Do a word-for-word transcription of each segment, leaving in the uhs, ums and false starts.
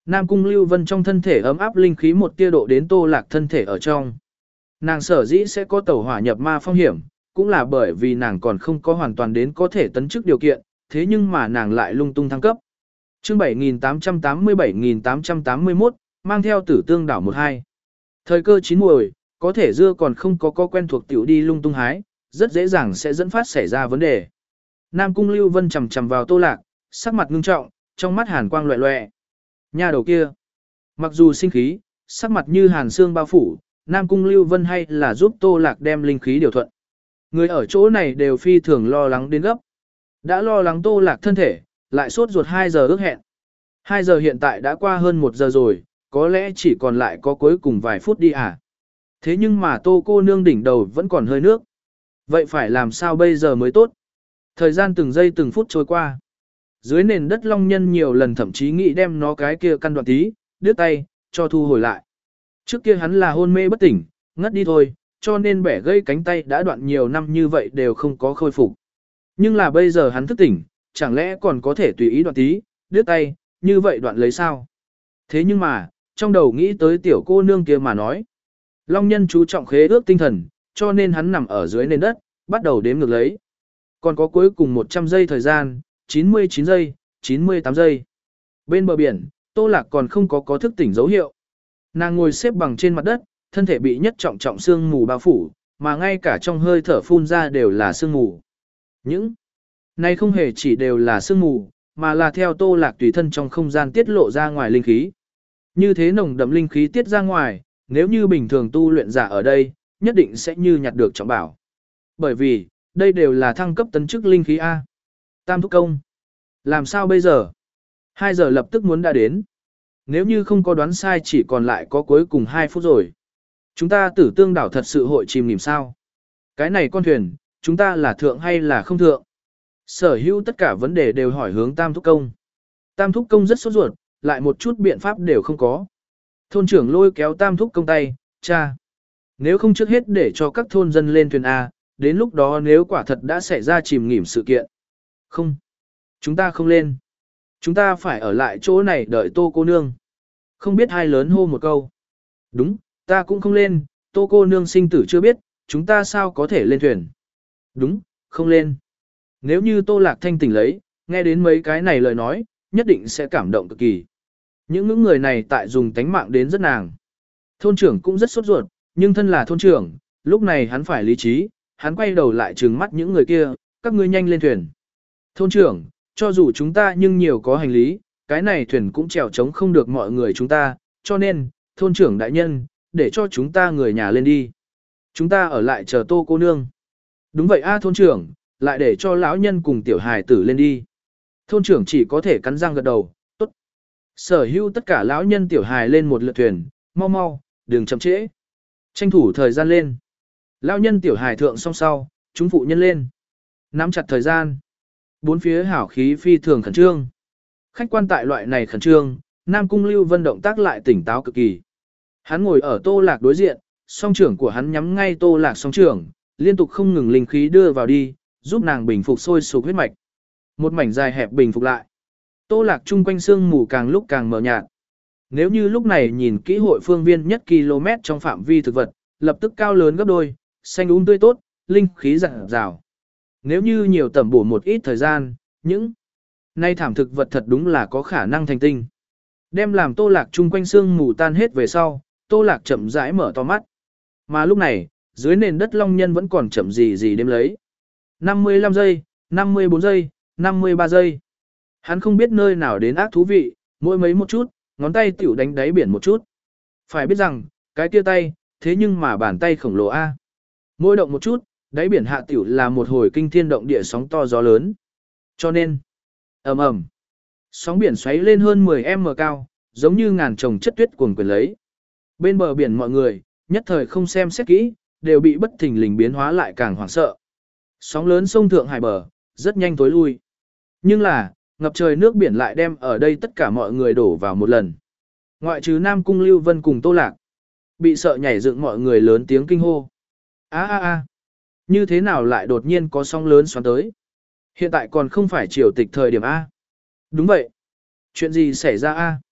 Nam Cung Lưu Vân trong thân thể ấm áp linh khí một tia độ đến Tô Lạc thân thể ở trong. Nàng sở dĩ sẽ có tẩu hỏa nhập ma phong hiểm, cũng là bởi vì nàng còn không có hoàn toàn đến có thể tấn chức điều kiện, thế nhưng mà nàng lại lung tung thăng cấp. Chương bảy nghìn tám trăm tám mươi bảy nghìn tám trăm tám mươi mốt, mang theo Tử Tương đảo một hai. Thời cơ chín muồi, có thể dưa còn không có có quen thuộc tiểu đi lung tung hái, rất dễ dàng sẽ dẫn phát xảy ra vấn đề. Nam Cung Lưu Vân chầm chầm vào Tô Lạc, sắc mặt ngưng trọng, trong mắt hàn quang loẹ loẹ. Nhà đầu kia, mặc dù sinh khí, sắc mặt như hàn xương bao phủ, Nam Cung Lưu Vân hay là giúp Tô Lạc đem linh khí điều thuận. Người ở chỗ này đều phi thường lo lắng đến gấp. Đã lo lắng Tô Lạc thân thể, lại sốt ruột hai giờ ước hẹn. hai giờ hiện tại đã qua hơn một giờ rồi, có lẽ chỉ còn lại có cuối cùng vài phút đi à. Thế nhưng mà Tô cô nương đỉnh đầu vẫn còn hơi nước. Vậy phải làm sao bây giờ mới tốt? Thời gian từng giây từng phút trôi qua. Dưới nền đất long nhân nhiều lần thậm chí nghĩ đem nó cái kia căn đoạn tí, đứt tay, cho thu hồi lại. Trước kia hắn là hôn mê bất tỉnh, ngất đi thôi, cho nên bẻ gây cánh tay đã đoạn nhiều năm như vậy đều không có khôi phục. Nhưng là bây giờ hắn thức tỉnh, chẳng lẽ còn có thể tùy ý đoạn tí, đứt tay, như vậy đoạn lấy sao? Thế nhưng mà, trong đầu nghĩ tới tiểu cô nương kia mà nói. Long nhân chú trọng khế ước tinh thần, cho nên hắn nằm ở dưới nền đất, bắt đầu đếm ngược lấy. Còn có cuối cùng một trăm giây thời gian, chín mươi chín giây, chín mươi tám giây. Bên bờ biển, Tô Lạc còn không có có thức tỉnh dấu hiệu. Nàng ngồi xếp bằng trên mặt đất, thân thể bị nhất trọng trọng sương mù bao phủ, mà ngay cả trong hơi thở phun ra đều là sương mù. Những này không hề chỉ đều là sương mù, mà là theo Tô Lạc tùy thân trong không gian tiết lộ ra ngoài linh khí. Như thế nồng đậm linh khí tiết ra ngoài, nếu như bình thường tu luyện giả ở đây, nhất định sẽ như nhặt được trọng bảo. Bởi vì, đây đều là thăng cấp tấn chức linh khí A. Tam thúc công. Làm sao bây giờ? hai giờ lập tức muốn đã đến. Nếu như không có đoán sai chỉ còn lại có cuối cùng hai phút rồi. Chúng ta Tử Tương đảo thật sự hội chìm nghỉm sao? Cái này con thuyền, chúng ta là thượng hay là không thượng? Sở hữu tất cả vấn đề đều hỏi hướng Tam thúc công. Tam thúc công rất sốt ruột, lại một chút biện pháp đều không có. Thôn trưởng lôi kéo Tam thúc công tay, cha. Nếu không trước hết để cho các thôn dân lên thuyền A, đến lúc đó nếu quả thật đã xảy ra chìm nghỉm sự kiện. Không. Chúng ta không lên. Chúng ta phải ở lại chỗ này đợi Tô cô nương. Không biết hai lớn hô một câu. Đúng, ta cũng không lên, Tô cô nương sinh tử chưa biết, chúng ta sao có thể lên thuyền. Đúng, không lên. Nếu như Tô Lạc thanh tỉnh lấy, nghe đến mấy cái này lời nói, nhất định sẽ cảm động cực kỳ. Những những người này tại dùng tánh mạng đến rất nàng. Thôn trưởng cũng rất sốt ruột, nhưng thân là thôn trưởng, lúc này hắn phải lý trí, hắn quay đầu lại trừng mắt những người kia, các ngươi nhanh lên thuyền. Thôn trưởng, cho dù chúng ta nhưng nhiều có hành lý, cái này thuyền cũng trèo trống không được mọi người chúng ta, cho nên, thôn trưởng đại nhân, để cho chúng ta người nhà lên đi. Chúng ta ở lại chờ Tô cô nương. Đúng vậy a thôn trưởng, lại để cho lão nhân cùng tiểu hài tử lên đi. Thôn trưởng chỉ có thể cắn răng gật đầu, tốt. Sở hữu tất cả lão nhân tiểu hài lên một lượt thuyền, mau mau, đừng chậm trễ. Tranh thủ thời gian lên. Lão nhân tiểu hài thượng song sau, chúng phụ nhân lên. Nắm chặt thời gian. Bốn phía hảo khí phi thường khẩn trương. Khách quan tại loại này khẩn trương, Nam Cung Lưu Vân động tác lại tỉnh táo cực kỳ. Hắn ngồi ở Tô Lạc đối diện, song trưởng của hắn nhắm ngay Tô Lạc song trưởng, liên tục không ngừng linh khí đưa vào đi, giúp nàng bình phục sôi sục huyết mạch. Một mảnh dài hẹp bình phục lại. Tô Lạc chung quanh sương mù càng lúc càng mờ nhạt. Nếu như lúc này nhìn kỹ hội phương viên nhất km trong phạm vi thực vật, lập tức cao lớn gấp đôi, xanh um tươi tốt, linh khí rạng rào. Nếu như nhiều tẩm bổ một ít thời gian, những nay thảm thực vật thật đúng là có khả năng thành tinh. Đem làm Tô Lạc chung quanh sương mù tan hết về sau, Tô Lạc chậm rãi mở to mắt. Mà lúc này, dưới nền đất long nhân vẫn còn chậm gì gì đếm lấy. năm mươi lăm giây, năm mươi bốn giây, năm mươi ba giây. Hắn không biết nơi nào đến ác thú vị, mỗi mấy một chút, ngón tay tiểu đánh đáy biển một chút. Phải biết rằng, cái kia tay, thế nhưng mà bàn tay khổng lồ A. Mỗi động một chút, đáy biển hạ tiểu là một hồi kinh thiên động địa sóng to gió lớn. Cho nên, ầm ầm, sóng biển xoáy lên hơn mười mét cao, giống như ngàn chồng chất tuyết cuồng quyền lấy. Bên bờ biển mọi người, nhất thời không xem xét kỹ, đều bị bất thình lình biến hóa lại càng hoảng sợ. Sóng lớn sông thượng hải bờ, rất nhanh tối lui. Nhưng là, ngập trời nước biển lại đem ở đây tất cả mọi người đổ vào một lần. Ngoại trừ Nam Cung Lưu Vân cùng Tô Lạc. Bị sợ nhảy dựng mọi người lớn tiếng kinh hô. A a a, như thế nào lại đột nhiên có sóng lớn xoắn tới? Hiện tại còn không phải triều tịch thời điểm A. Đúng vậy. Chuyện gì xảy ra A?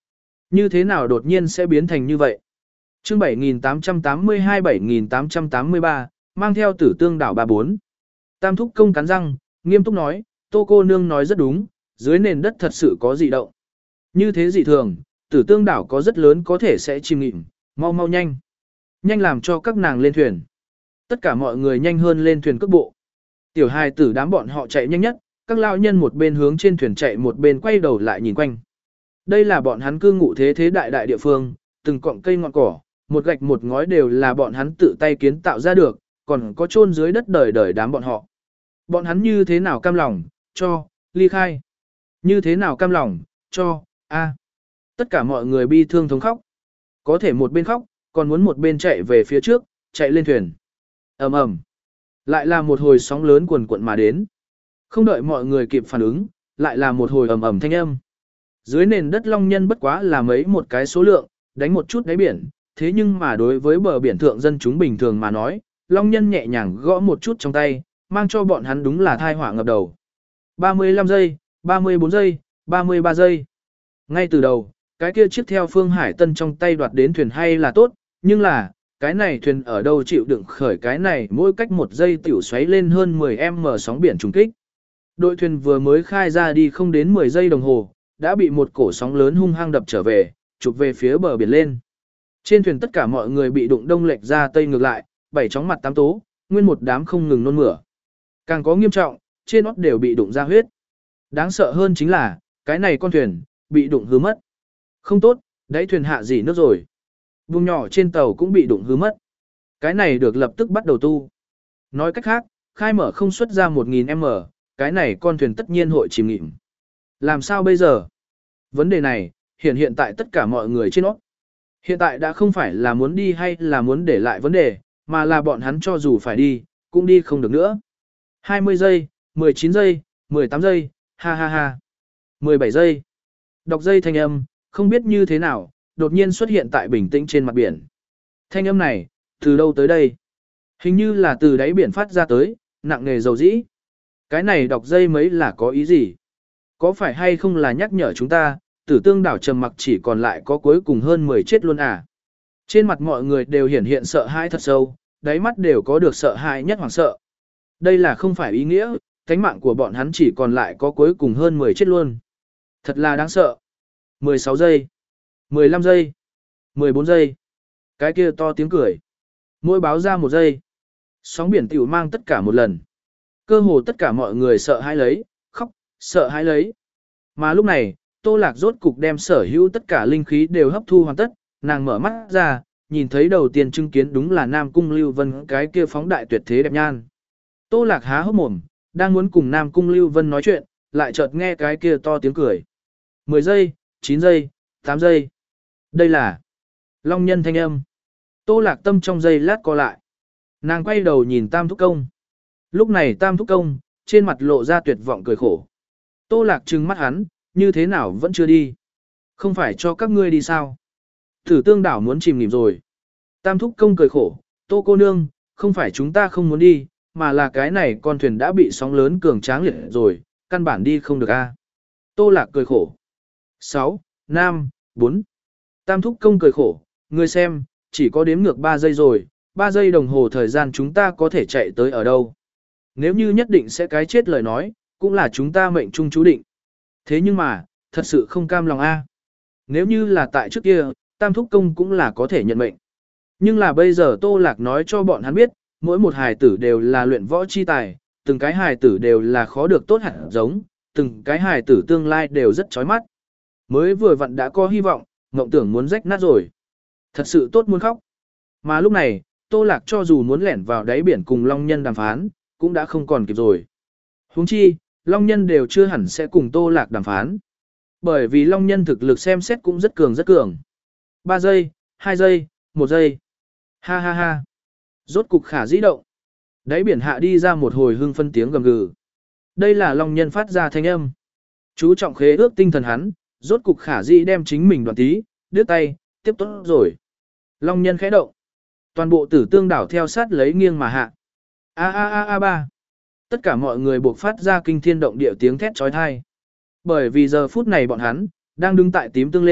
Như thế nào đột nhiên sẽ biến thành như vậy? Chương bảy nghìn tám trăm tám mươi hai bảy nghìn tám trăm tám mươi ba, mang theo tử tương đảo ba bốn. Tam thúc công cắn răng, nghiêm túc nói, Tô cô nương nói rất đúng, dưới nền đất thật sự có dị động. Như thế dị thường, tử tương đảo có rất lớn có thể sẽ chìm nghịm, mau mau nhanh. Nhanh làm cho các nàng lên thuyền. Tất cả mọi người nhanh hơn lên thuyền cước bộ. Tiểu hài tử đám bọn họ chạy nhanh nhất, các lão nhân một bên hướng trên thuyền chạy một bên quay đầu lại nhìn quanh. Đây là bọn hắn cư ngụ thế thế đại đại địa phương, từng cọng cây ngọn cỏ, một gạch một ngói đều là bọn hắn tự tay kiến tạo ra được, còn có chôn dưới đất đời đời đám bọn họ. Bọn hắn như thế nào cam lòng, cho, ly khai. Như thế nào cam lòng, cho, a. Tất cả mọi người bi thương thống khóc. Có thể một bên khóc, còn muốn một bên chạy về phía trước, chạy lên thuyền. ầm ầm, lại là một hồi sóng lớn cuồn cuộn mà đến. Không đợi mọi người kịp phản ứng, lại là một hồi ầm ầm thanh âm. Dưới nền đất long nhân bất quá là mấy một cái số lượng, đánh một chút đáy biển, thế nhưng mà đối với bờ biển thượng dân chúng bình thường mà nói, long nhân nhẹ nhàng gõ một chút trong tay, mang cho bọn hắn đúng là thai họa ngập đầu. ba mươi lăm giây, ba mươi bốn giây, ba mươi ba giây. Ngay từ đầu, cái kia chiếc theo Phương Hải Tân trong tay đoạt đến thuyền hay là tốt, nhưng là, cái này thuyền ở đâu chịu đựng khởi cái này mỗi cách một giây tiểu xoáy lên hơn mười mét sóng biển trùng kích. Đội thuyền vừa mới khai ra đi không đến mười giây đồng hồ, đã bị một cổ sóng lớn hung hăng đập trở về, chụp về phía bờ biển lên. Trên thuyền tất cả mọi người bị đụng đông lệch ra tây ngược lại, bảy chóng mặt tám tố, nguyên một đám không ngừng nôn mửa. Càng có nghiêm trọng, trên óc đều bị đụng ra huyết. Đáng sợ hơn chính là, cái này con thuyền, bị đụng hư mất. Không tốt, đáy thuyền hạ dỉ nước rồi. Vùng nhỏ trên tàu cũng bị đụng hư mất. Cái này được lập tức bắt đầu tu. Nói cách khác, khai mở không xuất ra một nghìn mét, cái này con thuyền tất nhiên hội chìm nghịm. Làm sao bây giờ? Vấn đề này, hiện hiện tại tất cả mọi người trên óc. Hiện tại đã không phải là muốn đi hay là muốn để lại vấn đề, mà là bọn hắn cho dù phải đi, cũng đi không được nữa. hai mươi giây, mười chín giây, mười tám giây, ha ha ha. mười bảy giây. Đọc dây thanh âm, không biết như thế nào, đột nhiên xuất hiện tại bình tĩnh trên mặt biển. Thanh âm này, từ đâu tới đây? Hình như là từ đáy biển phát ra tới, nặng nề dầu dĩ. Cái này đọc dây mấy là có ý gì? Có phải hay không là nhắc nhở chúng ta, tử tương đảo trầm mặc chỉ còn lại có cuối cùng hơn mười chết luôn à? Trên mặt mọi người đều hiển hiện sợ hãi thật sâu, đáy mắt đều có được sợ hãi nhất hoảng sợ. Đây là không phải ý nghĩa, cánh mạng của bọn hắn chỉ còn lại có cuối cùng hơn mười chết luôn. Thật là đáng sợ. mười sáu giây, mười lăm giây, mười bốn giây. Cái kia to tiếng cười. Mỗi báo ra một giây. Sóng biển tiểu mang tất cả một lần. Cơ hồ tất cả mọi người sợ hãi lấy, khóc, sợ hãi lấy. Mà lúc này, Tô Lạc rốt cục đem sở hữu tất cả linh khí đều hấp thu hoàn tất, nàng mở mắt ra, nhìn thấy đầu tiên chứng kiến đúng là Nam Cung Lưu Vân cái kia phóng đại tuyệt thế đẹp nhan. Tô Lạc há hốc mồm, đang muốn cùng Nam Cung Lưu Vân nói chuyện, lại chợt nghe cái kia to tiếng cười. mười giây, chín giây, tám giây. Đây là Long Nhân thanh âm. Tô Lạc tâm trong giây lát co lại. Nàng quay đầu nhìn Tam Thúc Công. Lúc này Tam Thúc Công, trên mặt lộ ra tuyệt vọng cười khổ. Tô Lạc trừng mắt hắn, như thế nào vẫn chưa đi. Không phải cho các ngươi đi sao? Thử tương đảo muốn chìm nghỉm rồi. Tam Thúc Công cười khổ, Tô cô nương, không phải chúng ta không muốn đi, mà là cái này con thuyền đã bị sóng lớn cường tráng liệt rồi, căn bản đi không được a. Tô Lạc cười khổ. sáu, năm, bốn. Tam Thúc Công cười khổ, ngươi xem, chỉ có đếm ngược ba giây rồi, ba giây đồng hồ thời gian chúng ta có thể chạy tới ở đâu. Nếu như nhất định sẽ cái chết lời nói, cũng là chúng ta mệnh trung chú định. Thế nhưng mà, thật sự không cam lòng a. Nếu như là tại trước kia, Tam Thúc Công cũng là có thể nhận mệnh. Nhưng là bây giờ Tô Lạc nói cho bọn hắn biết, mỗi một hài tử đều là luyện võ chi tài, từng cái hài tử đều là khó được tốt hẳn giống, từng cái hài tử tương lai đều rất chói mắt. Mới vừa vặn đã có hy vọng, ngộng tưởng muốn rách nát rồi. Thật sự tốt muốn khóc. Mà lúc này, Tô Lạc cho dù muốn lẻn vào đáy biển cùng Long Nhân đàm phán, cũng đã không còn kịp rồi. Huống chi, Long Nhân đều chưa hẳn sẽ cùng Tô Lạc đàm phán. Bởi vì Long Nhân thực lực xem xét cũng rất cường rất cường. ba giây, hai giây, một giây. Ha ha ha. Rốt cục khả dĩ động. Đáy biển hạ đi ra một hồi hưng phân tiếng gầm gừ. Đây là Long Nhân phát ra thanh âm. Chú trọng khế ước tinh thần hắn, rốt cục khả dĩ đem chính mình đoạn tí, đứt tay, tiếp tốt rồi. Long Nhân khẽ động. Toàn bộ tử tương đảo theo sát lấy nghiêng mà hạ. A a a a ba. Tất cả mọi người buộc phát ra kinh thiên động địa tiếng thét chói tai. Bởi vì giờ phút này bọn hắn đang đứng tại tím tương lên,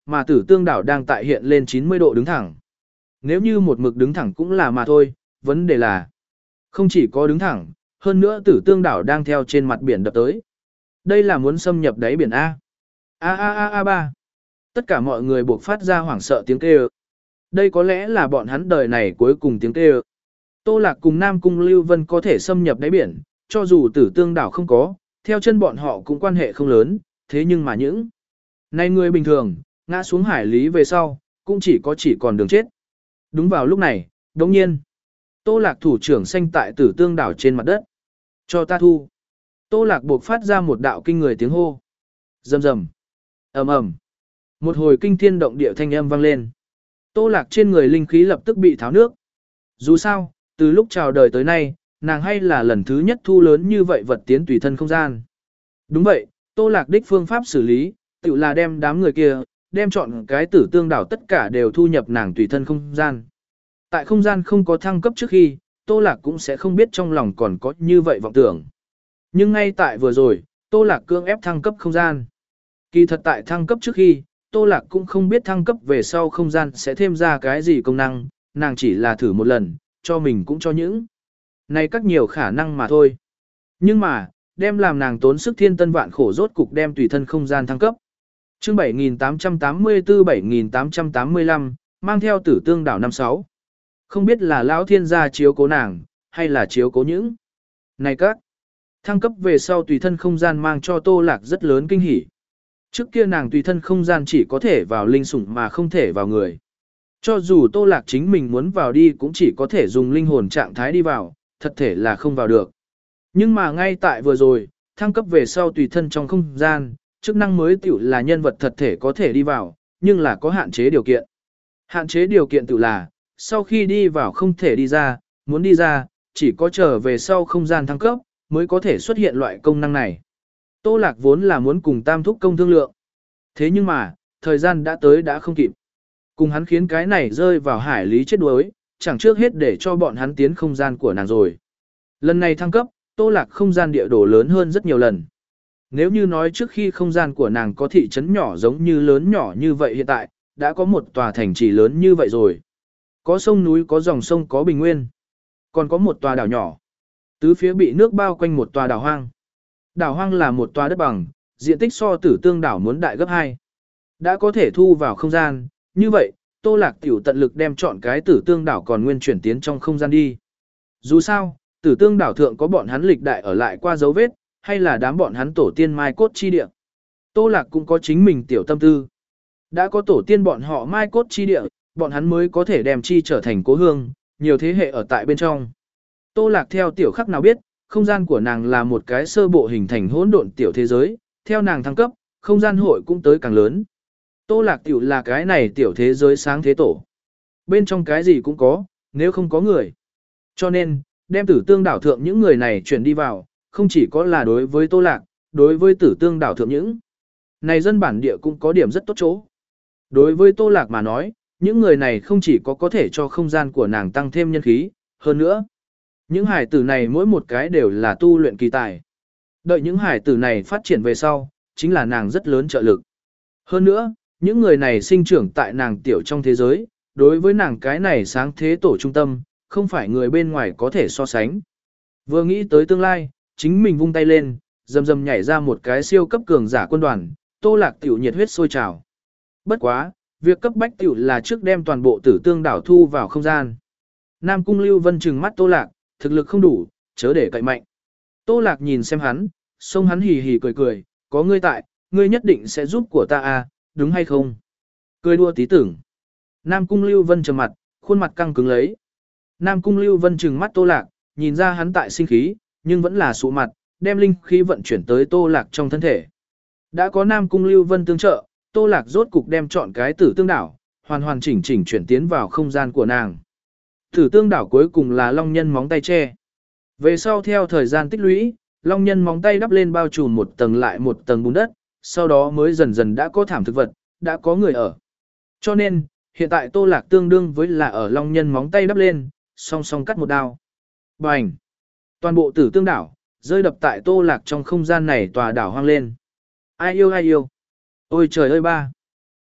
mà tử tương đảo đang tại hiện lên chín mươi độ đứng thẳng. Nếu như một mực đứng thẳng cũng là mà thôi, vấn đề là không chỉ có đứng thẳng, hơn nữa tử tương đảo đang theo trên mặt biển đập tới. Đây là muốn xâm nhập đáy biển A. A A A A ba. Tất cả mọi người buộc phát ra hoảng sợ tiếng kêu. Đây có lẽ là bọn hắn đời này cuối cùng tiếng kêu. Tô Lạc cùng Nam Cung Lưu Vân có thể xâm nhập đáy biển, cho dù tử tương đảo không có, theo chân bọn họ cũng quan hệ không lớn, thế nhưng mà những này người bình thường, ngã xuống hải lý về sau, cũng chỉ có chỉ còn đường chết. Đúng vào lúc này, đồng nhiên, Tô Lạc thủ trưởng xanh tại tử tương đảo trên mặt đất. Cho ta thu. Tô Lạc buộc phát ra một đạo kinh người tiếng hô. Rầm rầm. Ầm ầm. Một hồi kinh thiên động địa thanh âm vang lên. Tô Lạc trên người linh khí lập tức bị tháo nước. Dù sao, từ lúc chào đời tới nay, nàng hay là lần thứ nhất thu lớn như vậy vật tiến tùy thân không gian. Đúng vậy, Tô Lạc đích phương pháp xử lý, tự là đem đám người kia, đem chọn cái tử tương đảo tất cả đều thu nhập nàng tùy thân không gian. Tại không gian không có thăng cấp trước khi, Tô Lạc cũng sẽ không biết trong lòng còn có như vậy vọng tưởng. Nhưng ngay tại vừa rồi, Tô Lạc cưỡng ép thăng cấp không gian. Kỳ thật tại thăng cấp trước khi, Tô Lạc cũng không biết thăng cấp về sau không gian sẽ thêm ra cái gì công năng, nàng chỉ là thử một lần, cho mình cũng cho những này các nhiều khả năng mà thôi. Nhưng mà, đem làm nàng tốn sức thiên tân vạn khổ rốt cục đem tùy thân không gian thăng cấp. Chương bảy nghìn tám trăm tám mươi tư bảy nghìn tám trăm tám mươi lăm, mang theo tử tương đảo năm sáu. Không biết là lão thiên gia chiếu cố nàng, hay là chiếu cố những này các thăng cấp về sau tùy thân không gian mang cho Tô Lạc rất lớn kinh hỉ. Trước kia nàng tùy thân không gian chỉ có thể vào linh sủng mà không thể vào người. Cho dù Tô Lạc chính mình muốn vào đi cũng chỉ có thể dùng linh hồn trạng thái đi vào, thật thể là không vào được. Nhưng mà ngay tại vừa rồi, thăng cấp về sau tùy thân trong không gian, chức năng mới tiểu là nhân vật thật thể có thể đi vào, nhưng là có hạn chế điều kiện. Hạn chế điều kiện tiểu là, sau khi đi vào không thể đi ra, muốn đi ra, chỉ có trở về sau không gian thăng cấp, mới có thể xuất hiện loại công năng này. Tô Lạc vốn là muốn cùng Tam Thúc Công thương lượng. Thế nhưng mà, thời gian đã tới đã không kịp. Cùng hắn khiến cái này rơi vào hải lý chết đuối, chẳng trước hết để cho bọn hắn tiến không gian của nàng rồi. Lần này thăng cấp, Tô Lạc không gian địa đồ lớn hơn rất nhiều lần. Nếu như nói trước khi không gian của nàng có thị trấn nhỏ giống như lớn nhỏ như vậy hiện tại, đã có một tòa thành trì lớn như vậy rồi. Có sông núi, có dòng sông, có bình nguyên. Còn có một tòa đảo nhỏ. Tứ phía bị nước bao quanh một tòa đảo hoang. Đảo hoang là một tòa đất bằng, diện tích so tử tương đảo muốn đại gấp hai. Đã có thể thu vào không gian, như vậy, Tô Lạc tiểu tận lực đem chọn cái tử tương đảo còn nguyên chuyển tiến trong không gian đi. Dù sao, tử tương đảo thượng có bọn hắn lịch đại ở lại qua dấu vết, hay là đám bọn hắn tổ tiên mai cốt chi địa. Tô Lạc cũng có chính mình tiểu tâm tư. Đã có tổ tiên bọn họ mai cốt chi địa, bọn hắn mới có thể đem chi trở thành cố hương, nhiều thế hệ ở tại bên trong. Tô Lạc theo tiểu khắc nào biết, không gian của nàng là một cái sơ bộ hình thành hỗn độn tiểu thế giới, theo nàng thăng cấp, không gian hội cũng tới càng lớn. Tô Lạc tiểu là cái này tiểu thế giới sáng thế tổ. Bên trong cái gì cũng có, nếu không có người. Cho nên, đem tử tương đảo thượng những người này chuyển đi vào, không chỉ có là đối với Tô Lạc, đối với tử tương đảo thượng những này dân bản địa cũng có điểm rất tốt chỗ. Đối với Tô Lạc mà nói, những người này không chỉ có có thể cho không gian của nàng tăng thêm nhân khí, hơn nữa. Những hải tử này mỗi một cái đều là tu luyện kỳ tài. Đợi những hải tử này phát triển về sau, chính là nàng rất lớn trợ lực. Hơn nữa, những người này sinh trưởng tại nàng tiểu trong thế giới, đối với nàng cái này sáng thế tổ trung tâm, không phải người bên ngoài có thể so sánh. Vừa nghĩ tới tương lai, chính mình vung tay lên, rầm rầm nhảy ra một cái siêu cấp cường giả quân đoàn, Tô Lạc tiểu nhiệt huyết sôi trào. Bất quá, việc cấp bách tiểu là trước đem toàn bộ tử tương đảo thu vào không gian. Nam Cung Lưu Vân trừng mắt Tô Lạc, thực lực không đủ, chớ để cậy mạnh. Tô Lạc nhìn xem hắn, xông hắn hì hì cười cười, có ngươi tại, ngươi nhất định sẽ giúp của ta à, đúng hay không? Cười đua tí tưởng. Nam Cung Lưu Vân trầm mặt, khuôn mặt căng cứng lấy. Nam Cung Lưu Vân trừng mắt Tô Lạc, nhìn ra hắn tại sinh khí, nhưng vẫn là sụ mặt, đem linh khí vận chuyển tới Tô Lạc trong thân thể. Đã có Nam Cung Lưu Vân tương trợ, Tô Lạc rốt cục đem chọn cái tử tương đảo, hoàn hoàn chỉnh chỉnh chuyển tiến vào không gian của nàng. Tử tương đảo cuối cùng là long nhân móng tay che. Về sau theo thời gian tích lũy, long nhân móng tay đắp lên bao trùm một tầng lại một tầng bùn đất, sau đó mới dần dần đã có thảm thực vật, đã có người ở. Cho nên, hiện tại Tô Lạc tương đương với là ở long nhân móng tay đắp lên, song song cắt một đao. Bành! Toàn bộ tử tương đảo, rơi đập tại Tô Lạc trong không gian này tòa đảo hoang lên. Ai yêu ai yêu! Ôi trời ơi ba!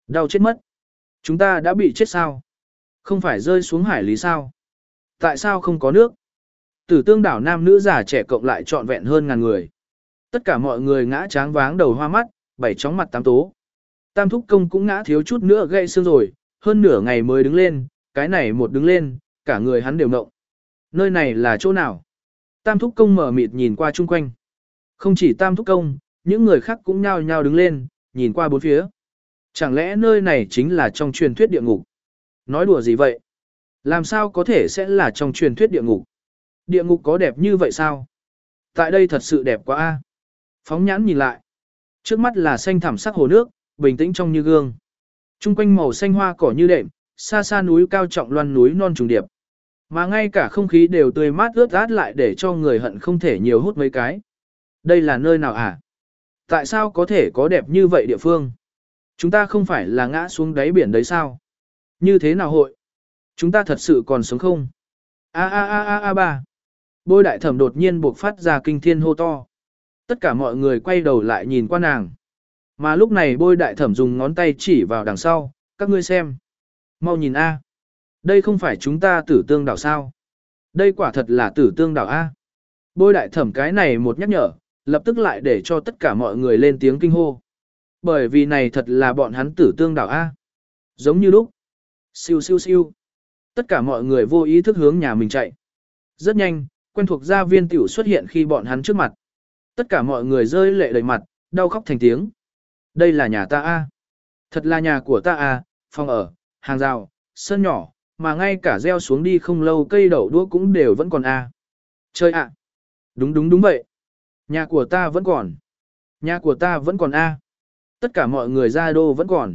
Đau chết mất. Chúng ta đã bị chết sao? Không phải rơi xuống hải lý sao? Tại sao không có nước? Tử tương đảo nam nữ già trẻ cộng lại trọn vẹn hơn ngàn người. Tất cả mọi người ngã tráng váng đầu hoa mắt, bảy chóng mặt tám tố. Tam thúc công cũng ngã thiếu chút nữa gãy xương rồi, hơn nửa ngày mới đứng lên, cái này một đứng lên, cả người hắn đều ngộng. Nơi này là chỗ nào? Tam thúc công mở mịt nhìn qua chung quanh. Không chỉ tam thúc công, những người khác cũng nhao nhao đứng lên, nhìn qua bốn phía. Chẳng lẽ nơi này chính là trong truyền thuyết địa ngục? Nói đùa gì vậy? Làm sao có thể sẽ là trong truyền thuyết địa ngục? Địa ngục có đẹp như vậy sao? Tại đây thật sự đẹp quá a. Phóng nhãn nhìn lại. Trước mắt là xanh thẳm sắc hồ nước, bình tĩnh trong như gương. Trung quanh màu xanh hoa cỏ như đệm, xa xa núi cao trọng loan núi non trùng điệp. Mà ngay cả không khí đều tươi mát ướt át lại để cho người hận không thể nhiều hút mấy cái. Đây là nơi nào à? Tại sao có thể có đẹp như vậy địa phương? Chúng ta không phải là ngã xuống đáy biển đấy sao? Như thế nào hội? Chúng ta thật sự còn sống không? A a a a a ba. Bôi đại thẩm đột nhiên buộc phát ra kinh thiên hô to. Tất cả mọi người quay đầu lại nhìn qua nàng. Mà lúc này bôi đại thẩm dùng ngón tay chỉ vào đằng sau, các ngươi xem. Mau nhìn a. Đây không phải chúng ta tử tương đảo sao? Đây quả thật là tử tương đảo a. Bôi đại thẩm cái này một nhắc nhở, lập tức lại để cho tất cả mọi người lên tiếng kinh hô. Bởi vì này thật là bọn hắn tử tương đảo a. Giống như lúc. Siêu siêu siêu. Tất cả mọi người vô ý thức hướng nhà mình chạy. Rất nhanh, quen thuộc gia viên tiểu xuất hiện khi bọn hắn trước mặt. Tất cả mọi người rơi lệ đầy mặt, đau khóc thành tiếng. Đây là nhà ta a. Thật là nhà của ta a, phòng ở, hàng rào, sân nhỏ, mà ngay cả gieo xuống đi không lâu cây đậu đũa cũng đều vẫn còn a. Chơi ạ. Đúng đúng đúng vậy. Nhà của ta vẫn còn. Nhà của ta vẫn còn a. Tất cả mọi người ra đô vẫn còn.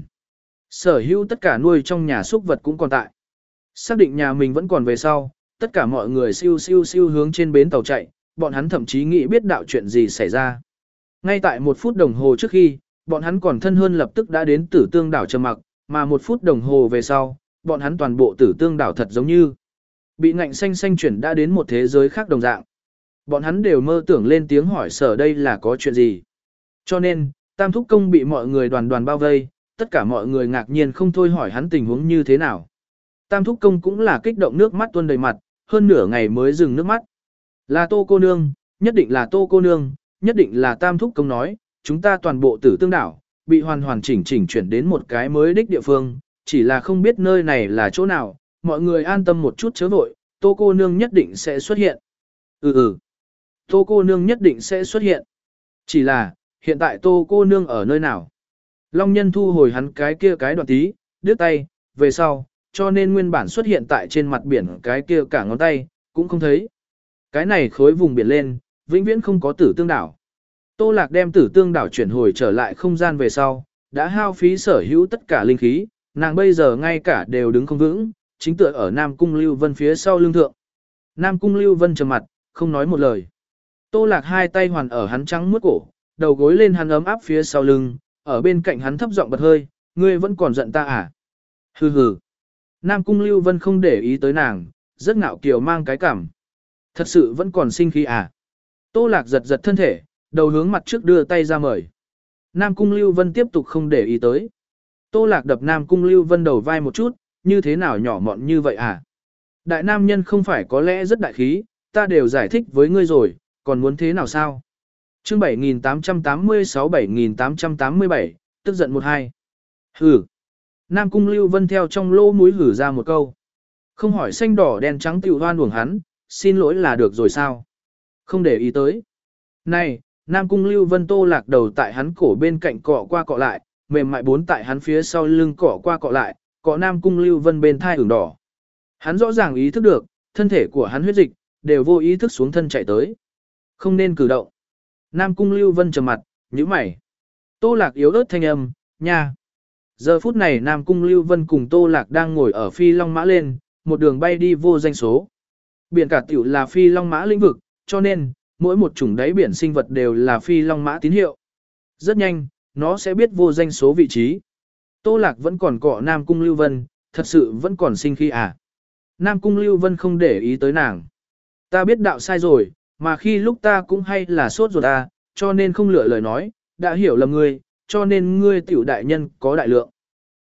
Sở hữu tất cả nuôi trong nhà súc vật cũng còn tại. Xác định nhà mình vẫn còn về sau, tất cả mọi người siêu siêu siêu hướng trên bến tàu chạy, bọn hắn thậm chí nghĩ biết đạo chuyện gì xảy ra. Ngay tại một phút đồng hồ trước khi, bọn hắn còn thân hơn lập tức đã đến tử tương đảo Trầm Mặc, mà một phút đồng hồ về sau, bọn hắn toàn bộ tử tương đảo thật giống như bị ngạnh xanh xanh chuyển đã đến một thế giới khác đồng dạng. Bọn hắn đều mơ tưởng lên tiếng hỏi sở đây là có chuyện gì. Cho nên, Tam Thúc Công bị mọi người đoàn đoàn bao vây, tất cả mọi người ngạc nhiên không thôi hỏi hắn tình huống như thế nào. Tam Thúc Công cũng là kích động nước mắt tuôn đầy mặt, hơn nửa ngày mới dừng nước mắt. Là Tô cô nương, nhất định là Tô cô nương, nhất định là Tam Thúc Công nói, chúng ta toàn bộ tử tương đảo, bị hoàn hoàn chỉnh chỉnh chuyển đến một cái mới đích địa phương, chỉ là không biết nơi này là chỗ nào, mọi người an tâm một chút chớ vội, Tô cô nương nhất định sẽ xuất hiện. Ừ ừ, Tô cô nương nhất định sẽ xuất hiện. Chỉ là, hiện tại Tô cô nương ở nơi nào? Long Nhân thu hồi hắn cái kia cái đoạn tí, đứt tay, về sau, cho nên nguyên bản xuất hiện tại trên mặt biển cái kia cả ngón tay, cũng không thấy. Cái này khối vùng biển lên, vĩnh viễn không có tử tương đảo. Tô Lạc đem tử tương đảo chuyển hồi trở lại không gian về sau, đã hao phí sở hữu tất cả linh khí, nàng bây giờ ngay cả đều đứng không vững, chính tựa ở Nam Cung Lưu Vân phía sau lưng thượng. Nam Cung Lưu Vân trầm mặt, không nói một lời. Tô Lạc hai tay hoàn ở hắn trắng muốt cổ, đầu gối lên hắn ấm áp phía sau lưng, ở bên cạnh hắn thấp giọng bật hơi, ngươi vẫn còn giận ta à? Hừ hừ. Nam Cung Lưu Vân không để ý tới nàng, rất ngạo kiều mang cái cảm. Thật sự vẫn còn sinh khí à? Tô Lạc giật giật thân thể, đầu hướng mặt trước đưa tay ra mời. Nam Cung Lưu Vân tiếp tục không để ý tới. Tô Lạc đập Nam Cung Lưu Vân đầu vai một chút, như thế nào nhỏ mọn như vậy à? Đại nam nhân không phải có lẽ rất đại khí, ta đều giải thích với ngươi rồi, còn muốn thế nào sao? Chương bảy nghìn tám trăm tám mươi sáu bảy nghìn tám trăm tám mươi bảy, tức giận một hai. Hừ. Nam Cung Lưu Vân theo trong lỗ mũi hử ra một câu. Không hỏi xanh đỏ đen trắng tiểu hoan uổng hắn, xin lỗi là được rồi sao? Không để ý tới. Này, Nam Cung Lưu Vân Tô Lạc đầu tại hắn cổ bên cạnh cọ qua cọ lại, mềm mại bốn tại hắn phía sau lưng cọ qua cọ lại, cọ Nam Cung Lưu Vân bên thai ửng đỏ. Hắn rõ ràng ý thức được, thân thể của hắn huyết dịch, đều vô ý thức xuống thân chạy tới. Không nên cử động. Nam Cung Lưu Vân trầm mặt, nhíu mày. Tô Lạc yếu ớt thanh âm, nha. Giờ phút này Nam Cung Lưu Vân cùng Tô Lạc đang ngồi ở phi long mã lên, một đường bay đi vô danh số. Biển cả tiểu là phi long mã lĩnh vực, cho nên, mỗi một chủng đáy biển sinh vật đều là phi long mã tín hiệu. Rất nhanh, nó sẽ biết vô danh số vị trí. Tô Lạc vẫn còn cọ Nam Cung Lưu Vân, thật sự vẫn còn sinh khí à. Nam Cung Lưu Vân không để ý tới nàng. Ta biết đạo sai rồi, mà khi lúc ta cũng hay là sốt ruột ta, cho nên không lựa lời nói, đã hiểu lầm ngươi, cho nên ngươi tiểu đại nhân có đại lượng.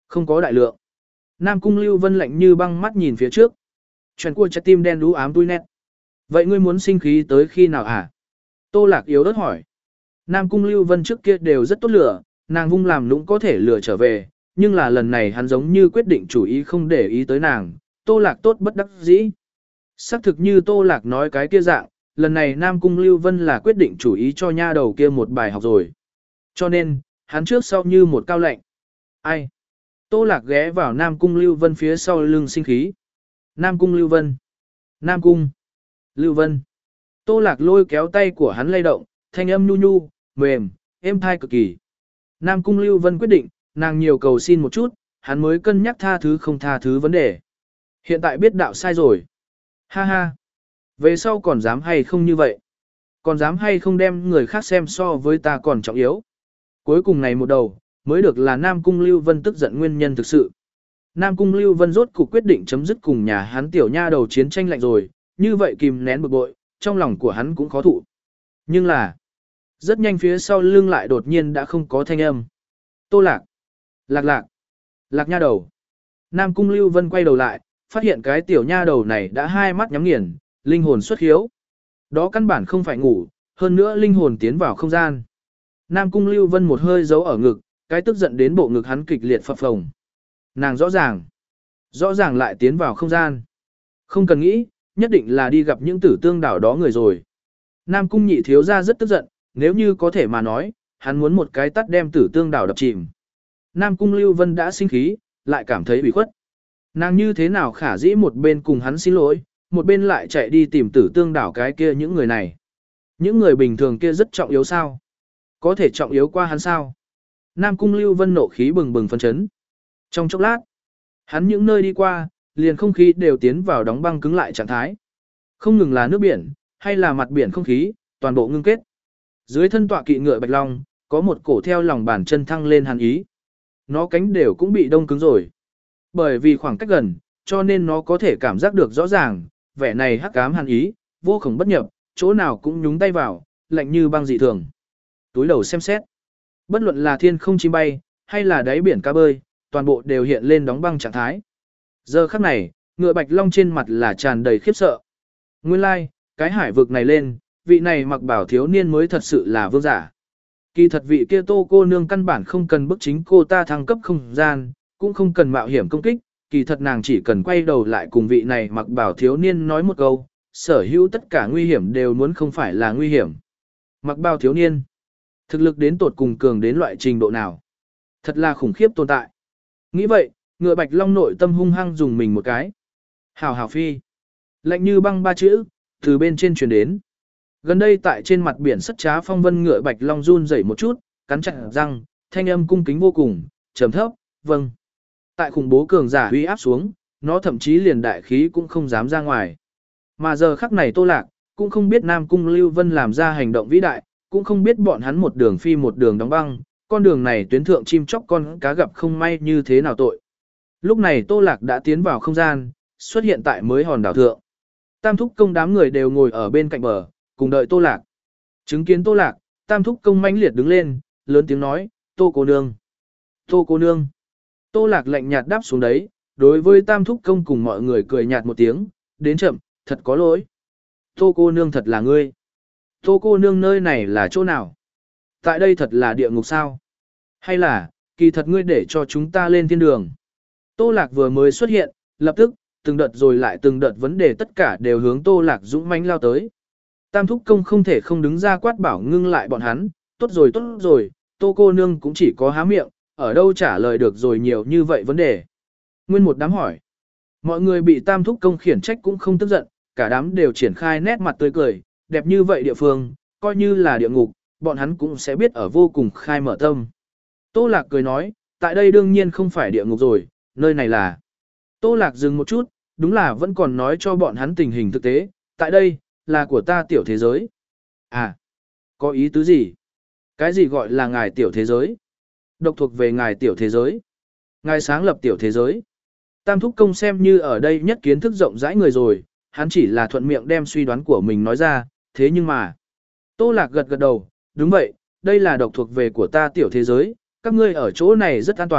Không có đại lượng. Nam Cung Lưu Vân lạnh như băng mắt nhìn phía trước. Chuyện của trái tim đen đú ám tui nét. Vậy ngươi muốn sinh khí tới khi nào hả? Tô Lạc yếu ớt hỏi. Nam Cung Lưu Vân trước kia đều rất tốt lửa, nàng vung làm lũng có thể lừa trở về, nhưng là lần này hắn giống như quyết định chủ ý không để ý tới nàng, Tô Lạc tốt bất đắc dĩ. Xác thực như Tô Lạc nói cái kia dạng, lần này Nam Cung Lưu Vân là quyết định chủ ý cho nha đầu kia một bài học rồi. Cho nên, hắn trước sau như một cao lệnh. Ai? Tô Lạc ghé vào Nam Cung Lưu Vân phía sau lưng sinh khí. Nam Cung Lưu Vân. Nam Cung. Lưu Vân. Tô Lạc lôi kéo tay của hắn lay động, thanh âm nhu nhu, mềm, êm thai cực kỳ. Nam Cung Lưu Vân quyết định, nàng nhiều cầu xin một chút, hắn mới cân nhắc tha thứ không tha thứ vấn đề. Hiện tại biết đạo sai rồi. Ha ha. Về sau còn dám hay không như vậy? Còn dám hay không đem người khác xem so với ta còn trọng yếu? Cuối cùng này một đầu, mới được là Nam Cung Lưu Vân tức giận nguyên nhân thực sự. Nam Cung Lưu Vân rốt cuộc quyết định chấm dứt cùng nhà hắn tiểu nha đầu chiến tranh lạnh rồi, như vậy kìm nén bực bội, trong lòng của hắn cũng khó thụ. Nhưng là, rất nhanh phía sau lưng lại đột nhiên đã không có thanh âm. Tô Lạc, Lạc Lạc, Lạc nha đầu. Nam Cung Lưu Vân quay đầu lại, phát hiện cái tiểu nha đầu này đã hai mắt nhắm nghiền, linh hồn xuất khiếu. Đó căn bản không phải ngủ, hơn nữa linh hồn tiến vào không gian. Nam Cung Lưu Vân một hơi giấu ở ngực, cái tức giận đến bộ ngực hắn kịch liệt phập phồng. Nàng rõ ràng, rõ ràng lại tiến vào không gian. Không cần nghĩ, nhất định là đi gặp những tử tương đảo đó người rồi. Nam Cung nhị thiếu ra rất tức giận, nếu như có thể mà nói, hắn muốn một cái tắt đem tử tương đảo đập chìm. Nam Cung Lưu Vân đã sinh khí, lại cảm thấy bị khuất. Nàng như thế nào khả dĩ một bên cùng hắn xin lỗi, một bên lại chạy đi tìm tử tương đảo cái kia những người này. Những người bình thường kia rất trọng yếu sao? Có thể trọng yếu qua hắn sao? Nam Cung Lưu Vân nộ khí bừng bừng phấn chấn. Trong chốc lát, hắn những nơi đi qua, liền không khí đều tiến vào đóng băng cứng lại trạng thái. Không ngừng là nước biển, hay là mặt biển không khí, toàn bộ ngưng kết. Dưới thân tọa kỵ ngựa bạch long, có một cổ theo lòng bàn chân thăng lên hàn ý. Nó cánh đều cũng bị đông cứng rồi. Bởi vì khoảng cách gần, cho nên nó có thể cảm giác được rõ ràng, vẻ này hắc ám hàn ý, vô cùng bất nhập, chỗ nào cũng nhúng tay vào, lạnh như băng dị thường. Túi đầu xem xét. Bất luận là thiên không chim bay, hay là đáy biển cá bơi, toàn bộ đều hiện lên đóng băng trạng thái. Giờ khắc này, ngựa bạch long trên mặt là tràn đầy khiếp sợ. Nguyên lai, like, cái hải vực này lên, vị này mặc bảo thiếu niên mới thật sự là vương giả. Kỳ thật vị kia Tô cô nương căn bản không cần bức chính cô ta thăng cấp không gian, cũng không cần mạo hiểm công kích, kỳ thật nàng chỉ cần quay đầu lại cùng vị này mặc bảo thiếu niên nói một câu, sở hữu tất cả nguy hiểm đều muốn không phải là nguy hiểm. Mặc bảo thiếu niên, thực lực đến tột cùng cường đến loại trình độ nào? Thật là khủng khiếp tồn tại. Nghĩ vậy, ngựa bạch long nội tâm hung hăng dùng mình một cái. Hảo hảo phi. Lạnh như băng ba chữ, từ bên trên truyền đến. Gần đây tại trên mặt biển sất trá phong vân ngựa bạch long run rẩy một chút, cắn chặt răng, thanh âm cung kính vô cùng, trầm thấp, vâng. Tại khủng bố cường giả uy áp xuống, nó thậm chí liền đại khí cũng không dám ra ngoài. Mà giờ khắc này Tô Lạc, cũng không biết Nam Cung Lưu Vân làm ra hành động vĩ đại, cũng không biết bọn hắn một đường phi một đường đóng băng, con đường này tuyến thượng chim chóc con cá gặp không may như thế nào tội. Lúc này Tô Lạc đã tiến vào không gian, xuất hiện tại mới hòn đảo thượng. Tam thúc công đám người đều ngồi ở bên cạnh bờ, cùng đợi Tô Lạc. Chứng kiến Tô Lạc, Tam thúc công mãnh liệt đứng lên, lớn tiếng nói, Tô cô nương. Tô cô nương. Tô Lạc lạnh nhạt đáp xuống đấy, đối với Tam thúc công cùng mọi người cười nhạt một tiếng, đến chậm, thật có lỗi. Tô cô nương thật là ngươi. Tô cô nương nơi này là chỗ nào? Tại đây thật là địa ngục sao? Hay là, kỳ thật ngươi để cho chúng ta lên thiên đường? Tô Lạc vừa mới xuất hiện, lập tức, từng đợt rồi lại từng đợt vấn đề tất cả đều hướng Tô Lạc dũng mãnh lao tới. Tam thúc công không thể không đứng ra quát bảo ngưng lại bọn hắn, tốt rồi tốt rồi, Tô cô nương cũng chỉ có há miệng, ở đâu trả lời được rồi nhiều như vậy vấn đề. Nguyên một đám hỏi. Mọi người bị Tam thúc công khiển trách cũng không tức giận, cả đám đều triển khai nét mặt tươi cười, đẹp như vậy địa phương, coi như là địa ngục, bọn hắn cũng sẽ biết ở vô cùng khai mở tâm. Tô Lạc cười nói, tại đây đương nhiên không phải địa ngục rồi, nơi này là. Tô Lạc dừng một chút, đúng là vẫn còn nói cho bọn hắn tình hình thực tế, tại đây, là của ta tiểu thế giới. À, có ý tứ gì? Cái gì gọi là ngài tiểu thế giới? Độc thuộc về ngài tiểu thế giới. Ngài sáng lập tiểu thế giới. Tam thúc công xem như ở đây nhất kiến thức rộng rãi người rồi, hắn chỉ là thuận miệng đem suy đoán của mình nói ra, thế nhưng mà. Tô Lạc gật gật đầu, đúng vậy, đây là độc thuộc về của ta tiểu thế giới, các ngươi ở chỗ này rất an toàn,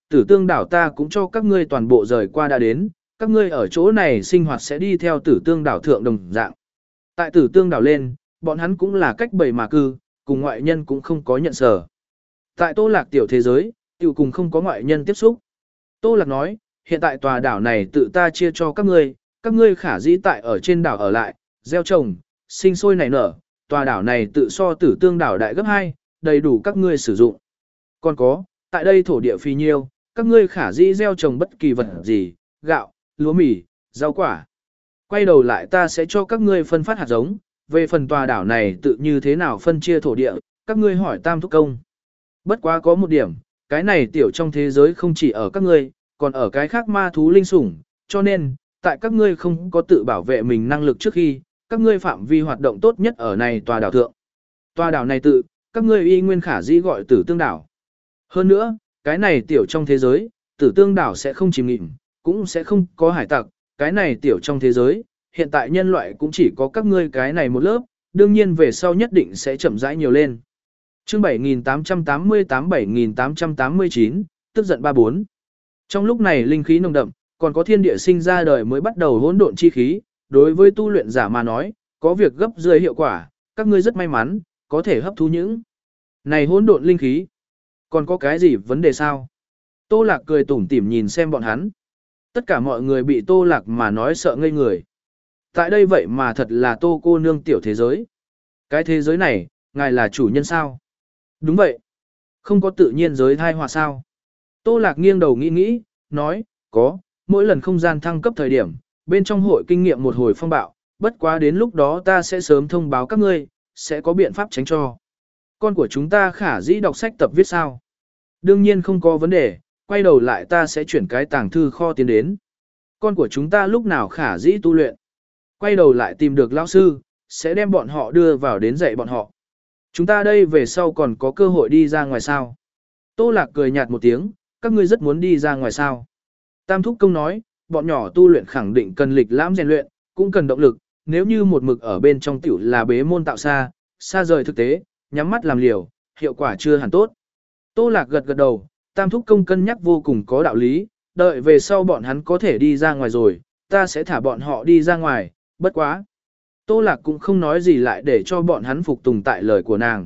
Tử tương đảo ta cũng cho các ngươi toàn bộ rời qua đã đến, các ngươi ở chỗ này sinh hoạt sẽ đi theo tử tương đảo thượng đồng dạng. Tại tử tương đảo lên, bọn hắn cũng là cách bầy mà cư, cùng ngoại nhân cũng không có nhận sở. Tại Tô Lạc tiểu thế giới, tiểu cùng không có ngoại nhân tiếp xúc. Tô Lạc nói, hiện tại tòa đảo này tự ta chia cho các ngươi, các ngươi khả dĩ tại ở trên đảo ở lại, gieo trồng, sinh sôi nảy nở, tòa đảo này tự so tử tương đảo đại gấp hai, đầy đủ các ngươi sử dụng. Còn có, tại đây thổ địa phi nhiêu, các ngươi khả dĩ gieo trồng bất kỳ vật gì, gạo, lúa mì, rau quả. Quay đầu lại ta sẽ cho các ngươi phân phát hạt giống, về phần tòa đảo này tự như thế nào phân chia thổ địa, các ngươi hỏi Tam Thúc Công. Bất quá có một điểm, cái này tiểu trong thế giới không chỉ ở các ngươi, còn ở cái khác ma thú linh sủng, cho nên, tại các ngươi không có tự bảo vệ mình năng lực trước khi, các ngươi phạm vi hoạt động tốt nhất ở này tòa đảo thượng. Tòa đảo này tự, các ngươi y nguyên khả dĩ gọi tử tương đảo. Hơn nữa, cái này tiểu trong thế giới, tử tương đảo sẽ không chìm nghỉm, cũng sẽ không có hải tặc, cái này tiểu trong thế giới, hiện tại nhân loại cũng chỉ có các ngươi cái này một lớp, đương nhiên về sau nhất định sẽ chậm rãi nhiều lên. Chương bảy nghìn tám trăm tám mươi tám bảy nghìn tám trăm tám mươi chín, tức giận ba bốn. Trong lúc này linh khí nồng đậm, còn có thiên địa sinh ra đời mới bắt đầu hỗn độn chi khí, đối với tu luyện giả mà nói, có việc gấp rưỡi hiệu quả, các ngươi rất may mắn, có thể hấp thu những này hỗn độn linh khí. Còn có cái gì vấn đề sao? Tô Lạc cười tủm tỉm nhìn xem bọn hắn. Tất cả mọi người bị Tô Lạc mà nói sợ ngây người. Tại đây vậy mà thật là Tô cô nương tiểu thế giới. Cái thế giới này, ngài là chủ nhân sao? Đúng vậy. Không có tự nhiên giới thai hòa sao? Tô Lạc nghiêng đầu nghĩ nghĩ, nói, có, mỗi lần không gian thăng cấp thời điểm, bên trong hội kinh nghiệm một hồi phong bạo, bất quá đến lúc đó ta sẽ sớm thông báo các ngươi, sẽ có biện pháp tránh cho. Con của chúng ta khả dĩ đọc sách tập viết sao? Đương nhiên không có vấn đề, quay đầu lại ta sẽ chuyển cái tàng thư kho tiến đến. Con của chúng ta lúc nào khả dĩ tu luyện? Quay đầu lại tìm được lão sư, sẽ đem bọn họ đưa vào đến dạy bọn họ. Chúng ta đây về sau còn có cơ hội đi ra ngoài sao? Tô Lạc cười nhạt một tiếng, các ngươi rất muốn đi ra ngoài sao? Tam Thúc Công nói, bọn nhỏ tu luyện khẳng định cần lịch lãm rèn luyện, cũng cần động lực, nếu như một mực ở bên trong tiểu là bế môn tạo xa, xa rời thực tế, nhắm mắt làm liều, hiệu quả chưa hẳn tốt. Tô Lạc gật gật đầu, Tam Thúc Công cân nhắc vô cùng có đạo lý, đợi về sau bọn hắn có thể đi ra ngoài rồi, ta sẽ thả bọn họ đi ra ngoài, bất quá. Tô Lạc cũng không nói gì lại để cho bọn hắn phục tùng tại lời của nàng.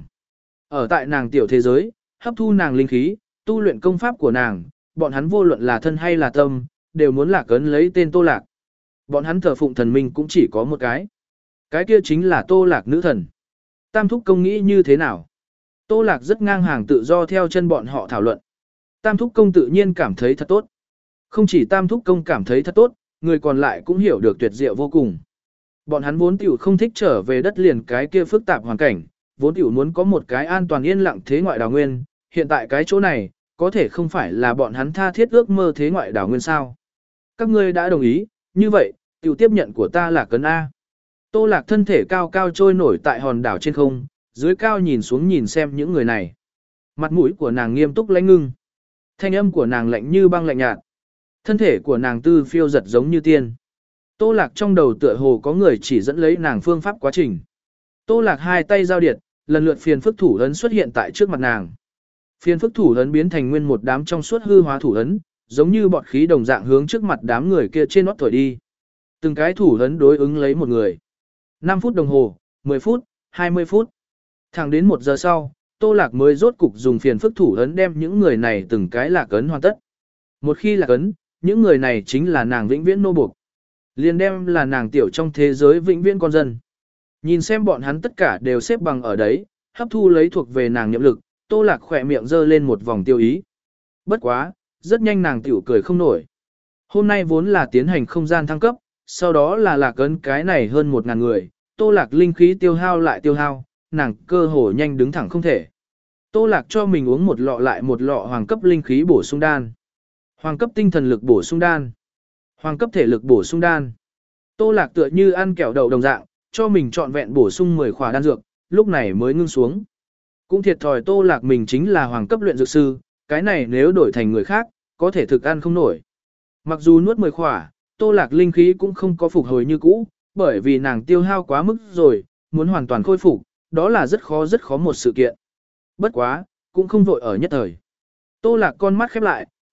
Ở tại nàng tiểu thế giới, hấp thu nàng linh khí, tu luyện công pháp của nàng, bọn hắn vô luận là thân hay là tâm, đều muốn Lạc Ấn lấy tên Tô Lạc. Bọn hắn thờ phụng thần minh cũng chỉ có một cái. Cái kia chính là Tô Lạc nữ thần. Tam Thúc Công nghĩ như thế nào? Tô Lạc rất ngang hàng tự do theo chân bọn họ thảo luận. Tam Thúc Công tự nhiên cảm thấy thật tốt. Không chỉ Tam Thúc Công cảm thấy thật tốt, người còn lại cũng hiểu được tuyệt diệu vô cùng. Bọn hắn vốn tiểu không thích trở về đất liền cái kia phức tạp hoàn cảnh, vốn tiểu muốn có một cái an toàn yên lặng thế ngoại đào nguyên, hiện tại cái chỗ này, có thể không phải là bọn hắn tha thiết ước mơ thế ngoại đào nguyên sao. Các ngươi đã đồng ý, như vậy, tiểu tiếp nhận của ta là cấn A. Tô Lạc thân thể cao cao trôi nổi tại hòn đảo trên không, dưới cao nhìn xuống nhìn xem những người này. Mặt mũi của nàng nghiêm túc lãnh ngưng. Thanh âm của nàng lạnh như băng lạnh nhạt. Thân thể của nàng tư phiêu giật giống như tiên. Tô Lạc trong đầu tựa hồ có người chỉ dẫn lấy nàng phương pháp quá trình. Tô Lạc hai tay giao điệt, lần lượt phiền phức thủ ấn xuất hiện tại trước mặt nàng. Phiền phức thủ ấn biến thành nguyên một đám trong suốt hư hóa thủ ấn, giống như bọt khí đồng dạng hướng trước mặt đám người kia trên nót thổi đi. Từng cái thủ ấn đối ứng lấy một người. năm phút đồng hồ, mười phút, hai mươi phút. Thẳng đến một giờ sau, Tô Lạc mới rốt cục dùng phiền phức thủ ấn đem những người này từng cái lạc ấn hoàn tất. Một khi lạc ấn, những người này chính là nàng vĩnh viễn nô buộc. Liền đem là nàng tiểu trong thế giới vĩnh viễn con dân. Nhìn xem bọn hắn tất cả đều xếp bằng ở đấy, hấp thu lấy thuộc về nàng nhiệm lực, Tô Lạc khỏe miệng giơ lên một vòng tiêu ý. Bất quá, rất nhanh nàng tiểu cười không nổi. Hôm nay vốn là tiến hành không gian thăng cấp, sau đó là lạc ấn cái này hơn một ngàn người, Tô Lạc linh khí tiêu hao lại tiêu hao, nàng cơ hồ nhanh đứng thẳng không thể. Tô Lạc cho mình uống một lọ lại một lọ hoàng cấp linh khí bổ sung đan. Hoàng cấp tinh thần lực bổ sung đan. Hoàng cấp thể lực bổ sung đan. Tô Lạc tựa như ăn kẹo đậu đồng dạng, cho mình trọn vẹn bổ sung mười khỏa đan dược, lúc này mới ngưng xuống. Cũng thiệt thòi Tô Lạc mình chính là hoàng cấp luyện dược sư, cái này nếu đổi thành người khác, có thể thực ăn không nổi. Mặc dù nuốt mười khỏa, Tô Lạc linh khí cũng không có phục hồi như cũ, bởi vì nàng tiêu hao quá mức rồi, muốn hoàn toàn khôi phục, đó là rất khó rất khó một sự kiện. Bất quá, cũng không vội ở nhất thời. Tô Lạc con mắt khép lại,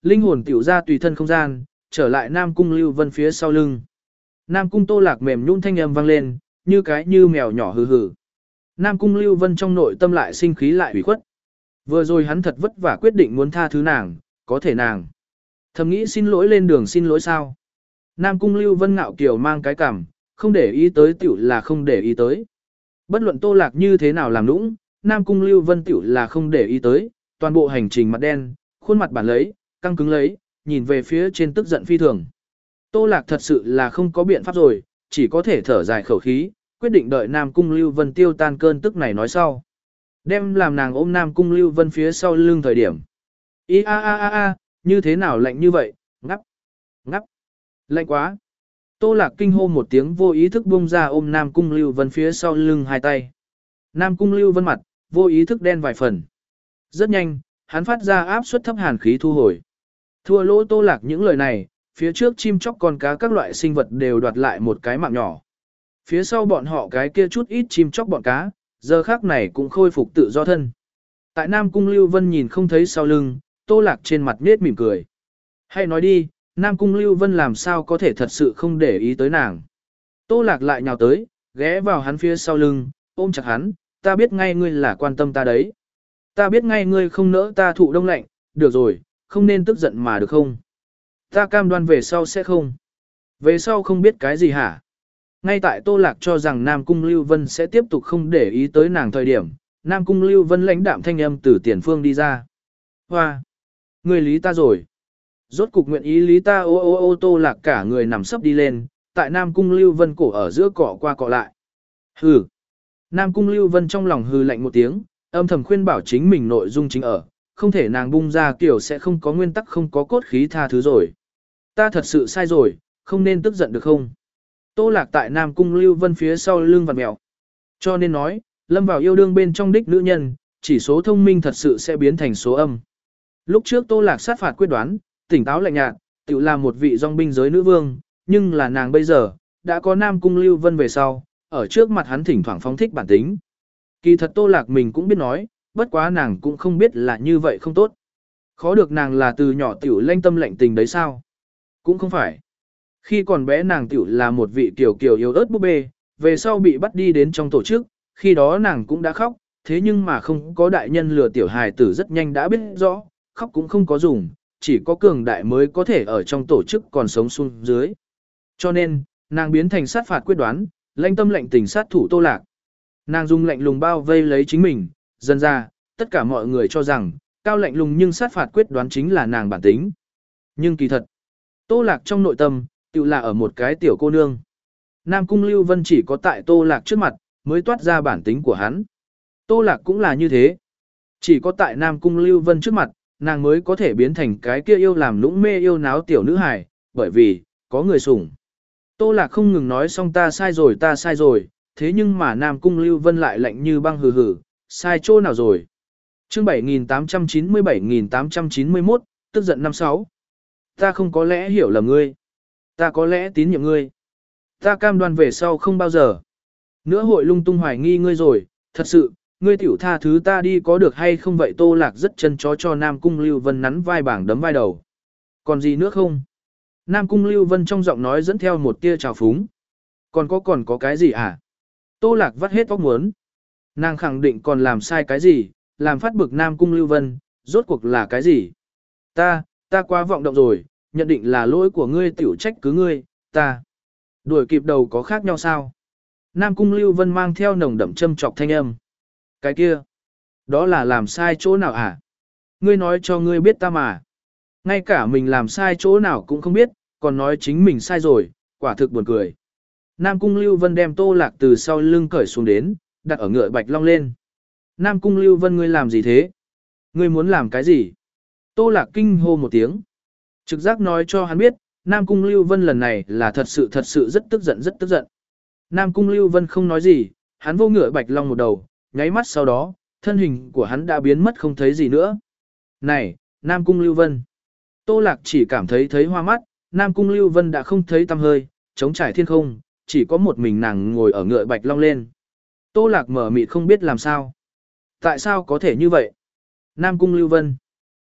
linh hồn tiểu ra tùy thân không gian, trở lại Nam Cung Lưu Vân phía sau lưng. Nam Cung Tô Lạc mềm nhũn thanh âm vang lên, như cái như mèo nhỏ hừ hừ. Nam Cung Lưu Vân trong nội tâm lại sinh khí lại ủy khuất. Vừa rồi hắn thật vất vả quyết định muốn tha thứ nàng, có thể nàng thầm nghĩ xin lỗi lên đường xin lỗi sao. Nam Cung Lưu Vân ngạo kiều mang cái cằm, không để ý tới tiểu là không để ý tới. Bất luận Tô Lạc như thế nào làm nũng, Nam Cung Lưu Vân tiểu là không để ý tới, toàn bộ hành trình mặt đen, khuôn mặt bản lấy, căng cứng lấy, nhìn về phía trên tức giận phi thường. Tô Lạc thật sự là không có biện pháp rồi, chỉ có thể thở dài khẩu khí, quyết định đợi Nam Cung Lưu Vân tiêu tan cơn tức này nói sau. Đem làm nàng ôm Nam Cung Lưu Vân phía sau lưng thời điểm. Ý a a a a, như thế nào lạnh như vậy, ngắp, ngắp, lạnh quá. Tô Lạc kinh hô một tiếng vô ý thức buông ra ôm Nam Cung Lưu Vân phía sau lưng hai tay. Nam Cung Lưu Vân mặt, vô ý thức đen vài phần. Rất nhanh, hắn phát ra áp suất thấp hàn khí thu hồi. Thua lỗ Tô Lạc những lời này, phía trước chim chóc con cá các loại sinh vật đều đoạt lại một cái mạng nhỏ. Phía sau bọn họ cái kia chút ít chim chóc bọn cá, giờ khác này cũng khôi phục tự do thân. Tại Nam Cung Lưu Vân nhìn không thấy sau lưng, Tô Lạc trên mặt nết mỉm cười. Hay nói đi, Nam Cung Lưu Vân làm sao có thể thật sự không để ý tới nàng. Tô Lạc lại nhào tới, ghé vào hắn phía sau lưng, ôm chặt hắn, ta biết ngay ngươi là quan tâm ta đấy. Ta biết ngay ngươi không nỡ ta thụ đông lạnh, được rồi, không nên tức giận mà được không. Ta cam đoan về sau sẽ không. Về sau không biết cái gì hả? Ngay tại Tô Lạc cho rằng Nam Cung Lưu Vân sẽ tiếp tục không để ý tới nàng thời điểm, Nam Cung Lưu Vân lãnh đạm thanh âm từ tiền phương đi ra. Hoa! Người lý ta rồi. Rốt cục nguyện ý lý ta ô ô ô Tô Lạc cả người nằm sấp đi lên, tại Nam Cung Lưu Vân cổ ở giữa cọ qua cọ lại. Hừ! Nam Cung Lưu Vân trong lòng hừ lạnh một tiếng, âm thầm khuyên bảo chính mình nội dung chính ở, không thể nàng bung ra kiểu sẽ không có nguyên tắc không có cốt khí tha thứ rồi. Ta thật sự sai rồi, không nên tức giận được không? Tô Lạc tại Nam Cung Lưu Vân phía sau lưng vặn mèo. Cho nên nói, lâm vào yêu đương bên trong đích nữ nhân, chỉ số thông minh thật sự sẽ biến thành số âm. Lúc trước Tô Lạc sát phạt quyết đoán, tỉnh táo lạnh nhạt, tự là một vị dòng binh giới nữ vương, nhưng là nàng bây giờ, đã có Nam Cung Lưu Vân về sau, ở trước mặt hắn thỉnh thoảng phóng thích bản tính. Kỳ thật Tô Lạc mình cũng biết nói, bất quá nàng cũng không biết là như vậy không tốt. Khó được nàng là từ nhỏ tiểu lanh tâm lạnh tình đấy sao? Cũng không phải. Khi còn bé nàng tiểu là một vị tiểu kiều yếu ớt búp bê, về sau bị bắt đi đến trong tổ chức, khi đó nàng cũng đã khóc, thế nhưng mà không có đại nhân lừa tiểu hài tử rất nhanh đã biết rõ, khóc cũng không có dùng, chỉ có cường đại mới có thể ở trong tổ chức còn sống xuống dưới. Cho nên, nàng biến thành sát phạt quyết đoán, lanh tâm lạnh tình sát thủ Tô Lạc. Nàng dùng lạnh lùng bao vây lấy chính mình, dần ra, tất cả mọi người cho rằng, cao lạnh lùng nhưng sát phạt quyết đoán chính là nàng bản tính. Nhưng kỳ thật, Tô Lạc trong nội tâm, tự là ở một cái tiểu cô nương. Nam Cung Lưu Vân chỉ có tại Tô Lạc trước mặt, mới toát ra bản tính của hắn. Tô Lạc cũng là như thế. Chỉ có tại Nam Cung Lưu Vân trước mặt, nàng mới có thể biến thành cái kia yêu làm lũng mê yêu náo tiểu nữ hài, bởi vì, có người sủng. Tô Lạc không ngừng nói xong ta sai rồi ta sai rồi, thế nhưng mà Nam Cung Lưu Vân lại lạnh như băng hừ hừ, sai chỗ nào rồi. Chương bảy nghìn tám trăm chín mươi bảy nghìn tám trăm chín mươi mốt, tức giận năm sáu. Ta không có lẽ hiểu lầm ngươi. Ta có lẽ tín nhiệm ngươi. Ta cam đoan về sau không bao giờ nữa hội lung tung hoài nghi ngươi rồi, thật sự, ngươi tiểu tha thứ ta đi có được hay không vậy. Tô Lạc rất chân chó cho Nam Cung Lưu Vân nắn vai bảng đấm vai đầu. Còn gì nữa không? Nam Cung Lưu Vân trong giọng nói dẫn theo một tia trào phúng. Còn có còn có cái gì à? Tô Lạc vắt hết óc muốn. Nàng khẳng định còn làm sai cái gì, làm phát bực Nam Cung Lưu Vân, rốt cuộc là cái gì? Ta, ta quá vọng động rồi, nhận định là lỗi của ngươi tiểu trách cứ ngươi, ta. Đuổi kịp đầu có khác nhau sao? Nam Cung Lưu Vân mang theo nồng đậm châm trọc thanh âm. Cái kia, đó là làm sai chỗ nào hả? Ngươi nói cho ngươi biết ta mà. Ngay cả mình làm sai chỗ nào cũng không biết, còn nói chính mình sai rồi, quả thực buồn cười. Nam Cung Lưu Vân đem Tô Lạc từ sau lưng cởi xuống đến, đặt ở ngựa bạch long lên. Nam Cung Lưu Vân ngươi làm gì thế? Ngươi muốn làm cái gì? Tô Lạc kinh hô một tiếng. Trực giác nói cho hắn biết, Nam Cung Lưu Vân lần này là thật sự thật sự rất tức giận rất tức giận. Nam Cung Lưu Vân không nói gì, hắn vô ngựa bạch long một đầu, nháy mắt sau đó, thân hình của hắn đã biến mất không thấy gì nữa. Này, Nam Cung Lưu Vân. Tô Lạc chỉ cảm thấy thấy hoa mắt, Nam Cung Lưu Vân đã không thấy tăm hơi, trống trải thiên không, chỉ có một mình nàng ngồi ở ngựa bạch long lên. Tô Lạc mở mịt không biết làm sao. Tại sao có thể như vậy? Nam Cung Lưu Vân.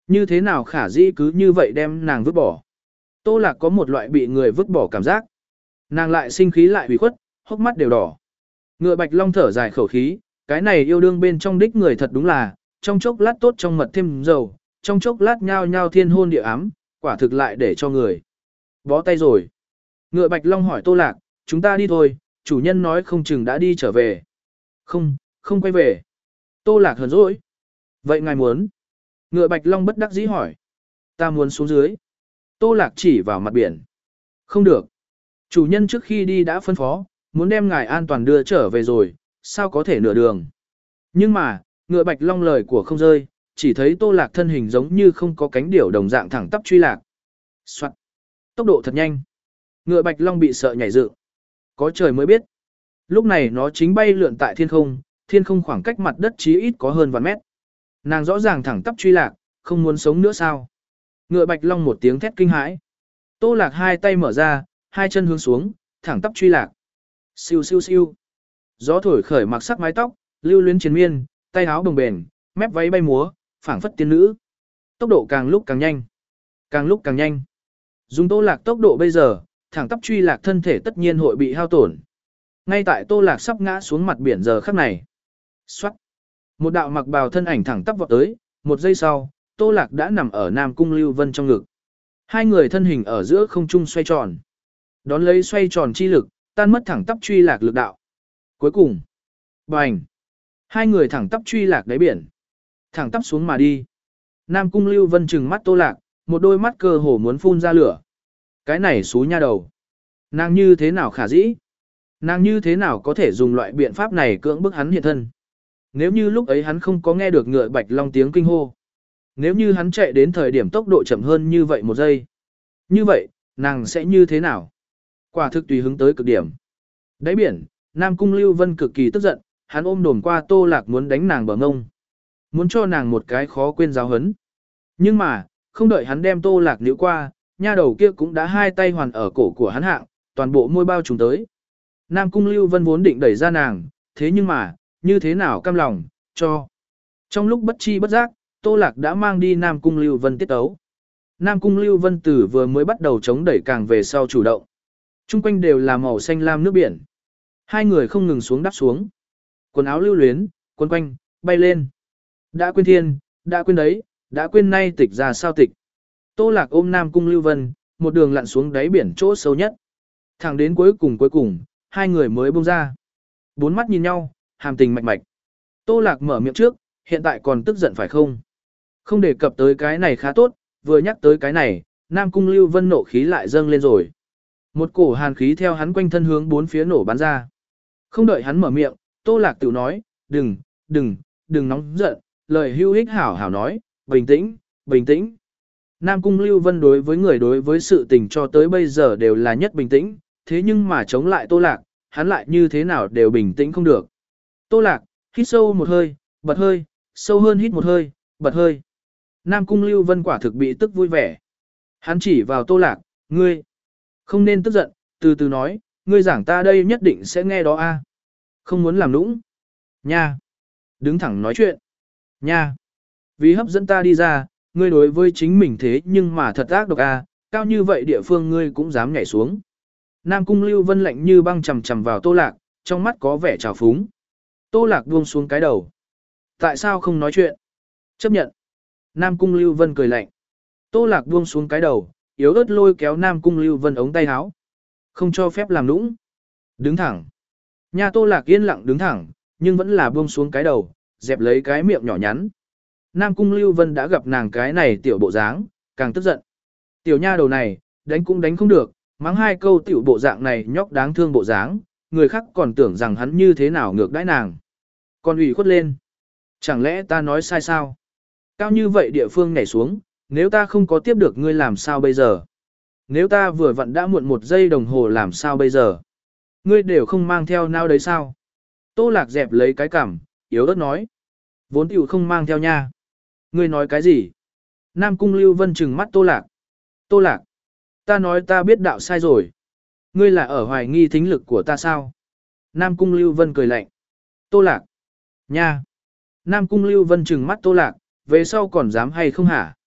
Như thế nào khả dĩ cứ như vậy đem nàng vứt bỏ. Tô Lạc có một loại bị người vứt bỏ cảm giác. Nàng lại sinh khí lại ủy khuất, hốc mắt đều đỏ. Ngựa Bạch Long thở dài khẩu khí, cái này yêu đương bên trong đích người thật đúng là, trong chốc lát tốt trong mật thêm dầu, trong chốc lát nhao nhao thiên hôn địa ám, quả thực lại để cho người. Bó tay rồi. Ngựa Bạch Long hỏi Tô Lạc, chúng ta đi thôi, chủ nhân nói không chừng đã đi trở về. Không, không quay về. Tô Lạc hờn dỗi. Vậy ngài muốn? Ngựa Bạch Long bất đắc dĩ hỏi. Ta muốn xuống dưới. Tô Lạc chỉ vào mặt biển. Không được. Chủ nhân trước khi đi đã phân phó, muốn đem ngài an toàn đưa trở về rồi, sao có thể nửa đường. Nhưng mà, ngựa Bạch Long lời của không rơi, chỉ thấy Tô Lạc thân hình giống như không có cánh điểu đồng dạng thẳng tắp truy lạc. Soạn. Tốc độ thật nhanh. Ngựa Bạch Long bị sợ nhảy dựng. Có trời mới biết. Lúc này nó chính bay lượn tại thiên không, thiên không khoảng cách mặt đất chí ít có hơn vạn mét. Nàng rõ ràng thẳng tắp truy lạc, không muốn sống nữa sao. Ngựa Bạch Long một tiếng thét kinh hãi. Tô Lạc hai tay mở ra, hai chân hướng xuống, thẳng tắp truy lạc. Siêu siêu siêu. Gió thổi khởi mặc sắc mái tóc, lưu luyến triền miên, tay áo đồng bền, mép váy bay múa, phảng phất tiên nữ. Tốc độ càng lúc càng nhanh, càng lúc càng nhanh. Dùng Tô Lạc tốc độ bây giờ, thẳng tắp truy lạc thân thể tất nhiên hội bị hao tổn. Ngay tại Tô Lạc sắp ngã xuống mặt biển giờ khắc này. Xoát. Một đạo mặc bào thân ảnh thẳng tắp vọt tới, một giây sau, Tô Lạc đã nằm ở Nam Cung Lưu Vân trong ngực. Hai người thân hình ở giữa không trung xoay tròn. Đón lấy xoay tròn chi lực, tan mất thẳng tắp truy lạc lực đạo. Cuối cùng, bành! Hai người thẳng tắp truy lạc đáy biển. Thẳng tắp xuống mà đi. Nam Cung Lưu Vân trừng mắt Tô Lạc, một đôi mắt cơ hồ muốn phun ra lửa. Cái này xú nha đầu. Nàng như thế nào khả dĩ? Nàng như thế nào có thể dùng loại biện pháp này cưỡng bức hắn hiện thân? Nếu như lúc ấy hắn không có nghe được ngựa Bạch Long tiếng kinh hô. Nếu như hắn chạy đến thời điểm tốc độ chậm hơn như vậy một giây. Như vậy, nàng sẽ như thế nào? Quả thực tùy hứng tới cực điểm. Đáy biển, Nam Cung Lưu Vân cực kỳ tức giận, hắn ôm đồn qua Tô Lạc muốn đánh nàng bờ ngông. Muốn cho nàng một cái khó quên giáo hấn. Nhưng mà, không đợi hắn đem Tô Lạc níu qua, nha đầu kia cũng đã hai tay hoàn ở cổ của hắn hạng, toàn bộ môi bao trùm tới. Nam Cung Lưu Vân vốn định đẩy ra nàng, thế nhưng mà, như thế nào cam lòng, cho. Trong lúc bất chi bất giác, Tô Lạc đã mang đi Nam Cung Lưu Vân tiết tấu. Nam Cung Lưu Vân Tử vừa mới bắt đầu chống đẩy càng về sau chủ động. Trung quanh đều là màu xanh lam nước biển. Hai người không ngừng xuống đắp xuống. Quần áo lưu luyến, quấn quanh, bay lên. Đã quên thiên, đã quên đấy, đã quên nay tịch ra sao tịch. Tô Lạc ôm Nam Cung Lưu Vân, một đường lặn xuống đáy biển chỗ sâu nhất. Thẳng đến cuối cùng cuối cùng, hai người mới buông ra. Bốn mắt nhìn nhau, hàm tình mạch mạch. Tô Lạc mở miệng trước, hiện tại còn tức giận phải không? Không đề cập tới cái này khá tốt, vừa nhắc tới cái này, Nam Cung Lưu Vân nộ khí lại dâng lên rồi. Một cổ hàn khí theo hắn quanh thân hướng bốn phía nổ bắn ra. Không đợi hắn mở miệng, Tô Lạc tự nói, đừng, đừng, đừng nóng giận, lời hưu hích hảo hảo nói, bình tĩnh, bình tĩnh. Nam Cung Lưu Vân đối với người đối với sự tình cho tới bây giờ đều là nhất bình tĩnh, thế nhưng mà chống lại Tô Lạc, hắn lại như thế nào đều bình tĩnh không được. Tô Lạc, hít sâu một hơi, bật hơi, sâu hơn hít một hơi, bật hơi. Nam Cung Lưu Vân quả thực bị tức vui vẻ. Hắn chỉ vào Tô Lạc, ngươi, không nên tức giận, từ từ nói, ngươi giảng ta đây nhất định sẽ nghe đó a. Không muốn làm nũng. Nha. Đứng thẳng nói chuyện. Nha. Vì hấp dẫn ta đi ra, ngươi đối với chính mình thế nhưng mà thật ác độc a, cao như vậy địa phương ngươi cũng dám nhảy xuống. Nam Cung Lưu Vân lạnh như băng chầm chầm vào Tô Lạc, trong mắt có vẻ trào phúng. Tô Lạc buông xuống cái đầu. Tại sao không nói chuyện? Chấp nhận. Nam Cung Lưu Vân cười lạnh. Tô Lạc buông xuống cái đầu, yếu ớt lôi kéo Nam Cung Lưu Vân ống tay áo. Không cho phép làm nũng. Đứng thẳng. Nha Tô Lạc yên lặng đứng thẳng, nhưng vẫn là buông xuống cái đầu, dẹp lấy cái miệng nhỏ nhắn. Nam Cung Lưu Vân đã gặp nàng cái này tiểu bộ dáng, càng tức giận. Tiểu nha đầu này, đánh cũng đánh không được, mắng hai câu tiểu bộ dạng này nhóc đáng thương bộ dáng, người khác còn tưởng rằng hắn như thế nào ngược đãi nàng. Còn ủy khuất lên. Chẳng lẽ ta nói sai sao? Cao như vậy địa phương nhảy xuống, nếu ta không có tiếp được ngươi làm sao bây giờ? Nếu ta vừa vặn đã muộn một giây đồng hồ làm sao bây giờ? Ngươi đều không mang theo nào đấy sao? Tô Lạc dẹp lấy cái cằm, yếu ớt nói. Vốn tiểu không mang theo nha. Ngươi nói cái gì? Nam Cung Lưu Vân trừng mắt Tô Lạc. Tô Lạc, ta nói ta biết đạo sai rồi. Ngươi là ở hoài nghi thính lực của ta sao? Nam Cung Lưu Vân cười lạnh. Tô Lạc, nha. Nam Cung Lưu Vân trừng mắt Tô Lạc, về sau còn dám hay không hả?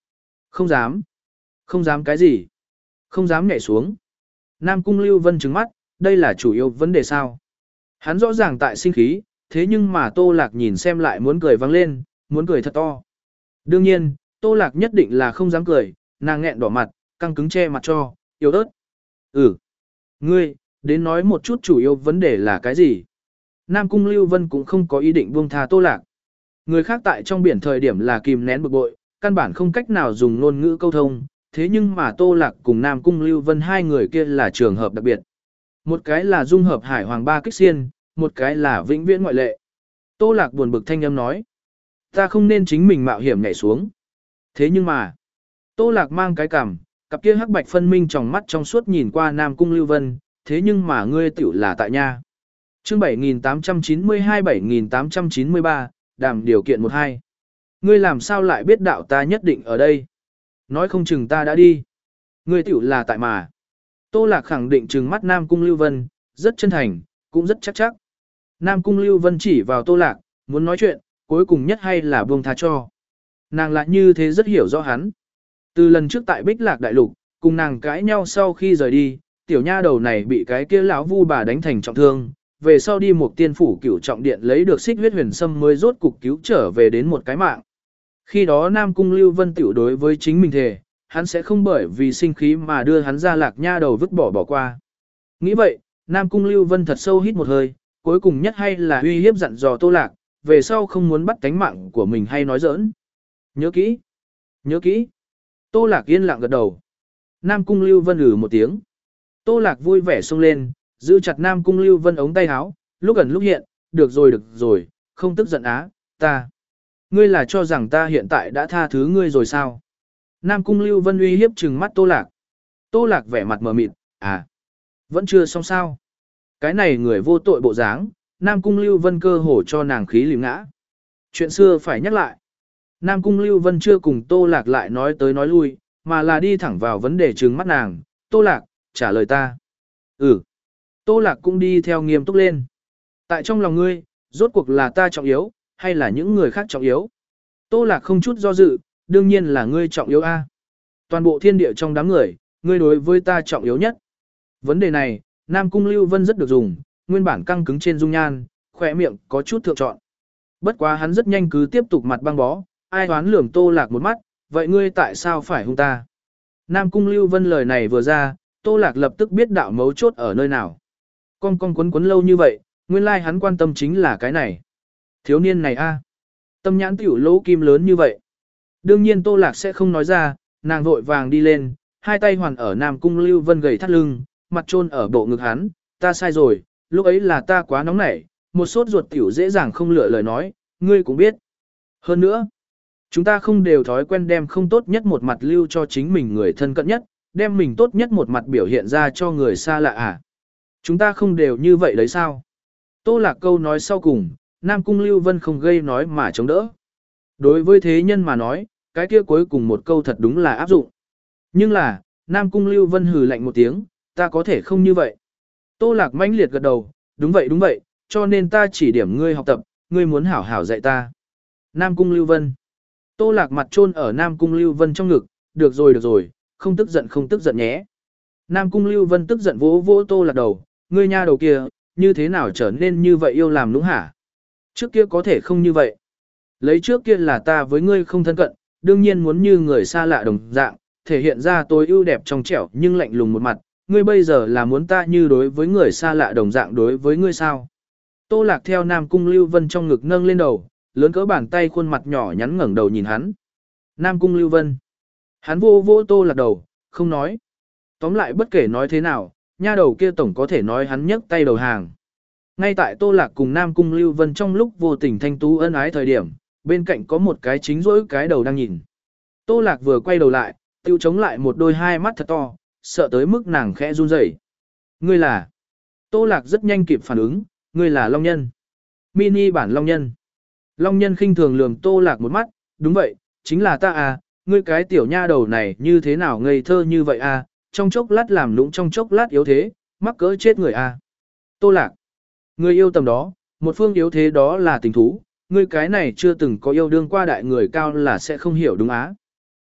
Không dám. Không dám cái gì? Không dám nhảy xuống. Nam Cung Lưu Vân trừng mắt, đây là chủ yếu vấn đề sao? Hắn rõ ràng tại sinh khí, thế nhưng mà Tô Lạc nhìn xem lại muốn cười vang lên, muốn cười thật to. Đương nhiên, Tô Lạc nhất định là không dám cười, nàng nghẹn đỏ mặt, căng cứng che mặt cho, yếu ớt. Ừ. Ngươi, đến nói một chút chủ yếu vấn đề là cái gì? Nam Cung Lưu Vân cũng không có ý định buông tha Tô Lạc. Người khác tại trong biển thời điểm là kìm nén bực bội, căn bản không cách nào dùng ngôn ngữ câu thông, thế nhưng mà Tô Lạc cùng Nam Cung Lưu Vân hai người kia là trường hợp đặc biệt. Một cái là dung hợp hải hoàng ba kích xiên, một cái là vĩnh viễn ngoại lệ. Tô Lạc buồn bực thanh âm nói, ta không nên chính mình mạo hiểm nhảy xuống. Thế nhưng mà, Tô Lạc mang cái cằm, cặp kia hắc bạch phân minh trong mắt trong suốt nhìn qua Nam Cung Lưu Vân, thế nhưng mà ngươi tiểu là tại nha. Chương bảy nghìn tám trăm chín mươi hai bảy nghìn tám trăm chín mươi ba, đàm điều kiện một hai. Ngươi làm sao lại biết đạo ta nhất định ở đây? Nói không chừng ta đã đi. Ngươi tiểu là tại mà. Tô Lạc khẳng định trừng mắt Nam Cung Lưu Vân, rất chân thành, cũng rất chắc chắc. Nam Cung Lưu Vân chỉ vào Tô Lạc, muốn nói chuyện, cuối cùng nhất hay là buông tha cho. Nàng lại như thế rất hiểu rõ hắn. Từ lần trước tại Bích Lạc Đại Lục, cùng nàng cãi nhau sau khi rời đi, tiểu nha đầu này bị cái kia lão vu bà đánh thành trọng thương, về sau đi một tiên phủ cửu trọng điện lấy được xích huyết huyền sâm mới rốt cục cứu trở về đến một cái mạng. Khi đó Nam Cung Lưu Vân tiểu đối với chính mình thề, hắn sẽ không bởi vì sinh khí mà đưa hắn ra Lạc nha đầu vứt bỏ bỏ qua. Nghĩ vậy, Nam Cung Lưu Vân thật sâu hít một hơi, cuối cùng nhất hay là uy hiếp dặn dò Tô Lạc, về sau không muốn bắt cánh mạng của mình hay nói giỡn. Nhớ kỹ, nhớ kỹ. Tô Lạc yên lặng gật đầu. Nam Cung Lưu Vân ử một tiếng. Tô Lạc vui vẻ xông lên, giữ chặt Nam Cung Lưu Vân ống tay áo, lúc ẩn lúc hiện, được rồi được rồi, không tức giận á, ta. Ngươi là cho rằng ta hiện tại đã tha thứ ngươi rồi sao? Nam Cung Lưu Vân uy hiếp trừng mắt Tô Lạc. Tô Lạc vẻ mặt mờ mịt, à, vẫn chưa xong sao. Cái này người vô tội bộ dáng, Nam Cung Lưu Vân cơ hồ cho nàng khí lìm ngã. Chuyện xưa phải nhắc lại. Nam Cung Lưu Vân chưa cùng Tô Lạc lại nói tới nói lui, mà là đi thẳng vào vấn đề trừng mắt nàng. Tô Lạc, trả lời ta. Ừ. Tô Lạc cũng đi theo nghiêm túc lên. Tại trong lòng ngươi, rốt cuộc là ta trọng yếu, hay là những người khác trọng yếu? Tô Lạc không chút do dự, đương nhiên là ngươi trọng yếu a. Toàn bộ thiên địa trong đám người, ngươi đối với ta trọng yếu nhất. Vấn đề này, Nam Cung Lưu Vân rất được dùng, nguyên bản căng cứng trên dung nhan, khỏe miệng có chút thượng trọn. Bất quá hắn rất nhanh cứ tiếp tục mặt băng bó, ai đoán lườm Tô Lạc một mắt, vậy ngươi tại sao phải hung ta? Nam Cung Lưu Vân lời này vừa ra, Tô Lạc lập tức biết đạo mấu chốt ở nơi nào. Con con quấn quấn lâu như vậy, nguyên lai hắn quan tâm chính là cái này. Thiếu niên này a, tâm nhãn tiểu lỗ kim lớn như vậy. Đương nhiên Tô Lạc sẽ không nói ra, nàng vội vàng đi lên, hai tay hoàn ở Nam Cung Lưu Vân gầy thắt lưng, mặt chôn ở bộ ngực hắn, ta sai rồi, lúc ấy là ta quá nóng nảy, một sốt ruột tiểu dễ dàng không lựa lời nói, ngươi cũng biết. Hơn nữa, chúng ta không đều thói quen đem không tốt nhất một mặt lưu cho chính mình người thân cận nhất, đem mình tốt nhất một mặt biểu hiện ra cho người xa lạ à. Chúng ta không đều như vậy đấy sao? Tô Lạc câu nói sau cùng, Nam Cung Lưu Vân không gây nói mà chống đỡ. Đối với thế nhân mà nói, cái kia cuối cùng một câu thật đúng là áp dụng. Nhưng là, Nam Cung Lưu Vân hừ lạnh một tiếng, ta có thể không như vậy. Tô Lạc mãnh liệt gật đầu, đúng vậy đúng vậy, cho nên ta chỉ điểm ngươi học tập, ngươi muốn hảo hảo dạy ta. Nam Cung Lưu Vân. Tô Lạc mặt chôn ở Nam Cung Lưu Vân trong ngực, được rồi được rồi, không tức giận không tức giận nhé. Nam Cung Lưu Vân tức giận vỗ vỗ Tô Lạc đầu, ngươi nha đầu kia, như thế nào trở nên như vậy yêu làm nũng hả? Trước kia có thể không như vậy. Lấy trước kia là ta với ngươi không thân cận, đương nhiên muốn như người xa lạ đồng dạng, thể hiện ra tôi ưu đẹp trong trẻo nhưng lạnh lùng một mặt, ngươi bây giờ là muốn ta như đối với người xa lạ đồng dạng đối với ngươi sao? Tô Lạc theo Nam Cung Lưu Vân trong ngực nâng lên đầu, lớn cỡ bàn tay khuôn mặt nhỏ nhắn ngẩng đầu nhìn hắn. Nam Cung Lưu Vân. Hắn vô vô Tô Lạc đầu, không nói. Tóm lại bất kể nói thế nào, nha đầu kia tổng có thể nói hắn nhấc tay đầu hàng. Ngay tại Tô Lạc cùng Nam Cung Lưu Vân trong lúc vô tình thanh tú ân ái thời điểm, bên cạnh có một cái chính rỗi cái đầu đang nhìn. Tô Lạc vừa quay đầu lại, tiêu chống lại một đôi hai mắt thật to, sợ tới mức nàng khẽ run rẩy. Ngươi là? Tô Lạc rất nhanh kịp phản ứng, ngươi là Long Nhân. Mini bản Long Nhân. Long Nhân khinh thường lườm Tô Lạc một mắt, đúng vậy, chính là ta à, ngươi cái tiểu nha đầu này như thế nào ngây thơ như vậy à, trong chốc lát làm nũng trong chốc lát yếu thế, mắc cỡ chết người à. Tô Lạc. Ngươi yêu tầm đó, một phương yếu thế đó là tình thú, ngươi cái này chưa từng có yêu đương qua đại người cao là sẽ không hiểu đúng á.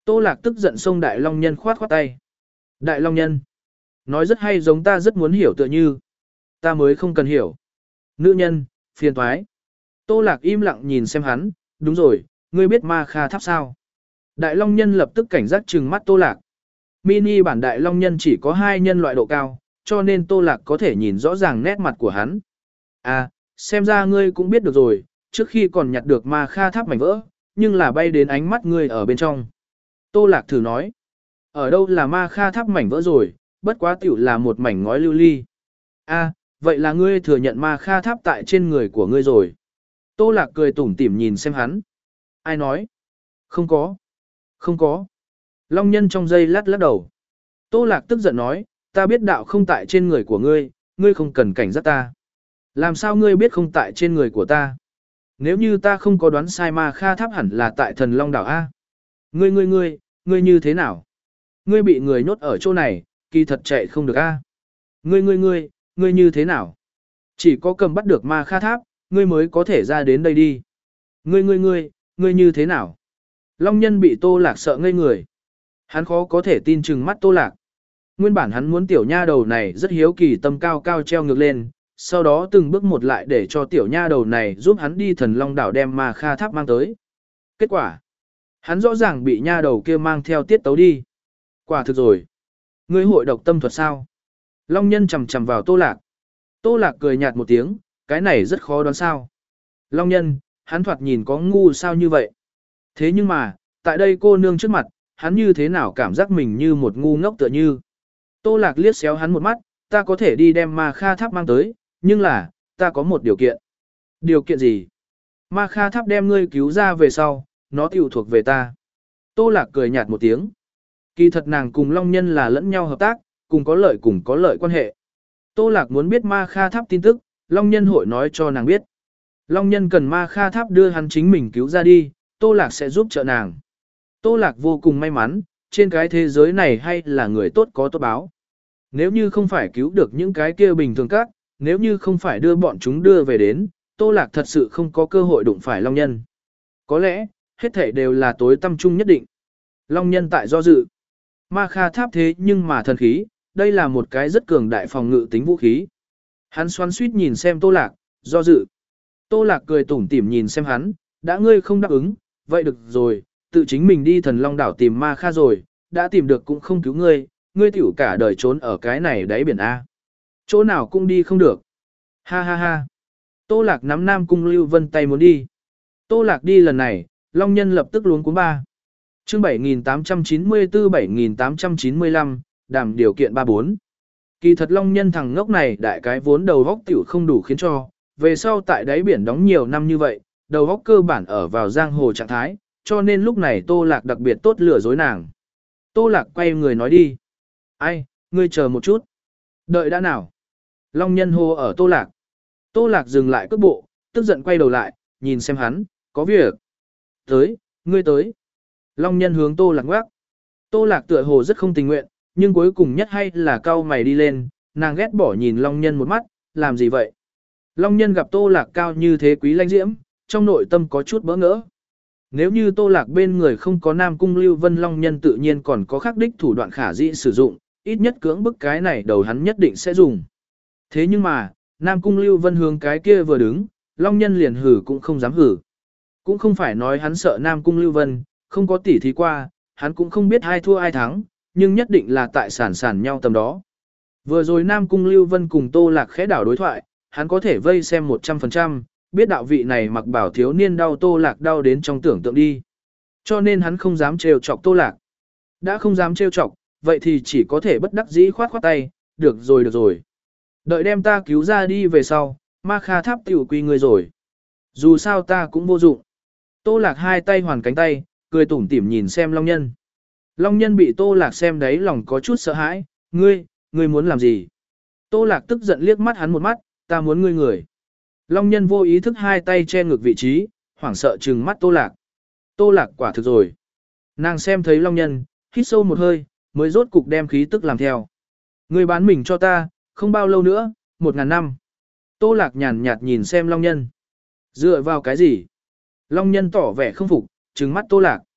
Tô Lạc tức giận xông Đại Long Nhân khoát khoát tay. Đại Long Nhân, nói rất hay giống ta rất muốn hiểu tựa như. Ta mới không cần hiểu. Nữ nhân, phiền toái. Tô Lạc im lặng nhìn xem hắn, đúng rồi, ngươi biết ma kha tháp sao? Đại Long Nhân lập tức cảnh giác trừng mắt Tô Lạc. Mini bản Đại Long Nhân chỉ có hai nhân loại độ cao, cho nên Tô Lạc có thể nhìn rõ ràng nét mặt của hắn. À, xem ra ngươi cũng biết được rồi, trước khi còn nhặt được ma kha tháp mảnh vỡ, nhưng là bay đến ánh mắt ngươi ở bên trong. Tô Lạc thử nói, ở đâu là ma kha tháp mảnh vỡ rồi, bất quá tiểu là một mảnh ngói lưu ly. À, vậy là ngươi thừa nhận ma kha tháp tại trên người của ngươi rồi. Tô Lạc cười tủm tỉm nhìn xem hắn. Ai nói? Không có. Không có. Long Nhân trong giây lát lắc đầu. Tô Lạc tức giận nói, ta biết đạo không tại trên người của ngươi, ngươi không cần cảnh giác ta. Làm sao ngươi biết không tại trên người của ta? Nếu như ta không có đoán sai ma kha tháp hẳn là tại thần Long đảo A. Ngươi ngươi ngươi, ngươi như thế nào? Ngươi bị người nhốt ở chỗ này, kỳ thật chạy không được A. Ngươi ngươi ngươi, ngươi như thế nào? Chỉ có cầm bắt được ma kha tháp, ngươi mới có thể ra đến đây đi. Ngươi ngươi ngươi, ngươi như thế nào? Long Nhân bị Tô Lạc sợ ngây người. Hắn khó có thể tin chừng mắt Tô Lạc. Nguyên bản hắn muốn tiểu nha đầu này rất hiếu kỳ tâm cao cao treo ngược lên, sau đó từng bước một lại để cho tiểu nha đầu này giúp hắn đi thần Long đảo đem ma kha tháp mang tới. Kết quả, hắn rõ ràng bị nha đầu kia mang theo tiết tấu đi. Quả thực rồi. Ngươi hội độc tâm thuật sao? Long Nhân chầm chầm vào Tô Lạc. Tô Lạc cười nhạt một tiếng, cái này rất khó đoán sao. Long Nhân, hắn thoạt nhìn có ngu sao như vậy. Thế nhưng mà, tại đây cô nương trước mặt, hắn như thế nào cảm giác mình như một ngu ngốc tựa như. Tô Lạc liếc xéo hắn một mắt, ta có thể đi đem ma kha tháp mang tới, nhưng là, ta có một điều kiện. Điều kiện gì? Ma kha tháp đem ngươi cứu ra về sau, nó tiểu thuộc về ta. Tô Lạc cười nhạt một tiếng. Kỳ thật nàng cùng Long Nhân là lẫn nhau hợp tác, cùng có lợi cùng có lợi quan hệ. Tô Lạc muốn biết ma kha tháp tin tức, Long Nhân hội nói cho nàng biết. Long Nhân cần ma kha tháp đưa hắn chính mình cứu ra đi, Tô Lạc sẽ giúp trợ nàng. Tô Lạc vô cùng may mắn, trên cái thế giới này hay là người tốt có tốt báo. Nếu như không phải cứu được những cái kia bình thường các, nếu như không phải đưa bọn chúng đưa về đến, Tô Lạc thật sự không có cơ hội đụng phải Long Nhân. Có lẽ, hết thảy đều là tối tâm trung nhất định. Long Nhân tại do dự. Ma kha tháp thế nhưng mà thần khí, đây là một cái rất cường đại phòng ngự tính vũ khí. Hắn xoắn suýt nhìn xem Tô Lạc, do dự. Tô Lạc cười tủm tỉm nhìn xem hắn, đã ngươi không đáp ứng, vậy được rồi, tự chính mình đi thần Long đảo tìm ma kha rồi, đã tìm được cũng không cứu ngươi, ngươi tiểu cả đời trốn ở cái này đáy biển A. Chỗ nào cũng đi không được. Ha ha ha. Tô Lạc nắm Nam Cung Lưu Vân tay muốn đi. Tô Lạc đi lần này, Long Nhân lập tức luống cuống ba. Chương bảy nghìn tám trăm chín mươi tư bảy nghìn tám trăm chín mươi lăm, đảm điều kiện ba bốn. Kỳ thật Long Nhân thằng ngốc này đại cái vốn đầu góc tiểu không đủ khiến cho, về sau tại đáy biển đóng nhiều năm như vậy, đầu góc cơ bản ở vào giang hồ trạng thái, cho nên lúc này Tô Lạc đặc biệt tốt lừa dối nàng. Tô Lạc quay người nói đi. Ai, ngươi chờ một chút. Đợi đã nào. Long Nhân hô ở Tô Lạc. Tô Lạc dừng lại cước bộ, tức giận quay đầu lại, nhìn xem hắn, có việc. Tới, ngươi tới. Long Nhân hướng Tô Lạc ngoác. Tô Lạc tựa hồ rất không tình nguyện, nhưng cuối cùng nhất hay là cau mày đi lên, nàng ghét bỏ nhìn Long Nhân một mắt, làm gì vậy? Long Nhân gặp Tô Lạc cao như thế quý lãnh diễm, trong nội tâm có chút bỡ ngỡ. Nếu như Tô Lạc bên người không có Nam Cung Lưu Vân, Long Nhân tự nhiên còn có khắc đích thủ đoạn khả dĩ sử dụng, ít nhất cưỡng bức cái này đầu hắn nhất định sẽ dùng. Thế nhưng mà, Nam Cung Lưu Vân hướng cái kia vừa đứng, Long Nhân liền hử cũng không dám hử. Cũng không phải nói hắn sợ Nam Cung Lưu Vân, không có tỉ thí qua, hắn cũng không biết ai thua ai thắng, nhưng nhất định là tại sản sản nhau tầm đó. Vừa rồi Nam Cung Lưu Vân cùng Tô Lạc khẽ đảo đối thoại, hắn có thể vây xem một trăm phần trăm, biết đạo vị này mặc bảo thiếu niên đau Tô Lạc đau đến trong tưởng tượng đi. Cho nên hắn không dám trêu chọc Tô Lạc. Đã không dám trêu chọc, vậy thì chỉ có thể bất đắc dĩ khoát khoát tay, được rồi được rồi. Đợi đem ta cứu ra đi về sau, ma kha tháp tiểu quy ngươi rồi. Dù sao ta cũng vô dụng. Tô Lạc hai tay hoàn cánh tay, cười tủm tỉm nhìn xem Long Nhân. Long Nhân bị Tô Lạc xem đấy lòng có chút sợ hãi, ngươi, ngươi muốn làm gì? Tô Lạc tức giận liếc mắt hắn một mắt, ta muốn ngươi người. Long Nhân vô ý thức hai tay che ngực vị trí, hoảng sợ trừng mắt Tô Lạc. Tô Lạc quả thực rồi. Nàng xem thấy Long Nhân, hít sâu một hơi, mới rốt cục đem khí tức làm theo. Ngươi bán mình cho ta, không bao lâu nữa, một ngàn năm. Tô Lạc nhàn nhạt nhìn xem Long Nhân. Dựa vào cái gì? Long Nhân tỏ vẻ không phục, trừng mắt Tô Lạc.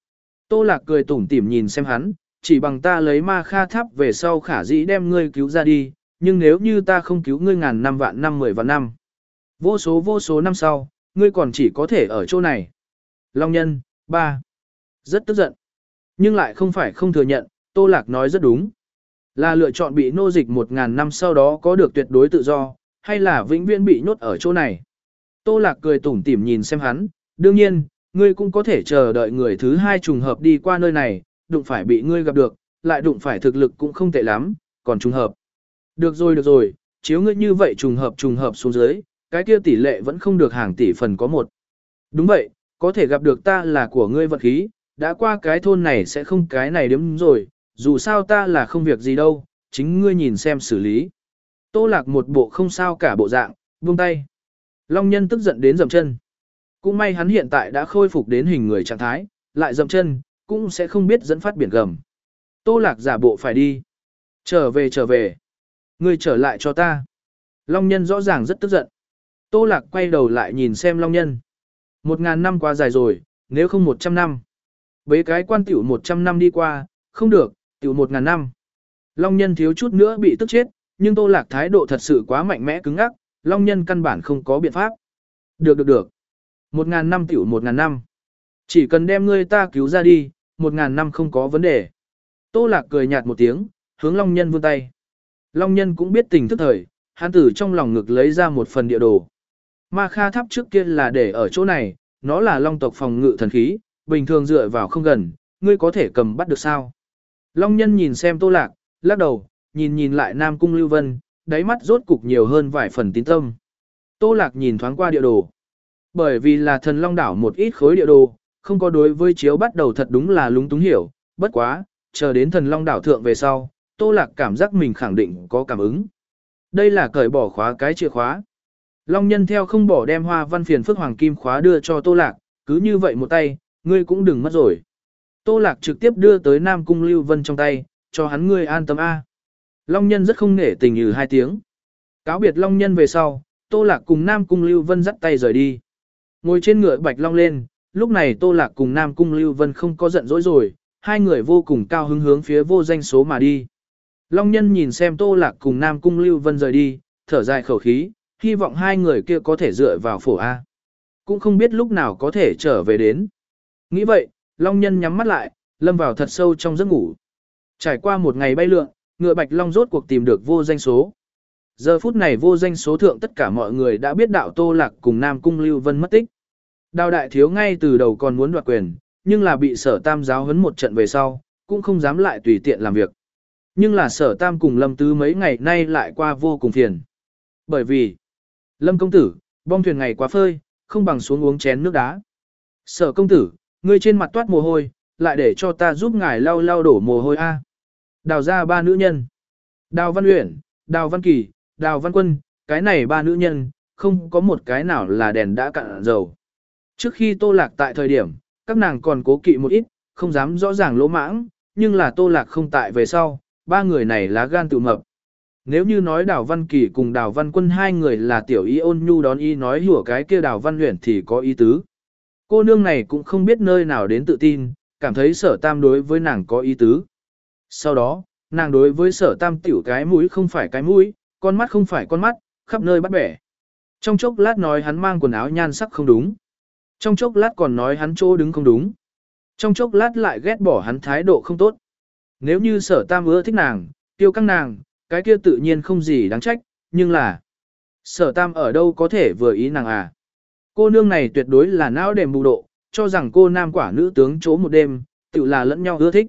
Tô Lạc cười tủm tỉm nhìn xem hắn, chỉ bằng ta lấy ma kha tháp về sau khả dĩ đem ngươi cứu ra đi, nhưng nếu như ta không cứu ngươi ngàn năm vạn năm mười vạn năm. Vô số vô số năm sau, ngươi còn chỉ có thể ở chỗ này. Long nhân, ba. Rất tức giận. Nhưng lại không phải không thừa nhận, Tô Lạc nói rất đúng. Là lựa chọn bị nô dịch một ngàn năm sau đó có được tuyệt đối tự do, hay là vĩnh viễn bị nhốt ở chỗ này. Tô Lạc cười tủm tỉm nhìn xem hắn, đương nhiên, ngươi cũng có thể chờ đợi người thứ hai trùng hợp đi qua nơi này, đụng phải bị ngươi gặp được, lại đụng phải thực lực cũng không tệ lắm, còn trùng hợp. Được rồi được rồi, chiếu ngươi như vậy trùng hợp trùng hợp xuống dưới, cái kia tỷ lệ vẫn không được hàng tỷ phần có một. Đúng vậy, có thể gặp được ta là của ngươi vận khí, đã qua cái thôn này sẽ không cái này đếm rồi, dù sao ta là không việc gì đâu, chính ngươi nhìn xem xử lý. Tô Lạc một bộ không sao cả bộ dạng, buông tay. Long nhân tức giận đến dậm chân. Cũng may hắn hiện tại đã khôi phục đến hình người trạng thái, lại dậm chân, cũng sẽ không biết dẫn phát biển gầm. Tô Lạc giả bộ phải đi. Trở về trở về. Ngươi trở lại cho ta. Long nhân rõ ràng rất tức giận. Tô Lạc quay đầu lại nhìn xem Long nhân. Một ngàn năm quá dài rồi, nếu không một trăm năm. Bế cái quan tiểu một trăm năm đi qua, không được, tiểu một ngàn năm. Long nhân thiếu chút nữa bị tức chết, nhưng Tô Lạc thái độ thật sự quá mạnh mẽ cứng ngắc, Long nhân căn bản không có biện pháp. Được được được. Một ngàn năm tiểu một ngàn năm. Chỉ cần đem ngươi ta cứu ra đi, một ngàn năm không có vấn đề. Tô Lạc cười nhạt một tiếng, hướng Long nhân vươn tay. Long nhân cũng biết tình thức thời, hắn từ trong lòng ngực lấy ra một phần địa đồ. Ma Kha tháp trước kia là để ở chỗ này, nó là Long tộc phòng ngự thần khí, bình thường dựa vào không gần, ngươi có thể cầm bắt được sao? Long nhân nhìn xem Tô Lạc, lắc đầu, nhìn nhìn lại Nam Cung Lưu Vân, đáy mắt rốt cục nhiều hơn vài phần tín tâm. Tô Lạc nhìn thoáng qua địa đồ. Bởi vì là thần Long đảo một ít khối địa đồ, không có đối với chiếu bắt đầu thật đúng là lúng túng hiểu, bất quá, chờ đến thần Long đảo thượng về sau, Tô Lạc cảm giác mình khẳng định có cảm ứng. Đây là cởi bỏ khóa cái chìa khóa. Long nhân theo không bỏ đem hoa văn phiền phức hoàng kim khóa đưa cho Tô Lạc, cứ như vậy một tay, ngươi cũng đừng mất rồi. Tô Lạc trực tiếp đưa tới Nam Cung Lưu Vân trong tay, cho hắn ngươi an tâm A. Long nhân rất không nể tình ừ hai tiếng. Cáo biệt Long nhân về sau, Tô Lạc cùng Nam Cung Lưu Vân dắt tay rời đi. Ngồi trên ngựa bạch long lên, lúc này Tô Lạc cùng Nam Cung Lưu Vân không có giận dỗi rồi, hai người vô cùng cao hứng hướng phía vô danh số mà đi. Long nhân nhìn xem Tô Lạc cùng Nam Cung Lưu Vân rời đi, thở dài khẩu khí, hy vọng hai người kia có thể dựa vào phổ A. Cũng không biết lúc nào có thể trở về đến. Nghĩ vậy, Long nhân nhắm mắt lại, lâm vào thật sâu trong giấc ngủ. Trải qua một ngày bay lượn, ngựa bạch long rốt cuộc tìm được vô danh số. Giờ phút này vô danh số thượng tất cả mọi người đã biết đạo Tô Lạc cùng Nam Cung Lưu Vân mất tích. Đào đại thiếu ngay từ đầu còn muốn đoạt quyền, nhưng là bị sở tam giáo huấn một trận về sau, cũng không dám lại tùy tiện làm việc. Nhưng là sở tam cùng Lâm Tứ mấy ngày nay lại qua vô cùng phiền. Bởi vì, Lâm công tử, bong thuyền ngày quá phơi, không bằng xuống uống chén nước đá. Sở công tử, ngươi trên mặt toát mồ hôi, lại để cho ta giúp ngài lau lau đổ mồ hôi a. Đào ra ba nữ nhân. Đào Văn Uyển, Đào Văn Kỳ, Đào Văn Quân, cái này ba nữ nhân, không có một cái nào là đèn đã cạn dầu. Trước khi Tô Lạc tại thời điểm, các nàng còn cố kỵ một ít, không dám rõ ràng lỗ mãng, nhưng là Tô Lạc không tại về sau, ba người này lá gan tự mập. Nếu như nói Đào Văn Kỳ cùng Đào Văn Quân hai người là tiểu y ôn nhu đón y nói hùa cái kia Đào Văn Uyển thì có ý tứ. Cô nương này cũng không biết nơi nào đến tự tin, cảm thấy sở tam đối với nàng có ý tứ. Sau đó, nàng đối với sở tam tiểu cái mũi không phải cái mũi, con mắt không phải con mắt, khắp nơi bắt bẻ. Trong chốc lát nói hắn mang quần áo nhan sắc không đúng. Trong chốc lát còn nói hắn chỗ đứng không đúng. Trong chốc lát lại ghét bỏ hắn thái độ không tốt. Nếu như sở tam ưa thích nàng, tiêu căng nàng, cái kia tự nhiên không gì đáng trách, nhưng là sở tam ở đâu có thể vừa ý nàng à. Cô nương này tuyệt đối là não đềm bù độ, cho rằng cô nam quả nữ tướng chỗ một đêm, tự là lẫn nhau ưa thích.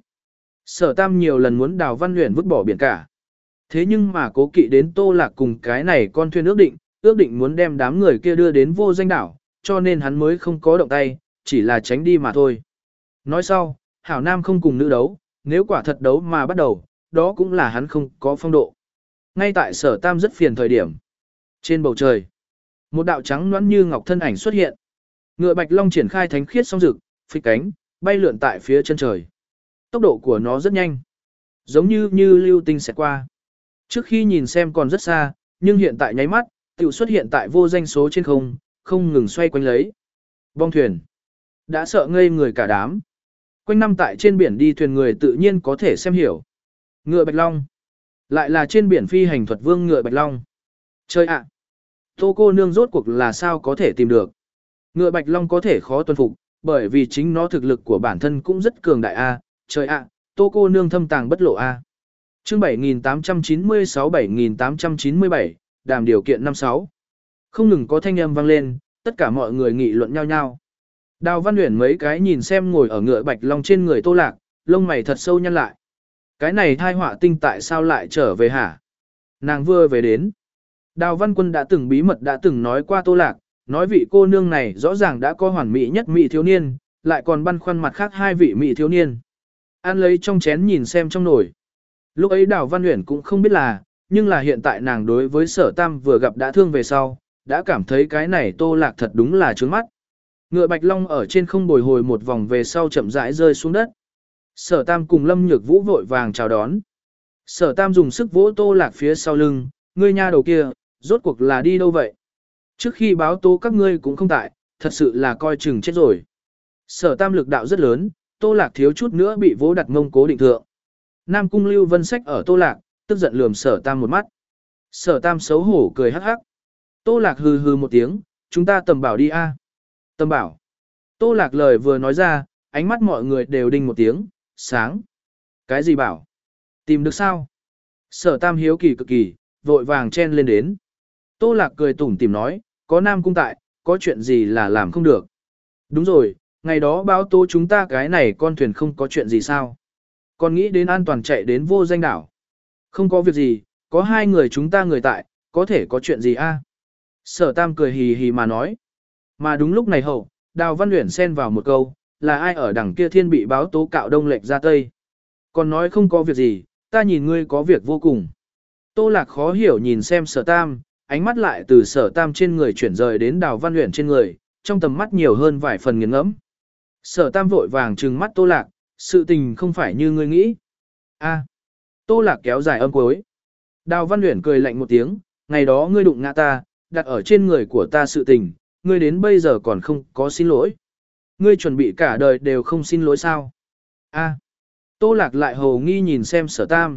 Sở tam nhiều lần muốn Đào Văn Uyển vứt bỏ biển cả. Thế nhưng mà cố kỵ đến Tô Lạc cùng cái này con thuyền ước định, ước định muốn đem đám người kia đưa đến vô danh đảo, cho nên hắn mới không có động tay, chỉ là tránh đi mà thôi. Nói sau, hảo nam không cùng nữ đấu, nếu quả thật đấu mà bắt đầu, đó cũng là hắn không có phong độ. Ngay tại sở tam rất phiền thời điểm. Trên bầu trời, một đạo trắng nõn như ngọc thân ảnh xuất hiện. Ngựa bạch long triển khai thánh khiết song rực, phịch cánh, bay lượn tại phía chân trời. Tốc độ của nó rất nhanh, giống như như lưu tinh xẹt qua. Trước khi nhìn xem còn rất xa, nhưng hiện tại nháy mắt, tiểu xuất hiện tại vô danh số trên không, không ngừng xoay quanh lấy. Bong thuyền đã sợ ngây người cả đám. Quanh năm tại trên biển đi thuyền người tự nhiên có thể xem hiểu. Ngựa Bạch Long. Lại là trên biển phi hành thuật vương ngựa Bạch Long. Chơi ạ! Tô cô nương rốt cuộc là sao có thể tìm được. Ngựa Bạch Long có thể khó tuân phục, bởi vì chính nó thực lực của bản thân cũng rất cường đại a. Trời ạ, Tô cô nương thâm tàng bất lộ a. Chương bảy nghìn tám trăm chín mươi sáu bảy nghìn tám trăm chín mươi bảy, đàm điều kiện năm sáu. Không ngừng có thanh âm vang lên, tất cả mọi người nghị luận nhau nhau. Đào Văn Uyển mấy cái nhìn xem ngồi ở ngựa Bạch Long trên người Tô Lạc, lông mày thật sâu nhăn lại. Cái này thai họa tinh tại sao lại trở về hả? Nàng vừa về đến. Đào Văn Quân đã từng bí mật đã từng nói qua Tô Lạc, nói vị cô nương này rõ ràng đã có hoàn mỹ nhất mỹ thiếu niên, lại còn băn khoăn mặt khác hai vị mỹ thiếu niên. Ăn lấy trong chén nhìn xem trong nồi. Lúc ấy Đào Văn Uyển cũng không biết là, nhưng là hiện tại nàng đối với Sở Tam vừa gặp đã thương về sau, đã cảm thấy cái này Tô Lạc thật đúng là trướng mắt. Ngựa Bạch Long ở trên không bồi hồi một vòng về sau chậm rãi rơi xuống đất. Sở Tam cùng Lâm Nhược Vũ vội vàng chào đón. Sở Tam dùng sức vỗ Tô Lạc phía sau lưng, ngươi nha đầu kia, rốt cuộc là đi đâu vậy? Trước khi báo tố các ngươi cũng không tại, thật sự là coi chừng chết rồi. Sở Tam lực đạo rất lớn, Tô Lạc thiếu chút nữa bị vỗ đặt ngông cố định thượng. Nam Cung Lưu Vân sách ở Tô Lạc, tức giận lườm Sở Tam một mắt. Sở Tam xấu hổ cười hắc hắc. Tô Lạc hừ hừ một tiếng, chúng ta tầm bảo đi a. Tầm bảo. Tô Lạc lời vừa nói ra, ánh mắt mọi người đều đinh một tiếng, sáng. Cái gì bảo? Tìm được sao? Sở Tam hiếu kỳ cực kỳ, vội vàng chen lên đến. Tô Lạc cười tủm tỉm nói, có Nam Cung tại, có chuyện gì là làm không được. Đúng rồi, ngày đó báo tố chúng ta cái này con thuyền không có chuyện gì sao. Còn nghĩ đến an toàn chạy đến vô danh đảo. Không có việc gì, có hai người chúng ta người tại, có thể có chuyện gì a? Sở Tam cười hì hì mà nói. Mà đúng lúc này hậu, Đào Văn Uyển xen vào một câu, là ai ở đằng kia thiên bị báo tố cạo đông lệch ra tây. Còn nói không có việc gì, ta nhìn ngươi có việc vô cùng. Tô Lạc khó hiểu nhìn xem Sở Tam, ánh mắt lại từ Sở Tam trên người chuyển rời đến Đào Văn Uyển trên người, trong tầm mắt nhiều hơn vài phần nghiền ngẫm. Sở Tam vội vàng trừng mắt Tô Lạc, sự tình không phải như ngươi nghĩ. A. Tô Lạc kéo dài âm cuối. Đào Văn Uyển cười lạnh một tiếng, ngày đó ngươi đụng ngã ta, đặt ở trên người của ta sự tình, ngươi đến bây giờ còn không có xin lỗi. Ngươi chuẩn bị cả đời đều không xin lỗi sao? A. Tô Lạc lại hồ nghi nhìn xem Sở Tam.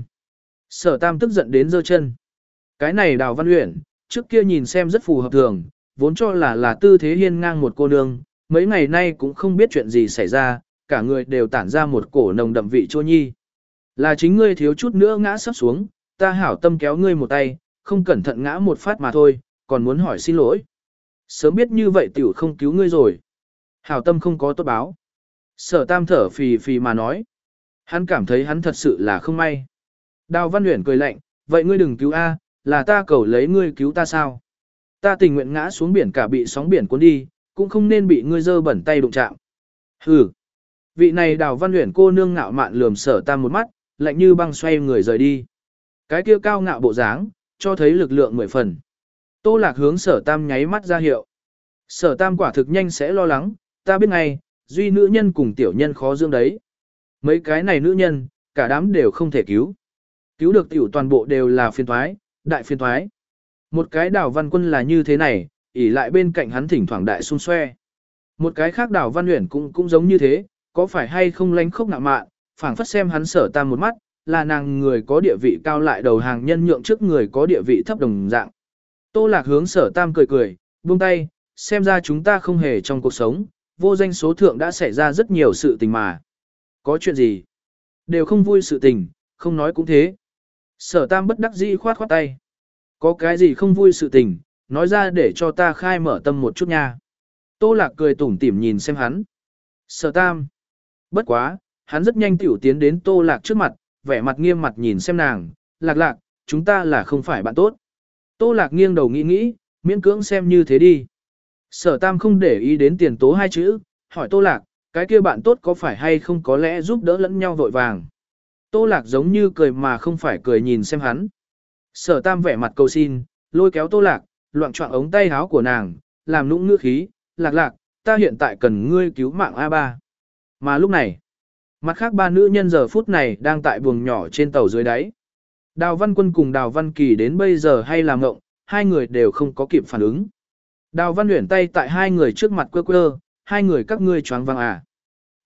Sở Tam tức giận đến giơ chân. Cái này Đào Văn Uyển, trước kia nhìn xem rất phù hợp thường, vốn cho là là tư thế hiên ngang một cô nương, mấy ngày nay cũng không biết chuyện gì xảy ra, cả người đều tản ra một cổ nồng đậm vị chua nhi. Là chính ngươi thiếu chút nữa ngã sắp xuống, ta hảo tâm kéo ngươi một tay, không cẩn thận ngã một phát mà thôi, còn muốn hỏi xin lỗi. Sớm biết như vậy tiểu không cứu ngươi rồi. Hảo tâm không có tốt báo. Sở Tam thở phì phì mà nói. Hắn cảm thấy hắn thật sự là không may. Đào Văn Uyển cười lạnh, vậy ngươi đừng cứu A, là ta cầu lấy ngươi cứu ta sao? Ta tình nguyện ngã xuống biển cả bị sóng biển cuốn đi, cũng không nên bị ngươi dơ bẩn tay đụng chạm. Hừ. Vị này Đào Văn Uyển cô nương ngạo mạn lườm Sở Tam một mắt, lạnh như băng xoay người rời đi. Cái kia cao ngạo bộ dáng, cho thấy lực lượng mười phần. Tô Lạc hướng Sở Tam nháy mắt ra hiệu. Sở Tam quả thực nhanh sẽ lo lắng, ta biết ngay, duy nữ nhân cùng tiểu nhân khó dưỡng đấy. Mấy cái này nữ nhân, cả đám đều không thể cứu. Cứu được tiểu toàn bộ đều là phiền thoái, đại phiền thoái. Một cái Đào Văn Quân là như thế này, ỉ lại bên cạnh hắn thỉnh thoảng đại xung xoe. Một cái khác Đào Văn Uyển cũng cũng giống như thế, có phải hay không lánh khốc ngạo mạn, phảng phất xem hắn Sở Tam một mắt, là nàng người có địa vị cao lại đầu hàng nhân nhượng trước người có địa vị thấp đồng dạng. Tô Lạc hướng Sở Tam cười cười, buông tay, xem ra chúng ta không hề trong cuộc sống, vô danh số thượng đã xảy ra rất nhiều sự tình mà. Có chuyện gì? Đều không vui sự tình, không nói cũng thế. Sở Tam bất đắc dĩ khoát khoát tay. Có cái gì không vui sự tình, nói ra để cho ta khai mở tâm một chút nha. Tô Lạc cười tủm tỉm nhìn xem hắn. Sở Tam. Bất quá, hắn rất nhanh tiểu tiến đến Tô Lạc trước mặt, vẻ mặt nghiêm mặt nhìn xem nàng. Lạc Lạc, chúng ta là không phải bạn tốt. Tô Lạc nghiêng đầu nghĩ nghĩ, miễn cưỡng xem như thế đi. Sở Tam không để ý đến tiền tố hai chữ, hỏi Tô Lạc, cái kia bạn tốt có phải hay không có lẽ giúp đỡ lẫn nhau vội vàng. Tô Lạc giống như cười mà không phải cười nhìn xem hắn. Sở Tam vẻ mặt cầu xin, lôi kéo Tô Lạc, loạn choạng ống tay áo của nàng, làm nũng ngữ khí, Lạc Lạc, ta hiện tại cần ngươi cứu mạng A ba. Mà lúc này, mặt khác ba nữ nhân giờ phút này đang tại buồng nhỏ trên tàu dưới đáy. Đào Văn Quân cùng Đào Văn Kỳ đến bây giờ hay làm ngộng, hai người đều không có kịp phản ứng. Đào Văn Uyển tay tại hai người trước mặt quơ quơ, hai người các ngươi choáng váng à.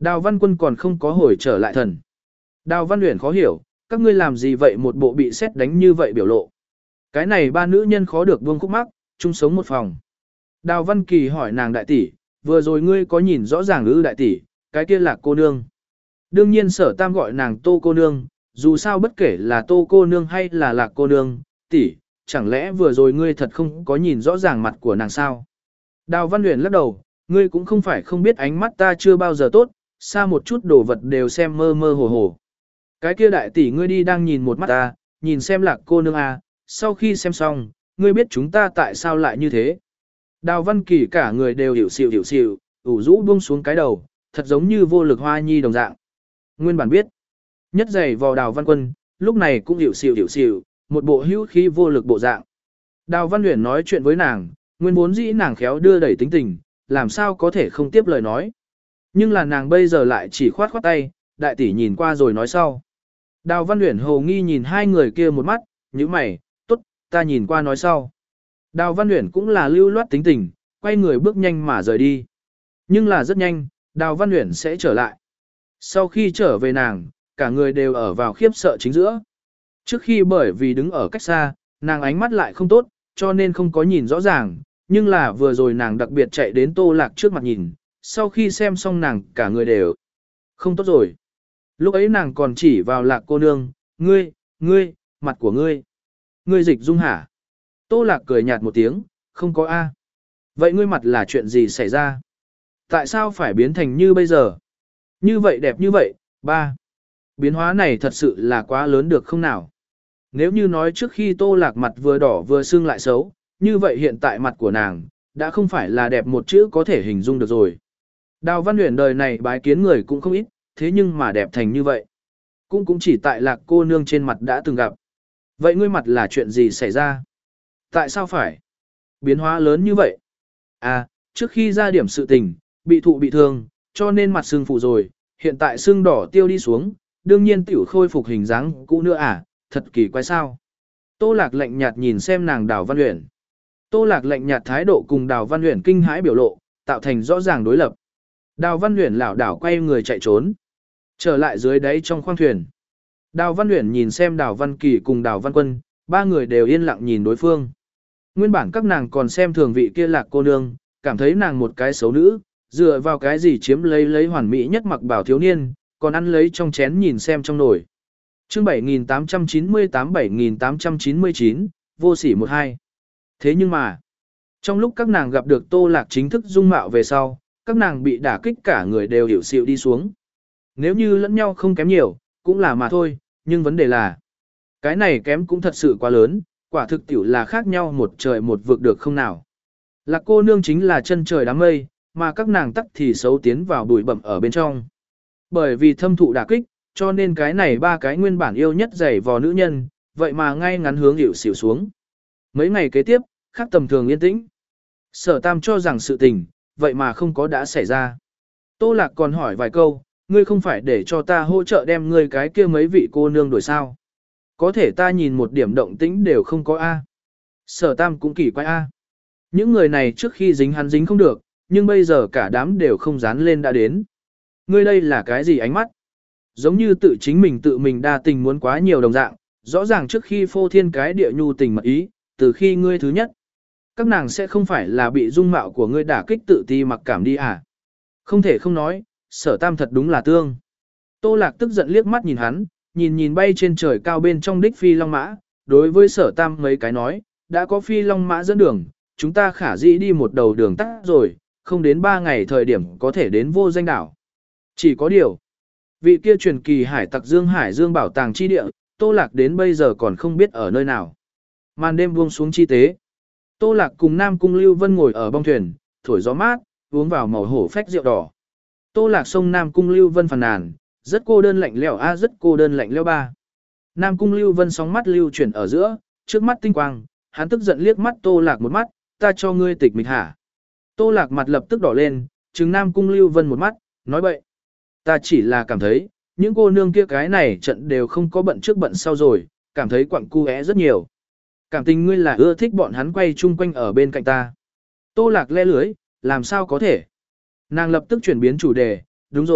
Đào Văn Quân còn không có hồi trở lại thần. Đào Văn Uyển khó hiểu, các ngươi làm gì vậy một bộ bị xét đánh như vậy biểu lộ. Cái này ba nữ nhân khó được buông khúc mắc, chung sống một phòng. Đào Văn Kỳ hỏi nàng đại tỷ, vừa rồi ngươi có nhìn rõ ràng ư đại tỷ, cái kia là cô nương. Đương nhiên Sở Tam gọi nàng Tô cô nương, dù sao bất kể là Tô cô nương hay là Lạc cô nương, tỷ, chẳng lẽ vừa rồi ngươi thật không có nhìn rõ ràng mặt của nàng sao? Đào Văn Uyển lắc đầu, ngươi cũng không phải không biết ánh mắt ta chưa bao giờ tốt, xa một chút đồ vật đều xem mơ mơ hồ hồ. Cái kia đại tỷ ngươi đi đang nhìn một mắt ta, nhìn xem Lạc cô nương à, sau khi xem xong, ngươi biết chúng ta tại sao lại như thế. Đào Văn Kỳ cả người đều hiểu xịu hiểu xịu, ủ rũ buông xuống cái đầu, thật giống như vô lực hoa nhi đồng dạng. Nguyên bản biết, nhất giày vào Đào Văn Quân, lúc này cũng hiểu xịu hiểu xịu, một bộ hữu khí vô lực bộ dạng. Đào Văn Uyển nói chuyện với nàng, nguyên vốn dĩ nàng khéo đưa đẩy tính tình, làm sao có thể không tiếp lời nói. Nhưng là nàng bây giờ lại chỉ khoát khoát tay, đại tỷ nhìn qua rồi nói sau. Đào Văn Uyển hồ nghi nhìn hai người kia một mắt, như mày, tốt, ta nhìn qua nói sau. Đào Văn Uyển cũng là lưu loát tính tình, quay người bước nhanh mà rời đi. Nhưng là rất nhanh, Đào Văn Uyển sẽ trở lại. Sau khi trở về nàng, cả người đều ở vào khiếp sợ chính giữa. Trước khi bởi vì đứng ở cách xa, nàng ánh mắt lại không tốt, cho nên không có nhìn rõ ràng, nhưng là vừa rồi nàng đặc biệt chạy đến Tô Lạc trước mặt nhìn, sau khi xem xong nàng cả người đều không tốt rồi. Lúc ấy nàng còn chỉ vào Lạc cô nương, ngươi, ngươi, mặt của ngươi. Ngươi Dịch Dung hả? Tô Lạc cười nhạt một tiếng, không có A. Vậy ngươi mặt là chuyện gì xảy ra? Tại sao phải biến thành như bây giờ? Như vậy đẹp như vậy, ba. Biến hóa này thật sự là quá lớn được không nào? Nếu như nói trước khi Tô Lạc mặt vừa đỏ vừa sưng lại xấu, như vậy hiện tại mặt của nàng, đã không phải là đẹp một chữ có thể hình dung được rồi. Đào Văn Uyển đời này bái kiến người cũng không ít, thế nhưng mà đẹp thành như vậy. Cũng cũng chỉ tại Lạc cô nương trên mặt đã từng gặp. Vậy ngươi mặt là chuyện gì xảy ra? Tại sao phải biến hóa lớn như vậy? À, trước khi ra điểm sự tình, bị thụ bị thương, cho nên mặt sưng phụ rồi, hiện tại sưng đỏ tiêu đi xuống, đương nhiên tiểu khôi phục hình dáng cũ nữa à, thật kỳ quái sao. Tô Lạc lạnh nhạt nhìn xem nàng Đào Văn Uyển. Tô Lạc lạnh nhạt thái độ cùng Đào Văn Uyển kinh hãi biểu lộ, tạo thành rõ ràng đối lập. Đào Văn Uyển lảo đảo quay người chạy trốn, trở lại dưới đáy trong khoang thuyền. Đào Văn Uyển nhìn xem Đào Văn Kỳ cùng Đào Văn Quân, ba người đều yên lặng nhìn đối phương. Nguyên bản các nàng còn xem thường vị kia Lạc cô nương, cảm thấy nàng một cái xấu nữ, dựa vào cái gì chiếm lấy lấy hoàn mỹ nhất mặc bảo thiếu niên, còn ăn lấy trong chén nhìn xem trong nồi. Chương bảy nghìn tám trăm chín mươi tám bảy nghìn tám trăm chín mươi chín, vô sỉ một hai. Thế nhưng mà, trong lúc các nàng gặp được Tô Lạc chính thức dung mạo về sau, các nàng bị đả kích cả người đều hiểu xịu đi xuống. Nếu như lẫn nhau không kém nhiều, cũng là mà thôi, nhưng vấn đề là, cái này kém cũng thật sự quá lớn, quả thực tiểu là khác nhau một trời một vực được không nào. Lạc cô nương chính là chân trời đám mây, mà các nàng tắc thì xấu tiến vào bụi bẩm ở bên trong. Bởi vì thâm thụ đả kích, cho nên cái này ba cái nguyên bản yêu nhất giày vò nữ nhân, vậy mà ngay ngắn hướng hiểu xỉu xuống. Mấy ngày kế tiếp, khác tầm thường yên tĩnh. Sở Tam cho rằng sự tình, vậy mà không có đã xảy ra. Tô Lạc còn hỏi vài câu, ngươi không phải để cho ta hỗ trợ đem ngươi cái kia mấy vị cô nương đổi sao. Có thể ta nhìn một điểm động tĩnh đều không có A. Sở Tam cũng kỳ quái A. Những người này trước khi dính hắn dính không được, nhưng bây giờ cả đám đều không dán lên đã đến. Ngươi đây là cái gì ánh mắt? Giống như tự chính mình tự mình đa tình muốn quá nhiều đồng dạng, rõ ràng trước khi phô thiên cái địa nhu tình mật ý, từ khi ngươi thứ nhất. Các nàng sẽ không phải là bị dung mạo của ngươi đả kích tự ti mặc cảm đi à? Không thể không nói, Sở Tam thật đúng là tương. Tô Lạc tức giận liếc mắt nhìn hắn, nhìn nhìn bay trên trời cao bên trong đích phi long mã, đối với Sở Tam mấy cái nói, đã có phi long mã dẫn đường, chúng ta khả dĩ đi một đầu đường tắt rồi, không đến ba ngày thời điểm có thể đến vô danh đảo. Chỉ có điều, vị kia truyền kỳ hải tặc Dương Hải Dương bảo tàng chi địa, Tô Lạc đến bây giờ còn không biết ở nơi nào. Màn đêm buông xuống chi tế. Tô Lạc cùng Nam Cung Lưu Vân ngồi ở bong thuyền, thổi gió mát, uống vào màu hổ phách rượu đỏ. Tô Lạc xông Nam Cung Lưu Vân phàn nàn, rất cô đơn lạnh lẽo a rất cô đơn lạnh lẽo ba. Nam Cung Lưu Vân sóng mắt lưu chuyển ở giữa, trước mắt tinh quang, hắn tức giận liếc mắt Tô Lạc một mắt, ta cho ngươi tịch mịch hả. Tô Lạc mặt lập tức đỏ lên, trừng Nam Cung Lưu Vân một mắt, nói bậy. Ta chỉ là cảm thấy, những cô nương kia cái này trận đều không có bận trước bận sau rồi, cảm thấy quặng cu é rất nhiều. Cảm tình ngươi là ưa thích bọn hắn quay chung quanh ở bên cạnh ta. Tô Lạc le lưới, làm sao có thể. Nàng lập tức chuyển biến chủ đề, đúng rồi,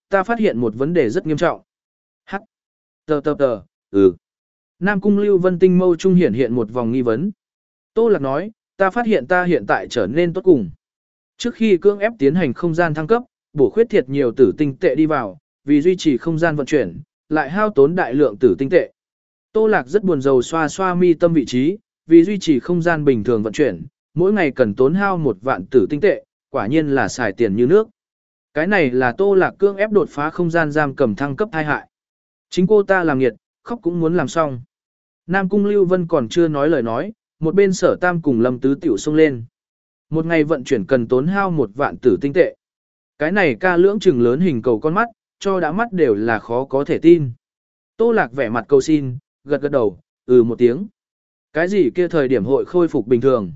ta phát hiện một vấn đề rất nghiêm trọng. Hắc. Tờ tờ tờ, ừ. Nam Cung Lưu Vân tinh mâu trung hiển hiện một vòng nghi vấn. Tô Lạc nói, ta phát hiện ta hiện tại trở nên tốt cùng. Trước khi cưỡng ép tiến hành không gian thăng cấp, bổ khuyết thiệt nhiều tử tinh tệ đi vào, vì duy trì không gian vận chuyển, lại hao tốn đại lượng tử tinh tệ. Tô Lạc rất buồn rầu xoa xoa mi tâm vị trí, vì duy trì không gian bình thường vận chuyển, mỗi ngày cần tốn hao một vạn tử tinh tệ, quả nhiên là xài tiền như nước. Cái này là Tô Lạc cưỡng ép đột phá không gian giam cầm thăng cấp tai hại. Chính cô ta làm nghiệt, khóc cũng muốn làm xong. Nam Cung Lưu Vân còn chưa nói lời nói, một bên Sở Tam cùng Lâm Tứ tiểu xông lên. Một ngày vận chuyển cần tốn hao một vạn tử tinh tệ. Cái này ca lưỡng chừng lớn hình cầu con mắt, cho đã mắt đều là khó có thể tin. Tô Lạc vẻ mặt cầu xin, gật gật đầu, ừ một tiếng. Cái gì kia thời điểm hội khôi phục bình thường.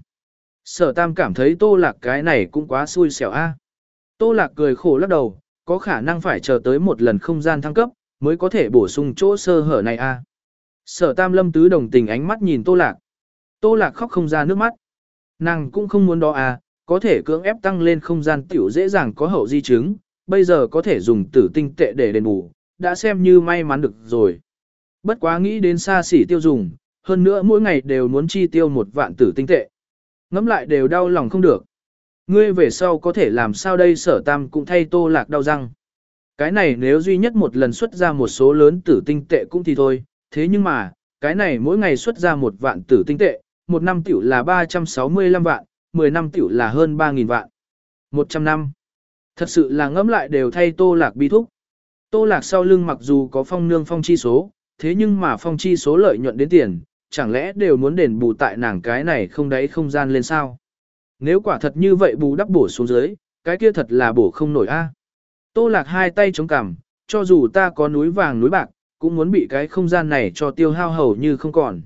Sở Tam cảm thấy Tô Lạc cái này cũng quá xui xẻo a. Tô Lạc cười khổ lắc đầu, có khả năng phải chờ tới một lần không gian thăng cấp, mới có thể bổ sung chỗ sơ hở này a. Sở Tam Lâm Tứ đồng tình ánh mắt nhìn Tô Lạc. Tô Lạc khóc không ra nước mắt. Nàng cũng không muốn đó à, có thể cưỡng ép tăng lên không gian tiểu dễ dàng có hậu di chứng, bây giờ có thể dùng tử tinh tệ để đền bù, đã xem như may mắn được rồi. Bất quá nghĩ đến xa xỉ tiêu dùng, hơn nữa mỗi ngày đều muốn chi tiêu một vạn tử tinh tệ. Ngẫm lại đều đau lòng không được. Ngươi về sau có thể làm sao đây? Sở Tam cũng thay Tô Lạc đau răng. Cái này nếu duy nhất một lần xuất ra một số lớn tử tinh tệ cũng thì thôi, thế nhưng mà, cái này mỗi ngày xuất ra một vạn tử tinh tệ, một năm tiểu là ba trăm sáu mươi lăm vạn, mười năm tiểu là hơn ba nghìn vạn. một trăm năm. Thật sự là ngẫm lại đều thay Tô Lạc bi thúc. Tô Lạc sau lưng mặc dù có phong nương phong chi số, thế nhưng mà phong chi số lợi nhuận đến tiền, chẳng lẽ đều muốn đền bù tại nàng cái này không đáy không gian lên sao? Nếu quả thật như vậy bù đắp bổ xuống dưới, cái kia thật là bổ không nổi a. Tô Lạc hai tay chống cằm, cho dù ta có núi vàng núi bạc, cũng muốn bị cái không gian này cho tiêu hao hầu như không còn.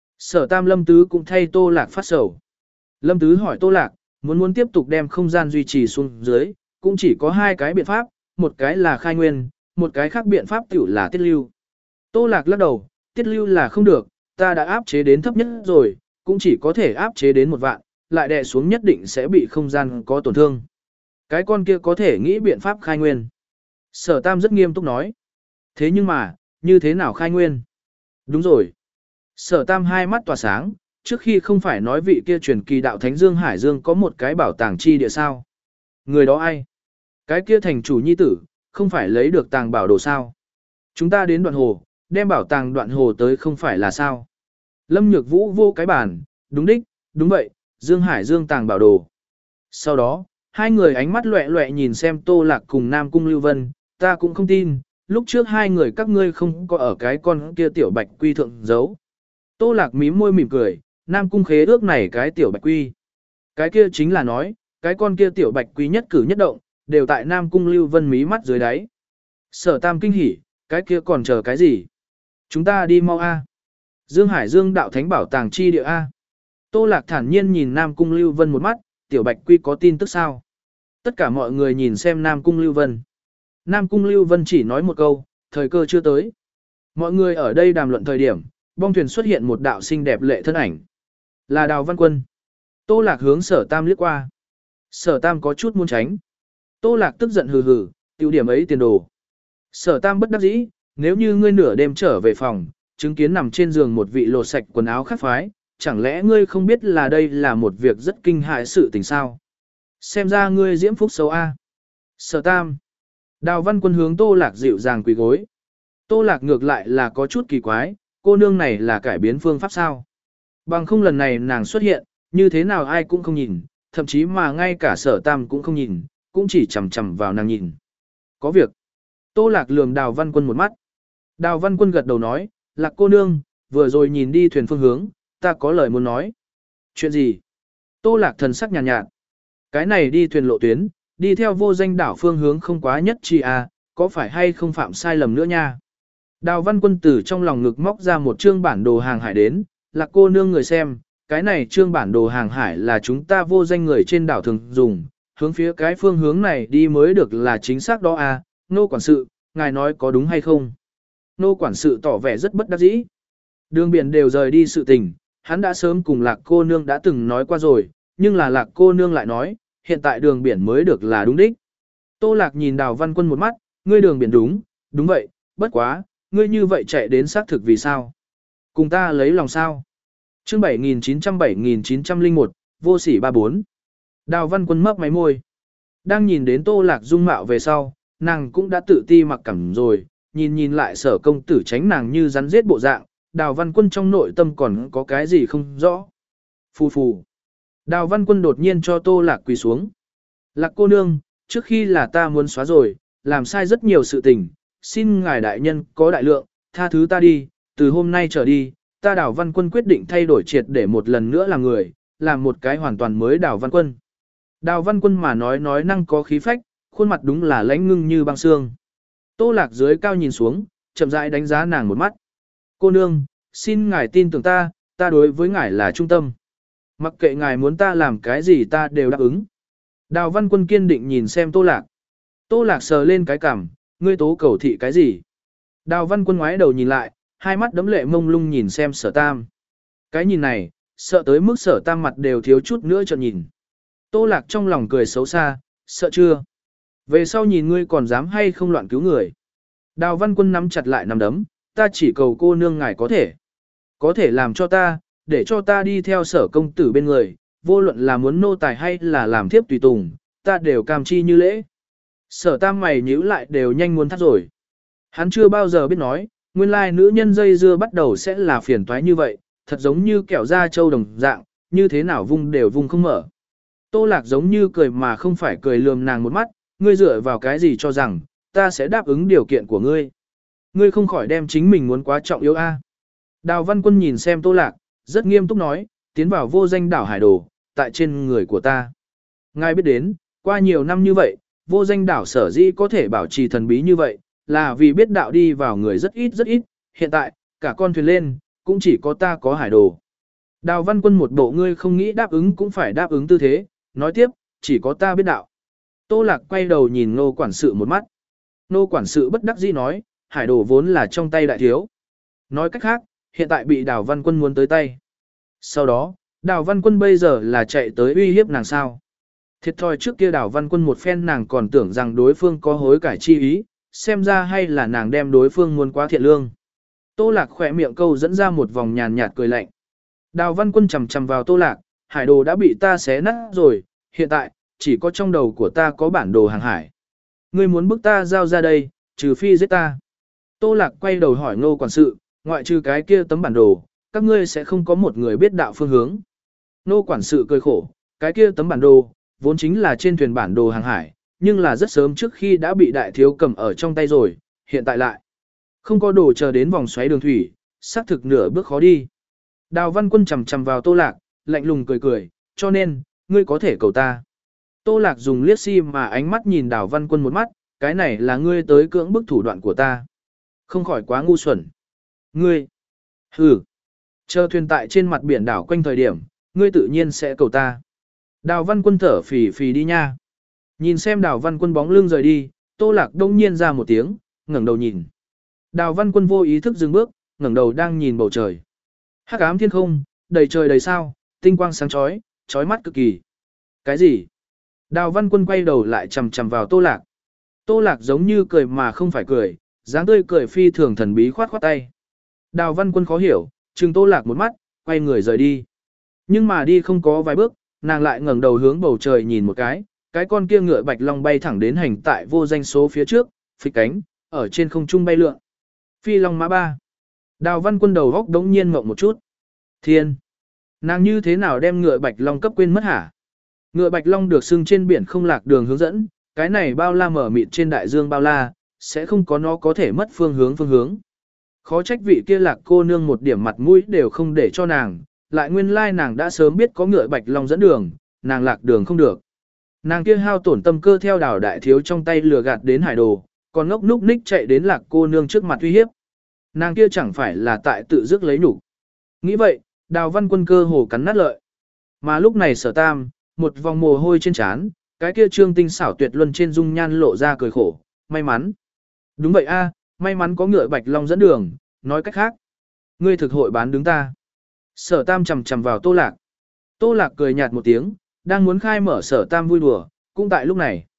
Sở Tam Lâm Tứ cũng thay Tô Lạc phát sầu. Lâm Tứ hỏi Tô Lạc, muốn muốn tiếp tục đem không gian duy trì xuống dưới, cũng chỉ có hai cái biện pháp, một cái là khai nguyên, một cái khác biện pháp tiểu là tiết lưu. Tô Lạc lắc đầu, tiết lưu là không được, ta đã áp chế đến thấp nhất rồi, cũng chỉ có thể áp chế đến một vạn, lại đè xuống nhất định sẽ bị không gian có tổn thương. Cái con kia có thể nghĩ biện pháp khai nguyên. Sở Tam rất nghiêm túc nói. Thế nhưng mà, như thế nào khai nguyên? Đúng rồi. Sở Tam hai mắt tỏa sáng, trước khi không phải nói vị kia truyền kỳ đạo Thánh Dương Hải Dương có một cái bảo tàng chi địa sao? Người đó ai? Cái kia thành chủ nhi tử, không phải lấy được tàng bảo đồ sao? Chúng ta đến đoạn hồ, đem bảo tàng đoạn hồ tới không phải là sao? Lâm Nhược Vũ vô cái bản, đúng đích, đúng vậy, Dương Hải Dương tàng bảo đồ. Sau đó, hai người ánh mắt loẹ loẹ nhìn xem Tô Lạc cùng Nam Cung Lưu Vân, ta cũng không tin, lúc trước hai người các ngươi không có ở cái con kia tiểu bạch quy thượng giấu. Tô Lạc mím môi mỉm cười, Nam Cung khế ước này cái tiểu bạch quy. Cái kia chính là nói, cái con kia tiểu bạch quy nhất cử nhất động, đều tại Nam Cung Lưu Vân mí mắt dưới đáy. Sở Tam kinh hỉ, cái kia còn chờ cái gì? Chúng ta đi mau a. Dương Hải Dương đạo thánh bảo tàng chi địa a. Tô Lạc thản nhiên nhìn Nam Cung Lưu Vân một mắt, tiểu bạch quy có tin tức sao? Tất cả mọi người nhìn xem Nam Cung Lưu Vân. Nam Cung Lưu Vân chỉ nói một câu, thời cơ chưa tới. Mọi người ở đây đàm luận thời điểm, bong thuyền xuất hiện một đạo xinh đẹp lệ thân ảnh. Là Đào Văn Quân. Tô Lạc hướng Sở Tam liếc qua. Sở Tam có chút muốn tránh. Tô Lạc tức giận hừ hừ, tiêu điểm ấy tiền đồ. Sở Tam bất đắc dĩ, nếu như ngươi nửa đêm trở về phòng, chứng kiến nằm trên giường một vị lột sạch quần áo khác phái, chẳng lẽ ngươi không biết là đây là một việc rất kinh hại sự tình sao? Xem ra ngươi diễm phúc xấu a. Sở Tam. Đào Văn Quân hướng Tô Lạc dịu dàng quỳ gối. Tô Lạc ngược lại là có chút kỳ quái, cô nương này là cải biến phương pháp sao? Bằng không lần này nàng xuất hiện, như thế nào ai cũng không nhìn, thậm chí mà ngay cả Sở Tam cũng không nhìn, cũng chỉ chằm chằm vào nàng nhìn. Có việc. Tô Lạc lườm Đào Văn Quân một mắt. Đào Văn Quân gật đầu nói, Lạc cô nương, vừa rồi nhìn đi thuyền phương hướng, ta có lời muốn nói. Chuyện gì? Tô Lạc thần sắc nhàn nhạt, nhạt. Cái này đi thuyền lộ tuyến, đi theo vô danh đảo phương hướng không quá nhất chi à, có phải hay không phạm sai lầm nữa nha? Đào Văn Quân từ trong lòng ngực móc ra một chương bản đồ hàng hải đến, Lạc cô nương người xem, cái này chương bản đồ hàng hải là chúng ta vô danh người trên đảo thường dùng, hướng phía cái phương hướng này đi mới được là chính xác đó à, nô quản sự, ngài nói có đúng hay không? Nô quản sự tỏ vẻ rất bất đắc dĩ. Đường biển đều rời đi sự tình, hắn đã sớm cùng Lạc cô nương đã từng nói qua rồi, nhưng là Lạc cô nương lại nói, hiện tại đường biển mới được là đúng đích. Tô Lạc nhìn Đào Văn Quân một mắt, ngươi đường biển đúng, đúng vậy, bất quá, ngươi như vậy chạy đến xác thực vì sao? Cùng ta lấy lòng sao? Chương bảy nghìn chín trăm bảy nghìn chín trăm lẻ một, vô sỉ ba bốn. Đào Văn Quân mấp máy môi. Đang nhìn đến Tô Lạc dung mạo về sau, nàng cũng đã tự ti mặc cảm rồi, nhìn nhìn lại Sở công tử tránh nàng như rắn giết bộ dạng, Đào Văn Quân trong nội tâm còn có cái gì không rõ. Phù phù. Đào Văn Quân đột nhiên cho Tô Lạc quỳ xuống. Lạc cô nương, trước khi là ta muốn xóa rồi, làm sai rất nhiều sự tình, xin ngài đại nhân có đại lượng, tha thứ ta đi, từ hôm nay trở đi, ta Đào Văn Quân quyết định thay đổi triệt để một lần nữa làm người, làm một cái hoàn toàn mới Đào Văn Quân. Đào Văn Quân mà nói nói năng có khí phách, khuôn mặt đúng là lãnh ngưng như băng xương. Tô Lạc dưới cao nhìn xuống, chậm rãi đánh giá nàng một mắt. Cô nương, xin ngài tin tưởng ta, ta đối với ngài là trung tâm. Mặc kệ ngài muốn ta làm cái gì ta đều đáp ứng. Đào Văn Quân kiên định nhìn xem Tô Lạc. Tô Lạc sờ lên cái cằm, ngươi tố cầu thị cái gì? Đào Văn Quân ngoái đầu nhìn lại, hai mắt đấm lệ mông lung nhìn xem Sở Tam. Cái nhìn này, sợ tới mức Sở Tam mặt đều thiếu chút nữa trợn nhìn. Tô Lạc trong lòng cười xấu xa, sợ chưa? Về sau nhìn ngươi còn dám hay không loạn cứu người. Đào Văn Quân nắm chặt lại nắm đấm, ta chỉ cầu cô nương ngài có thể. Có thể làm cho ta, để cho ta đi theo Sở công tử bên người, vô luận là muốn nô tài hay là làm thiếp tùy tùng, ta đều cam chi như lễ. Sở Tam mày nhíu lại đều nhanh muốn thắt rồi. Hắn chưa bao giờ biết nói, nguyên lai nữ nhân dây dưa bắt đầu sẽ là phiền toái như vậy, thật giống như kẹo da trâu đồng dạng, như thế nào vung đều vung không mở. Tô Lạc giống như cười mà không phải cười lườm nàng một mắt, ngươi dựa vào cái gì cho rằng, ta sẽ đáp ứng điều kiện của ngươi. Ngươi không khỏi đem chính mình muốn quá trọng yếu a. Đào Văn Quân nhìn xem Tô Lạc, rất nghiêm túc nói, tiến vào vô danh đảo hải đồ, tại trên người của ta. Ngài biết đến, qua nhiều năm như vậy, vô danh đảo sở dĩ có thể bảo trì thần bí như vậy, là vì biết đạo đi vào người rất ít rất ít, hiện tại, cả con thuyền lên, cũng chỉ có ta có hải đồ. Đào Văn Quân một bộ ngươi không nghĩ đáp ứng cũng phải đáp ứng tư thế, nói tiếp, chỉ có ta biết đạo. Tô Lạc quay đầu nhìn Nô quản sự một mắt. Nô quản sự bất đắc dĩ nói, hải đồ vốn là trong tay đại thiếu. Nói cách khác, hiện tại bị Đào Văn Quân muốn tới tay. Sau đó, Đào Văn Quân bây giờ là chạy tới uy hiếp nàng sao. Thiệt thòi trước kia Đào Văn Quân một phen nàng còn tưởng rằng đối phương có hối cải chi ý, xem ra hay là nàng đem đối phương muốn quá thiện lương. Tô Lạc khỏe miệng câu dẫn ra một vòng nhàn nhạt cười lạnh. Đào Văn Quân chầm chầm vào Tô Lạc, hải đồ đã bị ta xé nát rồi, hiện tại, chỉ có trong đầu của ta có bản đồ hàng hải. Ngươi muốn bức ta giao ra đây, trừ phi giết ta. Tô Lạc quay đầu hỏi Ngô quản sự, ngoại trừ cái kia tấm bản đồ, các ngươi sẽ không có một người biết đạo phương hướng. Ngô quản sự cười khổ, cái kia tấm bản đồ, vốn chính là trên thuyền bản đồ hàng hải, nhưng là rất sớm trước khi đã bị đại thiếu cầm ở trong tay rồi, hiện tại lại. Không có đồ chờ đến vòng xoáy đường thủy, xác thực nửa bước khó đi. Đào Văn Quân chầm chầm vào Tô Lạc, lạnh lùng cười cười, cho nên, ngươi có thể cầu ta. Tô Lạc dùng liếc si mà ánh mắt nhìn Đào Văn Quân một mắt, cái này là ngươi tới cưỡng bức thủ đoạn của ta. Không khỏi quá ngu xuẩn. Ngươi, hừ, chờ thuyền tại trên mặt biển đảo quanh thời điểm, ngươi tự nhiên sẽ cầu ta. Đào Văn Quân thở phì phì đi nha. Nhìn xem Đào Văn Quân bóng lưng rời đi, Tô Lạc đông nhiên ra một tiếng, ngẩng đầu nhìn. Đào Văn Quân vô ý thức dừng bước, ngẩng đầu đang nhìn bầu trời. Hắc ám thiên không, đầy trời đầy sao, tinh quang sáng chói, chói mắt cực kỳ. Cái gì? Đào Văn Quân quay đầu lại chằm chằm vào Tô Lạc. Tô Lạc giống như cười mà không phải cười, dáng tươi cười phi thường thần bí khoát khoát tay. Đào Văn Quân khó hiểu, trừng Tô Lạc một mắt, quay người rời đi. Nhưng mà đi không có vài bước, nàng lại ngẩng đầu hướng bầu trời nhìn một cái, cái con kia ngựa bạch long bay thẳng đến hành tại vô danh số phía trước, phịch cánh, ở trên không trung bay lượn. Phi long mã ba. Đào Văn Quân đầu góc đống nhiên ngộng một chút. Thiên! Nàng như thế nào đem ngựa bạch long cấp quên mất hả? Ngựa bạch long được xưng trên biển không lạc đường hướng dẫn, cái này bao la mở mịt trên đại dương bao la, sẽ không có nó có thể mất phương hướng phương hướng. Khó trách vị kia lạc cô nương một điểm mặt mũi đều không để cho nàng, lại nguyên lai nàng đã sớm biết có ngựa bạch long dẫn đường, nàng lạc đường không được. Nàng kia hao tổn tâm cơ theo đảo đại thiếu trong tay lừa gạt đến hải đồ, còn ngốc núc ních chạy đến lạc cô nương trước mặt uy hiếp. Nàng kia chẳng phải là tại tự dứt lấy nhục. Nghĩ vậy, Đào Văn Quân cơ hồ cắn nát lợi. Mà lúc này Sở Tam, một vòng mồ hôi trên trán, cái kia trương tinh xảo tuyệt luân trên dung nhan lộ ra cười khổ, may mắn. Đúng vậy a, may mắn có ngựa bạch long dẫn đường, nói cách khác. Ngươi thực hội bán đứng ta. Sở Tam chầm chầm vào Tô Lạc. Tô Lạc cười nhạt một tiếng, đang muốn khai mở Sở Tam vui đùa, cũng tại lúc này.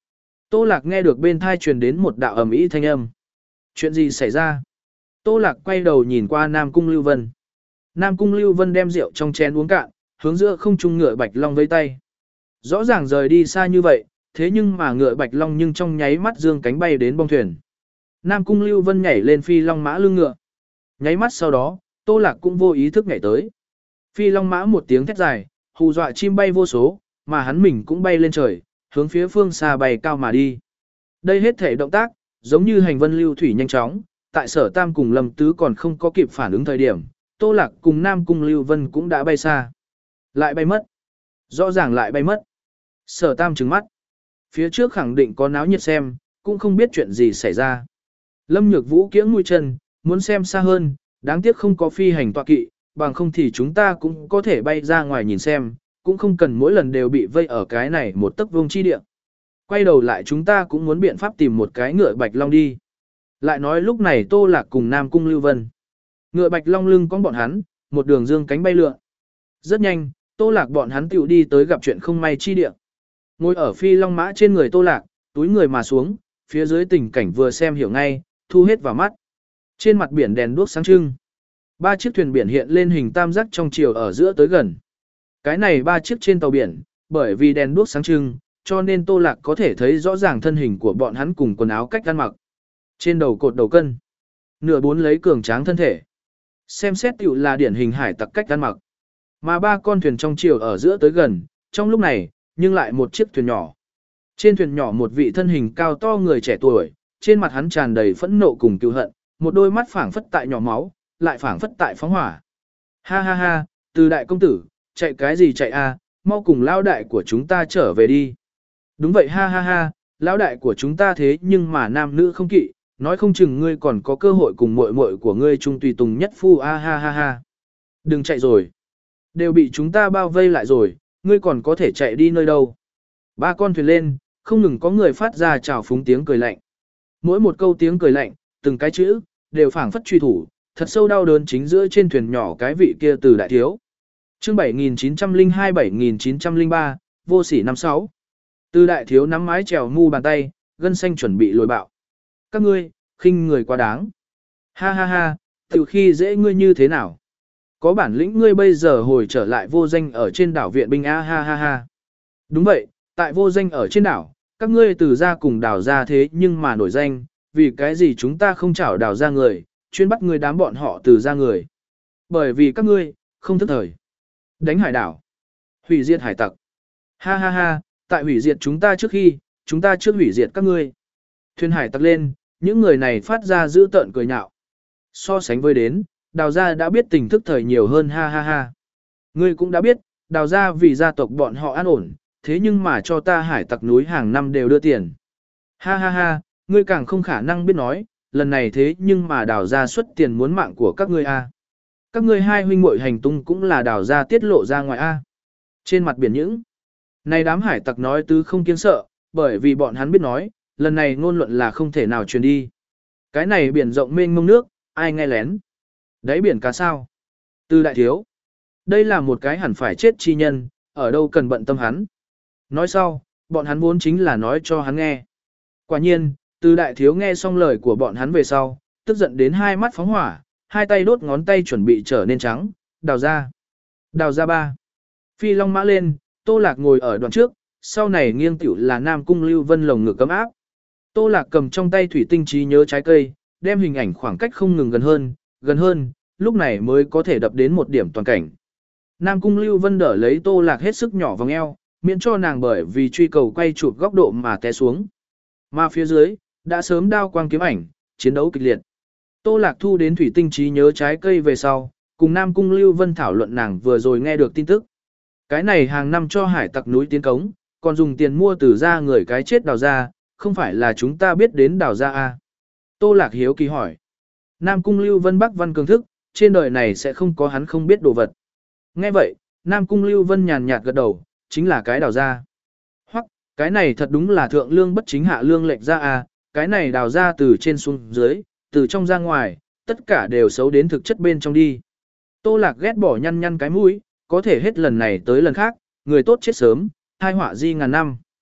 Tô Lạc nghe được bên thai truyền đến một đạo ầm ĩ thanh âm. Chuyện gì xảy ra? Tô Lạc quay đầu nhìn qua Nam Cung Lưu Vân. Nam Cung Lưu Vân đem rượu trong chén uống cạn, hướng giữa không trung ngựa Bạch Long vẫy tay. Rõ ràng rời đi xa như vậy, thế nhưng mà ngựa Bạch Long nhưng trong nháy mắt dương cánh bay đến bong thuyền. Nam Cung Lưu Vân nhảy lên phi long mã lưng ngựa. Nháy mắt sau đó, Tô Lạc cũng vô ý thức nhảy tới. Phi long mã một tiếng thét dài, hù dọa chim bay vô số, mà hắn mình cũng bay lên trời, hướng phía phương xa bay cao mà đi. Đây hết thể động tác, giống như hành vân lưu thủy nhanh chóng, tại Sở Tam cùng Lâm Tứ còn không có kịp phản ứng thời điểm, Tô Lạc cùng Nam Cung Lưu Vân cũng đã bay xa. Lại bay mất. Rõ ràng lại bay mất. Sở Tam trừng mắt. Phía trước khẳng định có náo nhiệt xem, cũng không biết chuyện gì xảy ra. Lâm Nhược Vũ kiễng mũi chân, muốn xem xa hơn, đáng tiếc không có phi hành tọa kỵ, bằng không thì chúng ta cũng có thể bay ra ngoài nhìn xem, cũng không cần mỗi lần đều bị vây ở cái này một tấc vuông chi địa. Quay đầu lại chúng ta cũng muốn biện pháp tìm một cái ngựa Bạch Long đi. Lại nói lúc này Tô Lạc cùng Nam Cung Lưu Vân. Ngựa Bạch Long lưng con bọn hắn, một đường dương cánh bay lượn. Rất nhanh, Tô Lạc bọn hắn tiểu đi tới gặp chuyện không may chi địa. Ngồi ở phi long mã trên người Tô Lạc, túi người mà xuống, phía dưới tình cảnh vừa xem hiểu ngay, thu hết vào mắt. Trên mặt biển đèn đuốc sáng trưng. Ba chiếc thuyền biển hiện lên hình tam giác trong chiều ở giữa tới gần. Cái này ba chiếc trên tàu biển, bởi vì đèn đuốc sáng trưng, cho nên Tô Lạc có thể thấy rõ ràng thân hình của bọn hắn cùng quần áo cách ăn mặc. Trên đầu cột đầu cân, nửa bốn lấy cường tráng thân thể. Xem xét tiểu là điển hình hải tặc cách ăn mặc. Mà ba con thuyền trong chiều ở giữa tới gần, trong lúc này, nhưng lại một chiếc thuyền nhỏ. Trên thuyền nhỏ một vị thân hình cao to người trẻ tuổi, trên mặt hắn tràn đầy phẫn nộ cùng cừu hận, một đôi mắt phảng phất tại nhỏ máu, lại phảng phất tại phóng hỏa. Ha ha ha, Từ đại công tử, chạy cái gì chạy a, mau cùng lão đại của chúng ta trở về đi. Đúng vậy ha ha ha, lão đại của chúng ta thế nhưng mà nam nữ không kỵ, nói không chừng ngươi còn có cơ hội cùng muội muội của ngươi chung tùy tùng nhất phu a ha ha ha. Đừng chạy rồi. Đều bị chúng ta bao vây lại rồi, ngươi còn có thể chạy đi nơi đâu. Ba con thuyền lên, không ngừng có người phát ra chào phúng tiếng cười lạnh. Mỗi một câu tiếng cười lạnh, từng cái chữ, đều phảng phất truy thủ, thật sâu đau đớn chính giữa trên thuyền nhỏ cái vị kia Từ đại thiếu. Chương bảy nghìn chín trăm lẻ hai bảy nghìn chín trăm lẻ ba, vô sỉ năm sáu. Từ đại thiếu nắm mái chèo mu bàn tay, gân xanh chuẩn bị lồi bạo. Các ngươi, khinh người quá đáng. Ha ha ha, từ khi dễ ngươi như thế nào? Có bản lĩnh ngươi bây giờ hồi trở lại vô danh ở trên đảo viện binh a ha ha ha. Đúng vậy, tại vô danh ở trên đảo, các ngươi từ ra cùng đảo ra thế nhưng mà nổi danh, vì cái gì chúng ta không chảo đảo ra người, chuyên bắt ngươi đám bọn họ từ ra người. Bởi vì các ngươi, không thức thời. Đánh hải đảo. Hủy diệt hải tặc. Ha ha ha, tại hủy diệt chúng ta trước khi, chúng ta trước hủy diệt các ngươi. Thuyền hải tặc lên, những người này phát ra dữ tợn cười nhạo. So sánh với đến, đào gia đã biết tình thức thời nhiều hơn ha ha ha. Ngươi cũng đã biết, đào gia vì gia tộc bọn họ an ổn, thế nhưng mà cho ta hải tặc núi hàng năm đều đưa tiền. Ha ha ha, ngươi càng không khả năng biết nói, lần này thế nhưng mà đào gia xuất tiền muốn mạng của các ngươi a. Các ngươi hai huynh muội hành tung cũng là đào gia tiết lộ ra ngoài a. Trên mặt biển những này đám hải tặc nói tứ không kiêng sợ, bởi vì bọn hắn biết nói, lần này ngôn luận là không thể nào truyền đi. Cái này biển rộng mênh mông nước, ai nghe lén. Đáy biển cá sao? Từ đại thiếu. Đây là một cái hẳn phải chết chi nhân, ở đâu cần bận tâm hắn. Nói sau, bọn hắn vốn chính là nói cho hắn nghe. Quả nhiên, từ đại thiếu nghe xong lời của bọn hắn về sau, tức giận đến hai mắt phóng hỏa, hai tay đốt ngón tay chuẩn bị trở nên trắng, đào ra. Đào ra ba. Phi long mã lên, Tô Lạc ngồi ở đoạn trước, sau này nghiêng tiểu là Nam Cung Lưu Vân lồng ngực cấm áp. Tô Lạc cầm trong tay thủy tinh trí nhớ trái cây, đem hình ảnh khoảng cách không ngừng gần hơn, gần hơn, lúc này mới có thể đập đến một điểm toàn cảnh. Nam Cung Lưu Vân đỡ lấy Tô Lạc hết sức nhỏ vòng eo, miễn cho nàng bởi vì truy cầu quay chụp góc độ mà té xuống. Mà phía dưới, đã sớm đao quang kiếm ảnh, chiến đấu kịch liệt. Tô Lạc thu đến thủy tinh trí nhớ trái cây về sau, cùng Nam Cung Lưu Vân thảo luận nàng vừa rồi nghe được tin tức. Cái này hàng năm cho hải tặc núi tiến cống, còn dùng tiền mua từ ra người cái chết đào ra, không phải là chúng ta biết đến đào ra à? Tô Lạc hiếu kỳ hỏi. Nam Cung Lưu Vân Bắc Văn cường thức, trên đời này sẽ không có hắn không biết đồ vật. Nghe vậy, Nam Cung Lưu Vân nhàn nhạt gật đầu, chính là cái đào ra. Hoặc, cái này thật đúng là thượng lương bất chính hạ lương lệch ra à, cái này đào ra từ trên xuống dưới, từ trong ra ngoài, tất cả đều xấu đến thực chất bên trong đi. Tô Lạc ghét bỏ nhăn nhăn cái mũi, có thể hết lần này tới lần khác, người tốt chết sớm, hai họa di ngàn năm.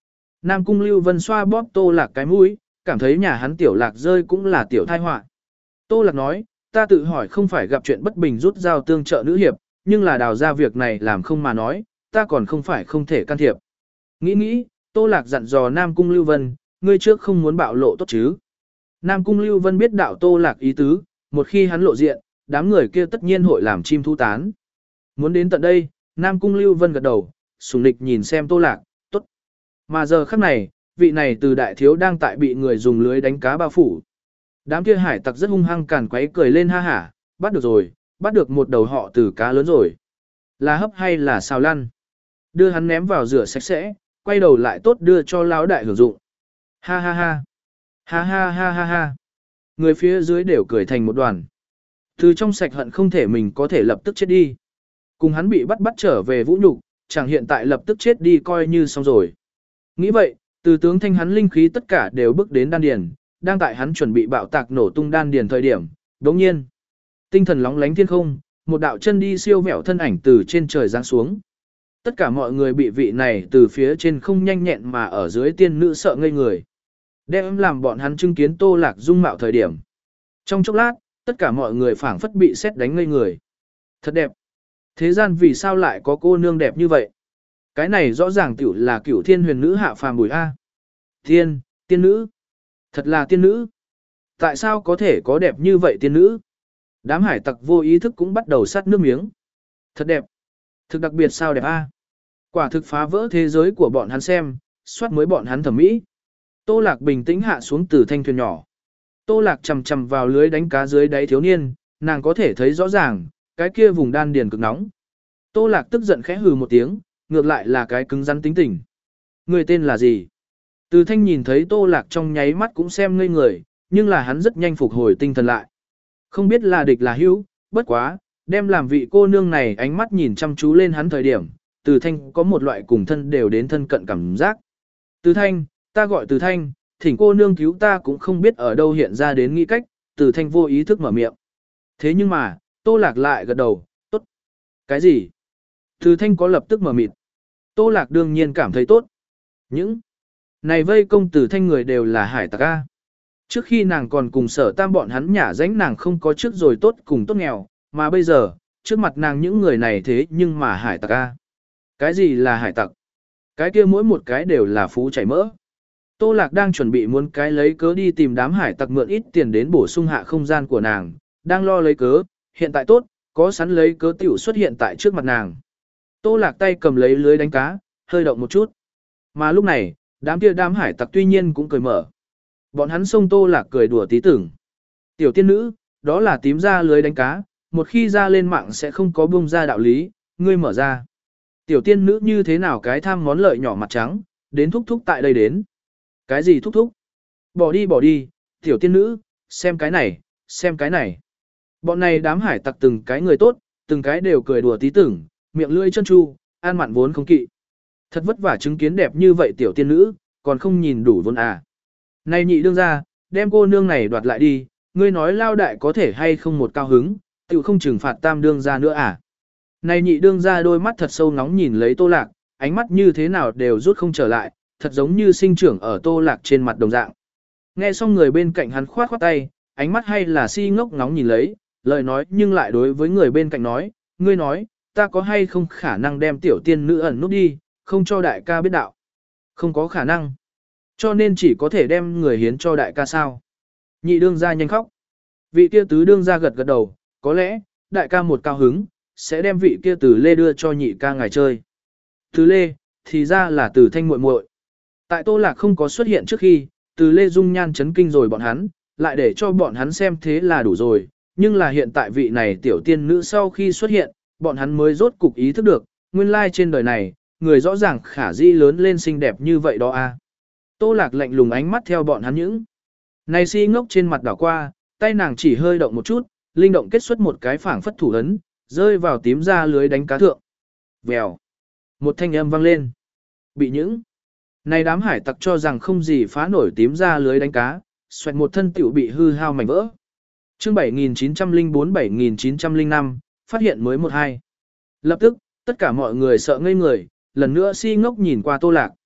Nam Cung Lưu Vân xoa bóp Tô Lạc cái mũi, cảm thấy nhà hắn tiểu lạc rơi cũng là tiểu thai họa. Tô Lạc nói, ta tự hỏi không phải gặp chuyện bất bình rút dao tương trợ nữ hiệp, nhưng là đào ra việc này làm không mà nói, ta còn không phải không thể can thiệp. Nghĩ nghĩ, Tô Lạc dặn dò Nam Cung Lưu Vân, ngươi trước không muốn bạo lộ tốt chứ. Nam Cung Lưu Vân biết đạo Tô Lạc ý tứ, một khi hắn lộ diện, đám người kia tất nhiên hội làm chim thu tán. Muốn đến tận đây, Nam Cung Lưu Vân gật đầu, sùng lịch nhìn xem Tô Lạc, tốt. Mà giờ khắc này, vị này từ đại thiếu đang tại bị người dùng lưới đánh cá bao phủ. Đám kia hải tặc rất hung hăng càn quấy cười lên ha hả, bắt được rồi, bắt được một đầu họ từ cá lớn rồi. Là hấp hay là xào lăn? Đưa hắn ném vào rửa sạch sẽ, quay đầu lại tốt đưa cho lão đại hưởng dụng. Ha ha ha. Ha ha ha ha ha. Người phía dưới đều cười thành một đoàn. Từ trong sạch hận không thể mình có thể lập tức chết đi. Cùng hắn bị bắt bắt trở về vũ nhục, chẳng hiện tại lập tức chết đi coi như xong rồi. Nghĩ vậy, từ tướng thanh hắn linh khí tất cả đều bước đến đan điền, đang tại hắn chuẩn bị bạo tạc nổ tung đan điền thời điểm, đống nhiên. Tinh thần lóng lánh thiên không, một đạo chân đi siêu vẹo thân ảnh từ trên trời giáng xuống. Tất cả mọi người bị vị này từ phía trên không nhanh nhẹn mà ở dưới tiên nữ sợ ngây người. Đem làm bọn hắn chứng kiến Tô Lạc dung mạo thời điểm. Trong chốc lát, tất cả mọi người phảng phất bị sét đánh ngây người. Thật đẹp. Thế gian vì sao lại có cô nương đẹp như vậy? Cái này rõ ràng tiểu là cửu thiên huyền nữ hạ phàm bùi A. Tiên, tiên nữ. Thật là tiên nữ. Tại sao có thể có đẹp như vậy tiên nữ? Đám hải tặc vô ý thức cũng bắt đầu sát nước miếng. Thật đẹp. Thực đặc biệt sao đẹp A. Quả thực phá vỡ thế giới của bọn hắn xem, soát mới bọn hắn thẩm mỹ. Tô Lạc bình tĩnh hạ xuống từ thanh thuyền nhỏ. Tô Lạc chầm chầm vào lưới đánh cá dưới đáy thiếu niên, nàng có thể thấy rõ ràng, cái kia vùng đan điền cực nóng. Tô Lạc tức giận khẽ hừ một tiếng, ngược lại là cái cứng rắn tính tình. Người tên là gì? Từ thanh nhìn thấy Tô Lạc trong nháy mắt cũng xem ngây người, nhưng là hắn rất nhanh phục hồi tinh thần lại. Không biết là địch là hữu, bất quá, đem làm vị cô nương này ánh mắt nhìn chăm chú lên hắn thời điểm, Từ thanh có một loại cùng thân đều đến thân cận cảm giác. Từ thanh, ta gọi Từ thanh, thỉnh cô nương cứu ta cũng không biết ở đâu hiện ra đến nghĩ cách, Từ thanh vô ý thức mở miệng. Thế nhưng mà, Tô Lạc lại gật đầu, tốt. Cái gì? Từ thanh có lập tức mở mịt. Tô Lạc đương nhiên cảm thấy tốt. Những này vây công Từ thanh người đều là hải tặc A. Trước khi nàng còn cùng sở tam bọn hắn nhả ránh nàng không có trước rồi tốt cùng tốt nghèo, mà bây giờ, trước mặt nàng những người này thế nhưng mà hải tặc A. Cái gì là hải tặc? Cái kia mỗi một cái đều là phú chảy mỡ. Tô Lạc đang chuẩn bị muốn cái lấy cớ đi tìm đám hải tặc mượn ít tiền đến bổ sung hạ không gian của nàng, đang lo lấy cớ, hiện tại tốt, có sẵn lấy cớ tiểu xuất hiện tại trước mặt nàng. Tô Lạc tay cầm lấy lưới đánh cá, hơi động một chút. Mà lúc này, đám kia đám hải tặc tuy nhiên cũng cười mở. Bọn hắn xông Tô Lạc cười đùa tí tưởng. Tiểu tiên nữ, đó là tím ra lưới đánh cá, một khi ra lên mạng sẽ không có bung ra đạo lý, ngươi mở ra. Tiểu tiên nữ như thế nào cái tham món lợi nhỏ mặt trắng, đến thúc thúc tại đây đến. Cái gì thúc thúc? Bỏ đi bỏ đi, tiểu tiên nữ, xem cái này, xem cái này. Bọn này đám hải tặc từng cái người tốt, từng cái đều cười đùa tí tưởng, miệng lưỡi chân chu, ăn mặn vốn không kỵ. Thật vất vả chứng kiến đẹp như vậy tiểu tiên nữ, còn không nhìn đủ vốn à. Này nhị đương ra, đem cô nương này đoạt lại đi, ngươi nói lao đại có thể hay không một cao hứng, tự không trừng phạt tam đương ra nữa à. Này nhị đương ra đôi mắt thật sâu nóng nhìn lấy Tô Lạc, ánh mắt như thế nào đều rút không trở lại, thật giống như sinh trưởng ở Tô Lạc trên mặt đồng dạng. Nghe xong người bên cạnh hắn khoát khoát tay, ánh mắt hay là si ngốc ngóng nhìn lấy, lời nói nhưng lại đối với người bên cạnh nói, ngươi nói, ta có hay không khả năng đem tiểu tiên nữ ẩn nút đi, không cho đại ca biết đạo. Không có khả năng. Cho nên chỉ có thể đem người hiến cho đại ca sao. Nhị đương ra nhanh khóc. Vị kia tứ đương ra gật gật đầu, có lẽ, đại ca một cao hứng, sẽ đem vị kia từ lê đưa cho nhị ca ngài chơi. Từ lê, thì ra là từ thanh muội muội. Tại Tô Lạc không có xuất hiện trước khi, từ lê dung nhan chấn kinh rồi bọn hắn, lại để cho bọn hắn xem thế là đủ rồi. Nhưng là hiện tại vị này tiểu tiên nữ sau khi xuất hiện, bọn hắn mới rốt cục ý thức được, nguyên lai trên đời này, người rõ ràng khả dĩ lớn lên xinh đẹp như vậy đó a. Tô Lạc lạnh lùng ánh mắt theo bọn hắn những. Này si ngốc trên mặt đảo qua, tay nàng chỉ hơi động một chút, linh động kết xuất một cái phảng phất thủ ấn, rơi vào tím ra lưới đánh cá thượng. Vèo. Một thanh âm vang lên. Bị những. Này đám hải tặc cho rằng không gì phá nổi tím ra lưới đánh cá, xoẹt một thân tiểu bị hư hao mảnh vỡ. Chương bảy nghìn chín trăm lẻ bốn bảy nghìn chín trăm lẻ năm, phát hiện mới một hai. Lập tức, tất cả mọi người sợ ngây người, lần nữa si ngốc nhìn qua Tô Lạc.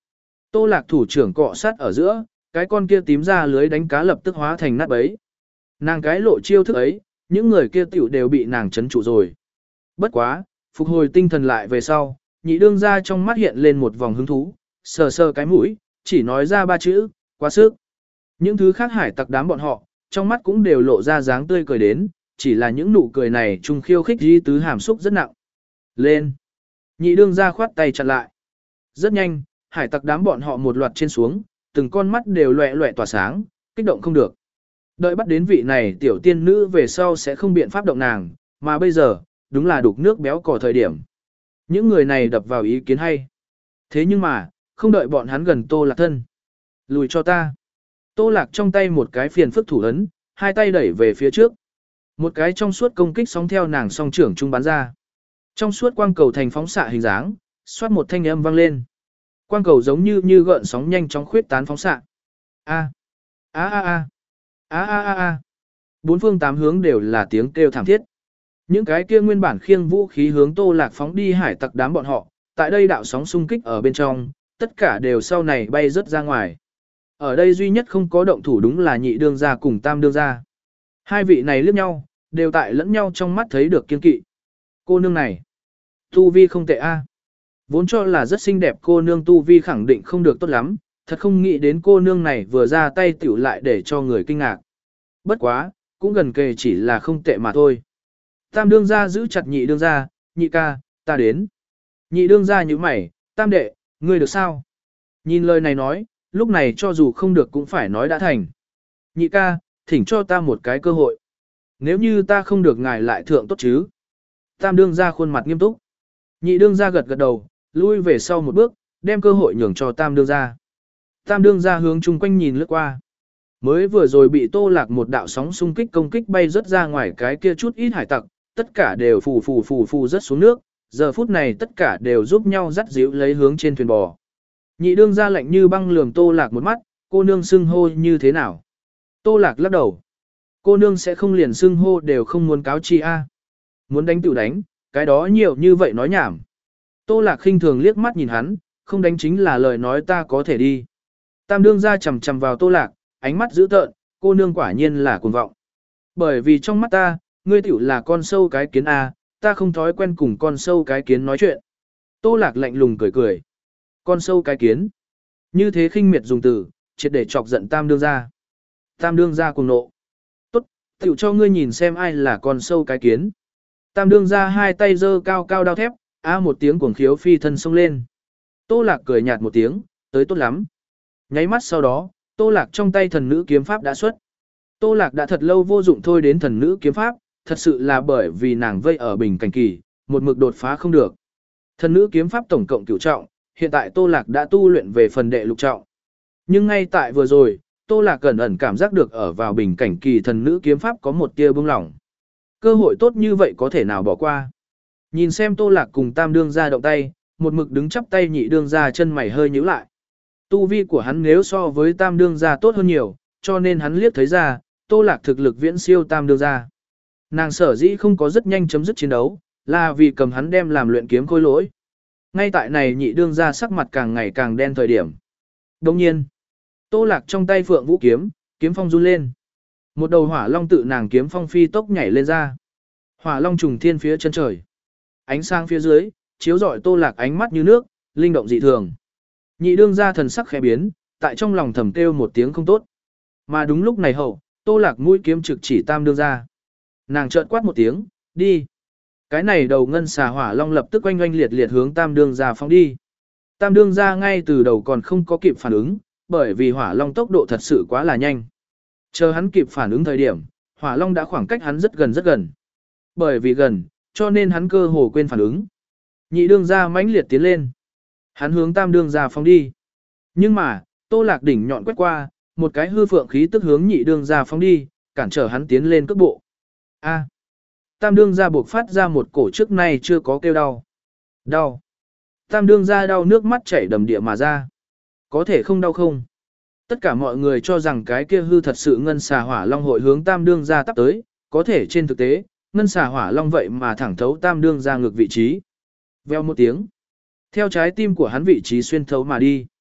Tô Lạc thủ trưởng cọ sát ở giữa, cái con kia tím ra lưới đánh cá lập tức hóa thành nát bấy. Nàng cái lộ chiêu thức ấy, những người kia tiểu đều bị nàng chấn trụ rồi. Bất quá, phục hồi tinh thần lại về sau, nhị đương ra trong mắt hiện lên một vòng hứng thú, sờ sờ cái mũi, chỉ nói ra ba chữ, quá sức. Những thứ khác hải tặc đám bọn họ, trong mắt cũng đều lộ ra dáng tươi cười đến, chỉ là những nụ cười này trùng khiêu khích di tứ hàm xúc rất nặng. Lên! Nhị đương ra khoát tay chặn lại. Rất nhanh, hải tặc đám bọn họ một loạt trên xuống, từng con mắt đều loẹ loẹ tỏa sáng, kích động không được. Đợi bắt đến vị này tiểu tiên nữ về sau sẽ không biện pháp động nàng, mà bây giờ, đúng là đục nước béo cò thời điểm. Những người này đập vào ý kiến hay. Thế nhưng mà, không đợi bọn hắn gần Tô Lạc thân. Lùi cho ta. Tô Lạc trong tay một cái phiền phức thủ ấn, hai tay đẩy về phía trước. Một cái trong suốt công kích sóng theo nàng song trưởng trung bắn ra. Trong suốt quang cầu thành phóng xạ hình dáng, xoát một thanh âm vang lên. Quang cầu giống như như gợn sóng nhanh chóng khuyết tán phóng xạ. A a a a a a a a. Bốn phương tám hướng đều là tiếng kêu thảm thiết. Những cái kia nguyên bản khiêng vũ khí hướng Tô Lạc phóng đi hải tặc đám bọn họ, tại đây đạo sóng xung kích ở bên trong, tất cả đều sau này bay rất ra ngoài. Ở đây duy nhất không có động thủ đúng là nhị đương gia cùng tam đương gia. Hai vị này liếc nhau, đều tại lẫn nhau trong mắt thấy được kiên kỵ. Cô nương này, tu vi không tệ a. Vốn cho là rất xinh đẹp cô nương tu vi khẳng định không được tốt lắm, thật không nghĩ đến cô nương này vừa ra tay tiểu lại để cho người kinh ngạc. Bất quá, cũng gần kề chỉ là không tệ mà thôi. Tam đương gia giữ chặt nhị đương gia, nhị ca, ta đến. Nhị đương gia như mày, tam đệ, ngươi được sao? Nhìn lời này nói, lúc này cho dù không được cũng phải nói đã thành. Nhị ca, thỉnh cho ta một cái cơ hội. Nếu như ta không được ngài lại thượng tốt chứ? Tam đương gia khuôn mặt nghiêm túc. Nhị đương gia gật gật đầu, lui về sau một bước, đem cơ hội nhường cho tam đương gia. Tam đương gia hướng chung quanh nhìn lướt qua. Mới vừa rồi bị Tô Lạc một đạo sóng xung kích công kích bay rất ra ngoài cái kia chút ít hải tặc, tất cả đều phù phù phù phù rất xuống nước, giờ phút này tất cả đều giúp nhau dắt díu lấy hướng trên thuyền bò. Nhị đương gia lạnh như băng lườm Tô Lạc một mắt, cô nương xưng hô như thế nào? Tô Lạc lắc đầu. Cô nương sẽ không liền xưng hô đều không muốn cáo chi a. Muốn đánh tự đánh, cái đó nhiều như vậy nói nhảm. Tô Lạc khinh thường liếc mắt nhìn hắn, không đánh chính là lời nói ta có thể đi. Tam đương gia chầm chầm vào Tô Lạc, ánh mắt dữ tợn, cô nương quả nhiên là cuồng vọng. Bởi vì trong mắt ta, ngươi tiểu là con sâu cái kiến a, ta không thói quen cùng con sâu cái kiến nói chuyện. Tô Lạc lạnh lùng cười cười. Con sâu cái kiến. Như thế khinh miệt dùng từ, triệt để chọc giận Tam đương gia. Tam đương gia cuồng nộ. Tốt, tiểu cho ngươi nhìn xem ai là con sâu cái kiến. Tam đương gia hai tay giơ cao cao đao thép, a một tiếng cuồng khiếu phi thân xông lên. Tô Lạc cười nhạt một tiếng, tới tốt lắm. Nháy mắt sau đó, Tô Lạc trong tay thần nữ kiếm pháp đã xuất. Tô Lạc đã thật lâu vô dụng thôi đến thần nữ kiếm pháp, thật sự là bởi vì nàng vây ở bình cảnh kỳ, một mực đột phá không được. Thần nữ kiếm pháp tổng cộng cửu trọng, hiện tại Tô Lạc đã tu luyện về phần đệ lục trọng. Nhưng ngay tại vừa rồi, Tô Lạc cẩn ẩn cảm giác được ở vào bình cảnh kỳ thần nữ kiếm pháp có một tia bông lỏng. Cơ hội tốt như vậy có thể nào bỏ qua. Nhìn xem Tô Lạc cùng Tam đương gia động tay, một mực đứng chắp tay nhị đương gia chân mày hơi nhíu lại. Tu vi của hắn nếu so với Tam đương gia tốt hơn nhiều, cho nên hắn liếc thấy ra, Tô Lạc thực lực viễn siêu Tam đương gia. Nàng sở dĩ không có rất nhanh chấm dứt chiến đấu, là vì cầm hắn đem làm luyện kiếm khôi lỗi. Ngay tại này nhị đương gia sắc mặt càng ngày càng đen thời điểm. Đồng nhiên, Tô Lạc trong tay phượng vũ kiếm, kiếm phong run lên. Một đầu hỏa long tự nàng kiếm phong phi tốc nhảy lên ra. Hỏa long trùng thiên phía chân trời. Ánh sáng phía dưới, chiếu rọi Tô Lạc ánh mắt như nước, linh động dị thường. Nhị đương gia thần sắc khẽ biến, tại trong lòng thầm kêu một tiếng không tốt. Mà đúng lúc này hậu, Tô Lạc mũi kiếm trực chỉ Tam đương gia. Nàng chợt quát một tiếng, đi. Cái này đầu ngân xà hỏa long lập tức oanh oanh liệt liệt hướng Tam đương gia phóng đi. Tam đương gia ngay từ đầu còn không có kịp phản ứng, bởi vì hỏa long tốc độ thật sự quá là nhanh. Chờ hắn kịp phản ứng thời điểm, hỏa long đã khoảng cách hắn rất gần rất gần. Bởi vì gần, cho nên hắn cơ hồ quên phản ứng. Nhị đương gia mãnh liệt tiến lên. Hắn hướng Tam đương gia phóng đi. Nhưng mà, Tô Lạc đỉnh nhọn quét qua, một cái hư phượng khí tức hướng nhị đương gia phóng đi, cản trở hắn tiến lên cước bộ. A. Tam đương gia buộc phát ra một cổ trước nay chưa có kêu đau. Đau. Tam đương gia đau nước mắt chảy đầm địa mà ra. Có thể không đau không? Tất cả mọi người cho rằng cái kia hư thật sự ngân xà hỏa long hội hướng Tam đương gia tắp tới, có thể trên thực tế, ngân xà hỏa long vậy mà thẳng thấu Tam đương gia ngược vị trí. Veo một tiếng. Theo trái tim của hắn vị trí xuyên thấu mà đi.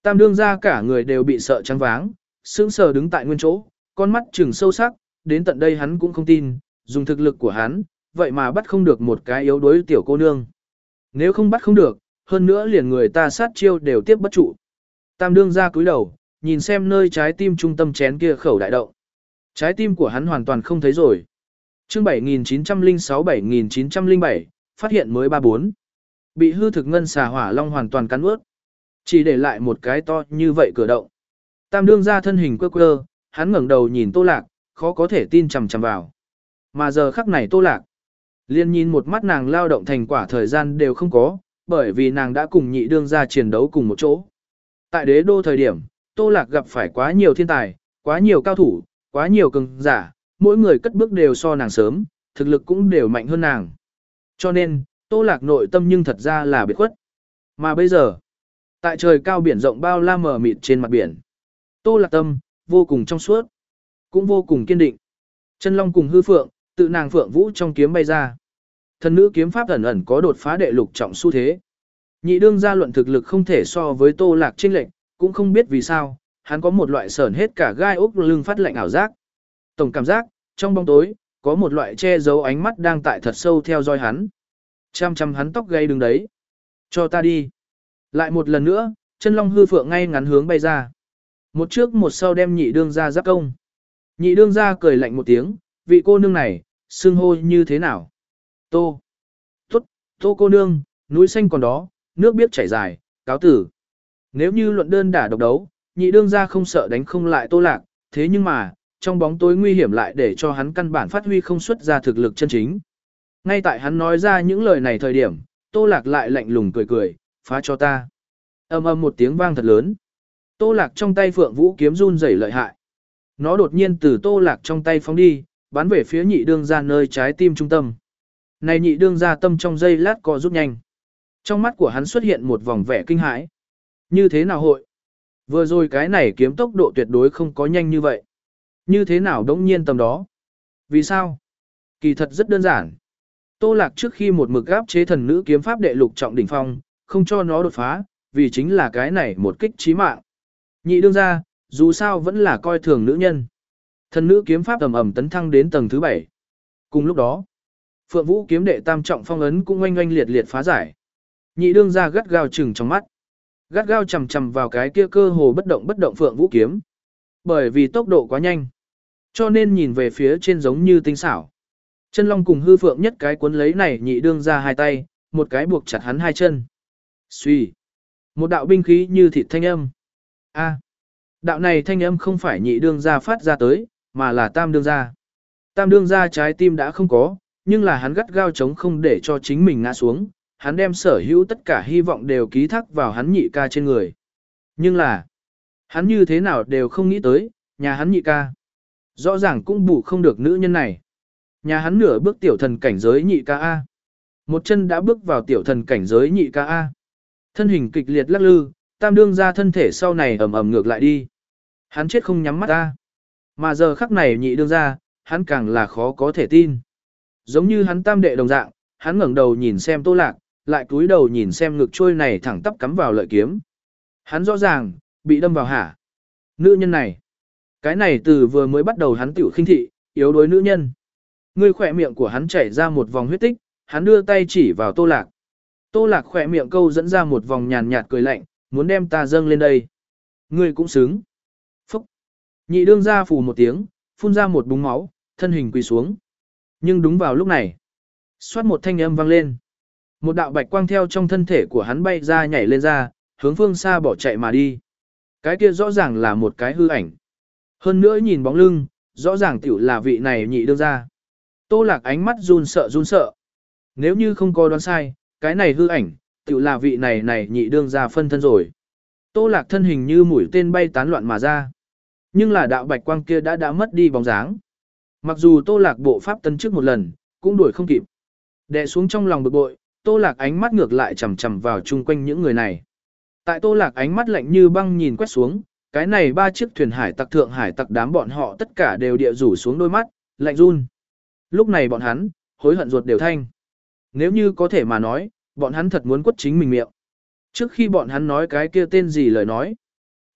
Tam đương ra cả người đều bị sợ trắng váng, sững sờ đứng tại nguyên chỗ, con mắt trừng sâu sắc, đến tận đây hắn cũng không tin, dùng thực lực của hắn, vậy mà bắt không được một cái yếu đuối tiểu cô nương. Nếu không bắt không được, hơn nữa liền người ta sát chiêu đều tiếp bất trụ. Tam đương ra cúi đầu, nhìn xem nơi trái tim trung tâm chén kia khẩu đại động. Trái tim của hắn hoàn toàn không thấy rồi. Chương bảy nghìn chín trăm lẻ sáu bảy nghìn chín trăm lẻ bảy, phát hiện mới ba bốn. Bị hư thực ngân xà hỏa long hoàn toàn cắn ướt. Chỉ để lại một cái to như vậy cửa động. Tam đương ra thân hình quơ quơ, hắn ngẩng đầu nhìn Tô Lạc, khó có thể tin chằm chằm vào. Mà giờ khắc này Tô Lạc, liên nhìn một mắt nàng lao động thành quả thời gian đều không có, bởi vì nàng đã cùng nhị đương ra chiến đấu cùng một chỗ. Tại đế đô thời điểm, Tô Lạc gặp phải quá nhiều thiên tài, quá nhiều cao thủ, quá nhiều cường giả, mỗi người cất bước đều so nàng sớm, thực lực cũng đều mạnh hơn nàng. Cho nên, Tô Lạc nội tâm nhưng thật ra là biệt khuất. Mà bây giờ, tại trời cao biển rộng bao la mờ mịt trên mặt biển, Tô Lạc tâm, vô cùng trong suốt, cũng vô cùng kiên định. Chân long cùng hư phượng, tự nàng phượng vũ trong kiếm bay ra. Thần nữ kiếm pháp ẩn ẩn có đột phá đệ lục trọng xu thế. Nhị đương gia luận thực lực không thể so với Tô Lạc chênh lệch, cũng không biết vì sao, hắn có một loại sởn hết cả gai ốc lưng phát lạnh ảo giác. Tổng cảm giác, trong bóng tối, có một loại che giấu ánh mắt đang tại thật sâu theo dõi hắn. Chăm chăm hắn tóc gây đứng đấy. Cho ta đi. Lại một lần nữa, chân long hư phượng ngay ngắn hướng bay ra. Một trước một sau đem nhị đương gia giáp công. Nhị đương gia cười lạnh một tiếng, vị cô nương này, xưng hô như thế nào? Tô. Tốt, tô cô nương, núi xanh còn đó, nước biết chảy dài, cáo tử. Nếu như luận đơn đả độc đấu, nhị đương gia không sợ đánh không lại Tô Lạc, thế nhưng mà, trong bóng tối nguy hiểm lại để cho hắn căn bản phát huy không xuất ra thực lực chân chính. Ngay tại hắn nói ra những lời này thời điểm, Tô Lạc lại lạnh lùng cười cười, phá cho ta. Ầm ầm một tiếng vang thật lớn. Tô Lạc trong tay Phượng Vũ kiếm run rẩy lợi hại. Nó đột nhiên từ Tô Lạc trong tay phóng đi, bắn về phía nhị đương gia nơi trái tim trung tâm. Này nhị đương gia tâm trong giây lát co rút nhanh. Trong mắt của hắn xuất hiện một vòng vẻ kinh hãi. Như thế nào hội? Vừa rồi cái này kiếm tốc độ tuyệt đối không có nhanh như vậy. Như thế nào đống nhiên tầm đó? Vì sao? Kỳ thật rất đơn giản. Tô Lạc trước khi một mực gáp chế thần nữ kiếm pháp đệ lục trọng đỉnh phong, không cho nó đột phá, vì chính là cái này một kích chí mạng. Nhị đương gia, dù sao vẫn là coi thường nữ nhân. Thần nữ kiếm pháp ầm ầm tấn thăng đến tầng thứ bảy. Cùng lúc đó, Phượng Vũ kiếm đệ tam trọng phong ấn cũng oanh oanh liệt liệt phá giải. Nhị đương gia gắt gao chừng trong mắt, gắt gao chầm chầm vào cái kia cơ hồ bất động bất động Phượng Vũ kiếm. Bởi vì tốc độ quá nhanh, cho nên nhìn về phía trên giống như tinh xảo. Chân long cùng hư phượng nhất cái cuốn lấy này nhị đương gia hai tay, một cái buộc chặt hắn hai chân. Xuy, một đạo binh khí như thịt thanh âm. A, đạo này thanh âm không phải nhị đương gia phát ra tới, mà là tam đương gia. Tam đương gia trái tim đã không có, nhưng là hắn gắt gao chống không để cho chính mình ngã xuống, hắn đem sở hữu tất cả hy vọng đều ký thác vào hắn nhị ca trên người. Nhưng là, hắn như thế nào đều không nghĩ tới, nhà hắn nhị ca. Rõ ràng cũng bù không được nữ nhân này. Nhà hắn nửa bước tiểu thần cảnh giới nhị ca A. Một chân đã bước vào tiểu thần cảnh giới nhị ca A. Thân hình kịch liệt lắc lư, tam đương ra thân thể sau này ầm ầm ngược lại đi. Hắn chết không nhắm mắt A. Mà giờ khắc này nhị đương ra, hắn càng là khó có thể tin. Giống như hắn tam đệ đồng dạng, hắn ngẩng đầu nhìn xem Tô Lạc, lại cúi đầu nhìn xem ngực trôi này thẳng tắp cắm vào lợi kiếm. Hắn rõ ràng, bị đâm vào hả. Nữ nhân này. Cái này từ vừa mới bắt đầu hắn tiểu khinh thị, yếu đuối nữ nhân. Người khỏe miệng của hắn chảy ra một vòng huyết tích, hắn đưa tay chỉ vào Tô Lạc. Tô Lạc khỏe miệng câu dẫn ra một vòng nhàn nhạt cười lạnh, muốn đem ta dâng lên đây. Ngươi cũng xứng. Phúc. Nhị đương ra phù một tiếng, phun ra một búng máu, thân hình quỳ xuống. Nhưng đúng vào lúc này, xoát một thanh âm vang lên. Một đạo bạch quang theo trong thân thể của hắn bay ra nhảy lên ra, hướng phương xa bỏ chạy mà đi. Cái kia rõ ràng là một cái hư ảnh. Hơn nữa nhìn bóng lưng, rõ ràng tiểu là vị này nhị đương ra. Tô Lạc ánh mắt run sợ run sợ. Nếu như không có đoán sai, cái này hư ảnh, tiểu là vị này này nhị đương ra phân thân rồi. Tô Lạc thân hình như mũi tên bay tán loạn mà ra. Nhưng là đạo bạch quang kia đã đã mất đi bóng dáng. Mặc dù Tô Lạc bộ pháp tân trước một lần, cũng đuổi không kịp. Đè xuống trong lòng bực bội, Tô Lạc ánh mắt ngược lại chầm chầm vào chung quanh những người này. Tại Tô Lạc ánh mắt lạnh như băng nhìn quét xuống, cái này ba chiếc thuyền hải tặc thượng hải tặc đám bọn họ tất cả đều địa rủ xuống đôi mắt, lạnh run. Lúc này bọn hắn, hối hận ruột đều thanh. Nếu như có thể mà nói, bọn hắn thật muốn quất chính mình miệng. Trước khi bọn hắn nói cái kia tên gì lời nói,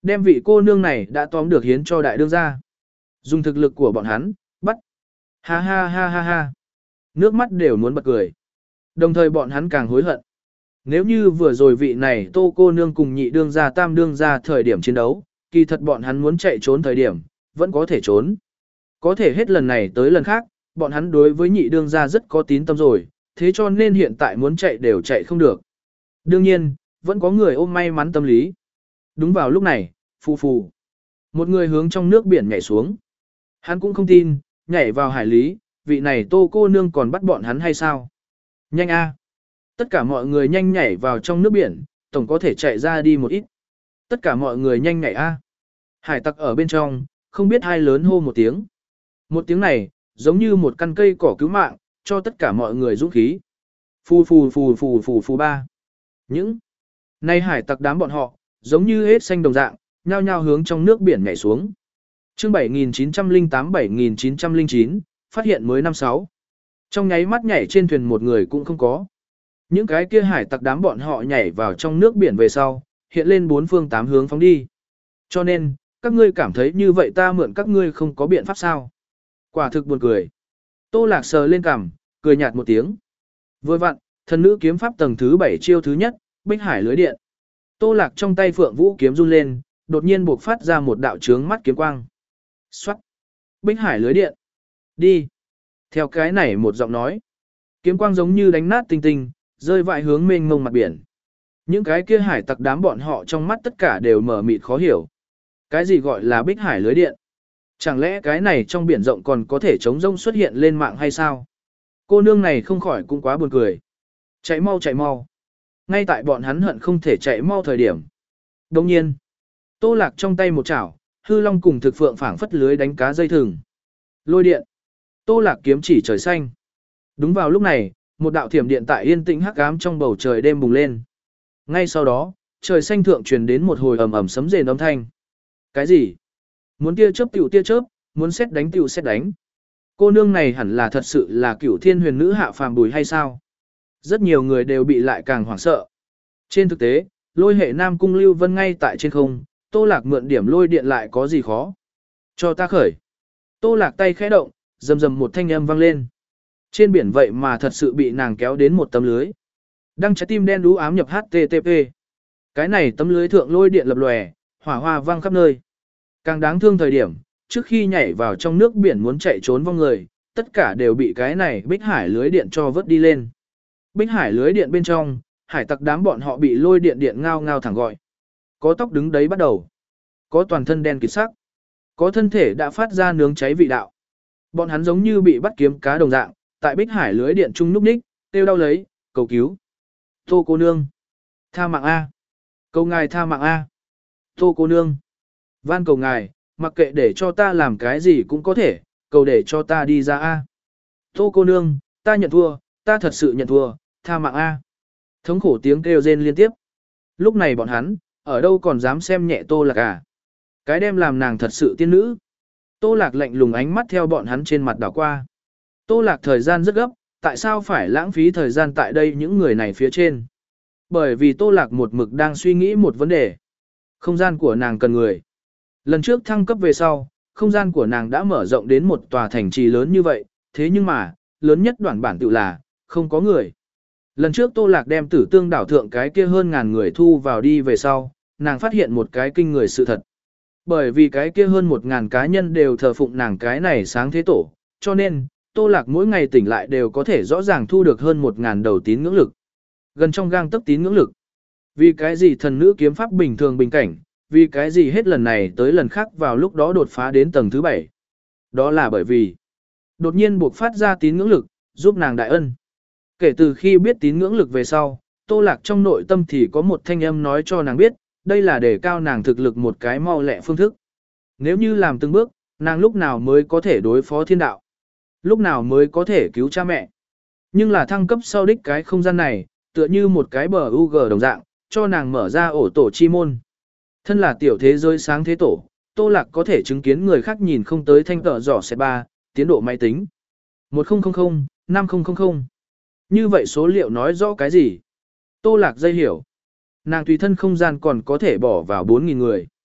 đem vị cô nương này đã tóm được hiến cho đại đương gia. Dùng thực lực của bọn hắn, bắt. Ha ha ha ha ha. Nước mắt đều muốn bật cười. Đồng thời bọn hắn càng hối hận. Nếu như vừa rồi vị này tô cô nương cùng nhị đương gia tam đương gia thời điểm chiến đấu, kỳ thật bọn hắn muốn chạy trốn thời điểm, vẫn có thể trốn. Có thể hết lần này tới lần khác, bọn hắn đối với nhị đương gia rất có tín tâm rồi, thế cho nên hiện tại muốn chạy đều chạy không được. Đương nhiên, vẫn có người ôm may mắn tâm lý. Đúng vào lúc này, phù phù. Một người hướng trong nước biển nhảy xuống. Hắn cũng không tin, nhảy vào hải lý, vị này tô cô nương còn bắt bọn hắn hay sao? Nhanh a! Tất cả mọi người nhanh nhảy vào trong nước biển, tổng có thể chạy ra đi một ít. Tất cả mọi người nhanh nhảy a! Hải tặc ở bên trong, không biết ai lớn hô một tiếng. Một tiếng này, giống như một căn cây cỏ cứu mạng, cho tất cả mọi người dũng khí. Phù phù phù phù phù phù ba. Những nay hải tặc đám bọn họ, giống như hết xanh đồng dạng, nhao nhao hướng trong nước biển nhảy xuống. Chương bảy nghìn chín trăm lẻ tám bảy nghìn chín trăm lẻ chín, phát hiện mới năm sáu. Trong nháy mắt nhảy trên thuyền một người cũng không có. Những cái kia hải tặc đám bọn họ nhảy vào trong nước biển về sau, hiện lên bốn phương tám hướng phóng đi. Cho nên, các ngươi cảm thấy như vậy ta mượn các ngươi không có biện pháp sao? Quả thực buồn cười. Tô Lạc sờ lên cằm, cười nhạt một tiếng. Vừa vặn, thần nữ kiếm pháp tầng thứ bảy chiêu thứ nhất, Bích Hải lưới điện. Tô Lạc trong tay Phượng Vũ kiếm run lên, đột nhiên buộc phát ra một đạo chướng mắt kiếm quang. Xoát. Bích Hải lưới điện. Đi. Theo cái này một giọng nói. Kiếm quang giống như đánh nát tinh tinh, rơi vãi hướng mênh mông mặt biển. Những cái kia hải tặc đám bọn họ trong mắt tất cả đều mở mịt khó hiểu. Cái gì gọi là Bích Hải lưới điện? Chẳng lẽ cái này trong biển rộng còn có thể chống rông xuất hiện lên mạng hay sao? Cô nương này không khỏi cũng quá buồn cười. Chạy mau chạy mau. Ngay tại bọn hắn hận không thể chạy mau thời điểm. Đồng nhiên, Tô Lạc trong tay một chảo, hư long cùng thực phượng phảng phất lưới đánh cá dây thừng. Lôi điện. Tô Lạc kiếm chỉ trời xanh. Đúng vào lúc này, một đạo thiểm điện tại yên tĩnh hắc ám trong bầu trời đêm bùng lên. Ngay sau đó, trời xanh thượng truyền đến một hồi ầm ầm sấm rền âm thanh. Cái gì? Muốn tia chớp tiểu tia chớp, muốn xét đánh tiểu xét đánh. Cô nương này hẳn là thật sự là Cửu Thiên Huyền Nữ Hạ Phàm Bùi hay sao? Rất nhiều người đều bị lại càng hoảng sợ. Trên thực tế, lôi hệ Nam Cung Lưu Vân ngay tại trên không, Tô Lạc mượn điểm lôi điện lại có gì khó. Cho ta khởi. Tô Lạc tay khẽ động, rầm rầm một thanh âm vang lên. Trên biển vậy mà thật sự bị nàng kéo đến một tấm lưới. Đăng trái tim đen đú ám nhập hát tê tê pê. Cái này tấm lưới thượng lôi điện lập lòe, hỏa hoa vang khắp nơi. Càng đáng thương thời điểm, trước khi nhảy vào trong nước biển muốn chạy trốn vong người, tất cả đều bị cái này Bích Hải lưới điện cho vớt đi lên. Bích Hải lưới điện bên trong, hải tặc đám bọn họ bị lôi điện điện ngao ngao thẳng gọi. Có tóc đứng đấy bắt đầu, có toàn thân đen kịt sắc, có thân thể đã phát ra nướng cháy vị đạo. Bọn hắn giống như bị bắt kiếm cá đồng dạng, tại Bích Hải lưới điện trung núp ních, kêu đau lấy, cầu cứu. Tô cô nương, tha mạng a. Cầu ngài tha mạng a. Tô cô nương, van cầu ngài, mặc kệ để cho ta làm cái gì cũng có thể, cầu để cho ta đi ra a. Tô cô nương, ta nhận thua, ta thật sự nhận thua, tha mạng a. Thống khổ tiếng kêu rên liên tiếp. Lúc này bọn hắn, ở đâu còn dám xem nhẹ Tô Lạc à? Cái đem làm nàng thật sự tiên nữ. Tô Lạc lạnh lùng ánh mắt theo bọn hắn trên mặt đảo qua. Tô Lạc thời gian rất gấp, tại sao phải lãng phí thời gian tại đây những người này phía trên? Bởi vì Tô Lạc một mực đang suy nghĩ một vấn đề. Không gian của nàng cần người. Lần trước thăng cấp về sau, không gian của nàng đã mở rộng đến một tòa thành trì lớn như vậy, thế nhưng mà, lớn nhất đoạn bản tự là, không có người. Lần trước Tô Lạc đem Tử Tương đảo thượng cái kia hơn ngàn người thu vào đi về sau, nàng phát hiện một cái kinh người sự thật. Bởi vì cái kia hơn một ngàn cá nhân đều thờ phụng nàng cái này sáng thế tổ, cho nên, Tô Lạc mỗi ngày tỉnh lại đều có thể rõ ràng thu được hơn một ngàn đầu tín ngưỡng lực. Gần trong gang tấc tín ngưỡng lực. Vì cái gì thần nữ kiếm pháp bình thường bình cảnh, vì cái gì hết lần này tới lần khác vào lúc đó đột phá đến tầng thứ bảy. Đó là bởi vì, đột nhiên buộc phát ra tín ngưỡng lực, giúp nàng đại ân. Kể từ khi biết tín ngưỡng lực về sau, Tô Lạc trong nội tâm thì có một thanh âm nói cho nàng biết, đây là để cao nàng thực lực một cái mau lẹ phương thức. Nếu như làm từng bước, nàng lúc nào mới có thể đối phó thiên đạo? Lúc nào mới có thể cứu cha mẹ? Nhưng là thăng cấp sau đích cái không gian này, tựa như một cái bờ u gờ đồng dạng, cho nàng mở ra ổ tổ chi môn. Thân là tiểu thế giới sáng thế tổ, Tô Lạc có thể chứng kiến người khác nhìn không tới thanh tợ giỏ xe ba, tiến độ máy tính. một nghìn năm nghìn. Như vậy số liệu nói rõ cái gì? Tô Lạc dây hiểu. Nàng tùy thân không gian còn có thể bỏ vào bốn nghìn người.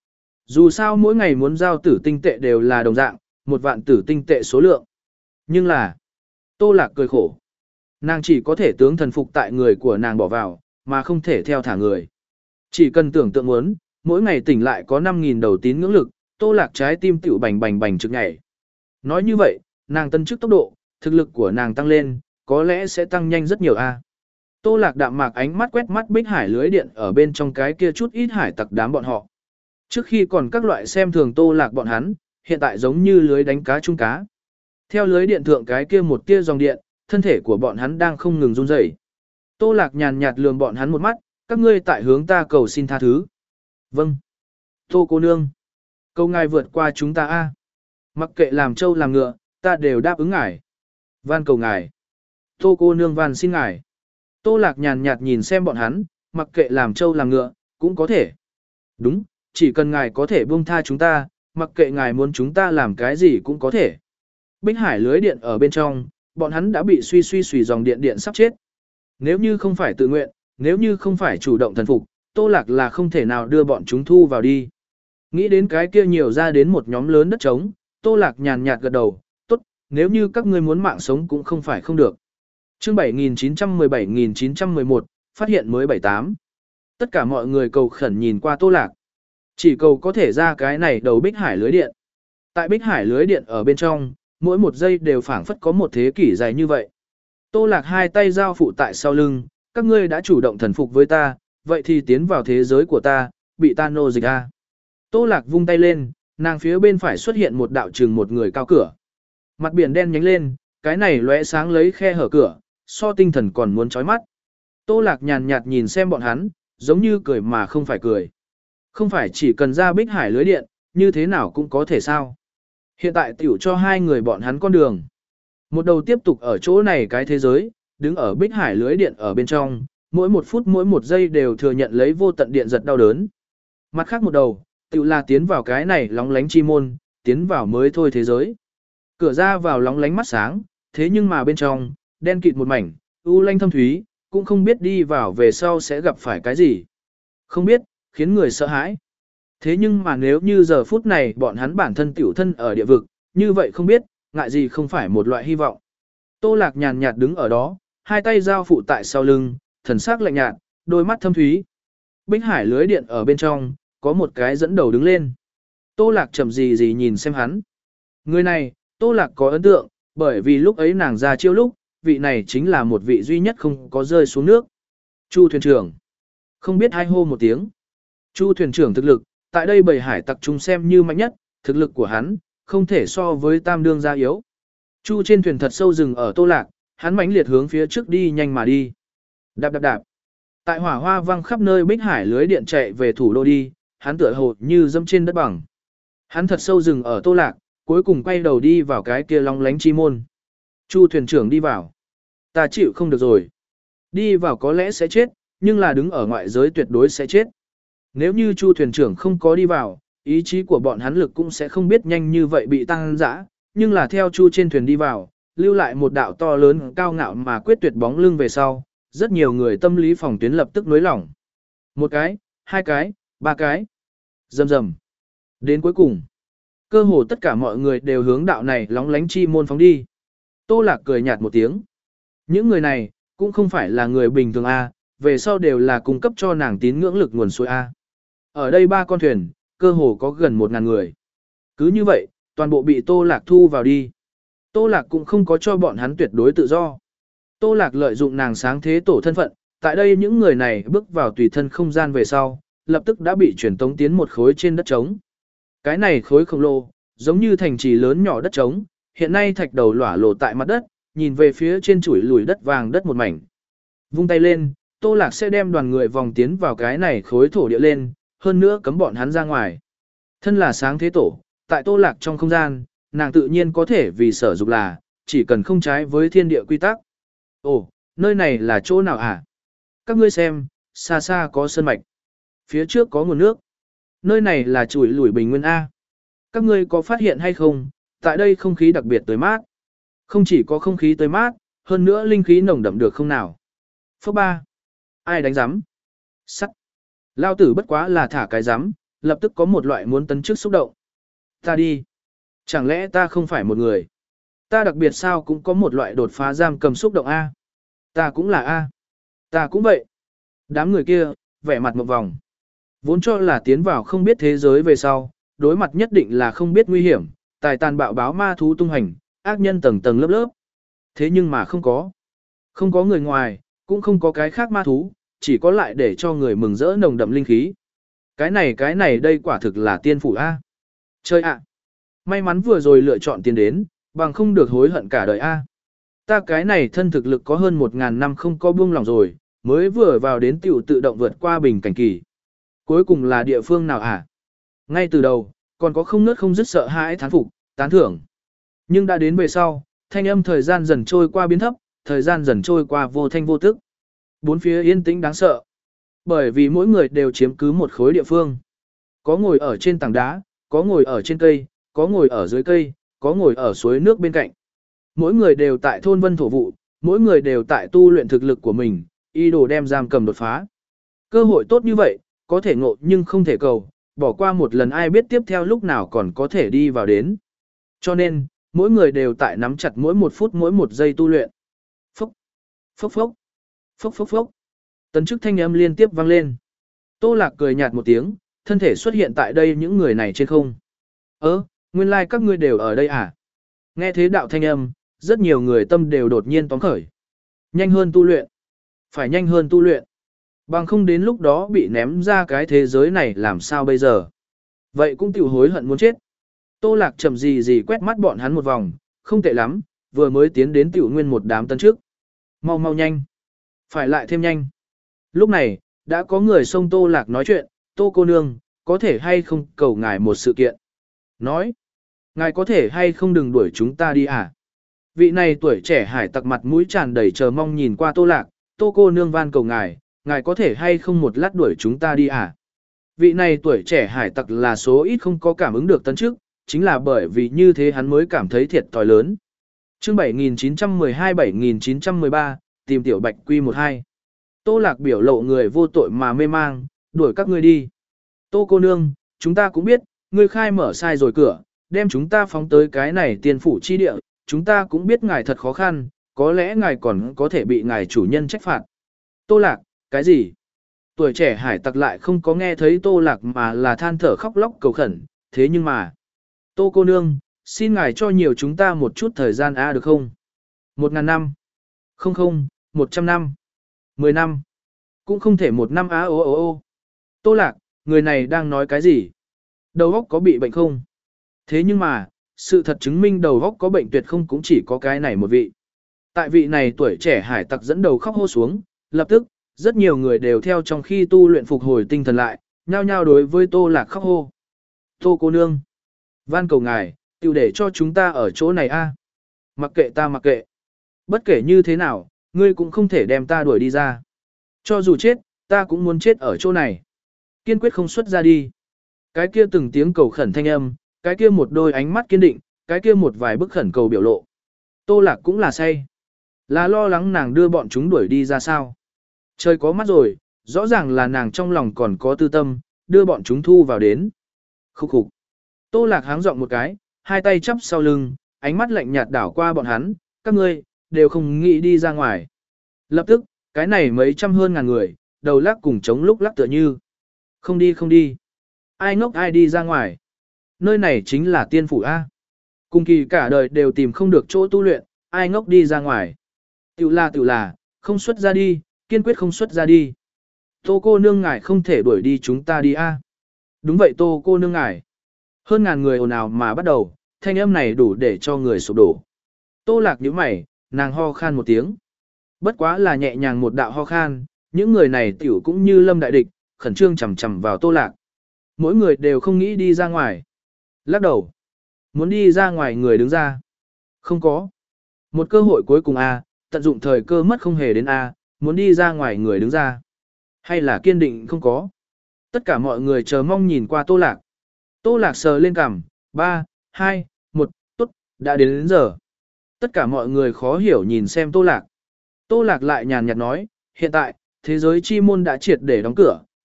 Dù sao mỗi ngày muốn giao tử tinh tệ đều là đồng dạng, một vạn tử tinh tệ số lượng. Nhưng là, Tô Lạc cười khổ. Nàng chỉ có thể tướng thần phục tại người của nàng bỏ vào, mà không thể theo thả người. Chỉ cần tưởng tượng muốn, mỗi ngày tỉnh lại có năm nghìn đầu tín ngưỡng lực, Tô Lạc trái tim tiểu bành bành bành trực nhảy. Nói như vậy, nàng tân chức tốc độ, thực lực của nàng tăng lên, có lẽ sẽ tăng nhanh rất nhiều a. Tô Lạc đạm mạc ánh mắt quét mắt Bích Hải lưới điện ở bên trong cái kia chút ít hải tặc đám bọn họ. Trước khi còn các loại xem thường Tô Lạc bọn hắn, hiện tại giống như lưới đánh cá chung cá. Theo lưới điện thượng cái kia một tia dòng điện, thân thể của bọn hắn đang không ngừng run rẩy. Tô Lạc nhàn nhạt lườm bọn hắn một mắt, các ngươi tại hướng ta cầu xin tha thứ. Vâng. Tô cô nương. Câu ngài vượt qua chúng ta a. Mặc kệ làm trâu làm ngựa, ta đều đáp ứng ngài. Van cầu ngài. Tô cô nương van xin ngài. Tô Lạc nhàn nhạt nhìn xem bọn hắn, mặc kệ làm trâu làm ngựa, cũng có thể. Đúng, chỉ cần ngài có thể buông tha chúng ta, mặc kệ ngài muốn chúng ta làm cái gì cũng có thể. Bích Hải lưới điện ở bên trong, bọn hắn đã bị suy suy suy dòng điện điện sắp chết. Nếu như không phải tự nguyện, nếu như không phải chủ động thần phục, Tô Lạc là không thể nào đưa bọn chúng thu vào đi. Nghĩ đến cái kia nhiều ra đến một nhóm lớn đất trống, Tô Lạc nhàn nhạt gật đầu, tốt, nếu như các ngươi muốn mạng sống cũng không phải không được. Chương bảy nghìn chín trăm mười bảy nghìn chín trăm mười một, phát hiện mới bảy tám. Tất cả mọi người cầu khẩn nhìn qua Tô Lạc. Chỉ cầu có thể ra cái này đầu Bích Hải lưới điện. Tại Bích Hải lưới điện ở bên trong, mỗi một giây đều phảng phất có một thế kỷ dài như vậy. Tô Lạc hai tay giao phụ tại sau lưng, các ngươi đã chủ động thần phục với ta, vậy thì tiến vào thế giới của ta, bị ta nô dịch a. Tô Lạc vung tay lên, nàng phía bên phải xuất hiện một đạo trừng một người cao cửa. Mặt biển đen nhánh lên, cái này lóe sáng lấy khe hở cửa, so tinh thần còn muốn chói mắt. Tô Lạc nhàn nhạt nhìn xem bọn hắn, giống như cười mà không phải cười. Không phải chỉ cần ra Bích Hải lưới điện, như thế nào cũng có thể sao. Hiện tại tiểu cho hai người bọn hắn con đường. Một đầu tiếp tục ở chỗ này cái thế giới, đứng ở Bích Hải lưới điện ở bên trong, mỗi một phút mỗi một giây đều thừa nhận lấy vô tận điện giật đau đớn. Mặt khác một đầu, tiểu là tiến vào cái này lóng lánh chi môn, tiến vào mới thôi thế giới. Cửa ra vào lóng lánh mắt sáng, thế nhưng mà bên trong, đen kịt một mảnh, u lanh thâm thúy, cũng không biết đi vào về sau sẽ gặp phải cái gì. Không biết, khiến người sợ hãi. Thế nhưng mà nếu như giờ phút này bọn hắn bản thân tiểu thân ở địa vực, như vậy không biết, ngại gì không phải một loại hy vọng. Tô Lạc nhàn nhạt đứng ở đó, hai tay giao phụ tại sau lưng, thần sắc lạnh nhạt, đôi mắt thâm thúy. Bích Hải lưới điện ở bên trong, có một cái dẫn đầu đứng lên. Tô Lạc chậm gì gì nhìn xem hắn. Người này, Tô Lạc có ấn tượng, bởi vì lúc ấy nàng ra chiêu lúc, vị này chính là một vị duy nhất không có rơi xuống nước. Chu thuyền trưởng. Không biết hai hô một tiếng. Chu thuyền trưởng thực lực, tại đây bầy hải tặc trung xem như mạnh nhất, thực lực của hắn, không thể so với tam đương gia yếu. Chu trên thuyền thật sâu rừng ở Tô Lạc, hắn mãnh liệt hướng phía trước đi nhanh mà đi. Đạp đạp đạp. Tại hỏa hoa văng khắp nơi Bích Hải lưới điện chạy về thủ đô đi, hắn tựa hồ như dẫm trên đất bằng. Hắn thật sâu rừng ở Tô Lạc, cuối cùng quay đầu đi vào cái kia long lánh chi môn. Chu thuyền trưởng đi vào. Ta chịu không được rồi. Đi vào có lẽ sẽ chết, nhưng là đứng ở ngoại giới tuyệt đối sẽ chết. Nếu như Chu thuyền trưởng không có đi vào, ý chí của bọn hắn lực cũng sẽ không biết nhanh như vậy bị tăng dã, nhưng là theo Chu trên thuyền đi vào, lưu lại một đạo to lớn cao ngạo mà quyết tuyệt bóng lưng về sau, rất nhiều người tâm lý phòng tuyến lập tức nới lỏng. Một cái, hai cái, ba cái. Rầm rầm. Đến cuối cùng, cơ hồ tất cả mọi người đều hướng đạo này lóng lánh chi môn phóng đi. Tô Lạc cười nhạt một tiếng. Những người này, cũng không phải là người bình thường A, về sau đều là cung cấp cho nàng tín ngưỡng lực nguồn suối A. Ở đây ba con thuyền, cơ hồ có gần một ngàn người. Cứ như vậy, toàn bộ bị Tô Lạc thu vào đi. Tô Lạc cũng không có cho bọn hắn tuyệt đối tự do. Tô Lạc lợi dụng nàng sáng thế tổ thân phận, tại đây những người này bước vào tùy thân không gian về sau, lập tức đã bị chuyển tống tiến một khối trên đất trống. Cái này khối khổng lồ, giống như thành trì lớn nhỏ đất trống, hiện nay thạch đầu lỏa lộ tại mặt đất, nhìn về phía trên chuỗi lùi đất vàng đất một mảnh. Vung tay lên, Tô Lạc sẽ đem đoàn người vòng tiến vào cái này khối thổ địa lên, hơn nữa cấm bọn hắn ra ngoài. Thân là sáng thế tổ, tại Tô Lạc trong không gian, nàng tự nhiên có thể vì sở dục là, chỉ cần không trái với thiên địa quy tắc. Ồ, nơi này là chỗ nào hả? Các ngươi xem, xa xa có sơn mạch. Phía trước có nguồn nước. Nơi này là chuỗi lùi bình nguyên A. Các ngươi có phát hiện hay không, tại đây không khí đặc biệt tươi mát. Không chỉ có không khí tươi mát, hơn nữa linh khí nồng đậm được không nào. Phước ba. Ai đánh giám? Sắt. Lao tử bất quá là thả cái giám, lập tức có một loại muốn tấn chức xúc động. Ta đi. Chẳng lẽ ta không phải một người? Ta đặc biệt sao cũng có một loại đột phá giam cầm xúc động A. Ta cũng là A. Ta cũng vậy. Đám người kia, vẻ mặt một vòng. Vốn cho là tiến vào không biết thế giới về sau, đối mặt nhất định là không biết nguy hiểm, tài tàn bạo báo ma thú tung hành, ác nhân tầng tầng lớp lớp. Thế nhưng mà không có. Không có người ngoài, cũng không có cái khác ma thú, chỉ có lại để cho người mừng rỡ nồng đậm linh khí. Cái này cái này đây quả thực là tiên phủ A. Chơi ạ. May mắn vừa rồi lựa chọn tiền đến, bằng không được hối hận cả đời A. Ta cái này thân thực lực có hơn một ngàn năm không có buông lòng rồi, mới vừa vào đến tiểu tự động vượt qua bình cảnh kỳ. Cuối cùng là địa phương nào à? Ngay từ đầu, còn có không nớt không dứt sợ hãi thán phục, tán thưởng. Nhưng đã đến về sau, thanh âm thời gian dần trôi qua biến thấp, thời gian dần trôi qua vô thanh vô tức. Bốn phía yên tĩnh đáng sợ. Bởi vì mỗi người đều chiếm cứ một khối địa phương. Có ngồi ở trên tảng đá, có ngồi ở trên cây, có ngồi ở dưới cây, có ngồi ở suối nước bên cạnh. Mỗi người đều tại thôn vân thổ vụ, mỗi người đều tại tu luyện thực lực của mình, y đồ đem giam cầm đột phá. Cơ hội tốt như vậy, có thể ngộ nhưng không thể cầu, bỏ qua một lần ai biết tiếp theo lúc nào còn có thể đi vào đến. Cho nên, mỗi người đều tại nắm chặt mỗi một phút mỗi một giây tu luyện. Phốc, phốc phốc, phốc phốc phốc. Tấn chức thanh âm liên tiếp vang lên. Tô Lạc cười nhạt một tiếng, thân thể xuất hiện tại đây những người này trên không. Ơ, nguyên lai like các ngươi đều ở đây à? Nghe thế đạo thanh âm, rất nhiều người tâm đều đột nhiên tóm khởi. Nhanh hơn tu luyện. Phải nhanh hơn tu luyện. Bằng không đến lúc đó bị ném ra cái thế giới này làm sao bây giờ. Vậy cũng tiểu hối hận muốn chết. Tô Lạc chậm gì gì quét mắt bọn hắn một vòng, không tệ lắm, vừa mới tiến đến tiểu nguyên một đám tân trước. Mau mau nhanh. Phải lại thêm nhanh. Lúc này, đã có người xông Tô Lạc nói chuyện, Tô cô nương, có thể hay không cầu ngài một sự kiện. Nói, ngài có thể hay không đừng đuổi chúng ta đi à? Vị này tuổi trẻ hải tặc mặt mũi tràn đầy chờ mong nhìn qua Tô Lạc, Tô cô nương van cầu ngài, ngài có thể hay không một lát đuổi chúng ta đi à? Vị này tuổi trẻ hải tặc là số ít không có cảm ứng được tấn trước, chính là bởi vì như thế hắn mới cảm thấy thiệt thòi lớn. Chương bảy nghìn chín trăm mười hai bảy nghìn chín trăm mười ba, tìm tiểu bạch quy một hai. Tô Lạc biểu lộ người vô tội mà mê mang, đuổi các ngươi đi. Tô cô nương, chúng ta cũng biết, ngươi khai mở sai rồi cửa, đem chúng ta phóng tới cái này tiên phủ chi địa, chúng ta cũng biết ngài thật khó khăn, có lẽ ngài còn có thể bị ngài chủ nhân trách phạt. Tô Lạc, cái gì? Tuổi trẻ hải tặc lại không có nghe thấy Tô Lạc mà là than thở khóc lóc cầu khẩn, thế nhưng mà... Tô cô nương, xin ngài cho nhiều chúng ta một chút thời gian a được không? Một ngàn năm. Không không, một trăm năm. Mười năm. Cũng không thể một năm á ô ô ô. Tô Lạc, người này đang nói cái gì? Đầu óc có bị bệnh không? Thế nhưng mà, sự thật chứng minh đầu óc có bệnh tuyệt không cũng chỉ có cái này một vị. Tại vị này tuổi trẻ hải tặc dẫn đầu khóc hô xuống, lập tức, rất nhiều người đều theo trong khi tu luyện phục hồi tinh thần lại, nhao nhao đối với Tô Lạc khóc hô. Tô cô nương, van cầu ngài, tiêu để cho chúng ta ở chỗ này a. Mặc kệ ta mặc kệ. Bất kể như thế nào, ngươi cũng không thể đem ta đuổi đi ra. Cho dù chết, ta cũng muốn chết ở chỗ này. Kiên quyết không xuất ra đi. Cái kia từng tiếng cầu khẩn thanh âm, cái kia một đôi ánh mắt kiên định, cái kia một vài bức khẩn cầu biểu lộ. Tô Lạc cũng là say. Là lo lắng nàng đưa bọn chúng đuổi đi ra sao. Trời có mắt rồi, rõ ràng là nàng trong lòng còn có tư tâm, đưa bọn chúng thu vào đến. Khúc khục. Tô Lạc háng giọng một cái, hai tay chắp sau lưng, ánh mắt lạnh nhạt đảo qua bọn hắn, các ngươi, đều không nghĩ đi ra ngoài. Lập tức, cái này mấy trăm hơn ngàn người, đầu lắc cùng chống lúc lắc tựa như. Không đi không đi. Ai ngốc ai đi ra ngoài. Nơi này chính là tiên phủ A. Cùng kỳ cả đời đều tìm không được chỗ tu luyện, ai ngốc đi ra ngoài. Tiểu là tiểu là, không xuất ra đi, kiên quyết không xuất ra đi. Tô cô nương ngài không thể đuổi đi chúng ta đi A. Đúng vậy tô cô nương ngài. Hơn ngàn người ồn ào mà bắt đầu, thanh âm này đủ để cho người sụp đổ. Tô Lạc nhíu mày, nàng ho khan một tiếng. Bất quá là nhẹ nhàng một đạo ho khan, những người này tiểu cũng như lâm đại địch, khẩn trương chầm chầm vào Tô Lạc. Mỗi người đều không nghĩ đi ra ngoài. Lắc đầu. Muốn đi ra ngoài người đứng ra. Không có. Một cơ hội cuối cùng A, tận dụng thời cơ mất không hề đến A, muốn đi ra ngoài người đứng ra. Hay là kiên định không có. Tất cả mọi người chờ mong nhìn qua Tô Lạc. Tô Lạc sờ lên cằm, ba, hai, một, tốt, đã đến đến giờ. Tất cả mọi người khó hiểu nhìn xem Tô Lạc. Tô Lạc lại nhàn nhạt nói, hiện tại, thế giới chi môn đã triệt để đóng cửa,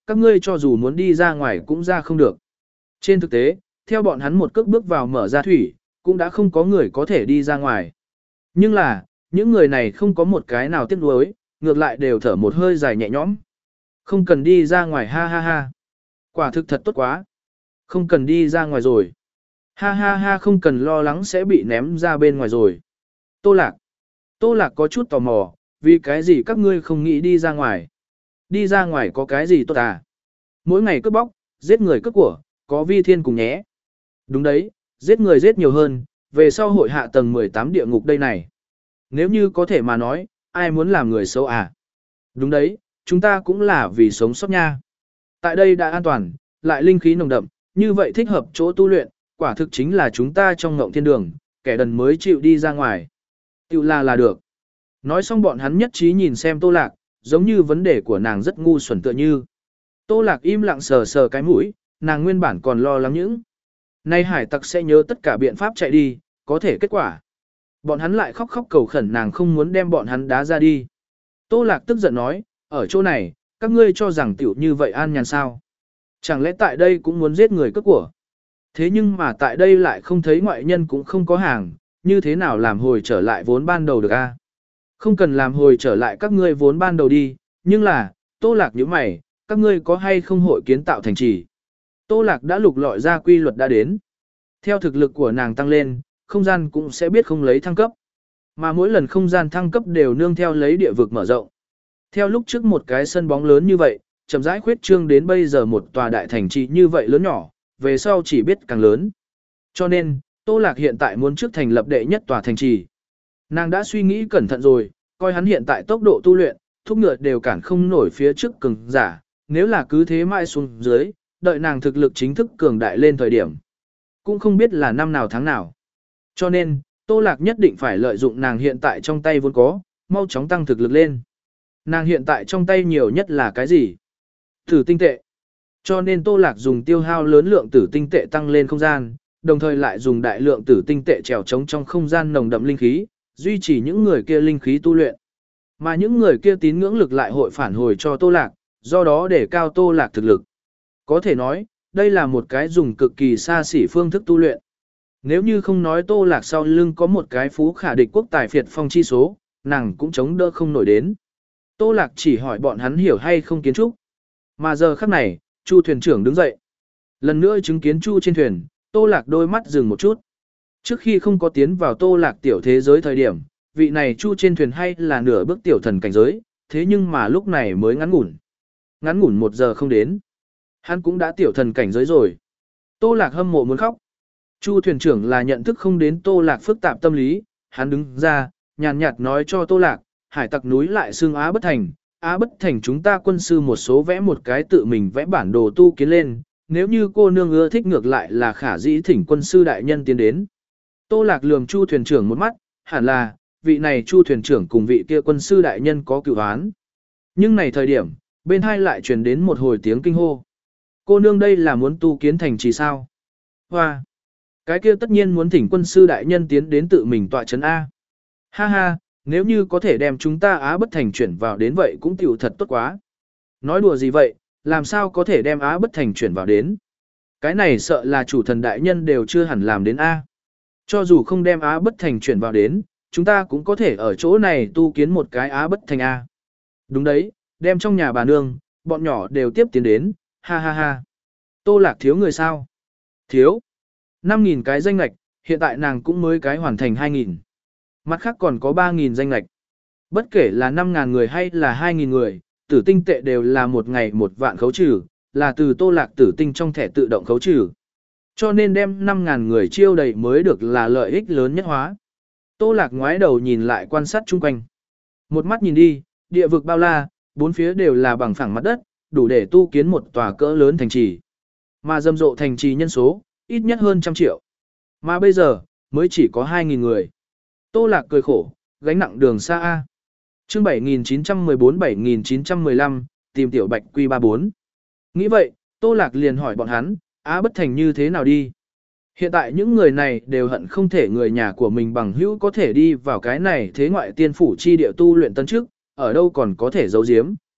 các ngươi cho dù muốn đi ra ngoài cũng ra không được. Trên thực tế, theo bọn hắn một cước bước vào mở ra thủy, cũng đã không có người có thể đi ra ngoài. Nhưng là, những người này không có một cái nào tiếc nuối, ngược lại đều thở một hơi dài nhẹ nhõm. Không cần đi ra ngoài ha ha ha. Quả thực thật tốt quá. Không cần đi ra ngoài rồi. Ha ha ha không cần lo lắng sẽ bị ném ra bên ngoài rồi. Tô Lạc. Tô Lạc có chút tò mò, vì cái gì các ngươi không nghĩ đi ra ngoài. Đi ra ngoài có cái gì tốt à? Mỗi ngày cướp bóc, giết người cướp của, có vi thiên cùng nhé. Đúng đấy, giết người giết nhiều hơn, về sau hội hạ tầng mười tám địa ngục đây này. Nếu như có thể mà nói, ai muốn làm người xấu à? Đúng đấy, chúng ta cũng là vì sống sót nha. Tại đây đã an toàn, lại linh khí nồng đậm, như vậy thích hợp chỗ tu luyện, quả thực chính là chúng ta trong ngộng thiên đường, kẻ đần mới chịu đi ra ngoài. Tự là là được. Nói xong bọn hắn nhất trí nhìn xem Tô Lạc, giống như vấn đề của nàng rất ngu xuẩn tựa như. Tô Lạc im lặng sờ sờ cái mũi, nàng nguyên bản còn lo lắng những. Nay hải tặc sẽ nhớ tất cả biện pháp chạy đi, có thể kết quả. Bọn hắn lại khóc khóc cầu khẩn nàng không muốn đem bọn hắn đá ra đi. Tô Lạc tức giận nói, ở chỗ này, các ngươi cho rằng tiểu như vậy an nhàn sao. Chẳng lẽ tại đây cũng muốn giết người cướp của. Thế nhưng mà tại đây lại không thấy ngoại nhân cũng không có hàng, như thế nào làm hồi trở lại vốn ban đầu được a? Không cần làm hồi trở lại các ngươi vốn ban đầu đi, nhưng là, Tô Lạc như mày, các ngươi có hay không hội kiến tạo thành trì. Tô Lạc đã lục lọi ra quy luật đã đến. Theo thực lực của nàng tăng lên, không gian cũng sẽ biết không lấy thăng cấp. Mà mỗi lần không gian thăng cấp đều nương theo lấy địa vực mở rộng. Theo lúc trước một cái sân bóng lớn như vậy, chậm rãi khuyết trương đến bây giờ một tòa đại thành trì như vậy lớn nhỏ, về sau chỉ biết càng lớn. Cho nên, Tô Lạc hiện tại muốn trước thành lập đệ nhất tòa thành trì. Nàng đã suy nghĩ cẩn thận rồi, coi hắn hiện tại tốc độ tu luyện, thúc ngựa đều cản không nổi phía trước cường giả, nếu là cứ thế mãi xuống dưới, đợi nàng thực lực chính thức cường đại lên thời điểm. Cũng không biết là năm nào tháng nào. Cho nên, Tô Lạc nhất định phải lợi dụng nàng hiện tại trong tay vốn có, mau chóng tăng thực lực lên. Nàng hiện tại trong tay nhiều nhất là cái gì? Tử tinh tệ. Cho nên Tô Lạc dùng tiêu hao lớn lượng tử tinh tệ tăng lên không gian, đồng thời lại dùng đại lượng tử tinh tệ trèo trống trong không gian nồng đậm linh khí, duy trì những người kia linh khí tu luyện. Mà những người kia tín ngưỡng lực lại hội phản hồi cho Tô Lạc, do đó để cao Tô Lạc thực lực. Có thể nói, đây là một cái dùng cực kỳ xa xỉ phương thức tu luyện. Nếu như không nói Tô Lạc sau lưng có một cái phú khả địch quốc tài phiệt phong chi số, nàng cũng chống đỡ không nổi đến. Tô Lạc chỉ hỏi bọn hắn hiểu hay không kiến trúc. Mà giờ khắc này, Chu thuyền trưởng đứng dậy. Lần nữa chứng kiến Chu trên thuyền, Tô Lạc đôi mắt dừng một chút. Trước khi không có tiến vào Tô Lạc tiểu thế giới thời điểm, vị này Chu trên thuyền hay là nửa bước tiểu thần cảnh giới, thế nhưng mà lúc này mới ngắn ngủn. Ngắn ngủn một giờ không đến. Hắn cũng đã tiểu thần cảnh giới rồi. Tô Lạc hâm mộ muốn khóc. Chu thuyền trưởng là nhận thức không đến Tô Lạc phức tạp tâm lý, hắn đứng ra, nhàn nhạt nói cho Tô Lạc, hải tặc núi lại xương Á bất thành, Á bất thành chúng ta quân sư một số vẽ một cái tự mình vẽ bản đồ tu kiến lên, nếu như cô nương ưa thích ngược lại là khả dĩ thỉnh quân sư đại nhân tiến đến. Tô Lạc lườm Chu thuyền trưởng một mắt, hẳn là, vị này Chu thuyền trưởng cùng vị kia quân sư đại nhân có cựu án. Nhưng này thời điểm, bên hai lại truyền đến một hồi tiếng kinh hô. Cô nương đây là muốn tu kiến thành trì sao? Hoa! Cái kia tất nhiên muốn thỉnh quân sư đại nhân tiến đến tự mình tọa trấn A. Ha ha, nếu như có thể đem chúng ta Á bất thành chuyển vào đến vậy cũng tiểu thật tốt quá. Nói đùa gì vậy, làm sao có thể đem Á bất thành chuyển vào đến? Cái này sợ là chủ thần đại nhân đều chưa hẳn làm đến A. Cho dù không đem Á bất thành chuyển vào đến, chúng ta cũng có thể ở chỗ này tu kiến một cái Á bất thành A. Đúng đấy, đem trong nhà bà nương, bọn nhỏ đều tiếp tiến đến, ha ha ha. Tô Lạc thiếu người sao? Thiếu. năm nghìn cái danh lạch, hiện tại nàng cũng mới cái hoàn thành hai nghìn. Mặt khác còn có ba nghìn danh lạch. Bất kể là năm nghìn người hay là hai nghìn người, tử tinh tệ đều là một ngày một vạn khấu trừ, là từ Tô Lạc tử tinh trong thẻ tự động khấu trừ. Cho nên đem năm nghìn người chiêu đầy mới được là lợi ích lớn nhất hóa. Tô Lạc ngoái đầu nhìn lại quan sát chung quanh. Một mắt nhìn đi, địa vực bao la, bốn phía đều là bằng phẳng mặt đất, đủ để tu kiến một tòa cỡ lớn thành trì. Mà rầm rộ thành trì nhân số, ít nhất hơn trăm triệu. Mà bây giờ, mới chỉ có hai nghìn người. Tô Lạc cười khổ, gánh nặng đường xa A. Chương bảy nghìn chín trăm mười bốn bảy nghìn chín trăm mười lăm, tìm tiểu bạch quy ba bốn. Nghĩ vậy, Tô Lạc liền hỏi bọn hắn, Á bất thành như thế nào đi? Hiện tại những người này đều hận không thể người nhà của mình bằng hữu có thể đi vào cái này thế ngoại tiên phủ chi địa tu luyện tân trước, ở đâu còn có thể giấu giếm.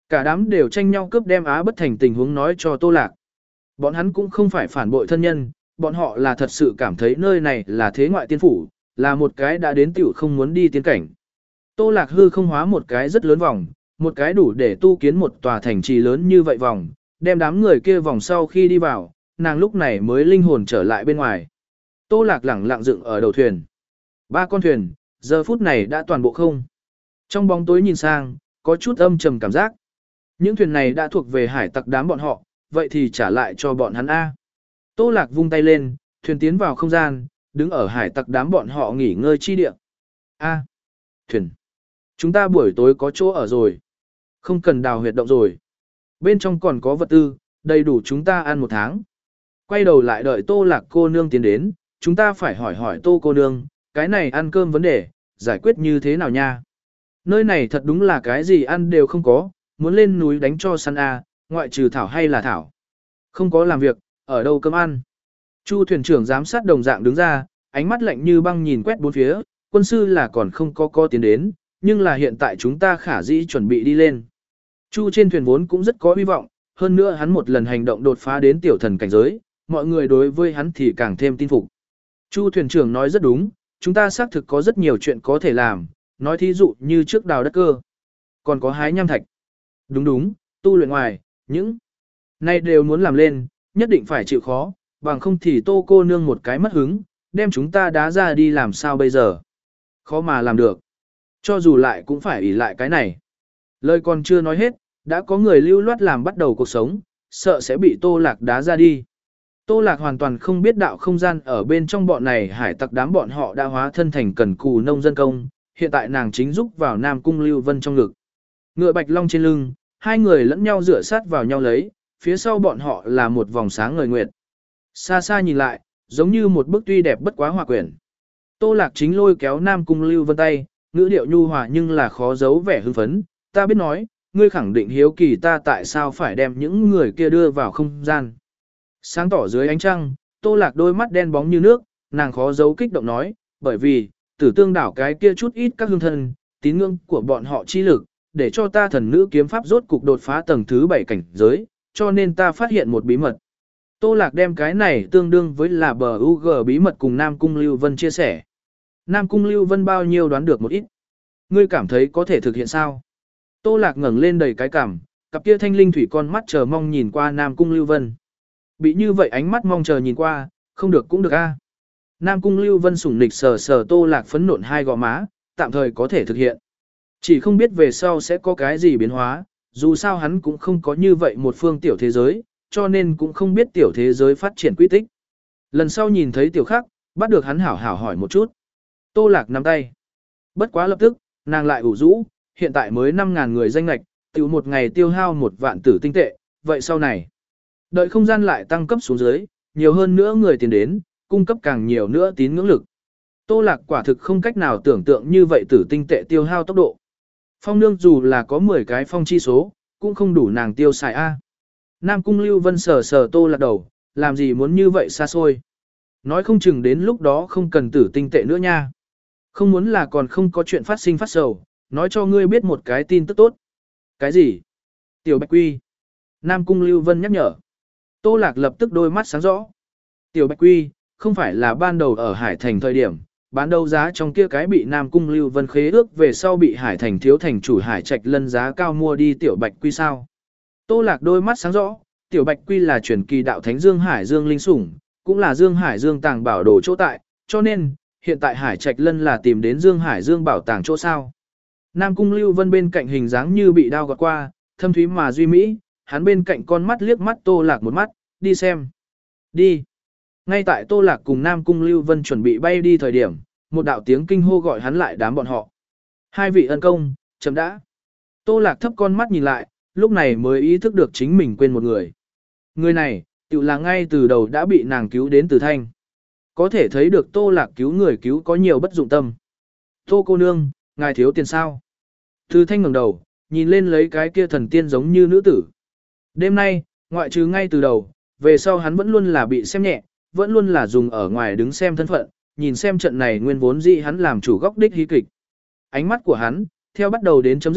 Cả đám đều tranh nhau cướp đem Á Bất Thành tình huống nói cho Tô Lạc. Bọn hắn cũng không phải phản bội thân nhân, bọn họ là thật sự cảm thấy nơi này là thế ngoại tiên phủ, là một cái đã đến tiểu không muốn đi tiên cảnh. Tô Lạc hư không hóa một cái rất lớn vòng, một cái đủ để tu kiến một tòa thành trì lớn như vậy vòng, đem đám người kia vòng sau khi đi vào, nàng lúc này mới linh hồn trở lại bên ngoài. Tô Lạc lẳng lặng dựng ở đầu thuyền. Ba con thuyền, giờ phút này đã toàn bộ không. Trong bóng tối nhìn sang, có chút âm trầm cảm giác. Những thuyền này đã thuộc về hải tặc đám bọn họ, vậy thì trả lại cho bọn hắn A. Tô Lạc vung tay lên, thuyền tiến vào không gian, đứng ở hải tặc đám bọn họ nghỉ ngơi chi địa. A. Thuyền. Chúng ta buổi tối có chỗ ở rồi. Không cần đào huyệt động rồi. Bên trong còn có vật tư, đầy đủ chúng ta ăn một tháng. Quay đầu lại đợi Tô Lạc cô nương tiến đến, chúng ta phải hỏi hỏi Tô cô nương, cái này ăn cơm vấn đề, giải quyết như thế nào nha. Nơi này thật đúng là cái gì ăn đều không có, muốn lên núi đánh cho săn A, ngoại trừ thảo hay là thảo. Không có làm việc, ở đâu cơm ăn. Chu thuyền trưởng giám sát đồng dạng đứng ra, ánh mắt lạnh như băng nhìn quét bốn phía, quân sư là còn không có có tiến đến, nhưng là hiện tại chúng ta khả dĩ chuẩn bị đi lên. Chu trên thuyền vốn cũng rất có hy vọng, hơn nữa hắn một lần hành động đột phá đến tiểu thần cảnh giới, mọi người đối với hắn thì càng thêm tin phục. Chu thuyền trưởng nói rất đúng, chúng ta xác thực có rất nhiều chuyện có thể làm, nói thí dụ như trước đào đất cơ, còn có hái nham thạch. Đúng đúng, tu luyện ngoài, những này đều muốn làm lên, nhất định phải chịu khó, bằng không thì Tô cô nương một cái mất hứng, đem chúng ta đá ra đi làm sao bây giờ. Khó mà làm được. Cho dù lại cũng phải ỷ lại cái này. Lời còn chưa nói hết, đã có người lưu loát làm bắt đầu cuộc sống, sợ sẽ bị Tô Lạc đá ra đi. Tô Lạc hoàn toàn không biết đạo không gian ở bên trong bọn này hải tặc đám bọn họ đã hóa thân thành cần cù nông dân công, hiện tại nàng chính giúp vào Nam Cung Lưu Vân trong ngực. Ngựa bạch long trên lưng, hai người lẫn nhau dựa sát vào nhau lấy, phía sau bọn họ là một vòng sáng ngời nguyệt. Xa xa nhìn lại, giống như một bức tuy đẹp bất quá hòa quyển. Tô Lạc chính lôi kéo Nam Cung Lưu Vân tay, ngữ điệu nhu hòa nhưng là khó giấu vẻ hưng phấn, ta biết nói, ngươi khẳng định hiếu kỳ ta tại sao phải đem những người kia đưa vào không gian. Sáng tỏ dưới ánh trăng, Tô Lạc đôi mắt đen bóng như nước, nàng khó giấu kích động nói, bởi vì, tử tương đảo cái kia chút ít các hương thân, tín ngưỡng của bọn họ chi lực, để cho ta thần nữ kiếm pháp rốt cục đột phá tầng thứ bảy cảnh giới, cho nên ta phát hiện một bí mật. Tô Lạc đem cái này tương đương với là bờ u gờ bí mật cùng Nam Cung Lưu Vân chia sẻ. Nam Cung Lưu Vân bao nhiêu đoán được một ít. Ngươi cảm thấy có thể thực hiện sao? Tô Lạc ngẩng lên đầy cái cảm, cặp kia thanh linh thủy con mắt chờ mong nhìn qua Nam Cung Lưu Vân. Bị như vậy ánh mắt mong chờ nhìn qua, không được cũng được a. Nam Cung Lưu Vân sủng nịch sờ sờ Tô Lạc phấn nộn hai gò má, tạm thời có thể thực hiện. Chỉ không biết về sau sẽ có cái gì biến hóa, dù sao hắn cũng không có như vậy một phương tiểu thế giới, cho nên cũng không biết tiểu thế giới phát triển quy tích. Lần sau nhìn thấy tiểu khắc, bắt được hắn hảo hảo hỏi một chút. Tô Lạc nắm tay. Bất quá lập tức, nàng lại ủ rũ, hiện tại mới năm ngàn người danh lạch, tiểu một ngày tiêu hao một vạn tử tinh tệ, vậy sau này. Đợi không gian lại tăng cấp xuống dưới, nhiều hơn nữa người tiền đến, cung cấp càng nhiều nữa tín ngưỡng lực. Tô Lạc quả thực không cách nào tưởng tượng như vậy tử tinh tệ tiêu hao tốc độ. Phong nương dù là có mười cái phong chi số, cũng không đủ nàng tiêu xài A. Nam Cung Lưu Vân sờ sờ Tô Lạc đầu, làm gì muốn như vậy xa xôi. Nói không chừng đến lúc đó không cần tử tinh tệ nữa nha. Không muốn là còn không có chuyện phát sinh phát sầu, nói cho ngươi biết một cái tin tức tốt. Cái gì? Tiểu Bạch Quy. Nam Cung Lưu Vân nhắc nhở. Tô Lạc lập tức đôi mắt sáng rõ. Tiểu Bạch Quy, không phải là ban đầu ở Hải Thành thời điểm, bán đấu giá trong kia cái bị Nam Cung Lưu Vân khế ước về sau bị Hải Thành thiếu thành chủ Hải Trạch Lân giá cao mua đi Tiểu Bạch Quy sao? Tô Lạc đôi mắt sáng rõ, Tiểu Bạch Quy là truyền kỳ đạo thánh Dương Hải Dương linh sủng, cũng là Dương Hải Dương tàng bảo đồ chỗ tại, cho nên, hiện tại Hải Trạch Lân là tìm đến Dương Hải Dương bảo tàng chỗ sao. Nam Cung Lưu Vân bên cạnh hình dáng như bị đao gọt qua, thâm thúy mà duy mỹ, hắn bên cạnh con mắt liếc mắt Tô Lạc một mắt, đi xem. Đi. Ngay tại Tô Lạc cùng Nam Cung Lưu Vân chuẩn bị bay đi thời điểm, một đạo tiếng kinh hô gọi hắn lại đám bọn họ. Hai vị ân công, chấm đã. Tô Lạc thấp con mắt nhìn lại, lúc này mới ý thức được chính mình quên một người. Người này, tự là ngay từ đầu đã bị nàng cứu đến Từ Thanh. Có thể thấy được Tô Lạc cứu người cứu có nhiều bất dụng tâm. Tô cô nương, ngài thiếu tiền sao? Từ Thanh ngẩng đầu, nhìn lên lấy cái kia thần tiên giống như nữ tử. Đêm nay, ngoại trừ ngay từ đầu, về sau hắn vẫn luôn là bị xem nhẹ, vẫn luôn là dùng ở ngoài đứng xem thân phận, nhìn xem trận này nguyên vốn dĩ hắn làm chủ góc đích hí kịch. Ánh mắt của hắn, theo bắt đầu đến chấm dứt,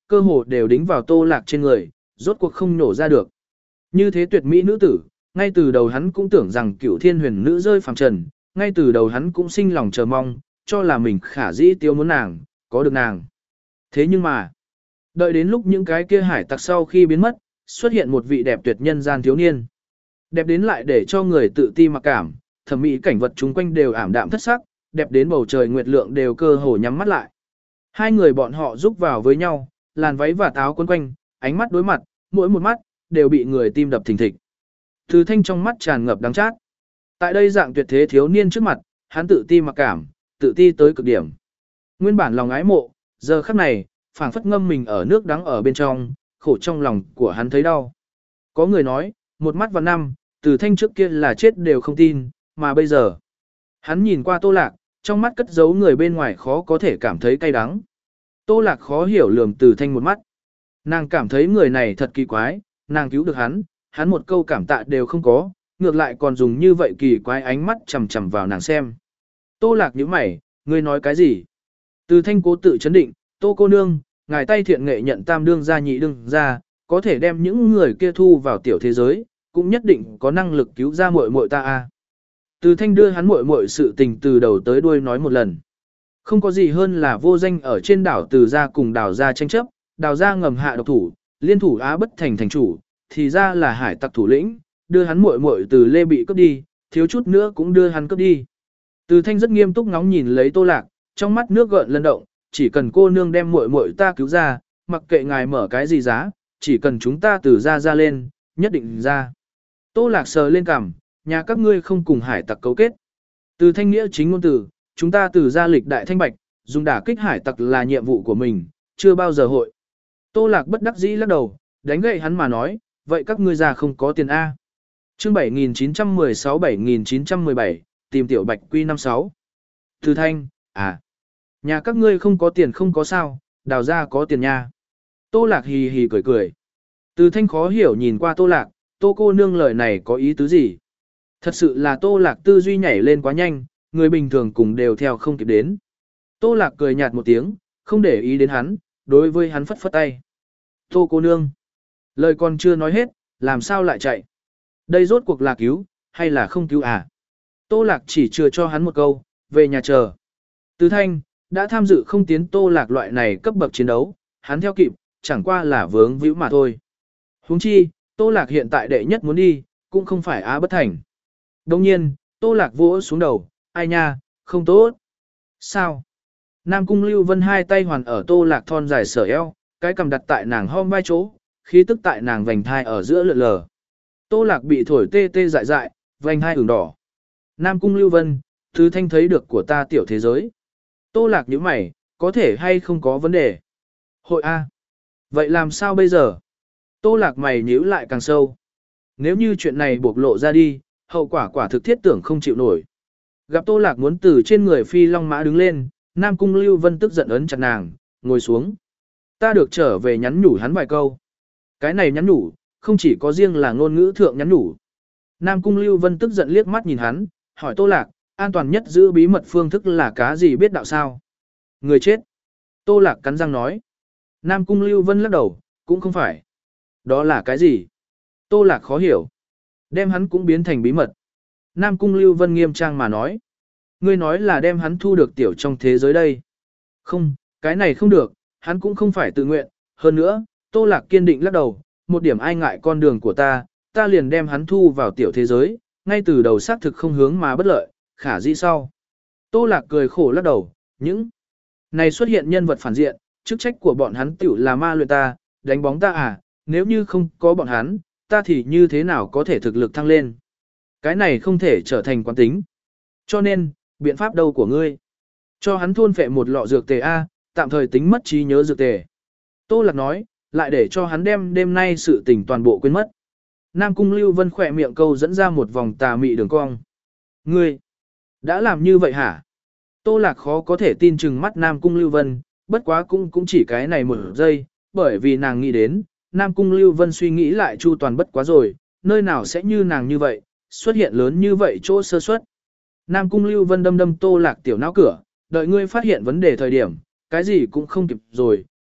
cơ hồ đều đính vào Tô Lạc trên người, rốt cuộc không nổ ra được. Như thế tuyệt mỹ nữ tử, ngay từ đầu hắn cũng tưởng rằng cửu thiên huyền nữ rơi phàm trần, ngay từ đầu hắn cũng sinh lòng chờ mong, cho là mình khả dĩ tiêu muốn nàng, có được nàng. Thế nhưng mà, đợi đến lúc những cái kia hải tặc sau khi biến mất, xuất hiện một vị đẹp tuyệt nhân gian thiếu niên. Đẹp đến lại để cho người tự ti mặc cảm, thẩm mỹ cảnh vật chung quanh đều ảm đạm thất sắc, đẹp đến bầu trời nguyệt lượng đều cơ hồ nhắm mắt lại. Hai người bọn họ giúp vào với nhau, làn váy và táo quấn quanh, ánh mắt đối mặt, mỗi một mắt, đều bị người tim đập thình thịch. Từ Thanh trong mắt tràn ngập đắng chát. Tại đây dạng tuyệt thế thiếu niên trước mặt, hắn tự ti mặc cảm, tự ti tới cực điểm. Nguyên bản lòng ái mộ, giờ khắc này, phảng phất ngâm mình ở nước đắng ở bên trong, khổ trong lòng của hắn thấy đau. Có người nói, một mắt vào năm, Từ Thanh trước kia là chết đều không tin, mà bây giờ, hắn nhìn qua Tô Lạc, trong mắt cất giấu người bên ngoài khó có thể cảm thấy cay đắng. Tô Lạc khó hiểu lườm Từ Thanh một mắt. Nàng cảm thấy người này thật kỳ quái, nàng cứu được hắn, hắn một câu cảm tạ đều không có, ngược lại còn dùng như vậy kỳ quái ánh mắt chằm chằm vào nàng xem. Tô Lạc nhíu mày, ngươi nói cái gì? Từ Thanh cố tự chấn định, Tô cô nương, ngài tay thiện nghệ nhận tam đương gia nhị đương gia, có thể đem những người kia thu vào tiểu thế giới, cũng nhất định có năng lực cứu ra muội muội ta a. Từ Thanh đưa hắn muội muội sự tình từ đầu tới đuôi nói một lần. Không có gì hơn là vô danh ở trên đảo Từ gia cùng đào gia tranh chấp, đào gia ngầm hạ độc thủ, liên thủ Á Bất Thành thành chủ, thì ra là hải tặc thủ lĩnh, đưa hắn muội muội từ Lê bị cướp đi, thiếu chút nữa cũng đưa hắn cướp đi. Từ Thanh rất nghiêm túc ngóng nhìn lấy Tô Lạc, trong mắt nước gợn lân động, chỉ cần cô nương đem muội muội ta cứu ra, mặc kệ ngài mở cái gì giá, chỉ cần chúng ta từ ra ra lên, nhất định ra. Tô Lạc sờ lên cằm, nhà các ngươi không cùng hải tặc cấu kết. Từ Thanh nghĩa chính ngôn từ, chúng ta từ ra lịch đại thanh bạch, dùng đả kích hải tặc là nhiệm vụ của mình, chưa bao giờ hội. Tô Lạc bất đắc dĩ lắc đầu, đánh gậy hắn mà nói, vậy các ngươi ra không có tiền A. Chương bảy nghìn chín trăm mười sáu bảy nghìn chín trăm mười bảy, tìm tiểu bạch quy năm sáu. Từ Thanh, à, nhà các ngươi không có tiền không có sao, đào ra có tiền nha. Tô Lạc hì hì cười cười. Từ Thanh khó hiểu nhìn qua Tô Lạc, Tô cô nương lời này có ý tứ gì? Thật sự là Tô Lạc tư duy nhảy lên quá nhanh, người bình thường cùng đều theo không kịp đến. Tô Lạc cười nhạt một tiếng, không để ý đến hắn, đối với hắn phất phất tay. Tô cô nương. Lời còn chưa nói hết, làm sao lại chạy? Đây rốt cuộc là cứu, hay là không cứu à? Tô Lạc chỉ chưa cho hắn một câu, về nhà chờ. Từ Thanh, đã tham dự không tiến Tô Lạc loại này cấp bậc chiến đấu, hắn theo kịp, chẳng qua là vướng víu mà thôi. Huống chi, Tô Lạc hiện tại đệ nhất muốn đi, cũng không phải Á Bất Thành. Đồng nhiên, Tô Lạc vỗ xuống đầu, ai nha, không tốt. Sao? Nam Cung Lưu Vân hai tay hoàn ở Tô Lạc thon dài sở eo, cái cầm đặt tại nàng hông vai chỗ, khí tức tại nàng vành thai ở giữa lượn lờ. Tô Lạc bị thổi tê tê dại dại, vành thai ửng đỏ. Nam Cung Lưu Vân, Từ Thanh thấy được của ta tiểu thế giới. Tô Lạc nhíu mày, có thể hay không có vấn đề? Hội A. Vậy làm sao bây giờ? Tô Lạc mày nhíu lại càng sâu. Nếu như chuyện này bộc lộ ra đi, hậu quả quả thực thiết tưởng không chịu nổi. Gặp Tô Lạc muốn từ trên người phi long mã đứng lên, Nam Cung Lưu Vân tức giận ấn chặt nàng, ngồi xuống. Ta được trở về nhắn nhủ hắn vài câu. Cái này nhắn nhủ, không chỉ có riêng là ngôn ngữ thượng nhắn nhủ. Nam Cung Lưu Vân tức giận liếc mắt nhìn hắn, hỏi Tô Lạc, an toàn nhất giữ bí mật phương thức là cá gì biết đạo sao? Người chết. Tô Lạc cắn răng nói. Nam Cung Lưu Vân lắc đầu, cũng không phải. Đó là cái gì? Tô Lạc khó hiểu. Đem hắn cũng biến thành bí mật. Nam Cung Lưu Vân nghiêm trang mà nói. Ngươi nói là đem hắn thu được tiểu trong thế giới đây. Không, cái này không được, hắn cũng không phải tự nguyện. Hơn nữa, Tô Lạc kiên định lắc đầu, một điểm ai ngại con đường của ta, ta liền đem hắn thu vào tiểu thế giới, ngay từ đầu xác thực không hướng mà bất lợi, khả dĩ sau. Tô Lạc cười khổ lắc đầu, những này xuất hiện nhân vật phản diện, chức trách của bọn hắn tiểu là ma luyện ta, đánh bóng ta à, nếu như không có bọn hắn, ta thì như thế nào có thể thực lực thăng lên. Cái này không thể trở thành quán tính. Cho nên, biện pháp đâu của ngươi? Cho hắn thôn phệ một lọ dược tề A, tạm thời tính mất trí nhớ dược tề. Tô Lạc nói, lại để cho hắn đem đêm nay sự tình toàn bộ quên mất. Nam Cung Lưu Vân khỏe miệng câu dẫn ra một vòng tà mị đường cong. Ngươi, đã làm như vậy hả? Tô Lạc khó có thể tin chừng mắt Nam Cung Lưu Vân, bất quá cũng cũng chỉ cái này một giây, bởi vì nàng nghĩ đến, Nam Cung Lưu Vân suy nghĩ lại chu toàn bất quá rồi, nơi nào sẽ như nàng như vậy, xuất hiện lớn như vậy chỗ sơ suất. Nam Cung Lưu Vân đâm đâm Tô Lạc tiểu não cửa, đợi ngươi phát hiện vấn đề thời điểm, cái gì cũng không kịp rồi,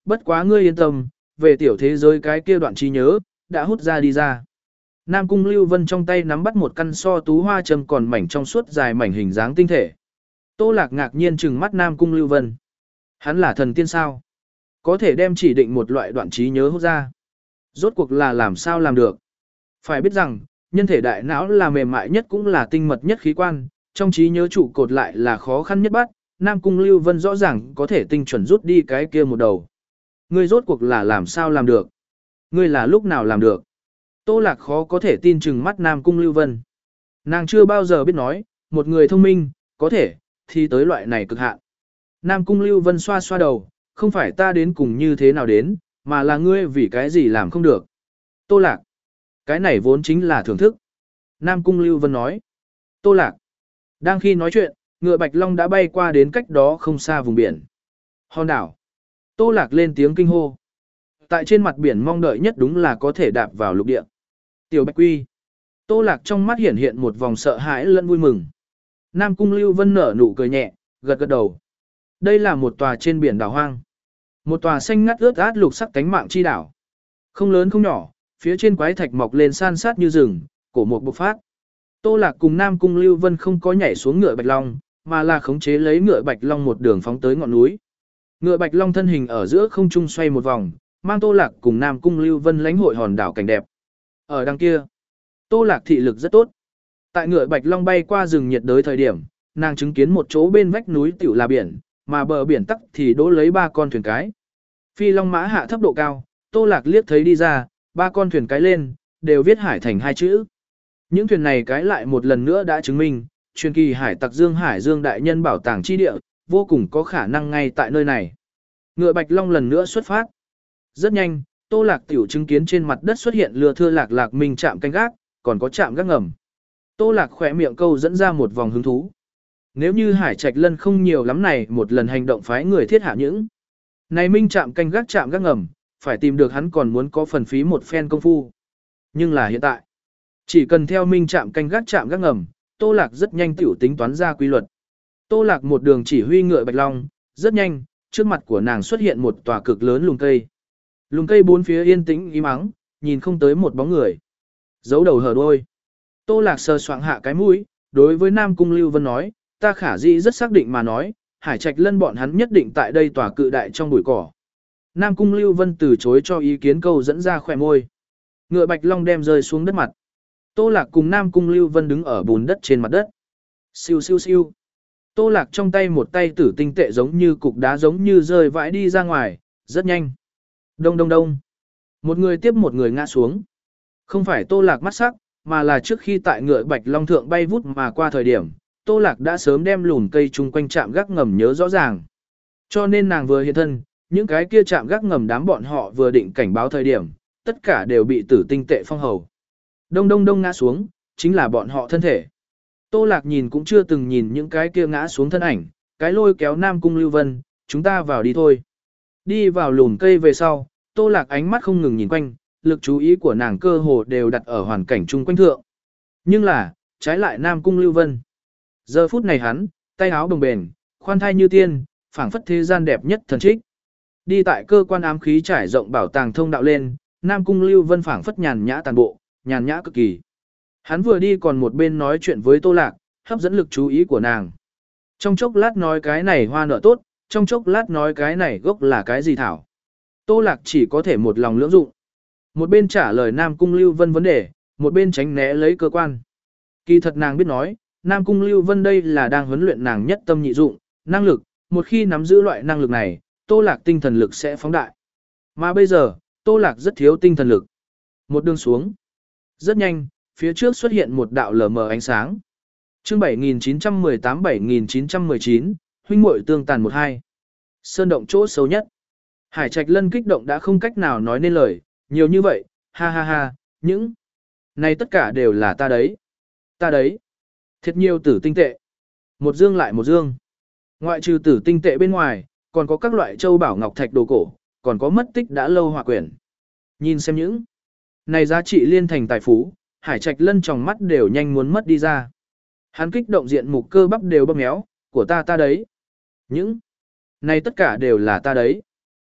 bất quá ngươi yên tâm, về tiểu thế giới cái kia đoạn trí nhớ, đã hút ra đi ra. Nam Cung Lưu Vân trong tay nắm bắt một căn so tú hoa châm còn mảnh trong suốt dài mảnh hình dáng tinh thể. Tô Lạc ngạc nhiên trừng mắt Nam Cung Lưu Vân. Hắn là thần tiên sao? Có thể đem chỉ định một loại đoạn trí nhớ hút ra. Rốt cuộc là làm sao làm được? Phải biết rằng, nhân thể đại não là mềm mại nhất cũng là tinh mật nhất khí quan, trong trí nhớ trụ cột lại là khó khăn nhất bắt, Nam Cung Lưu Vân rõ ràng có thể tinh chuẩn rút đi cái kia một đầu. Ngươi rốt cuộc là làm sao làm được? Ngươi là lúc nào làm được? Tô Lạc khó có thể tin chừng mắt Nam Cung Lưu Vân. Nàng chưa bao giờ biết nói, một người thông minh, có thể, thì tới loại này cực hạn. Nam Cung Lưu Vân xoa xoa đầu, không phải ta đến cùng như thế nào đến, mà là ngươi vì cái gì làm không được. Tô Lạc, cái này vốn chính là thưởng thức. Nam Cung Lưu Vân nói. Tô Lạc, đang khi nói chuyện, ngựa Bạch Long đã bay qua đến cách đó không xa vùng biển. Hòn đảo. Tô Lạc lên tiếng kinh hô. Tại trên mặt biển mong đợi nhất đúng là có thể đạp vào lục địa. Tiểu Bạch Quy. Tô Lạc trong mắt hiện hiện một vòng sợ hãi lẫn vui mừng. Nam Cung Lưu Vân nở nụ cười nhẹ, gật gật đầu. Đây là một tòa trên biển đảo hoang. Một tòa xanh ngắt ướt át lục sắc cánh mạng chi đảo. Không lớn không nhỏ, phía trên quái thạch mọc lên san sát như rừng, cổ một bộc phát. Tô Lạc cùng Nam Cung Lưu Vân không có nhảy xuống ngựa Bạch Long, mà là khống chế lấy ngựa Bạch Long một đường phóng tới ngọn núi. Ngựa Bạch Long thân hình ở giữa không trung xoay một vòng, mang Tô Lạc cùng Nam Cung Lưu Vân lãnh hội hòn đảo cảnh đẹp. Ở đằng kia, Tô Lạc thị lực rất tốt. Tại ngựa Bạch Long bay qua rừng nhiệt đới thời điểm, nàng chứng kiến một chỗ bên vách núi tiểu là biển, mà bờ biển tắc thì đỗ lấy ba con thuyền cái. Phi Long mã hạ thấp độ cao, Tô Lạc liếc thấy đi ra, ba con thuyền cái lên, đều viết hải thành hai chữ. Những thuyền này cái lại một lần nữa đã chứng minh, truyền kỳ hải tặc Dương Hải Dương đại nhân bảo tàng chi địa, vô cùng có khả năng ngay tại nơi này. Ngựa Bạch Long lần nữa xuất phát. Rất nhanh, Tô Lạc tiểu chứng kiến trên mặt đất xuất hiện lừa thưa lạc lạc minh chạm canh gác, còn có chạm gác ngầm. Tô Lạc khỏe miệng câu dẫn ra một vòng hứng thú. Nếu như Hải Trạch Lân không nhiều lắm này một lần hành động phái người thiết hạ những. Này minh chạm canh gác chạm gác ngầm, phải tìm được hắn còn muốn có phần phí một phen công phu. Nhưng là hiện tại, chỉ cần theo minh chạm canh gác chạm gác ngầm, Tô Lạc rất nhanh tiểu tính toán ra quy luật. Tô Lạc một đường chỉ huy ngựa Bạch Long, rất nhanh, trước mặt của nàng xuất hiện một tòa cực lớn lùm cây. Lùm cây bốn phía yên tĩnh im ắng, nhìn không tới một bóng người. Giấu đầu hở đuôi. Tô Lạc sờ soạng hạ cái mũi, đối với Nam Cung Lưu Vân nói, ta khả dĩ rất xác định mà nói, Hải Trạch Lân bọn hắn nhất định tại đây tòa cự đại trong bụi cỏ. Nam Cung Lưu Vân từ chối cho ý kiến câu dẫn ra khỏe môi. Ngựa Bạch Long đem rơi xuống đất mặt. Tô Lạc cùng Nam Cung Lưu Vân đứng ở bùn đất trên mặt đất. Siêu siêu siêu. Tô Lạc trong tay một tay tử tinh tệ giống như cục đá giống như rơi vãi đi ra ngoài, rất nhanh. Đông đông đông. Một người tiếp một người ngã xuống. Không phải Tô Lạc mắt sắc, mà là trước khi tại ngựa Bạch Long thượng bay vút mà qua thời điểm, Tô Lạc đã sớm đem lùn cây chung quanh chạm gác ngầm nhớ rõ ràng. Cho nên nàng vừa hiện thân, những cái kia chạm gác ngầm đám bọn họ vừa định cảnh báo thời điểm, tất cả đều bị tử tinh tệ phong hầu. Đông đông đông ngã xuống, chính là bọn họ thân thể. Tô Lạc nhìn cũng chưa từng nhìn những cái kia ngã xuống thân ảnh, cái lôi kéo Nam Cung Lưu Vân, chúng ta vào đi thôi. Đi vào lùn cây về sau, Tô Lạc ánh mắt không ngừng nhìn quanh, lực chú ý của nàng cơ hồ đều đặt ở hoàn cảnh chung quanh thượng. Nhưng là, trái lại Nam Cung Lưu Vân. Giờ phút này hắn, tay áo bồng bềnh, khoan thai như tiên, phảng phất thế gian đẹp nhất thần trích. Đi tại cơ quan ám khí trải rộng bảo tàng thông đạo lên, Nam Cung Lưu Vân phảng phất nhàn nhã tàn bộ, nhàn nhã cực kỳ. Hắn vừa đi còn một bên nói chuyện với Tô Lạc, hấp dẫn lực chú ý của nàng. Trong chốc lát nói cái này hoa nở tốt, trong chốc lát nói cái này gốc là cái gì thảo. Tô Lạc chỉ có thể một lòng lưỡng dụng. Một bên trả lời Nam Cung Lưu Vân vấn đề, một bên tránh né lấy cơ quan. Kỳ thật nàng biết nói, Nam Cung Lưu Vân đây là đang huấn luyện nàng nhất tâm nhị dụng, năng lực, một khi nắm giữ loại năng lực này, Tô Lạc tinh thần lực sẽ phóng đại. Mà bây giờ, Tô Lạc rất thiếu tinh thần lực. Một đường xuống. Rất nhanh, phía trước xuất hiện một đạo lờ mờ ánh sáng. Chương bảy nghìn chín trăm mười tám bảy nghìn chín trăm mười chín, huynh muội tương tàn một hai. Sơn động chỗ xấu nhất. Hải Trạch Lân kích động đã không cách nào nói nên lời, nhiều như vậy, ha ha ha, những này tất cả đều là ta đấy. Ta đấy. Thiệt nhiều tử tinh tệ. Một dương lại một dương. Ngoại trừ tử tinh tệ bên ngoài, còn có các loại châu bảo ngọc thạch đồ cổ, còn có mất tích đã lâu họa quyển. Nhìn xem những này giá trị liên thành tài phú, Hải Trạch Lân trong mắt đều nhanh muốn mất đi ra. Hắn kích động diện mục cơ bắp đều bóp méo, của ta ta đấy. Những này tất cả đều là ta đấy.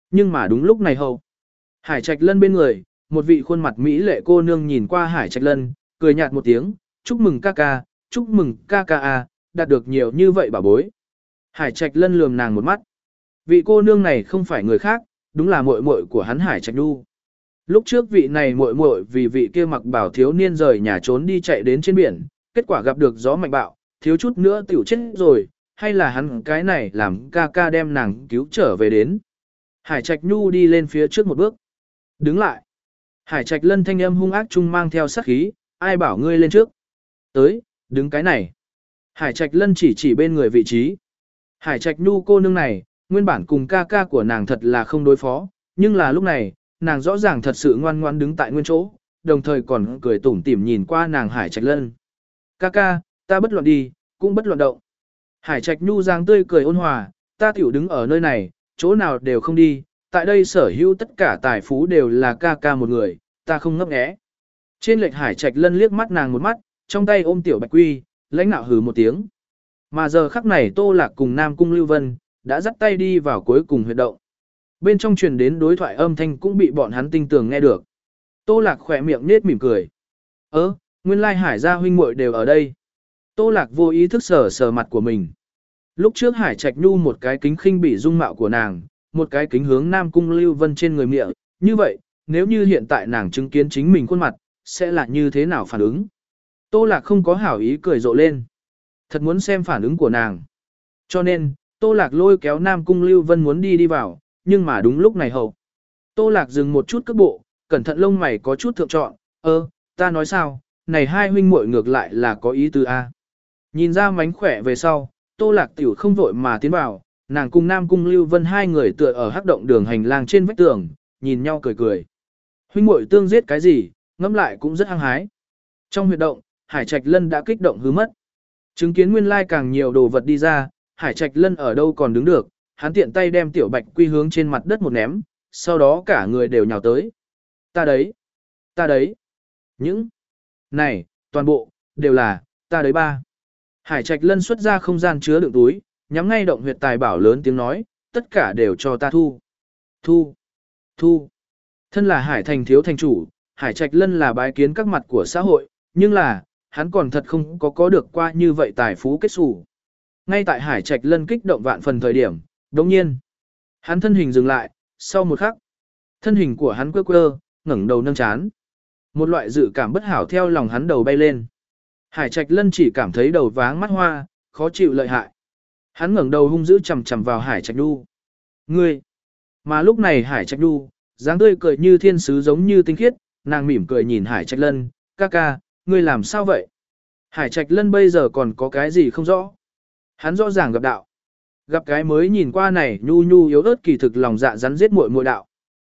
Nhưng mà đúng lúc này hầu. Hải Trạch Lân bên người, một vị khuôn mặt mỹ lệ cô nương nhìn qua Hải Trạch Lân, cười nhạt một tiếng, chúc mừng ca ca, chúc mừng ca ca a, đạt được nhiều như vậy bà bối. Hải Trạch Lân lườm nàng một mắt. Vị cô nương này không phải người khác, đúng là muội muội của hắn Hải Trạch Nhu. Lúc trước vị này muội muội vì vị kia mặc bảo thiếu niên rời nhà trốn đi chạy đến trên biển, kết quả gặp được gió mạnh bạo, thiếu chút nữa tiểu chết rồi, hay là hắn cái này làm ca ca đem nàng cứu trở về đến. Hải Trạch Nhu đi lên phía trước một bước. Đứng lại. Hải Trạch Lân thanh âm hung ác trung mang theo sát khí, ai bảo ngươi lên trước. Tới, đứng cái này. Hải Trạch Lân chỉ chỉ bên người vị trí. Hải Trạch Nhu cô nương này, nguyên bản cùng ca ca của nàng thật là không đối phó, nhưng là lúc này, nàng rõ ràng thật sự ngoan ngoan đứng tại nguyên chỗ, đồng thời còn cười tủm tỉm nhìn qua nàng Hải Trạch Lân. Ca ca, ta bất loạn đi, cũng bất loạn động. Hải Trạch Nhu dáng tươi cười ôn hòa, ta tiểu đứng ở nơi này, chỗ nào đều không đi, tại đây sở hữu tất cả tài phú đều là ca ca một người, ta không ngấp nghé. Trên lệch Hải Trạch Lân liếc mắt nàng một mắt, trong tay ôm tiểu Bạch Quy, lãnh nạo hừ một tiếng. Mà giờ khắc này Tô Lạc cùng Nam Cung Lưu Vân, đã dắt tay đi vào cuối cùng huyệt động. Bên trong truyền đến đối thoại âm thanh cũng bị bọn hắn tinh tường nghe được. Tô Lạc khỏe miệng nết mỉm cười. Ơ, nguyên lai Hải gia huynh muội đều ở đây. Tô Lạc vô ý thức sờ sờ mặt của mình. Lúc trước Hải Trạch Nhu một cái kính khinh bị dung mạo của nàng, một cái kính hướng Nam Cung Lưu Vân trên người miệng, như vậy, nếu như hiện tại nàng chứng kiến chính mình khuôn mặt, sẽ là như thế nào phản ứng? Tô Lạc không có hảo ý cười rộ lên. Thật muốn xem phản ứng của nàng. Cho nên, Tô Lạc lôi kéo Nam Cung Lưu Vân muốn đi đi vào, nhưng mà đúng lúc này hậu. Tô Lạc dừng một chút cước bộ, cẩn thận lông mày có chút thượng trọn, ơ, ta nói sao, này hai huynh muội ngược lại là có ý tư a. Nhìn ra mánh khỏe về sau, Tô Lạc tiểu không vội mà tiến vào, nàng cùng Nam Cung Lưu Vân hai người tựa ở hắc động đường hành lang trên vách tường, nhìn nhau cười cười. Huynh muội tương giết cái gì, ngẫm lại cũng rất hăng hái. Trong huyệt động, Hải Trạch Lân đã kích động hứ mất. Chứng kiến nguyên lai càng nhiều đồ vật đi ra, Hải Trạch Lân ở đâu còn đứng được, hắn tiện tay đem tiểu Bạch Quy hướng trên mặt đất một ném, sau đó cả người đều nhào tới. Ta đấy, ta đấy, những này, toàn bộ, đều là, ta đấy ba. Hải Trạch Lân xuất ra không gian chứa đựng túi, nhắm ngay động huyệt tài bảo lớn tiếng nói, tất cả đều cho ta thu. Thu, thu. Thân là Hải Thành thiếu thành chủ, Hải Trạch Lân là bái kiến các mặt của xã hội, nhưng là, hắn còn thật không có có được qua như vậy tài phú kết xù. Ngay tại Hải Trạch Lân kích động vạn phần thời điểm, đồng nhiên, hắn thân hình dừng lại, sau một khắc, thân hình của hắn quơ quơ, ngẩng đầu nâng chán. Một loại dự cảm bất hảo theo lòng hắn đầu bay lên. Hải Trạch Lân chỉ cảm thấy đầu váng mắt hoa, khó chịu lợi hại. Hắn ngẩng đầu hung dữ chằm chằm vào Hải Trạch Nhu. Ngươi! Mà lúc này Hải Trạch Nhu, dáng tươi cười như thiên sứ giống như tinh khiết, nàng mỉm cười nhìn Hải Trạch Lân, ca ca, ngươi làm sao vậy? Hải Trạch Lân bây giờ còn có cái gì không rõ? Hắn rõ ràng gặp đạo. Gặp cái mới nhìn qua này nhu nhu yếu ớt kỳ thực lòng dạ rắn giết muội muội đạo.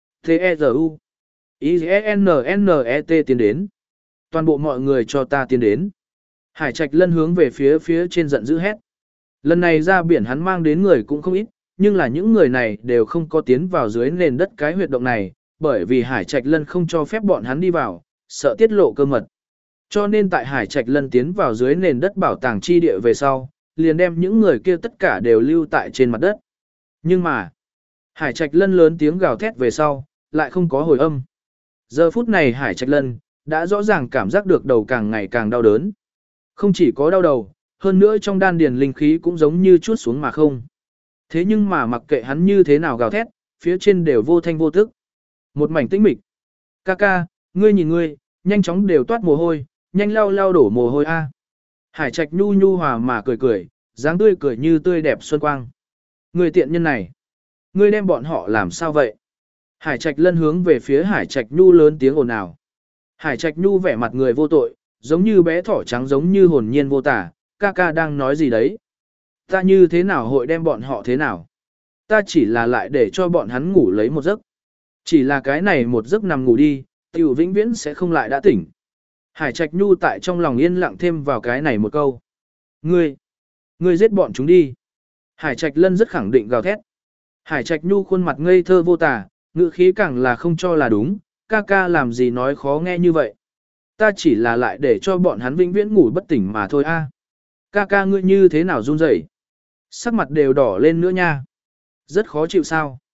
T-E-Z-U I-N-N-E-T tiến đến. Toàn bộ mọi người cho ta tiến đến. Hải Trạch Lân hướng về phía phía trên giận dữ hét. Lần này ra biển hắn mang đến người cũng không ít, nhưng là những người này đều không có tiến vào dưới nền đất cái huyệt động này, bởi vì Hải Trạch Lân không cho phép bọn hắn đi vào, sợ tiết lộ cơ mật. Cho nên tại Hải Trạch Lân tiến vào dưới nền đất bảo tàng chi địa về sau, liền đem những người kia tất cả đều lưu tại trên mặt đất. Nhưng mà, Hải Trạch Lân lớn tiếng gào thét về sau, lại không có hồi âm. Giờ phút này Hải Trạch Lân đã rõ ràng cảm giác được đầu càng ngày càng đau đớn. Không chỉ có đau đầu, hơn nữa trong đan điền linh khí cũng giống như chuốt xuống mà không. Thế nhưng mà mặc kệ hắn như thế nào gào thét, phía trên đều vô thanh vô tức. Một mảnh tĩnh mịch. Ca ca, ngươi nhìn ngươi, nhanh chóng đều toát mồ hôi, nhanh lau lau đổ mồ hôi a. Hải Trạch nhu nhu hòa mà cười cười, dáng tươi cười như tươi đẹp xuân quang. Ngươi tiện nhân này, ngươi đem bọn họ làm sao vậy? Hải Trạch Lân hướng về phía Hải Trạch nhu lớn tiếng ồn ào. Hải Trạch nhu vẻ mặt người vô tội, giống như bé thỏ trắng giống như hồn nhiên vô tả, ca ca đang nói gì đấy? Ta như thế nào hội đem bọn họ thế nào? Ta chỉ là lại để cho bọn hắn ngủ lấy một giấc. Chỉ là cái này một giấc nằm ngủ đi, tiểu vĩnh viễn sẽ không lại đã tỉnh. Hải Trạch nhu tại trong lòng yên lặng thêm vào cái này một câu. Ngươi, ngươi giết bọn chúng đi. Hải Trạch Lân rất khẳng định gào thét. Hải Trạch nhu khuôn mặt ngây thơ vô tả, ngữ khí càng là không cho là đúng, ca ca làm gì nói khó nghe như vậy. Ta chỉ là lại để cho bọn hắn vĩnh viễn ngủ bất tỉnh mà thôi a. Ca ca ngươi như thế nào run rẩy? Sắc mặt đều đỏ lên nữa nha. Rất khó chịu sao?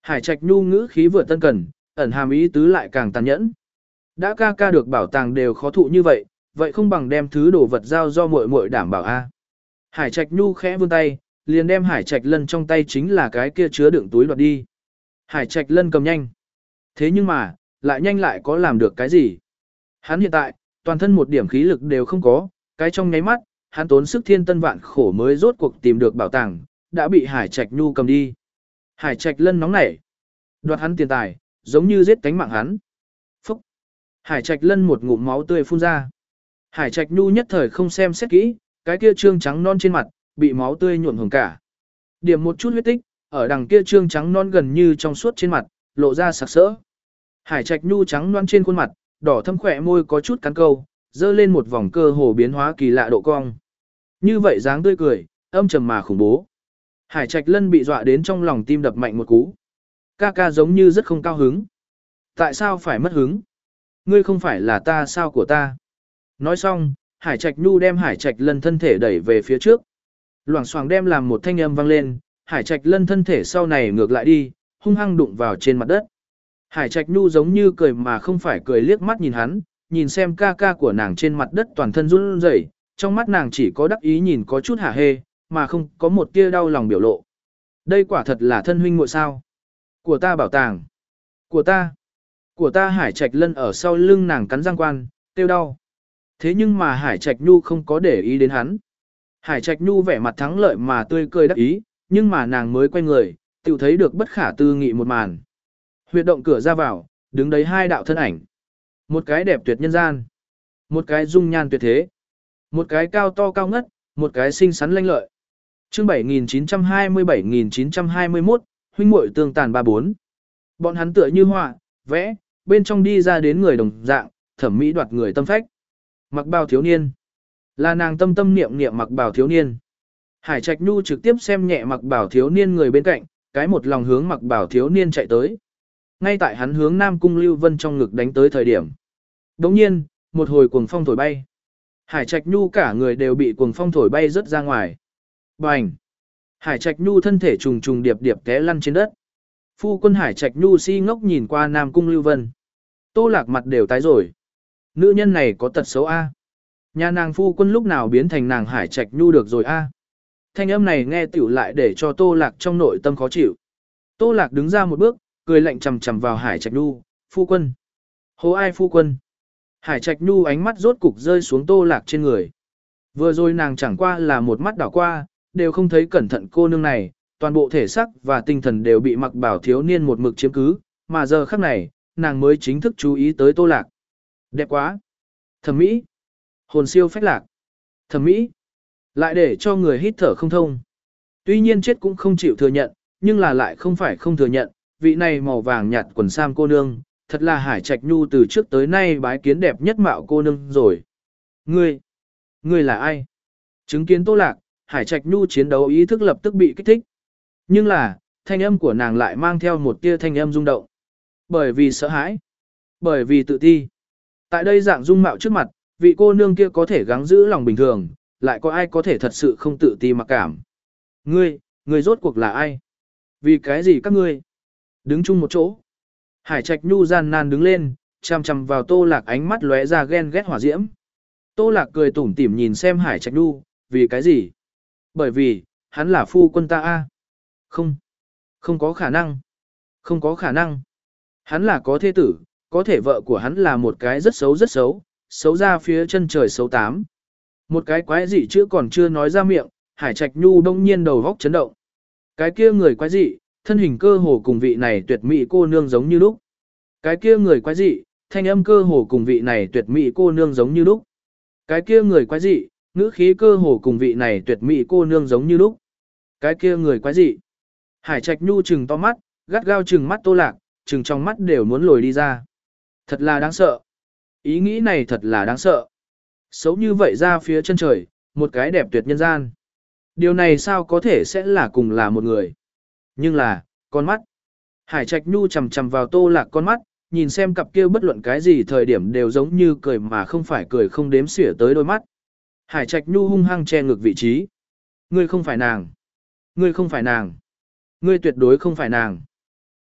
Hải Trạch Nhu ngữ khí vừa tân cần, ẩn hàm ý tứ lại càng tàn nhẫn. Đã ca ca được bảo tàng đều khó thụ như vậy, vậy không bằng đem thứ đồ vật giao do muội muội đảm bảo a. Hải Trạch Nhu khẽ vươn tay, liền đem Hải Trạch Lân trong tay chính là cái kia chứa đựng túi đoạt đi. Hải Trạch Lân cầm nhanh. Thế nhưng mà, lại nhanh lại có làm được cái gì? Hắn hiện tại, toàn thân một điểm khí lực đều không có, cái trong nháy mắt, hắn tốn sức thiên tân vạn khổ mới rốt cuộc tìm được bảo tàng, đã bị Hải Trạch Nhu cầm đi. Hải Trạch Lân nóng nảy, đoạt hắn tiền tài, giống như giết cánh mạng hắn. Phúc! Hải Trạch Lân một ngụm máu tươi phun ra. Hải Trạch Nhu nhất thời không xem xét kỹ, cái kia trương trắng non trên mặt, bị máu tươi nhuộm hồng cả. Điểm một chút huyết tích, ở đằng kia trương trắng non gần như trong suốt trên mặt, lộ ra sặc sỡ. Hải Trạch Nhu trắng non trên khuôn mặt, đỏ thâm khỏe môi có chút cắn câu, dơ lên một vòng cơ hồ biến hóa kỳ lạ độ cong. Như vậy dáng tươi cười, âm trầm mà khủng bố. Hải Trạch Lân bị dọa đến trong lòng tim đập mạnh một cú. Ca ca giống như rất không cao hứng. Tại sao phải mất hứng? Ngươi không phải là ta sao của ta? Nói xong, Hải Trạch Nhu đem Hải Trạch Lân thân thể đẩy về phía trước. Loảng xoảng đem làm một thanh âm vang lên, Hải Trạch Lân thân thể sau này ngược lại đi, hung hăng đụng vào trên mặt đất. Hải Trạch Nhu giống như cười mà không phải cười liếc mắt nhìn hắn, nhìn xem ca ca của nàng trên mặt đất toàn thân run rẩy, trong mắt nàng chỉ có đắc ý nhìn có chút hả hê, mà không có một tia đau lòng biểu lộ. Đây quả thật là thân huynh muội sao? Của ta bảo tàng. Của ta. Của ta. Hải Trạch Lân ở sau lưng nàng cắn răng quan, tiêu đau. Thế nhưng mà Hải Trạch Nhu không có để ý đến hắn. Hải Trạch Nhu vẻ mặt thắng lợi mà tươi cười đắc ý, nhưng mà nàng mới quay người, tự thấy được bất khả tư nghị một màn. Huyệt động cửa ra vào, đứng đấy hai đạo thân ảnh. Một cái đẹp tuyệt nhân gian, một cái dung nhan tuyệt thế, một cái cao to cao ngất, một cái xinh xắn lanh lợi. Chương bảy nghìn chín trăm hai mươi bảy nghìn chín trăm hai mươi mốt, huynh muội tương tàn ba bốn. Bọn hắn tựa như họa, vẽ, bên trong đi ra đến người đồng dạng, thẩm mỹ đoạt người tâm phách. Mặc bào thiếu niên, là nàng tâm tâm niệm niệm mặc bào thiếu niên. Hải Trạch Nhu trực tiếp xem nhẹ mặc bào thiếu niên người bên cạnh, cái một lòng hướng mặc bào thiếu niên chạy tới. Ngay tại hắn hướng Nam Cung Lưu Vân trong ngực đánh tới thời điểm. Đồng nhiên, một hồi cuồng phong thổi bay. Hải Trạch Nhu cả người đều bị cuồng phong thổi bay rớt ra ngoài. Bành! Hải Trạch Nhu thân thể trùng trùng điệp điệp té lăn trên đất. Phu quân Hải Trạch Nhu si ngốc nhìn qua Nam Cung Lưu Vân. Tô Lạc mặt đều tái rồi. Nữ nhân này có tật xấu A. Nhà nàng phu quân lúc nào biến thành nàng Hải Trạch Nhu được rồi A. Thanh âm này nghe tiểu lại để cho Tô Lạc trong nội tâm khó chịu. Tô Lạc đứng ra một bước, cười lạnh chằm chằm vào Hải Trạch Nhu, phu quân. Hố ai phu quân? Hải Trạch Nhu ánh mắt rốt cục rơi xuống Tô Lạc trên người. Vừa rồi nàng chẳng qua là một mắt đảo qua, đều không thấy cẩn thận cô nương này, toàn bộ thể xác và tinh thần đều bị mặc bảo thiếu niên một mực chiếm cứ, mà giờ khắc này, nàng mới chính thức chú ý tới Tô Lạc. Đẹp quá! Thẩm mỹ! Hồn siêu phách lạc! Thẩm mỹ! Lại để cho người hít thở không thông. Tuy nhiên chết cũng không chịu thừa nhận, nhưng là lại không phải không thừa nhận, vị này màu vàng nhạt quần sam cô nương, thật là Hải Trạch Nhu từ trước tới nay bái kiến đẹp nhất mạo cô nương rồi. Ngươi! Ngươi là ai? Chứng kiến Tô Lạc, Hải Trạch Nhu chiến đấu ý thức lập tức bị kích thích. Nhưng là, thanh âm của nàng lại mang theo một tia thanh âm rung động. Bởi vì sợ hãi. Bởi vì tự ti. Tại đây dạng dung mạo trước mặt, vị cô nương kia có thể gắng giữ lòng bình thường, lại có ai có thể thật sự không tự ti mặc cảm. Ngươi, ngươi rốt cuộc là ai? Vì cái gì các ngươi? Đứng chung một chỗ. Hải Trạch Nhu gian nan đứng lên, chằm chằm vào Tô Lạc ánh mắt lóe ra ghen ghét hỏa diễm. Tô Lạc cười tủm tỉm nhìn xem Hải Trạch Nhu, vì cái gì? Bởi vì, hắn là phu quân ta a. Không, không có khả năng. Không có khả năng. Hắn là có thê tử, có thể vợ của hắn là một cái rất xấu rất xấu, xấu ra phía chân trời xấu tám. Một cái quái dị chữ còn chưa nói ra miệng, Hải Trạch Nhu đông nhiên đầu góc chấn động. Cái kia người quái dị, thân hình cơ hồ cùng vị này tuyệt mỹ cô nương giống như lúc. Cái kia người quái dị, thanh âm cơ hồ cùng vị này tuyệt mỹ cô nương giống như lúc. Cái kia người quái dị, ngữ khí cơ hồ cùng vị này tuyệt mỹ cô nương giống như lúc. Cái kia người quái dị. Hải Trạch Nhu trừng to mắt, gắt gao trừng mắt Tô Lạc, trừng trong mắt đều muốn lồi đi ra. Thật là đáng sợ. Ý nghĩ này thật là đáng sợ. Xấu như vậy ra phía chân trời, một cái đẹp tuyệt nhân gian. Điều này sao có thể sẽ là cùng là một người. Nhưng là, con mắt. Hải Trạch Nhu chằm chằm vào Tô Lạc con mắt, nhìn xem cặp kia bất luận cái gì thời điểm đều giống như cười mà không phải cười không đếm xỉa tới đôi mắt. Hải Trạch Nhu hung hăng che ngược vị trí. Ngươi không phải nàng. Ngươi không phải nàng. Ngươi tuyệt đối không phải nàng.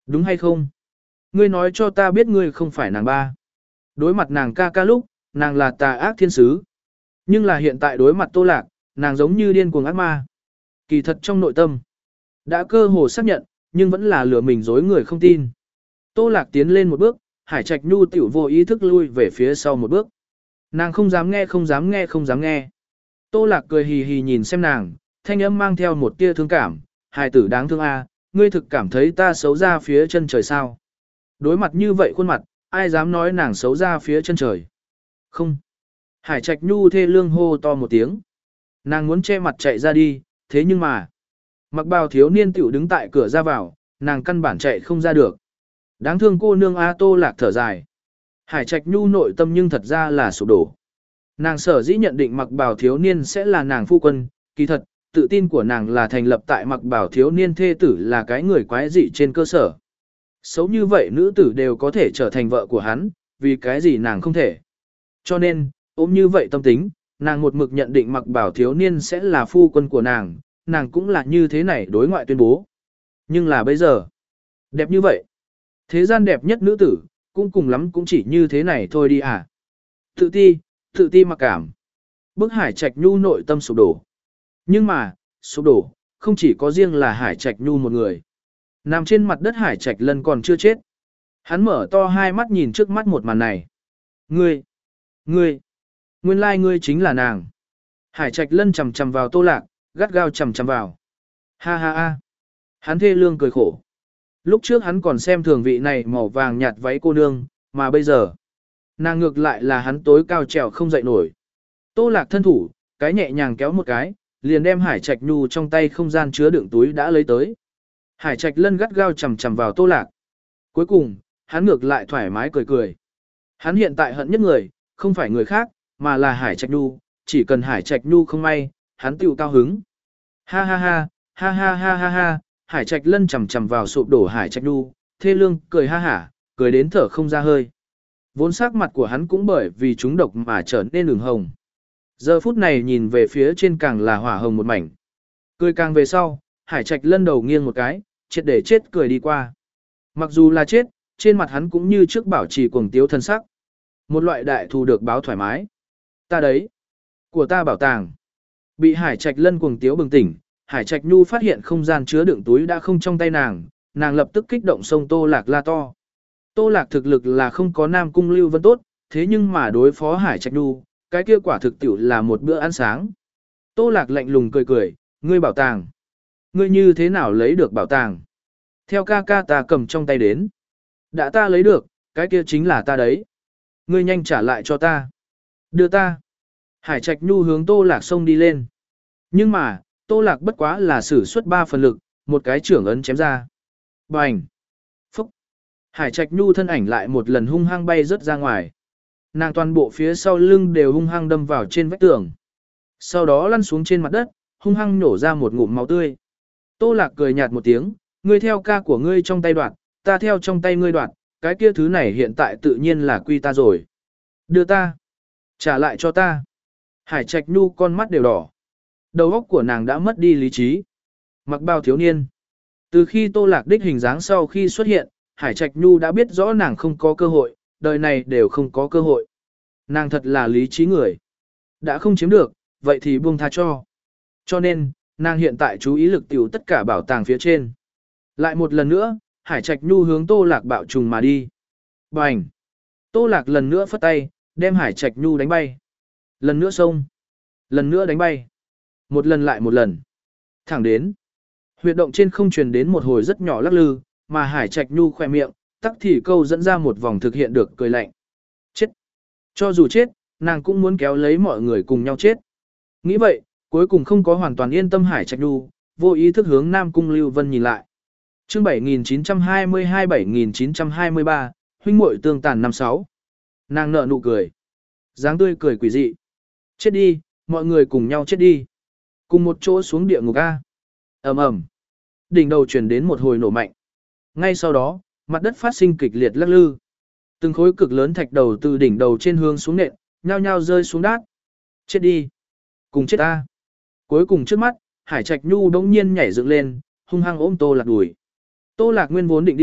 Đúng hay không? Ngươi nói cho ta biết ngươi không phải nàng ba. Đối mặt nàng ca ca lúc, nàng là tà ác thiên sứ. Nhưng là hiện tại đối mặt Tô Lạc, nàng giống như điên cuồng ác ma. Kỳ thật trong nội tâm, đã cơ hồ xác nhận, nhưng vẫn là lừa mình dối người không tin. Tô Lạc tiến lên một bước, Hải Trạch Nhu tiểu vô ý thức lui về phía sau một bước. Nàng không dám nghe không dám nghe không dám nghe. Tô Lạc cười hì hì nhìn xem nàng, thanh âm mang theo một tia thương cảm. Hài tử đáng thương a, ngươi thực cảm thấy ta xấu ra phía chân trời sao. Đối mặt như vậy khuôn mặt, ai dám nói nàng xấu ra phía chân trời. Không. Hải Trạch Nhu thê lương hô to một tiếng. Nàng muốn che mặt chạy ra đi, thế nhưng mà. Mặc bào thiếu niên tiểu đứng tại cửa ra vào, nàng căn bản chạy không ra được. Đáng thương cô nương A. Tô Lạc thở dài. Hải Trạch Nhu nội tâm nhưng thật ra là sụp đổ. Nàng sở dĩ nhận định mặc bào thiếu niên sẽ là nàng phu quân, kỳ thật, tự tin của nàng là thành lập tại mặc bào thiếu niên thê tử là cái người quái dị trên cơ sở. Xấu như vậy nữ tử đều có thể trở thành vợ của hắn, vì cái gì nàng không thể. Cho nên, ôm như vậy tâm tính, nàng một mực nhận định mặc bảo thiếu niên sẽ là phu quân của nàng, nàng cũng là như thế này đối ngoại tuyên bố. Nhưng là bây giờ, đẹp như vậy. Thế gian đẹp nhất nữ tử, cũng cùng lắm cũng chỉ như thế này thôi đi à. Tự ti, tự ti mặc cảm. Bức Hải Trạch Nhu nội tâm sụp đổ. Nhưng mà, sụp đổ, không chỉ có riêng là Hải Trạch Nhu một người. Nằm trên mặt đất Hải Trạch Lân còn chưa chết. Hắn mở to hai mắt nhìn trước mắt một màn này. Ngươi, ngươi, nguyên lai ngươi chính là nàng. Hải Trạch Lân chầm chầm vào Tô Lạc, gắt gao chầm chầm vào. Ha ha ha. Hắn thê lương cười khổ. Lúc trước hắn còn xem thường vị này màu vàng nhạt váy cô nương, mà bây giờ, nàng ngược lại là hắn tối cao trèo không dậy nổi. Tô Lạc thân thủ, cái nhẹ nhàng kéo một cái, liền đem Hải Trạch Nhu trong tay không gian chứa đựng túi đã lấy tới. Hải Trạch Lân gắt gao chầm chầm vào Tô Lạc. Cuối cùng, hắn ngược lại thoải mái cười cười. Hắn hiện tại hận nhất người, không phải người khác, mà là Hải Trạch Nhu, chỉ cần Hải Trạch Nhu không may, hắn tiêu cao hứng. Ha ha ha, ha ha ha ha ha, Hải Trạch Lân chầm chầm vào sụp đổ Hải Trạch Nhu, thê lương, cười ha hả, cười đến thở không ra hơi. Vốn sắc mặt của hắn cũng bởi vì trúng độc mà trở nên ửng hồng. Giờ phút này nhìn về phía trên càng là hỏa hồng một mảnh. Cười càng về sau, Hải Trạch Lân đầu nghiêng một cái, triệt để chết cười đi qua. Mặc dù là chết, trên mặt hắn cũng như trước bảo trì cuồng tiếu thân sắc. Một loại đại thù được báo thoải mái. Ta đấy, của ta bảo tàng. Bị Hải Trạch Lân cuồng tiếu bừng tỉnh, Hải Trạch Nhu phát hiện không gian chứa đựng túi đã không trong tay nàng, nàng lập tức kích động xông Tô Lạc la to. Tô Lạc thực lực là không có Nam Cung Lưu Vân tốt, thế nhưng mà đối phó Hải Trạch Nhu, cái kia quả thực tiểu là một bữa ăn sáng. Tô Lạc lạnh lùng cười cười, ngươi bảo tàng. Ngươi như thế nào lấy được bảo tàng? Theo ca ca ta cầm trong tay đến. Đã ta lấy được, cái kia chính là ta đấy. Ngươi nhanh trả lại cho ta. Đưa ta. Hải Trạch Nhu hướng Tô Lạc xông đi lên. Nhưng mà, Tô Lạc bất quá là sử xuất ba phần lực, một cái trưởng ấn chém ra. Bành! Phúc! Hải Trạch Nhu thân ảnh lại một lần hung hăng bay rớt ra ngoài. Nàng toàn bộ phía sau lưng đều hung hăng đâm vào trên vách tường. Sau đó lăn xuống trên mặt đất, hung hăng nổ ra một ngụm máu tươi. Tô Lạc cười nhạt một tiếng, ngươi theo ca của ngươi trong tay đoạt, ta theo trong tay ngươi đoạt, cái kia thứ này hiện tại tự nhiên là quy ta rồi. Đưa ta! Trả lại cho ta! Hải Trạch Nhu con mắt đều đỏ. Đầu óc của nàng đã mất đi lý trí. Mặc bào thiếu niên. Từ khi Tô Lạc đích hình dáng sau khi xuất hiện, Hải Trạch Nhu đã biết rõ nàng không có cơ hội, đời này đều không có cơ hội. Nàng thật là lý trí người. Đã không chiếm được, vậy thì buông tha cho. Cho nên, nàng hiện tại chú ý lực tiểu tất cả bảo tàng phía trên. Lại một lần nữa, Hải Trạch Nhu hướng Tô Lạc bạo trùng mà đi. Bành! Tô Lạc lần nữa phất tay, đem Hải Trạch Nhu đánh bay. Lần nữa xông. Lần nữa đánh bay. Một lần lại một lần. Thẳng đến. Huyệt động trên không truyền đến một hồi rất nhỏ lắc lư, mà Hải Trạch Nhu khỏe miệng, tắc thì câu dẫn ra một vòng thực hiện được cười lạnh. Chết. Cho dù chết, nàng cũng muốn kéo lấy mọi người cùng nhau chết. Nghĩ vậy, cuối cùng không có hoàn toàn yên tâm Hải Trạch Nhu, vô ý thức hướng Nam Cung Lưu Vân nhìn lại. Chương bảy nghìn chín trăm hai mươi hai bảy nghìn chín trăm hai mươi ba, huynh muội tương tàn năm sáu. Nàng nở nụ cười. Dáng tươi cười quỷ dị. Chết đi, mọi người cùng nhau chết đi. Cùng một chỗ xuống địa ngục A. Ầm ầm. Đỉnh đầu truyền đến một hồi nổ mạnh. Ngay sau đó, mặt đất phát sinh kịch liệt lắc lư. Từng khối cực lớn thạch đầu từ đỉnh đầu trên hướng xuống nện, nhao nhao rơi xuống đát. Chết đi. Cùng chết A. Cuối cùng trước mắt, Hải Trạch Nhu đống nhiên nhảy dựng lên, hung hăng ôm Tô Lạc đuổi. Tô Lạc nguyên vốn định đi,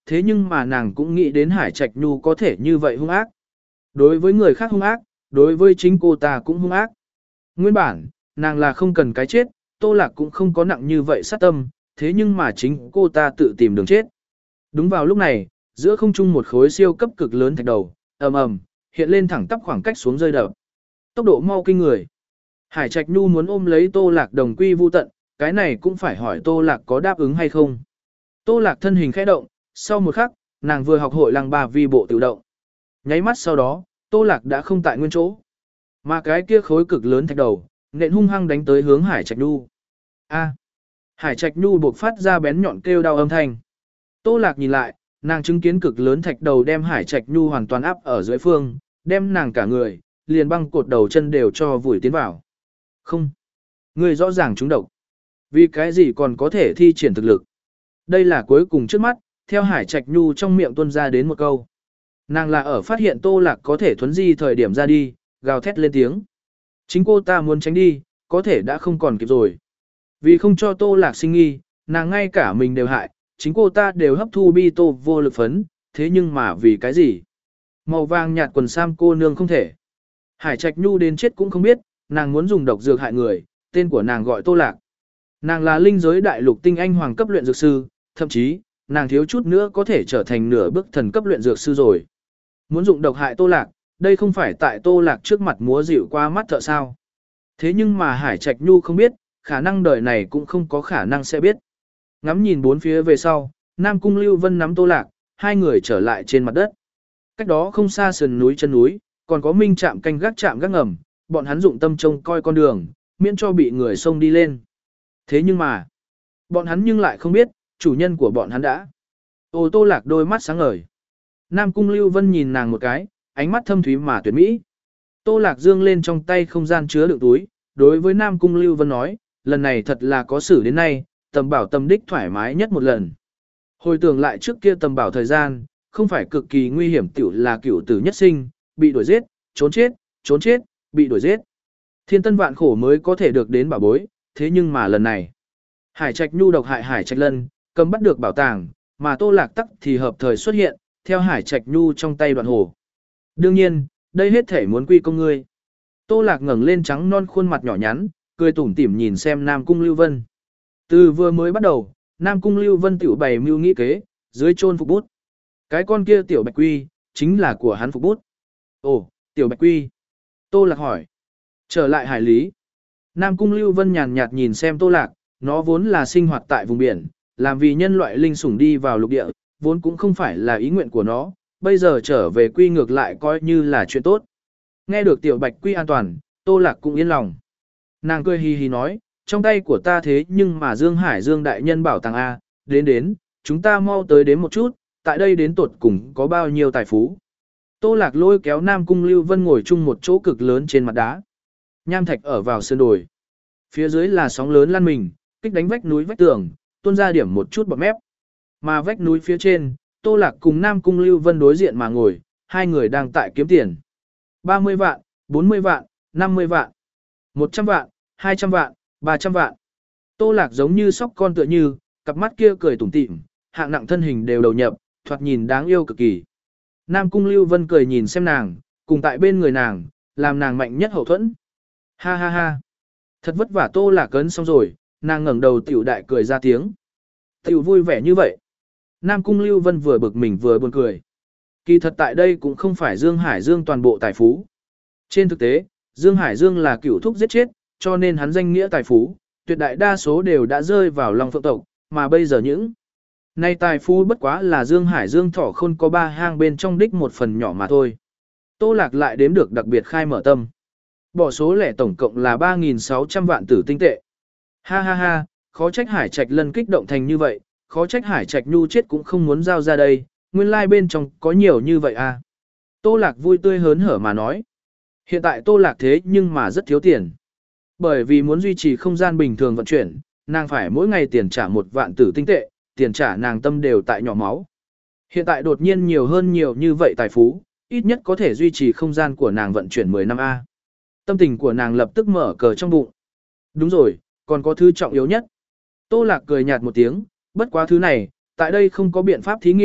thế nhưng mà nàng cũng nghĩ đến Hải Trạch Nhu có thể như vậy hung ác. Đối với người khác hung ác, đối với chính cô ta cũng hung ác. Nguyên bản, nàng là không cần cái chết, Tô Lạc cũng không có nặng như vậy sát tâm, thế nhưng mà chính cô ta tự tìm đường chết. Đúng vào lúc này, giữa không trung một khối siêu cấp cực lớn thạch đầu, ầm ầm, hiện lên thẳng tắp khoảng cách xuống rơi đập. Tốc độ mau kinh người. Hải Trạch Nhu muốn ôm lấy Tô Lạc đồng quy vu tận, cái này cũng phải hỏi Tô Lạc có đáp ứng hay không. Tô Lạc thân hình khẽ động, sau một khắc, nàng vừa học hội lăng ba vi bộ tự động. Nháy mắt sau đó, Tô Lạc đã không tại nguyên chỗ. Mà cái kia khối cực lớn thạch đầu, nện hung hăng đánh tới hướng Hải Trạch Nhu. A. Hải Trạch Nhu buộc phát ra bén nhọn kêu đau âm thanh. Tô Lạc nhìn lại, nàng chứng kiến cực lớn thạch đầu đem Hải Trạch Nhu hoàn toàn áp ở dưới phương, đem nàng cả người, liền băng cột đầu chân đều cho vùi tiến vào. Không. Người rõ ràng trúng độc. Vì cái gì còn có thể thi triển thực lực. Đây là cuối cùng trước mắt, theo Hải Trạch Nhu trong miệng tuôn ra đến một câu. Nàng là ở phát hiện Tô Lạc có thể thuấn di thời điểm ra đi, gào thét lên tiếng. Chính cô ta muốn tránh đi, có thể đã không còn kịp rồi. Vì không cho Tô Lạc sinh nghi, nàng ngay cả mình đều hại, chính cô ta đều hấp thu bi tô vô lực phấn, thế nhưng mà vì cái gì? Màu vàng nhạt quần sam cô nương không thể. Hải Trạch Nhu đến chết cũng không biết, nàng muốn dùng độc dược hại người, tên của nàng gọi Tô Lạc. Nàng là linh giới đại lục tinh anh hoàng cấp luyện dược sư, thậm chí, nàng thiếu chút nữa có thể trở thành nửa bước thần cấp luyện dược sư rồi. Muốn dụng độc hại Tô Lạc, đây không phải tại Tô Lạc trước mặt múa dịu qua mắt thợ sao. Thế nhưng mà Hải Trạch Nhu không biết, khả năng đời này cũng không có khả năng sẽ biết. Ngắm nhìn bốn phía về sau, Nam Cung Lưu Vân nắm Tô Lạc, hai người trở lại trên mặt đất. Cách đó không xa sườn núi chân núi, còn có minh trạm canh gác trạm gác ngầm, bọn hắn dụng tâm trông coi con đường, miễn cho bị người xông đi lên. Thế nhưng mà, bọn hắn nhưng lại không biết, chủ nhân của bọn hắn đã. Ô Tô Lạc đôi mắt sáng ngời. Nam Cung Lưu Vân nhìn nàng một cái, ánh mắt thâm thúy mà tuyệt mỹ. Tô Lạc dương lên trong tay không gian chứa đựng túi, đối với Nam Cung Lưu Vân nói, lần này thật là có xử đến nay, tầm bảo tầm đích thoải mái nhất một lần. Hồi tưởng lại trước kia tầm bảo thời gian, không phải cực kỳ nguy hiểm tiểu là cửu tử nhất sinh, bị đuổi giết, trốn chết, trốn chết, bị đuổi giết. Thiên tân vạn khổ mới có thể được đến bảo bối, thế nhưng mà lần này, Hải Trạch Nhu độc hại Hải Trạch Lân, cầm bắt được bảo tàng, mà Tô Lạc tắc thì hợp thời xuất hiện, theo Hải Trạch Nhu trong tay đoạn hồ. Đương nhiên, đây hết thể muốn quy công ngươi. Tô Lạc ngẩng lên trắng non khuôn mặt nhỏ nhắn, cười tủm tỉm nhìn xem Nam Cung Lưu Vân. Từ vừa mới bắt đầu, Nam Cung Lưu Vân tiểu bày mưu nghĩ kế, dưới chôn phục bút. Cái con kia tiểu Bạch Quy, chính là của hắn phục bút. Ồ, tiểu Bạch Quy. Tô Lạc hỏi. Trở lại hải lý. Nam Cung Lưu Vân nhàn nhạt nhìn xem Tô Lạc, nó vốn là sinh hoạt tại vùng biển, làm vì nhân loại linh sủng đi vào lục địa, vốn cũng không phải là ý nguyện của nó, bây giờ trở về quy ngược lại coi như là chuyện tốt. Nghe được tiểu Bạch Quy an toàn, Tô Lạc cũng yên lòng. Nàng cười hì hì nói, trong tay của ta thế nhưng mà Dương Hải Dương đại nhân bảo tàng A, đến đến, chúng ta mau tới đến một chút, tại đây đến tột cùng có bao nhiêu tài phú. Tô Lạc lôi kéo Nam Cung Lưu Vân ngồi chung một chỗ cực lớn trên mặt đá. Nham thạch ở vào sơn đồi. Phía dưới là sóng lớn lăn mình, kích đánh vách núi vách tường, tuôn ra điểm một chút bọt mép. Mà vách núi phía trên, Tô Lạc cùng Nam Cung Lưu Vân đối diện mà ngồi, hai người đang tại kiếm tiền. ba mươi vạn, bốn mươi vạn, năm mươi vạn, một trăm vạn, hai trăm vạn, ba trăm vạn. Tô Lạc giống như sóc con tựa như, cặp mắt kia cười tủm tỉm, hạng nặng thân hình đều đầu nhập, thoạt nhìn đáng yêu cực kỳ. Nam Cung Lưu Vân cười nhìn xem nàng, cùng tại bên người nàng, làm nàng mạnh nhất hậu thuẫn. Ha ha ha. Thật vất vả Tô Lạc cấn xong rồi, nàng ngẩng đầu tiểu đại cười ra tiếng. Tiểu vui vẻ như vậy. Nam Cung Lưu Vân vừa bực mình vừa buồn cười. Kỳ thật tại đây cũng không phải Dương Hải Dương toàn bộ tài phú. Trên thực tế, Dương Hải Dương là cửu thúc giết chết, cho nên hắn danh nghĩa tài phú, tuyệt đại đa số đều đã rơi vào Long Phượng tộc, mà bây giờ những nay tài phú bất quá là Dương Hải Dương thỏ khôn có ba hang bên trong đích một phần nhỏ mà thôi. Tô Lạc lại đếm được đặc biệt khai mở tâm. Bỏ số lẻ tổng cộng là ba nghìn sáu trăm vạn tử tinh tệ. Ha ha ha, khó trách Hải Trạch Lân kích động thành như vậy, khó trách Hải Trạch Nhu chết cũng không muốn giao ra đây, nguyên lai like bên trong có nhiều như vậy à. Tô Lạc vui tươi hớn hở mà nói. Hiện tại Tô Lạc thế nhưng mà rất thiếu tiền. Bởi vì muốn duy trì không gian bình thường vận chuyển, nàng phải mỗi ngày tiền trả một vạn tử tinh tệ, tiền trả nàng tâm đều tại nhỏ máu. Hiện tại đột nhiên nhiều hơn nhiều như vậy tài phú, ít nhất có thể duy trì không gian của nàng vận chuyển mười năm A. Tâm tình của nàng lập tức mở cờ trong bụng. Đúng rồi, còn có thứ trọng yếu nhất. Tô Lạc cười nhạt một tiếng, bất quá thứ này, tại đây không có biện pháp thí nghiệm,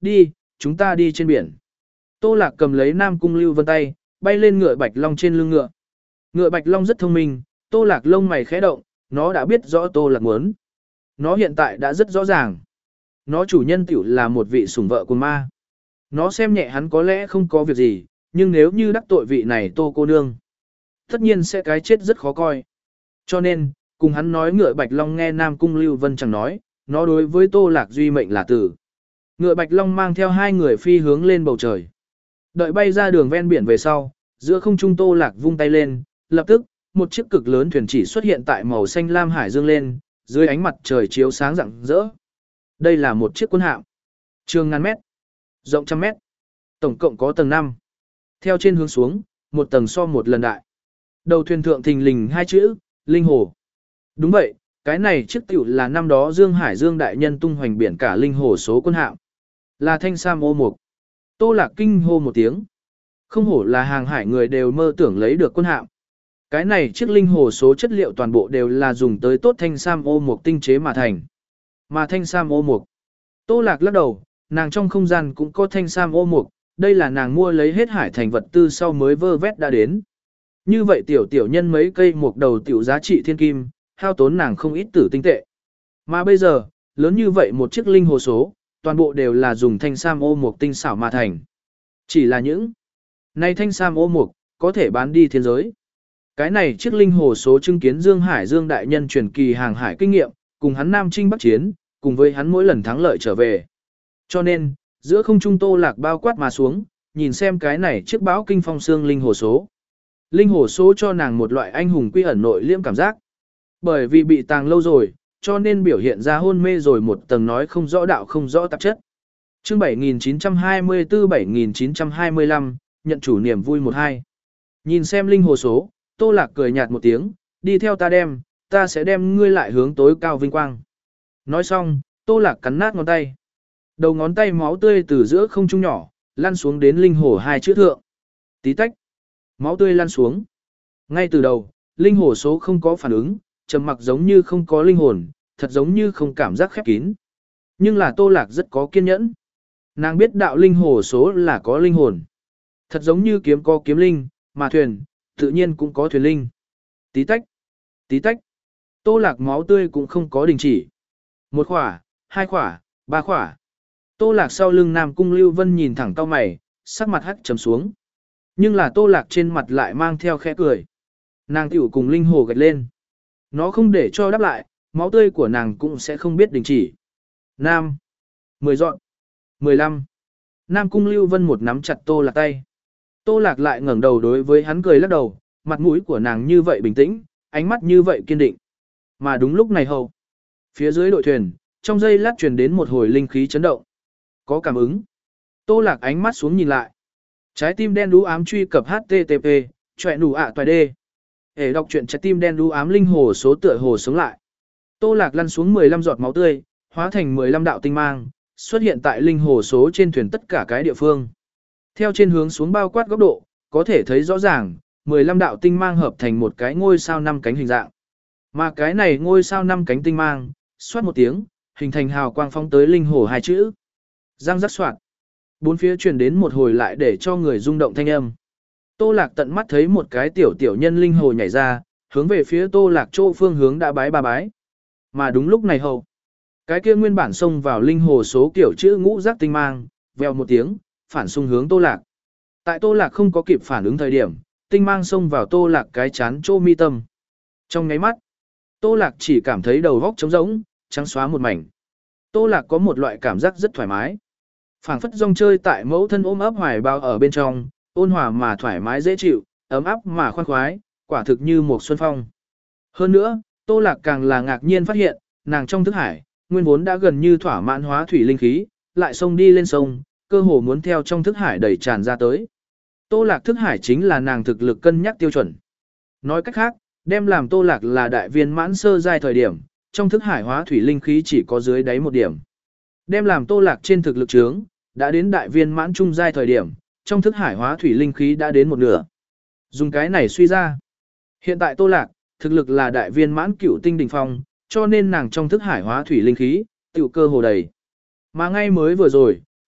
đi, chúng ta đi trên biển. Tô Lạc cầm lấy Nam Cung Lưu Vân tay, bay lên ngựa Bạch Long trên lưng ngựa. Ngựa Bạch Long rất thông minh, Tô Lạc lông mày khẽ động, nó đã biết rõ Tô Lạc muốn. Nó hiện tại đã rất rõ ràng. Nó chủ nhân tiểu là một vị sủng vợ của ma. Nó xem nhẹ hắn có lẽ không có việc gì, nhưng nếu như đắc tội vị này Tô cô nương, tất nhiên sẽ cái chết rất khó coi. Cho nên, cùng hắn nói ngựa Bạch Long nghe Nam Cung Lưu Vân chẳng nói, nó đối với Tô Lạc duy mệnh là tử. Ngựa Bạch Long mang theo hai người phi hướng lên bầu trời. Đợi bay ra đường ven biển về sau, giữa không trung Tô Lạc vung tay lên, lập tức, một chiếc cực lớn thuyền chỉ xuất hiện tại màu xanh lam hải dương lên, dưới ánh mặt trời chiếu sáng rạng rỡ. Đây là một chiếc quân hạm, trường ngàn mét, rộng trăm mét, tổng cộng có tầng năm. Theo trên hướng xuống, một tầng so một lần đại. Đầu thuyền thượng thình lình hai chữ, Linh Hồ. Đúng vậy, cái này chiếc tiểu là năm đó Dương Hải Dương đại nhân tung hoành biển cả Linh Hồ số quân hạm. Là thanh sam ô mục. Tô Lạc kinh hô một tiếng. Không hổ là hàng hải người đều mơ tưởng lấy được quân hạm. Cái này chiếc Linh Hồ số chất liệu toàn bộ đều là dùng tới tốt thanh sam ô mục tinh chế mà thành. Mà thanh sam ô mục. Tô Lạc lắc đầu, nàng trong không gian cũng có thanh sam ô mục, đây là nàng mua lấy hết hải thành vật tư sau mới vơ vét đã đến. Như vậy tiểu tiểu nhân mấy cây mục đầu tiểu giá trị thiên kim, hao tốn nàng không ít tử tinh tệ. Mà bây giờ, lớn như vậy một chiếc Linh Hồ số, toàn bộ đều là dùng thanh sam ô mục tinh xảo mà thành. Chỉ là những này thanh sam ô mục, có thể bán đi thiên giới. Cái này chiếc Linh Hồ số chứng kiến Dương Hải Dương đại nhân truyền kỳ hàng hải kinh nghiệm, cùng hắn Nam Chinh Bắc Chiến, cùng với hắn mỗi lần thắng lợi trở về. Cho nên, giữa không trung Tô Lạc bao quát mà xuống, nhìn xem cái này chiếc bão kinh phong xương Linh Hồ số. Linh Hồ số cho nàng một loại anh hùng quy ẩn nội liễm cảm giác. Bởi vì bị tàng lâu rồi, cho nên biểu hiện ra hôn mê rồi một tầng nói không rõ đạo không rõ tạp chất. Chương bảy nghìn chín trăm hai mươi tư bảy nghìn chín trăm hai mươi lăm, nhận chủ niềm vui một hai. Nhìn xem Linh Hồ số, Tô Lạc cười nhạt một tiếng, đi theo ta đem, ta sẽ đem ngươi lại hướng tối cao vinh quang. Nói xong, Tô Lạc cắn nát ngón tay. Đầu ngón tay máu tươi từ giữa không trung nhỏ, lăn xuống đến Linh Hồ hai chữ thượng. Tí tách. Máu tươi lăn xuống. Ngay từ đầu, Linh Hồ số không có phản ứng, trầm mặc giống như không có linh hồn, thật giống như không cảm giác khép kín. Nhưng là Tô Lạc rất có kiên nhẫn. Nàng biết đạo Linh Hồ số là có linh hồn. Thật giống như kiếm có kiếm linh, mà thuyền, tự nhiên cũng có thuyền linh. Tí tách, tí tách. Tô Lạc máu tươi cũng không có đình chỉ. Một khỏa, hai khỏa, ba khỏa. Tô Lạc sau lưng Nam Cung Lưu Vân nhìn thẳng cau mày, sắc mặt hắc trầm xuống. Nhưng là Tô Lạc trên mặt lại mang theo khẽ cười. Nàng tiểu cùng Linh Hồ gạch lên. Nó không để cho đáp lại, máu tươi của nàng cũng sẽ không biết đình chỉ. Nam. Mười dọn. Mười lăm. Nam Cung Lưu Vân một nắm chặt Tô Lạc tay. Tô Lạc lại ngẩng đầu đối với hắn cười lắc đầu, mặt mũi của nàng như vậy bình tĩnh, ánh mắt như vậy kiên định. Mà đúng lúc này hầu. Phía dưới đội thuyền, trong giây lát truyền đến một hồi linh khí chấn động. Có cảm ứng. Tô Lạc ánh mắt xuống nhìn lại. Trái tim đen đú ám truy cập hát tê tê pê, chọe nụ ạ toài đê. Để đọc truyện trái tim đen đú ám Linh Hồ số tựa hồ sống lại. Tô Lạc lăn xuống mười lăm giọt máu tươi, hóa thành mười lăm đạo tinh mang, xuất hiện tại Linh Hồ số trên thuyền tất cả cái địa phương. Theo trên hướng xuống bao quát góc độ, có thể thấy rõ ràng, mười lăm đạo tinh mang hợp thành một cái ngôi sao năm cánh hình dạng. Mà cái này ngôi sao năm cánh tinh mang, xoát một tiếng, hình thành hào quang phóng tới Linh Hồ hai chữ. Răng rắc soạt. Bốn phía truyền đến một hồi lại để cho người rung động thanh âm. Tô Lạc tận mắt thấy một cái tiểu tiểu nhân Linh Hồ nhảy ra, hướng về phía Tô Lạc chỗ phương hướng đã bái ba bái. Mà đúng lúc này hầu, cái kia nguyên bản xông vào Linh Hồ số kiểu chữ ngũ giác tinh mang, vèo một tiếng, phản xung hướng Tô Lạc. Tại Tô Lạc không có kịp phản ứng thời điểm, tinh mang xông vào Tô Lạc cái chán chỗ mi tâm. Trong nháy mắt, Tô Lạc chỉ cảm thấy đầu óc trống rỗng, trắng xóa một mảnh. Tô Lạc có một loại cảm giác rất thoải mái. Phảng phất rong chơi tại mẫu thân ôm ấp hoài bao ở bên trong, ôn hòa mà thoải mái dễ chịu, ấm áp mà khoan khoái, quả thực như một xuân phong. Hơn nữa, Tô Lạc càng là ngạc nhiên phát hiện, nàng trong thức hải, nguyên vốn đã gần như thỏa mãn hóa thủy linh khí, lại xông đi lên sông, cơ hồ muốn theo trong thức hải đẩy tràn ra tới. Tô Lạc thức hải chính là nàng thực lực cân nhắc tiêu chuẩn. Nói cách khác, đem làm Tô Lạc là đại viên mãn sơ giai thời điểm, trong thức hải hóa thủy linh khí chỉ có dưới đáy một điểm. Đem làm Tô Lạc trên thực lực trướng, đã đến đại viên mãn trung giai thời điểm, trong thức hải hóa thủy linh khí đã đến một nửa. Dùng cái này suy ra. Hiện tại Tô Lạc, thực lực là đại viên mãn cửu tinh đỉnh phong, cho nên nàng trong thức hải hóa thủy linh khí, tiểu cơ hồ đầy. Mà ngay mới vừa rồi,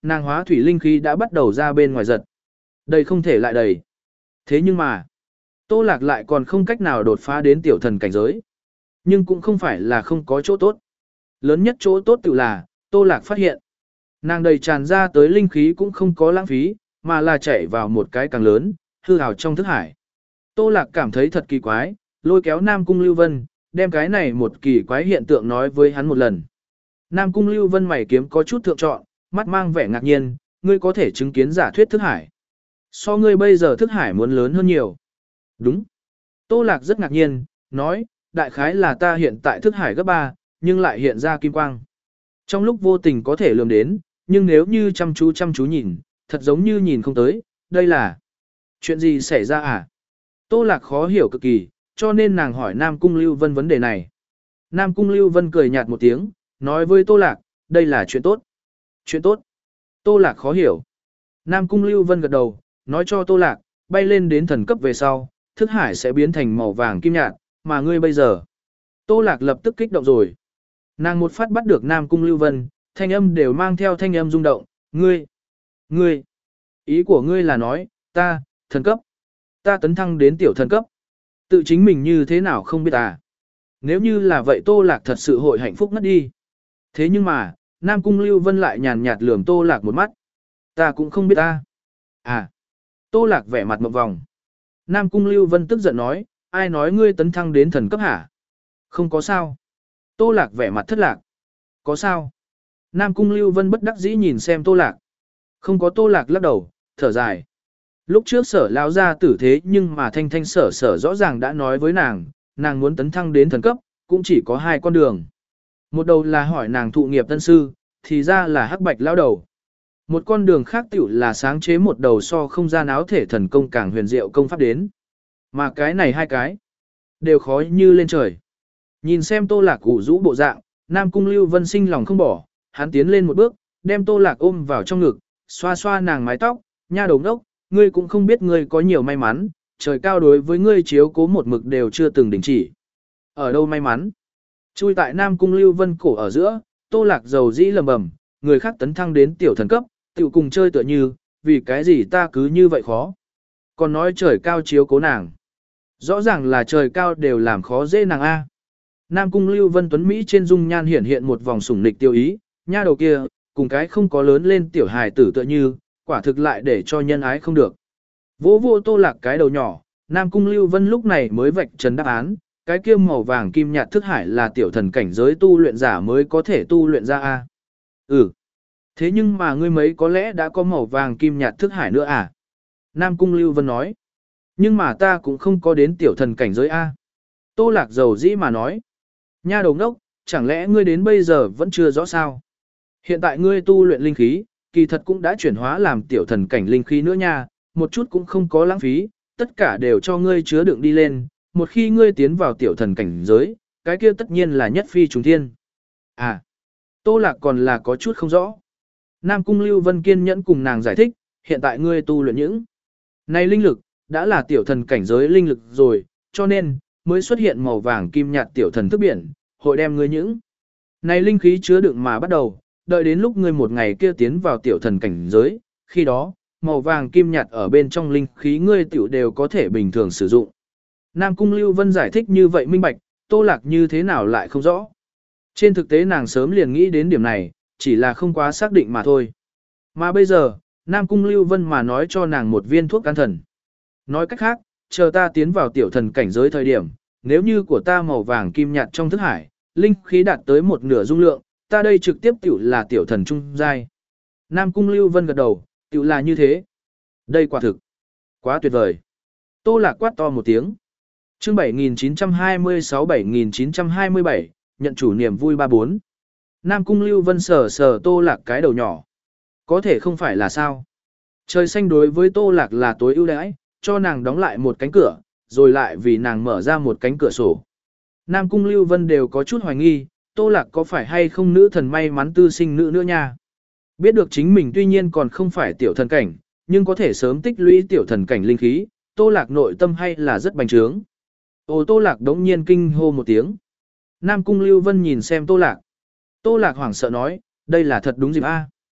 Nàng hóa thủy linh khí đã bắt đầu ra bên ngoài giật. Đây không thể lại đầy. Thế nhưng mà, Tô Lạc lại còn không cách nào đột phá đến tiểu thần cảnh giới. Nhưng cũng không phải là không có chỗ tốt. Lớn nhất chỗ tốt tự là, Tô Lạc phát hiện. Nàng đầy tràn ra tới linh khí cũng không có lãng phí, mà là chạy vào một cái càng lớn, hư hào trong thức hải. Tô Lạc cảm thấy thật kỳ quái, lôi kéo Nam Cung Lưu Vân, đem cái này một kỳ quái hiện tượng nói với hắn một lần. Nam Cung Lưu Vân mày kiếm có chút thượng trọn, mắt mang vẻ ngạc nhiên, ngươi có thể chứng kiến giả thuyết thức hải. So ngươi bây giờ thức hải muốn lớn hơn nhiều. Đúng. Tô Lạc rất ngạc nhiên, nói, đại khái là ta hiện tại thức hải gấp ba, nhưng lại hiện ra kim quang. Trong lúc vô tình có thể lường đến, nhưng nếu như chăm chú chăm chú nhìn, thật giống như nhìn không tới, đây là chuyện gì xảy ra à? Tô Lạc khó hiểu cực kỳ, cho nên nàng hỏi Nam Cung Lưu Vân vấn đề này. Nam Cung Lưu Vân cười nhạt một tiếng, nói với Tô Lạc, đây là chuyện tốt. Chuyện tốt. Tô Lạc khó hiểu. Nam Cung Lưu Vân gật đầu, nói cho Tô Lạc, bay lên đến thần cấp về sau, thức hải sẽ biến thành màu vàng kim nhạt, mà ngươi bây giờ. Tô Lạc lập tức kích động rồi. Nàng một phát bắt được Nam Cung Lưu Vân, thanh âm đều mang theo thanh âm rung động, ngươi, ngươi, ý của ngươi là nói, ta, thần cấp, ta tấn thăng đến tiểu thần cấp. Tự chính mình như thế nào không biết à? Nếu như là vậy Tô Lạc thật sự hội hạnh phúc ngất đi. Thế nhưng mà, Nam Cung Lưu Vân lại nhàn nhạt lườm Tô Lạc một mắt. Ta cũng không biết ta. À, Tô Lạc vẻ mặt mộng vòng. Nam Cung Lưu Vân tức giận nói, ai nói ngươi tấn thăng đến thần cấp hả? Không có sao. Tô Lạc vẻ mặt thất lạc. Có sao? Nam Cung Lưu Vân bất đắc dĩ nhìn xem Tô Lạc. Không có. Tô Lạc lắc đầu, thở dài. Lúc trước sở lão ra tử thế nhưng mà thanh thanh sở sở rõ ràng đã nói với nàng, nàng muốn tấn thăng đến thần cấp, cũng chỉ có hai con đường. Một đầu là hỏi nàng thụ nghiệp tân sư, thì ra là hắc bạch lão đầu. Một con đường khác tiểu là sáng chế một đầu so không gian áo thể thần công càng huyền diệu công pháp đến. Mà cái này hai cái, đều khó như lên trời. Nhìn xem Tô Lạc ủ rũ bộ dạng, Nam Cung Lưu Vân sinh lòng không bỏ, hắn tiến lên một bước, đem Tô Lạc ôm vào trong ngực, xoa xoa nàng mái tóc, nha đầu ngốc, ngươi cũng không biết ngươi có nhiều may mắn, trời cao đối với ngươi chiếu cố một mực đều chưa từng đình chỉ. Ở đâu may mắn? Chui tại Nam Cung Lưu Vân cổ ở giữa, Tô Lạc dầu dĩ lầm bầm, người khác tấn thăng đến tiểu thần cấp, tiểu cùng chơi tựa như, vì cái gì ta cứ như vậy khó. Còn nói trời cao chiếu cố nàng. Rõ ràng là trời cao đều làm khó dễ nàng A. Nam Cung Lưu Vân Tuấn Mỹ trên dung nhan hiện hiện một vòng sủng nịch tiêu ý, nha đầu kia, cùng cái không có lớn lên tiểu hài tử tựa như, quả thực lại để cho nhân ái không được. Vỗ vô Tô Lạc cái đầu nhỏ, Nam Cung Lưu Vân lúc này mới vạch trần đáp án, cái kia màu vàng kim nhạt thức hải là tiểu thần cảnh giới tu luyện giả mới có thể tu luyện ra A. Ừ. Thế nhưng mà ngươi mấy có lẽ đã có màu vàng kim nhạt thức hải nữa à? Nam Cung Lưu Vân nói. Nhưng mà ta cũng không có đến tiểu thần cảnh giới A. Tô Lạc dầu dĩ mà nói. Nha đầu ngốc, chẳng lẽ ngươi đến bây giờ vẫn chưa rõ sao? Hiện tại ngươi tu luyện linh khí, kỳ thật cũng đã chuyển hóa làm tiểu thần cảnh linh khí nữa nha, một chút cũng không có lãng phí, tất cả đều cho ngươi chứa đựng đi lên, một khi ngươi tiến vào tiểu thần cảnh giới, cái kia tất nhiên là nhất phi trùng thiên. À, Tô Lạc còn là có chút không rõ. Nam Cung Lưu Vân kiên nhẫn cùng nàng giải thích, hiện tại ngươi tu luyện những này linh lực, đã là tiểu thần cảnh giới linh lực rồi, cho nên, mới xuất hiện màu vàng kim nhạt tiểu thần thức biển, hội đem ngươi những này linh khí chứa đựng mà bắt đầu, đợi đến lúc ngươi một ngày kia tiến vào tiểu thần cảnh giới, khi đó, màu vàng kim nhạt ở bên trong linh khí ngươi tiểu đều có thể bình thường sử dụng. Nam Cung Lưu Vân giải thích như vậy minh bạch, Tô Lạc như thế nào lại không rõ. Trên thực tế nàng sớm liền nghĩ đến điểm này, chỉ là không quá xác định mà thôi. Mà bây giờ, Nam Cung Lưu Vân mà nói cho nàng một viên thuốc can thần. Nói cách khác, chờ ta tiến vào tiểu thần cảnh giới thời điểm, nếu như của ta màu vàng kim nhạt trong thức hải, linh khí đạt tới một nửa dung lượng, ta đây trực tiếp tiểu là tiểu thần trung giai. Nam Cung Lưu Vân gật đầu, tiểu là như thế. Đây quả thực, quá tuyệt vời. Tô Lạc quát to một tiếng. Chương bảy nghìn chín trăm hai mươi sáu bảy nghìn chín trăm hai mươi bảy, nhận chủ niềm vui ba bốn. Nam Cung Lưu Vân sờ sờ Tô Lạc cái đầu nhỏ. Có thể không phải là sao? Trời xanh đối với Tô Lạc là tối ưu đãi, cho nàng đóng lại một cánh cửa, rồi lại vì nàng mở ra một cánh cửa sổ. Nam Cung Lưu Vân đều có chút hoài nghi, Tô Lạc có phải hay không nữ thần may mắn tư sinh nữ nữa nha. Biết được chính mình tuy nhiên còn không phải tiểu thần cảnh, nhưng có thể sớm tích lũy tiểu thần cảnh linh khí, Tô Lạc nội tâm hay là rất bành trướng. Ồ, Tô Lạc đống nhiên kinh hô một tiếng. Nam Cung Lưu Vân nhìn xem Tô Lạc. Tô Lạc hoảng sợ nói, đây là thật đúng dịp a.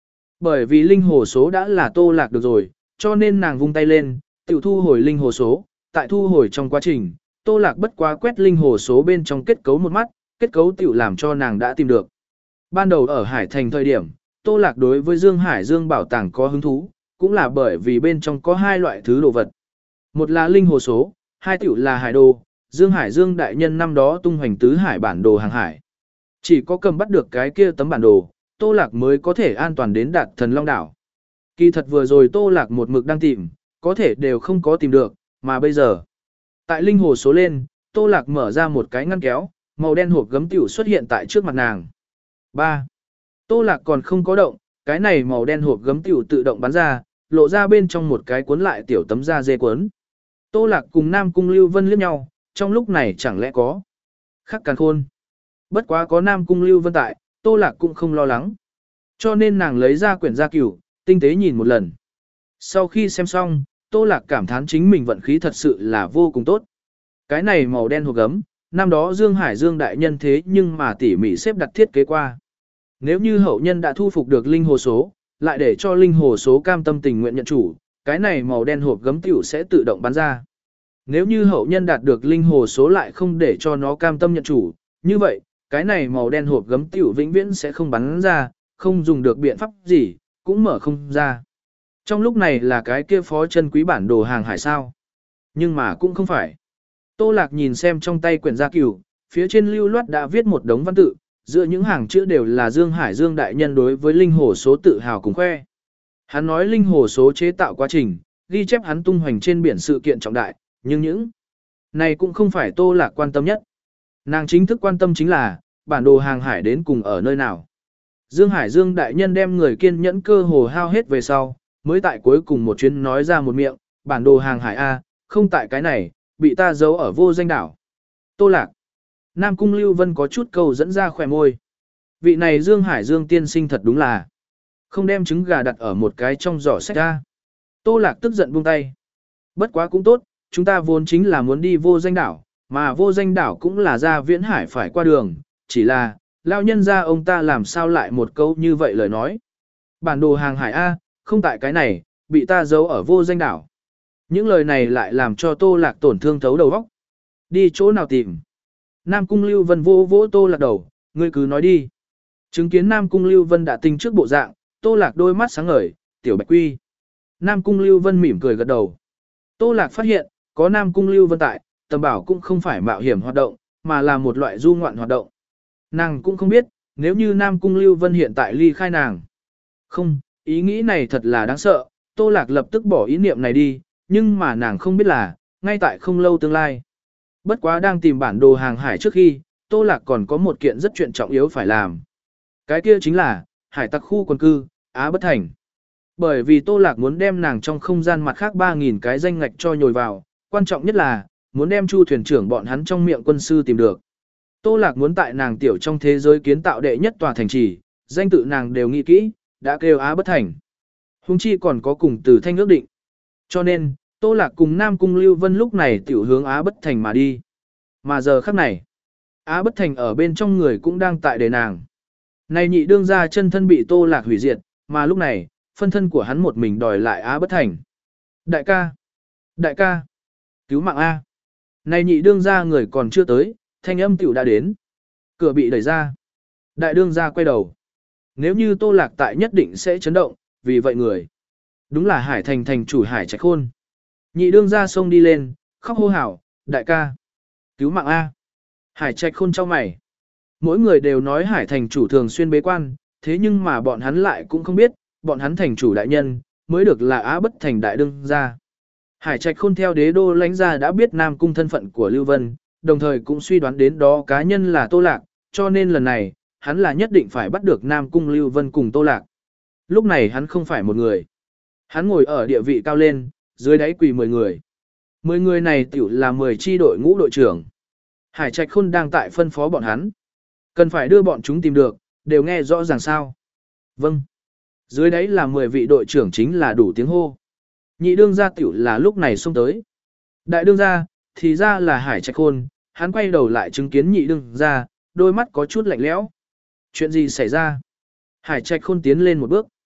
Bởi vì linh hồ số đã là Tô Lạc được rồi, cho nên nàng vung tay lên, tự thu hồi linh hồ số. Tại thu hồi trong quá trình, Tô Lạc bất quá quét linh hồ số bên trong kết cấu một mắt, kết cấu tiểu làm cho nàng đã tìm được. Ban đầu ở Hải Thành thời điểm, Tô Lạc đối với Dương Hải Dương bảo tàng có hứng thú, cũng là bởi vì bên trong có hai loại thứ đồ vật. Một là linh hồ số, hai tiểu là hải đồ, Dương Hải Dương đại nhân năm đó tung hoành tứ hải bản đồ hàng hải. Chỉ có cầm bắt được cái kia tấm bản đồ, Tô Lạc mới có thể an toàn đến đạt Thần Long đảo. Kỳ thật vừa rồi Tô Lạc một mực đang tìm, có thể đều không có tìm được, mà bây giờ. Tại linh hồ số lên, Tô Lạc mở ra một cái ngăn kéo, màu đen hộp gấm tiểu xuất hiện tại trước mặt nàng. ba. Tô Lạc còn không có động, cái này màu đen hộp gấm tiểu tự động bắn ra, lộ ra bên trong một cái cuốn lại tiểu tấm da dê cuốn. Tô Lạc cùng Nam Cung Lưu Vân liếc nhau, trong lúc này chẳng lẽ có khắc càn khôn. Bất quá có Nam Cung Lưu Vân tại, Tô Lạc cũng không lo lắng. Cho nên nàng lấy ra quyển gia cửu, tinh tế nhìn một lần. Sau khi xem xong, Tô Lạc cảm thán chính mình vận khí thật sự là vô cùng tốt. Cái này màu đen hộp gấm, năm đó Dương Hải Dương đại nhân thế nhưng mà tỉ mỉ xếp đặt thiết kế qua. Nếu như hậu nhân đã thu phục được linh hồ số, lại để cho linh hồ số cam tâm tình nguyện nhận chủ, cái này màu đen hộp gấm tiểu sẽ tự động bắn ra. Nếu như hậu nhân đạt được linh hồ số lại không để cho nó cam tâm nhận chủ, như vậy, cái này màu đen hộp gấm tiểu vĩnh viễn sẽ không bắn ra, không dùng được biện pháp gì, cũng mở không ra. Trong lúc này là cái kia phó chân quý bản đồ hàng hải sao. Nhưng mà cũng không phải. Tô Lạc nhìn xem trong tay quyển gia cửu, phía trên lưu loát đã viết một đống văn tự, giữa những hàng chữ đều là Dương Hải Dương đại nhân đối với linh hồ số tự hào cùng khoe. Hắn nói linh hồ số chế tạo quá trình, ghi chép hắn tung hoành trên biển sự kiện trọng đại, nhưng những này cũng không phải Tô Lạc quan tâm nhất. Nàng chính thức quan tâm chính là, bản đồ hàng hải đến cùng ở nơi nào. Dương Hải Dương đại nhân đem người kiên nhẫn cơ hồ hao hết về sau, mới tại cuối cùng một chuyến nói ra một miệng, bản đồ hàng hải A, không tại cái này, bị ta giấu ở vô danh đảo. Tô Lạc. Nam Cung Lưu Vân có chút câu dẫn ra khỏe môi. Vị này Dương Hải Dương tiên sinh thật đúng là không đem trứng gà đặt ở một cái trong giỏ sách ra. Tô Lạc tức giận buông tay. Bất quá cũng tốt, chúng ta vốn chính là muốn đi vô danh đảo, mà vô danh đảo cũng là ra viễn hải phải qua đường, chỉ là, lao nhân ra ông ta làm sao lại một câu như vậy lời nói. Bản đồ hàng hải A, không tại cái này, bị ta giấu ở vô danh đảo. Những lời này lại làm cho Tô Lạc tổn thương thấu đầu óc. Đi chỗ nào tìm? Nam Cung Lưu Vân vỗ vỗ Tô Lạc đầu, ngươi cứ nói đi. Chứng kiến Nam Cung Lưu Vân đã tinh trước bộ dạng, Tô Lạc đôi mắt sáng ngời, tiểu bạch quy. Nam Cung Lưu Vân mỉm cười gật đầu. Tô Lạc phát hiện, có Nam Cung Lưu Vân tại, tầm bảo cũng không phải mạo hiểm hoạt động, mà là một loại du ngoạn hoạt động. Nàng cũng không biết, nếu như Nam Cung Lưu Vân hiện tại ly khai nàng. Không, ý nghĩ này thật là đáng sợ, Tô Lạc lập tức bỏ ý niệm này đi, nhưng mà nàng không biết là, ngay tại không lâu tương lai. Bất quá đang tìm bản đồ hàng hải trước khi, Tô Lạc còn có một kiện rất chuyện trọng yếu phải làm. Cái kia chính là, hải tặc khu quần cư, Á Bất Thành. Bởi vì Tô Lạc muốn đem nàng trong không gian mặt khác ba nghìn cái danh ngạch cho nhồi vào, quan trọng nhất là, muốn đem Chu thuyền trưởng bọn hắn trong miệng quân sư tìm được. Tô Lạc muốn tại nàng tiểu trong thế giới kiến tạo đệ nhất tòa thành trì, danh tự nàng đều nghĩ kỹ, đã kêu Á Bất Thành. Hùng chi còn có cùng từ thanh ước định. Cho nên, Tô Lạc cùng Nam Cung Lưu Vân lúc này tiểu hướng Á Bất Thành mà đi. Mà giờ khắc này, Á Bất Thành ở bên trong người cũng đang tại đề nàng. Này nhị đương gia chân thân bị Tô Lạc hủy diệt, mà lúc này, phân thân của hắn một mình đòi lại Á Bất Thành. Đại ca! Đại ca! Cứu mạng A! Này nhị đương gia người còn chưa tới, thanh âm tiểu đã đến. Cửa bị đẩy ra. Đại đương gia quay đầu. Nếu như Tô Lạc tại nhất định sẽ chấn động, vì vậy người. Đúng là Hải Thành thành chủ Hải Trạch Khôn. Nhị đương gia xông đi lên, khóc hô hào, đại ca. Cứu mạng A. Hải Trạch Khôn trong mày. Mỗi người đều nói Hải thành chủ thường xuyên bế quan, thế nhưng mà bọn hắn lại cũng không biết, bọn hắn thành chủ đại nhân, mới được là Á Bất Thành đại đương gia. Hải Trạch Khôn theo đế đô lãnh gia đã biết Nam Cung thân phận của Lưu Vân, đồng thời cũng suy đoán đến đó cá nhân là Tô Lạc, cho nên lần này, hắn là nhất định phải bắt được Nam Cung Lưu Vân cùng Tô Lạc. Lúc này hắn không phải một người. Hắn ngồi ở địa vị cao lên, dưới đáy quỳ mười người. mười người này tiểu là mười chi đội ngũ đội trưởng. Hải Trạch Khôn đang tại phân phó bọn hắn. Cần phải đưa bọn chúng tìm được, đều nghe rõ ràng sao. Vâng. Dưới đáy là mười vị đội trưởng chính là đủ tiếng hô. Nhị đương gia tiểu là lúc này xông tới. Đại đương gia, thì ra là Hải Trạch Khôn, hắn quay đầu lại chứng kiến nhị đương gia, đôi mắt có chút lạnh lẽo. Chuyện gì xảy ra? Hải Trạch Khôn tiến lên một bước.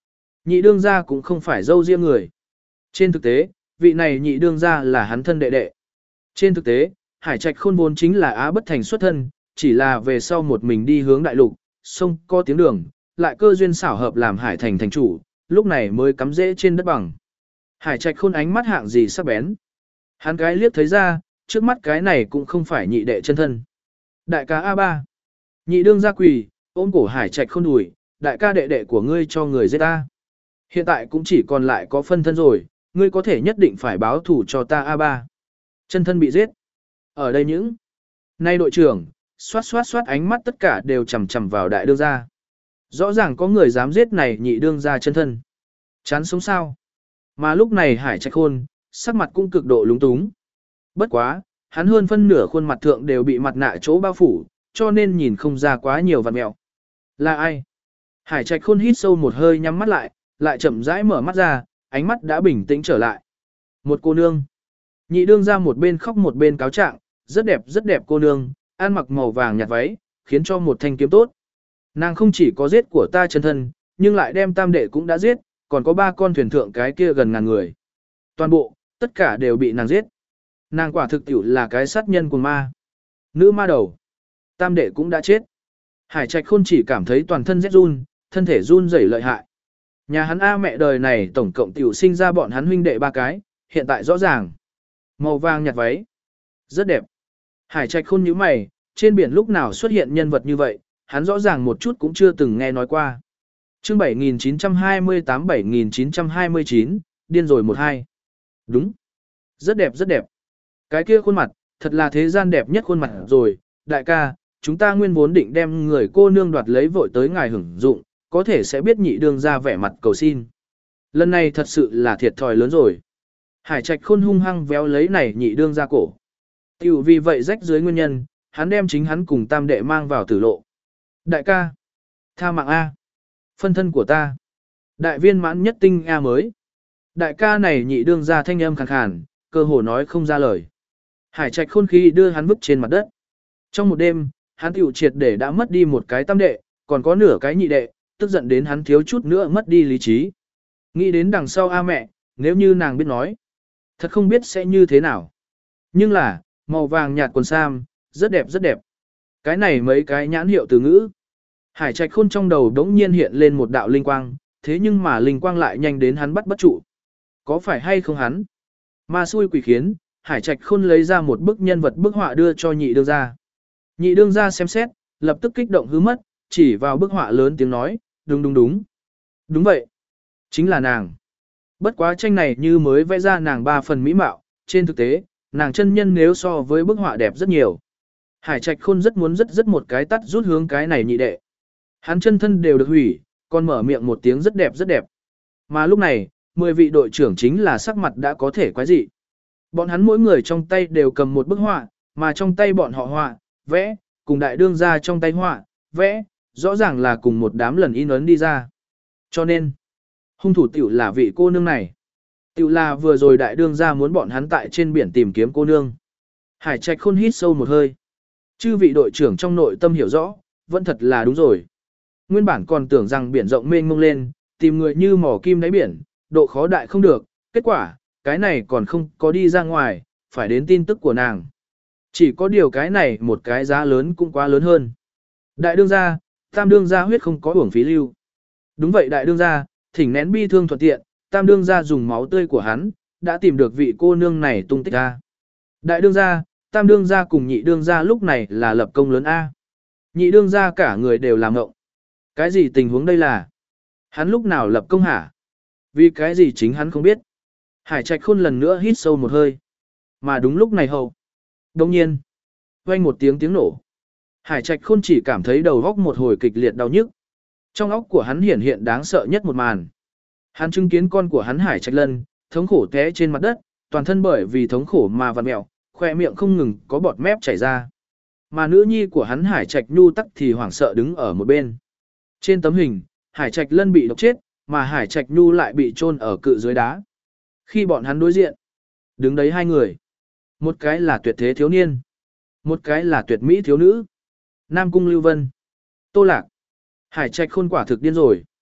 Nhị đương gia cũng không phải dâu riêng người. Trên thực tế, vị này nhị đương gia là hắn thân đệ đệ. Trên thực tế, Hải Trạch Khôn vốn chính là Á Bất Thành xuất thân, chỉ là về sau một mình đi hướng đại lục, sông có tiếng đường, lại cơ duyên xảo hợp làm Hải Thành thành chủ, lúc này mới cắm rễ trên đất bằng. Hải Trạch Khôn ánh mắt hạng gì sắc bén. Hắn cái liếc thấy ra, trước mắt cái này cũng không phải nhị đệ chân thân. Đại ca a ba. Nhị đương gia quỳ, ôm cổ Hải Trạch Khôn đùi, đại ca đệ đệ của ngươi cho người giết ta. Hiện tại cũng chỉ còn lại có phân thân rồi, ngươi có thể nhất định phải báo thủ cho ta a ba. Chân thân bị giết. Ở đây những nay đội trưởng, xoát xoát xoát ánh mắt tất cả đều chầm chầm vào đại đương gia. Rõ ràng có người dám giết này nhị đương gia chân thân. Chán sống sao? Mà lúc này Hải Trạch Khôn, sắc mặt cũng cực độ lúng túng. Bất quá, hắn hơn phân nửa khuôn mặt thượng đều bị mặt nạ chỗ bao phủ, cho nên nhìn không ra quá nhiều vằn mẹo. Là ai? Hải Trạch Khôn hít sâu một hơi nhắm mắt lại, lại chậm rãi mở mắt ra, ánh mắt đã bình tĩnh trở lại. Một cô nương. Nhị đương ra một bên khóc một bên cáo trạng, rất đẹp rất đẹp cô nương, ăn mặc màu vàng nhạt váy, khiến cho một thanh kiếm tốt. Nàng không chỉ có giết của ta chân thân, nhưng lại đem tam đệ cũng đã giết, còn có ba con thuyền thượng cái kia gần ngàn người. Toàn bộ, tất cả đều bị nàng giết. Nàng quả thực tiểu là cái sát nhân của ma. Nữ ma đầu. Tam đệ cũng đã chết. Hải Trạch Khôn chỉ cảm thấy toàn thân rét run, thân thể run rẩy lợi hại. Nhà hắn A mẹ đời này tổng cộng tiểu sinh ra bọn hắn huynh đệ ba cái, hiện tại rõ ràng. Màu vàng nhạt váy. Rất đẹp. Hải Trạch Khôn nhíu mày, trên biển lúc nào xuất hiện nhân vật như vậy, hắn rõ ràng một chút cũng chưa từng nghe nói qua. Chương bảy nghìn chín trăm hai mươi tám bảy nghìn chín trăm hai mươi chín, điên rồi một hai. Đúng. Rất đẹp rất đẹp. Cái kia khuôn mặt, thật là thế gian đẹp nhất khuôn mặt rồi, đại ca, chúng ta nguyên vốn định đem người cô nương đoạt lấy vội tới ngài hưởng dụng, có thể sẽ biết nhị đương ra vẻ mặt cầu xin. Lần này thật sự là thiệt thòi lớn rồi. Hải Trạch Khôn hung hăng véo lấy này nhị đương ra cổ. Tiểu vì vậy rách dưới nguyên nhân, hắn đem chính hắn cùng tam đệ mang vào tử lộ. Đại ca, tha mạng A. Phân thân của ta. Đại viên mãn nhất tinh A mới. Đại ca này nhị đương ra thanh âm khàn khàn, cơ hồ nói không ra lời. Hải Trạch Khôn khí đưa hắn vứt trên mặt đất. Trong một đêm, hắn tiểu triệt để đã mất đi một cái tam đệ, còn có nửa cái nhị đệ, tức giận đến hắn thiếu chút nữa mất đi lý trí. Nghĩ đến đằng sau A mẹ, nếu như nàng biết nói, thật không biết sẽ như thế nào. Nhưng là, màu vàng nhạt quần sam, rất đẹp rất đẹp. Cái này mấy cái nhãn hiệu từ ngữ. Hải Trạch Khôn trong đầu đống nhiên hiện lên một đạo linh quang, thế nhưng mà linh quang lại nhanh đến hắn bắt bất trụ. Có phải hay không hắn? Ma xui quỷ khiến, Hải Trạch Khôn lấy ra một bức nhân vật bức họa đưa cho nhị đương gia. Nhị đương gia xem xét, lập tức kích động hứ mất, chỉ vào bức họa lớn tiếng nói, đúng đúng đúng. Đúng vậy. Chính là nàng. Bất quá tranh này như mới vẽ ra nàng ba phần mỹ mạo, trên thực tế, nàng chân nhân nếu so với bức họa đẹp rất nhiều. Hải Trạch Khôn rất muốn rất rất một cái tắt rút hướng cái này nhị đệ. Hắn chân thân đều được hủy, còn mở miệng một tiếng rất đẹp rất đẹp. Mà lúc này, mười vị đội trưởng chính là sắc mặt đã có thể quái dị. Bọn hắn mỗi người trong tay đều cầm một bức họa, mà trong tay bọn họ họa, vẽ, cùng đại đương gia trong tay họa, vẽ, rõ ràng là cùng một đám lần in ấn đi ra. Cho nên, hung thủ tiểu là vị cô nương này. Tiểu là vừa rồi đại đương gia muốn bọn hắn tại trên biển tìm kiếm cô nương. Hải Trạch Khôn hít sâu một hơi. Chư vị đội trưởng trong nội tâm hiểu rõ, vẫn thật là đúng rồi. Nguyên bản còn tưởng rằng biển rộng mênh mông lên, tìm người như mỏ kim đáy biển, độ khó đại không được, kết quả, cái này còn không có đi ra ngoài, phải đến tin tức của nàng. Chỉ có điều cái này một cái giá lớn cũng quá lớn hơn. Đại đương gia, tam đương gia huyết không có uổng phí lưu. Đúng vậy đại đương gia, thỉnh nén bi thương thuận tiện, tam đương gia dùng máu tươi của hắn, đã tìm được vị cô nương này tung tích A. Đại đương gia, tam đương gia cùng nhị đương gia lúc này là lập công lớn A. Nhị đương gia cả người đều làm ngộng. Cái gì tình huống đây là? Hắn lúc nào lập công hả? Vì cái gì chính hắn không biết. Hải Trạch Khôn lần nữa hít sâu một hơi. Mà đúng lúc này hầu. Đồng nhiên. Vang một tiếng tiếng nổ. Hải Trạch Khôn chỉ cảm thấy đầu óc một hồi kịch liệt đau nhức. Trong óc của hắn hiển hiện đáng sợ nhất một màn. Hắn chứng kiến con của hắn Hải Trạch Lân, thống khổ té trên mặt đất, toàn thân bởi vì thống khổ mà vặn mẹo, khoe miệng không ngừng có bọt mép chảy ra. Mà nữ nhi của hắn Hải Trạch Nhu tắc thì hoảng sợ đứng ở một bên. Trên tấm hình, Hải Trạch Lân bị độc chết, mà Hải Trạch Nhu lại bị chôn ở cự dưới đá. Khi bọn hắn đối diện, đứng đấy hai người. Một cái là tuyệt thế thiếu niên, một cái là tuyệt mỹ thiếu nữ. Nam Cung Lưu Vân, Tô Lạc. Hải Trạch Khôn quả thực điên rồi.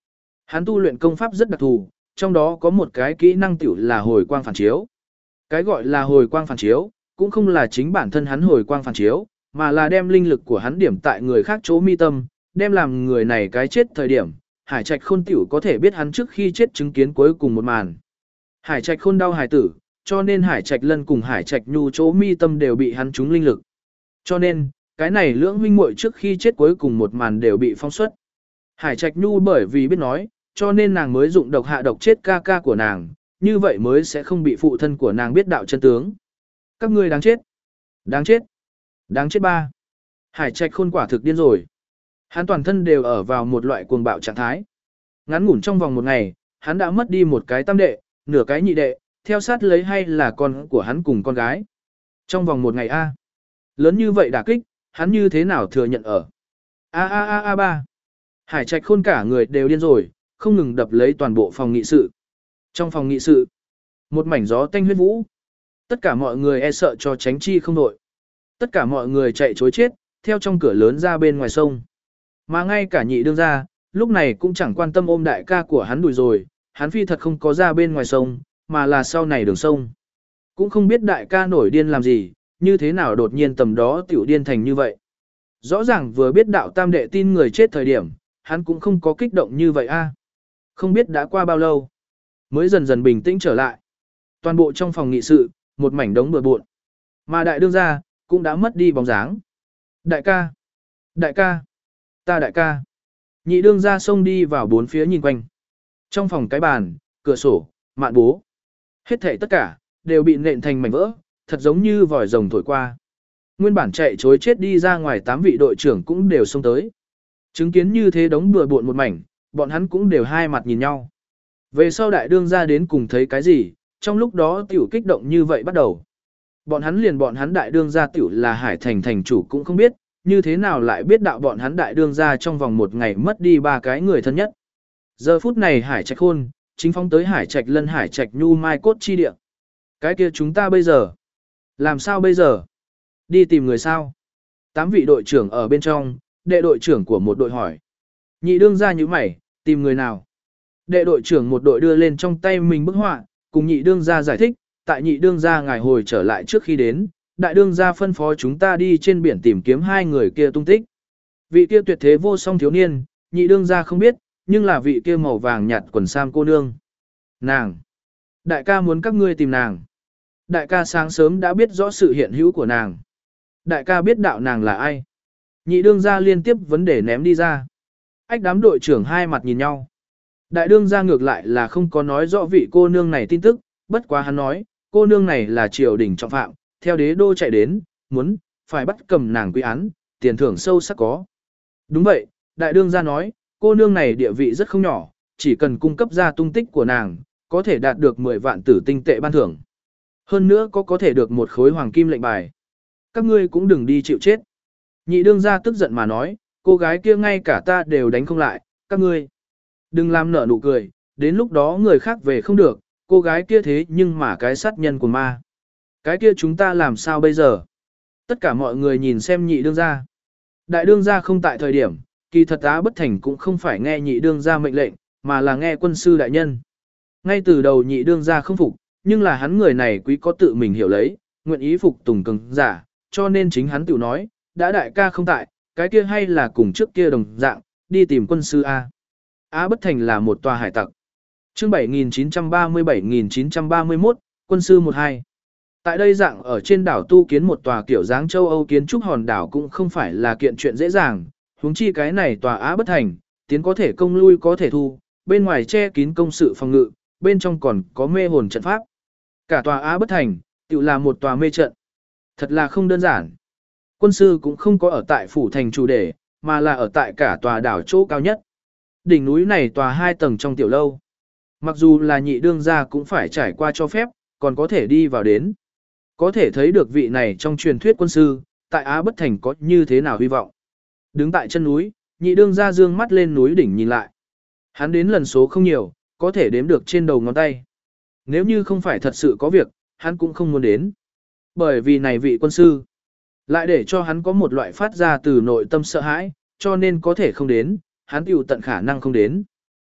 Hắn tu luyện công pháp rất đặc thù, trong đó có một cái kỹ năng tiểu là hồi quang phản chiếu. Cái gọi là hồi quang phản chiếu, cũng không là chính bản thân hắn hồi quang phản chiếu, mà là đem linh lực của hắn điểm tại người khác chỗ mi tâm, đem làm người này cái chết thời điểm, Hải Trạch Khôn tiểu có thể biết hắn trước khi chết chứng kiến cuối cùng một màn. Hải Trạch Khôn đau hài tử, cho nên Hải Trạch Lân cùng Hải Trạch Nhu chỗ mi tâm đều bị hắn trúng linh lực. Cho nên, cái này lưỡng huynh muội trước khi chết cuối cùng một màn đều bị phong xuất. Hải Trạch Nhu bởi vì biết nói, cho nên nàng mới dụng độc hạ độc chết ca ca của nàng, như vậy mới sẽ không bị phụ thân của nàng biết đạo chân tướng. Các ngươi đáng chết. Đáng chết. Đáng chết ba. Hải Trạch Khôn quả thực điên rồi. Hắn toàn thân đều ở vào một loại cuồng bạo trạng thái. Ngắn ngủn trong vòng một ngày, hắn đã mất đi một cái tam đệ, nửa cái nhị đệ, theo sát lấy hay là con của hắn cùng con gái. Trong vòng một ngày A. Lớn như vậy đả kích, hắn như thế nào thừa nhận ở. A a a a ba. Hải Trạch Khôn cả người đều điên rồi, không ngừng đập lấy toàn bộ phòng nghị sự. Trong phòng nghị sự, một mảnh gió tanh huyết vũ. Tất cả mọi người e sợ cho tránh chi không đội. Tất cả mọi người chạy chối chết, theo trong cửa lớn ra bên ngoài sông. Mà ngay cả nhị đương gia, lúc này cũng chẳng quan tâm ôm đại ca của hắn đùi rồi, hắn phi thật không có ra bên ngoài sông, mà là sau này đường sông. Cũng không biết đại ca nổi điên làm gì, như thế nào đột nhiên tầm đó tiểu điên thành như vậy. Rõ ràng vừa biết đạo tam đệ tin người chết thời điểm, hắn cũng không có kích động như vậy a. Không biết đã qua bao lâu, mới dần dần bình tĩnh trở lại. Toàn bộ trong phòng nghị sự, một mảnh đống bừa bộn. Mà đại đương gia, cũng đã mất đi bóng dáng. Đại ca! Đại ca! Ta đại ca! Nhị đương gia xông đi vào bốn phía nhìn quanh. Trong phòng cái bàn, cửa sổ, mạn bố. Hết thảy tất cả, đều bị nện thành mảnh vỡ, thật giống như vòi rồng thổi qua. Nguyên bản chạy chối chết đi ra ngoài tám vị đội trưởng cũng đều xông tới. Chứng kiến như thế đống bừa bộn một mảnh, bọn hắn cũng đều hai mặt nhìn nhau. Về sau đại đương gia đến cùng thấy cái gì, trong lúc đó tiểu kích động như vậy bắt đầu. Bọn hắn liền bọn hắn đại đương gia tiểu là Hải Thành thành chủ cũng không biết, như thế nào lại biết đạo bọn hắn đại đương gia trong vòng một ngày mất đi ba cái người thân nhất. Giờ phút này Hải Trạch Khôn, chính phóng tới Hải Trạch Lân Hải Trạch Nhu mai cốt chi địa. Cái kia chúng ta bây giờ? Làm sao bây giờ? Đi tìm người sao? Tám vị đội trưởng ở bên trong, đệ đội trưởng của một đội hỏi. Nhị đương gia như mày, tìm người nào? Đệ đội trưởng một đội đưa lên trong tay mình bức họa, cùng nhị đương gia giải thích, tại nhị đương gia ngài hồi trở lại trước khi đến, đại đương gia phân phó chúng ta đi trên biển tìm kiếm hai người kia tung tích. Vị kia tuyệt thế vô song thiếu niên, nhị đương gia không biết, nhưng là vị kia màu vàng nhạt quần sam cô nương. Nàng! Đại ca muốn các ngươi tìm nàng. Đại ca sáng sớm đã biết rõ sự hiện hữu của nàng. Đại ca biết đạo nàng là ai. Nhị đương gia liên tiếp vấn đề ném đi ra. Ách đám đội trưởng hai mặt nhìn nhau. Đại đương gia ngược lại là không có nói rõ vị cô nương này tin tức, bất quá hắn nói, cô nương này là triều đình trọng phạm, theo đế đô chạy đến, muốn, phải bắt cầm nàng quy án, tiền thưởng sâu sắc có. Đúng vậy, đại đương gia nói, cô nương này địa vị rất không nhỏ, chỉ cần cung cấp ra tung tích của nàng, có thể đạt được mười vạn tử tinh tệ ban thưởng. Hơn nữa có có thể được một khối hoàng kim lệnh bài. Các ngươi cũng đừng đi chịu chết. Nhị đương gia tức giận mà nói, cô gái kia ngay cả ta đều đánh không lại, các ngươi. Đừng làm nở nụ cười, đến lúc đó người khác về không được, cô gái kia thế nhưng mà cái sát nhân của ma. Cái kia chúng ta làm sao bây giờ? Tất cả mọi người nhìn xem nhị đương gia. Đại đương gia không tại thời điểm, kỳ thật Á Bất Thành cũng không phải nghe nhị đương gia mệnh lệnh, mà là nghe quân sư đại nhân. Ngay từ đầu nhị đương gia không phục, nhưng là hắn người này quý có tự mình hiểu lấy, nguyện ý phục tùng cường giả, cho nên chính hắn tự nói, đã đại ca không tại, cái kia hay là cùng trước kia đồng dạng, đi tìm quân sư A. Á Bất Thành là một tòa hải tặc. Chương bảy nghìn chín trăm ba mươi bảy nghìn chín trăm ba mươi mốt, quân sư một hai. Tại đây dạng ở trên đảo tu kiến một tòa kiểu dáng châu Âu kiến trúc hòn đảo cũng không phải là kiện chuyện dễ dàng, huống chi cái này tòa Á Bất Thành, tiến có thể công lui có thể thu, bên ngoài che kín công sự phòng ngự, bên trong còn có mê hồn trận pháp. Cả tòa Á Bất Thành, tự là một tòa mê trận. Thật là không đơn giản. Quân sư cũng không có ở tại phủ thành chủ đề, mà là ở tại cả tòa đảo chỗ cao nhất. Đỉnh núi này tòa hai tầng trong tiểu lâu. Mặc dù là nhị đương gia cũng phải trải qua cho phép, còn có thể đi vào đến. Có thể thấy được vị này trong truyền thuyết quân sư, tại Á Bất Thành có như thế nào hy vọng. Đứng tại chân núi, nhị đương gia dương mắt lên núi đỉnh nhìn lại. Hắn đến lần số không nhiều, có thể đếm được trên đầu ngón tay. Nếu như không phải thật sự có việc, hắn cũng không muốn đến. Bởi vì này vị quân sư, lại để cho hắn có một loại phát ra từ nội tâm sợ hãi, cho nên có thể không đến, hắn tiểu tận khả năng không đến.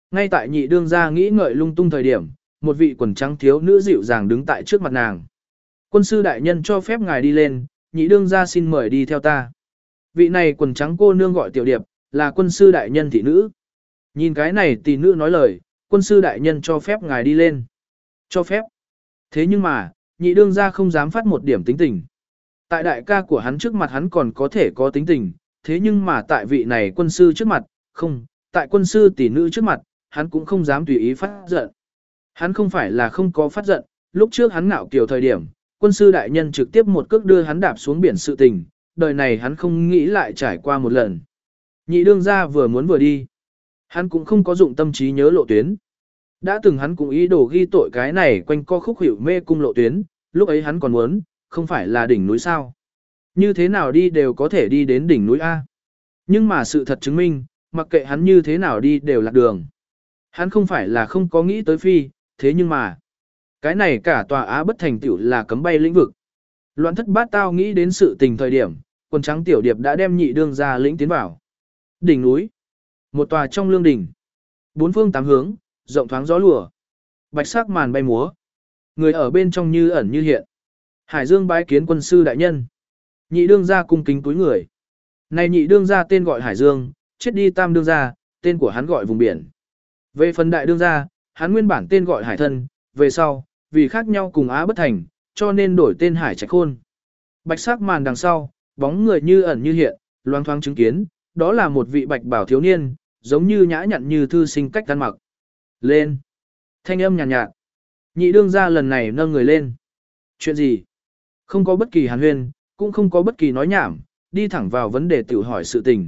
Ngay tại nhị đương gia nghĩ ngợi lung tung thời điểm, một vị quần trắng thiếu nữ dịu dàng đứng tại trước mặt nàng. Quân sư đại nhân cho phép ngài đi lên, nhị đương gia xin mời đi theo ta. Vị này quần trắng cô nương gọi Tiểu Điệp, là quân sư đại nhân thị nữ. Nhìn cái này tỷ nữ nói lời, quân sư đại nhân cho phép ngài đi lên. Cho phép. Thế nhưng mà, nhị đương gia không dám phát một điểm tính tình. Tại đại ca của hắn trước mặt hắn còn có thể có tính tình, thế nhưng mà tại vị này quân sư trước mặt, không, tại quân sư tỷ nữ trước mặt, hắn cũng không dám tùy ý phát giận. Hắn không phải là không có phát giận, lúc trước hắn ngạo kiều thời điểm, quân sư đại nhân trực tiếp một cước đưa hắn đạp xuống biển sự tình, đời này hắn không nghĩ lại trải qua một lần. Nhị đương gia vừa muốn vừa đi. Hắn cũng không có dụng tâm trí nhớ lộ tuyến. Đã từng hắn cũng ý đồ ghi tội cái này quanh co khúc hiệu mê cung lộ tuyến, lúc ấy hắn còn muốn, không phải là đỉnh núi sao. Như thế nào đi đều có thể đi đến đỉnh núi A. Nhưng mà sự thật chứng minh, mặc kệ hắn như thế nào đi đều lạc đường. Hắn không phải là không có nghĩ tới phi, thế nhưng mà, cái này cả tòa Á bất thành tiểu là cấm bay lĩnh vực. Loạn thất bát tao nghĩ đến sự tình thời điểm, quần trắng Tiểu Điệp đã đem nhị đương ra lĩnh tiến vào. Đỉnh núi, một tòa trong lương đỉnh, bốn phương tám hướng, rộng thoáng gió lùa, bạch sắc màn bay múa, người ở bên trong như ẩn như hiện. Hải Dương bái kiến quân sư đại nhân. Nhị đương gia cung kính túi người. Này nhị đương gia tên gọi Hải Dương, chết đi tam đương gia, tên của hắn gọi vùng biển. Về phần đại đương gia, hắn nguyên bản tên gọi Hải Thân, về sau, vì khác nhau cùng Á bất thành, cho nên đổi tên Hải Trạch Khôn. Bạch sắc màn đằng sau, bóng người như ẩn như hiện, loang thoáng chứng kiến, đó là một vị bạch bảo thiếu niên, giống như nhã nhặn như thư sinh cách ăn mặc. Lên. Thanh âm nhàn nhạt, nhạt. Nhị đương gia lần này nâng người lên. Chuyện gì? Không có bất kỳ hàn huyên, cũng không có bất kỳ nói nhảm, đi thẳng vào vấn đề tự hỏi sự tình.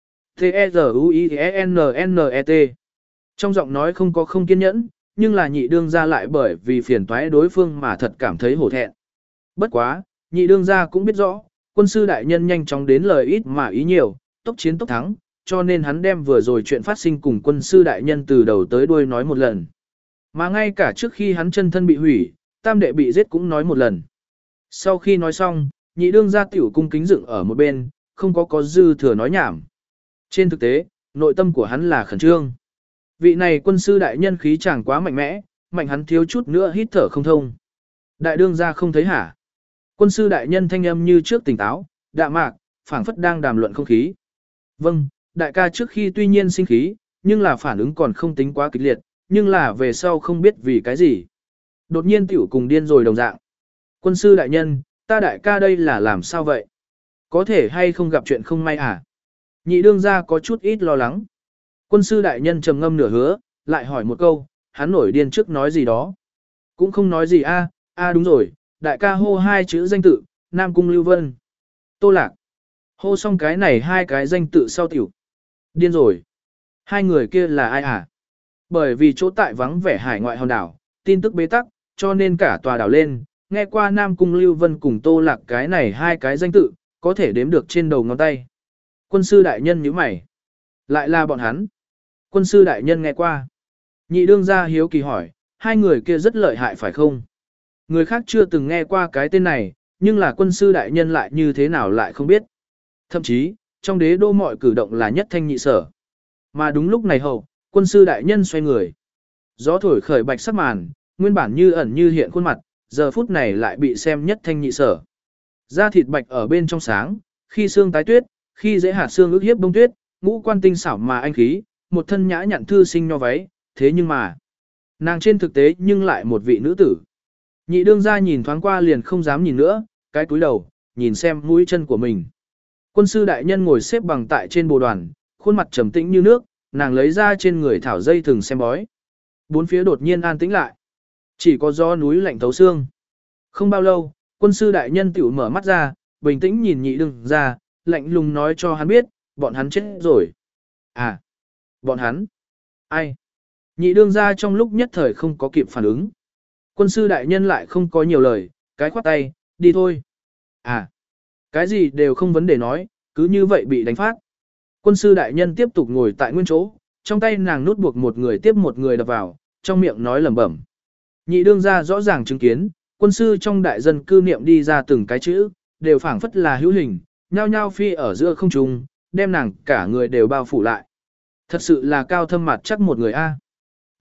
T-E-Z-U-I-E-N-N-E-T. Trong giọng nói không có không kiên nhẫn, nhưng là nhị đương gia lại bởi vì phiền toái đối phương mà thật cảm thấy hổ thẹn. Bất quá, nhị đương gia cũng biết rõ, quân sư đại nhân nhanh chóng đến lời ít mà ý nhiều, tốc chiến tốc thắng, cho nên hắn đem vừa rồi chuyện phát sinh cùng quân sư đại nhân từ đầu tới đuôi nói một lần. Mà ngay cả trước khi hắn chân thân bị hủy, tam đệ bị giết cũng nói một lần. Sau khi nói xong, nhị đương gia tiểu cung kính dựng ở một bên, không có có dư thừa nói nhảm. Trên thực tế, nội tâm của hắn là khẩn trương. Vị này quân sư đại nhân khí chẳng quá mạnh mẽ, mạnh hắn thiếu chút nữa hít thở không thông. Đại đương gia không thấy hả? Quân sư đại nhân thanh âm như trước tỉnh táo, đạm mạc, phảng phất đang đàm luận không khí. Vâng, đại ca trước khi tuy nhiên sinh khí, nhưng là phản ứng còn không tính quá kịch liệt, nhưng là về sau không biết vì cái gì. Đột nhiên tiểu cùng điên rồi đồng dạng. Quân sư đại nhân, ta đại ca đây là làm sao vậy? Có thể hay không gặp chuyện không may à? Nhị đương gia có chút ít lo lắng. Quân sư đại nhân trầm ngâm nửa hứa, lại hỏi một câu, hắn nổi điên trước nói gì đó. Cũng không nói gì a, a đúng rồi, đại ca hô hai chữ danh tự, Nam Cung Lưu Vân. Tô Lạc. Hô xong cái này hai cái danh tự sau tiểu. Điên rồi. Hai người kia là ai à? Bởi vì chỗ tại vắng vẻ hải ngoại hòn đảo, tin tức bế tắc, cho nên cả tòa đảo lên, nghe qua Nam Cung Lưu Vân cùng Tô Lạc cái này hai cái danh tự, có thể đếm được trên đầu ngón tay. Quân sư đại nhân nhíu mày. Lại là bọn hắn. Quân sư đại nhân nghe qua. Nhị đương gia hiếu kỳ hỏi, hai người kia rất lợi hại phải không? Người khác chưa từng nghe qua cái tên này, nhưng là quân sư đại nhân lại như thế nào lại không biết. Thậm chí, trong đế đô mọi cử động là nhất thanh nhị sở. Mà đúng lúc này hậu, quân sư đại nhân xoay người. Gió thổi khởi bạch sắc màn, nguyên bản như ẩn như hiện khuôn mặt, giờ phút này lại bị xem nhất thanh nhị sở. Da thịt bạch ở bên trong sáng, khi xương tái tuyết, khi dễ hạt xương ước hiếp bông tuyết, ngũ quan tinh xảo mà anh khí, một thân nhã nhặn thư sinh nho váy, thế nhưng mà, nàng trên thực tế nhưng lại một vị nữ tử. Nhị đương gia nhìn thoáng qua liền không dám nhìn nữa, cái cúi đầu, nhìn xem mũi chân của mình. Quân sư đại nhân ngồi xếp bằng tại trên bồ đoàn, khuôn mặt trầm tĩnh như nước, nàng lấy ra trên người thảo dây thừng xem bói. Bốn phía đột nhiên an tĩnh lại. Chỉ có gió núi lạnh thấu xương. Không bao lâu, quân sư đại nhân tiểu mở mắt ra, bình tĩnh nhìn nhị đương gia, lạnh lùng nói cho hắn biết, bọn hắn chết rồi. À, bọn hắn? Ai? Nhị đương gia trong lúc nhất thời không có kịp phản ứng. Quân sư đại nhân lại không có nhiều lời, cái khoát tay, đi thôi. À, cái gì đều không vấn đề nói, cứ như vậy bị đánh phát. Quân sư đại nhân tiếp tục ngồi tại nguyên chỗ, trong tay nàng nút buộc một người tiếp một người đập vào, trong miệng nói lẩm bẩm. Nhị đương gia rõ ràng chứng kiến, quân sư trong đại dân cư niệm đi ra từng cái chữ, đều phảng phất là hữu hình, nhao nhao phi ở giữa không trung, đem nàng cả người đều bao phủ lại. Thật sự là cao thâm mặt chắc một người A.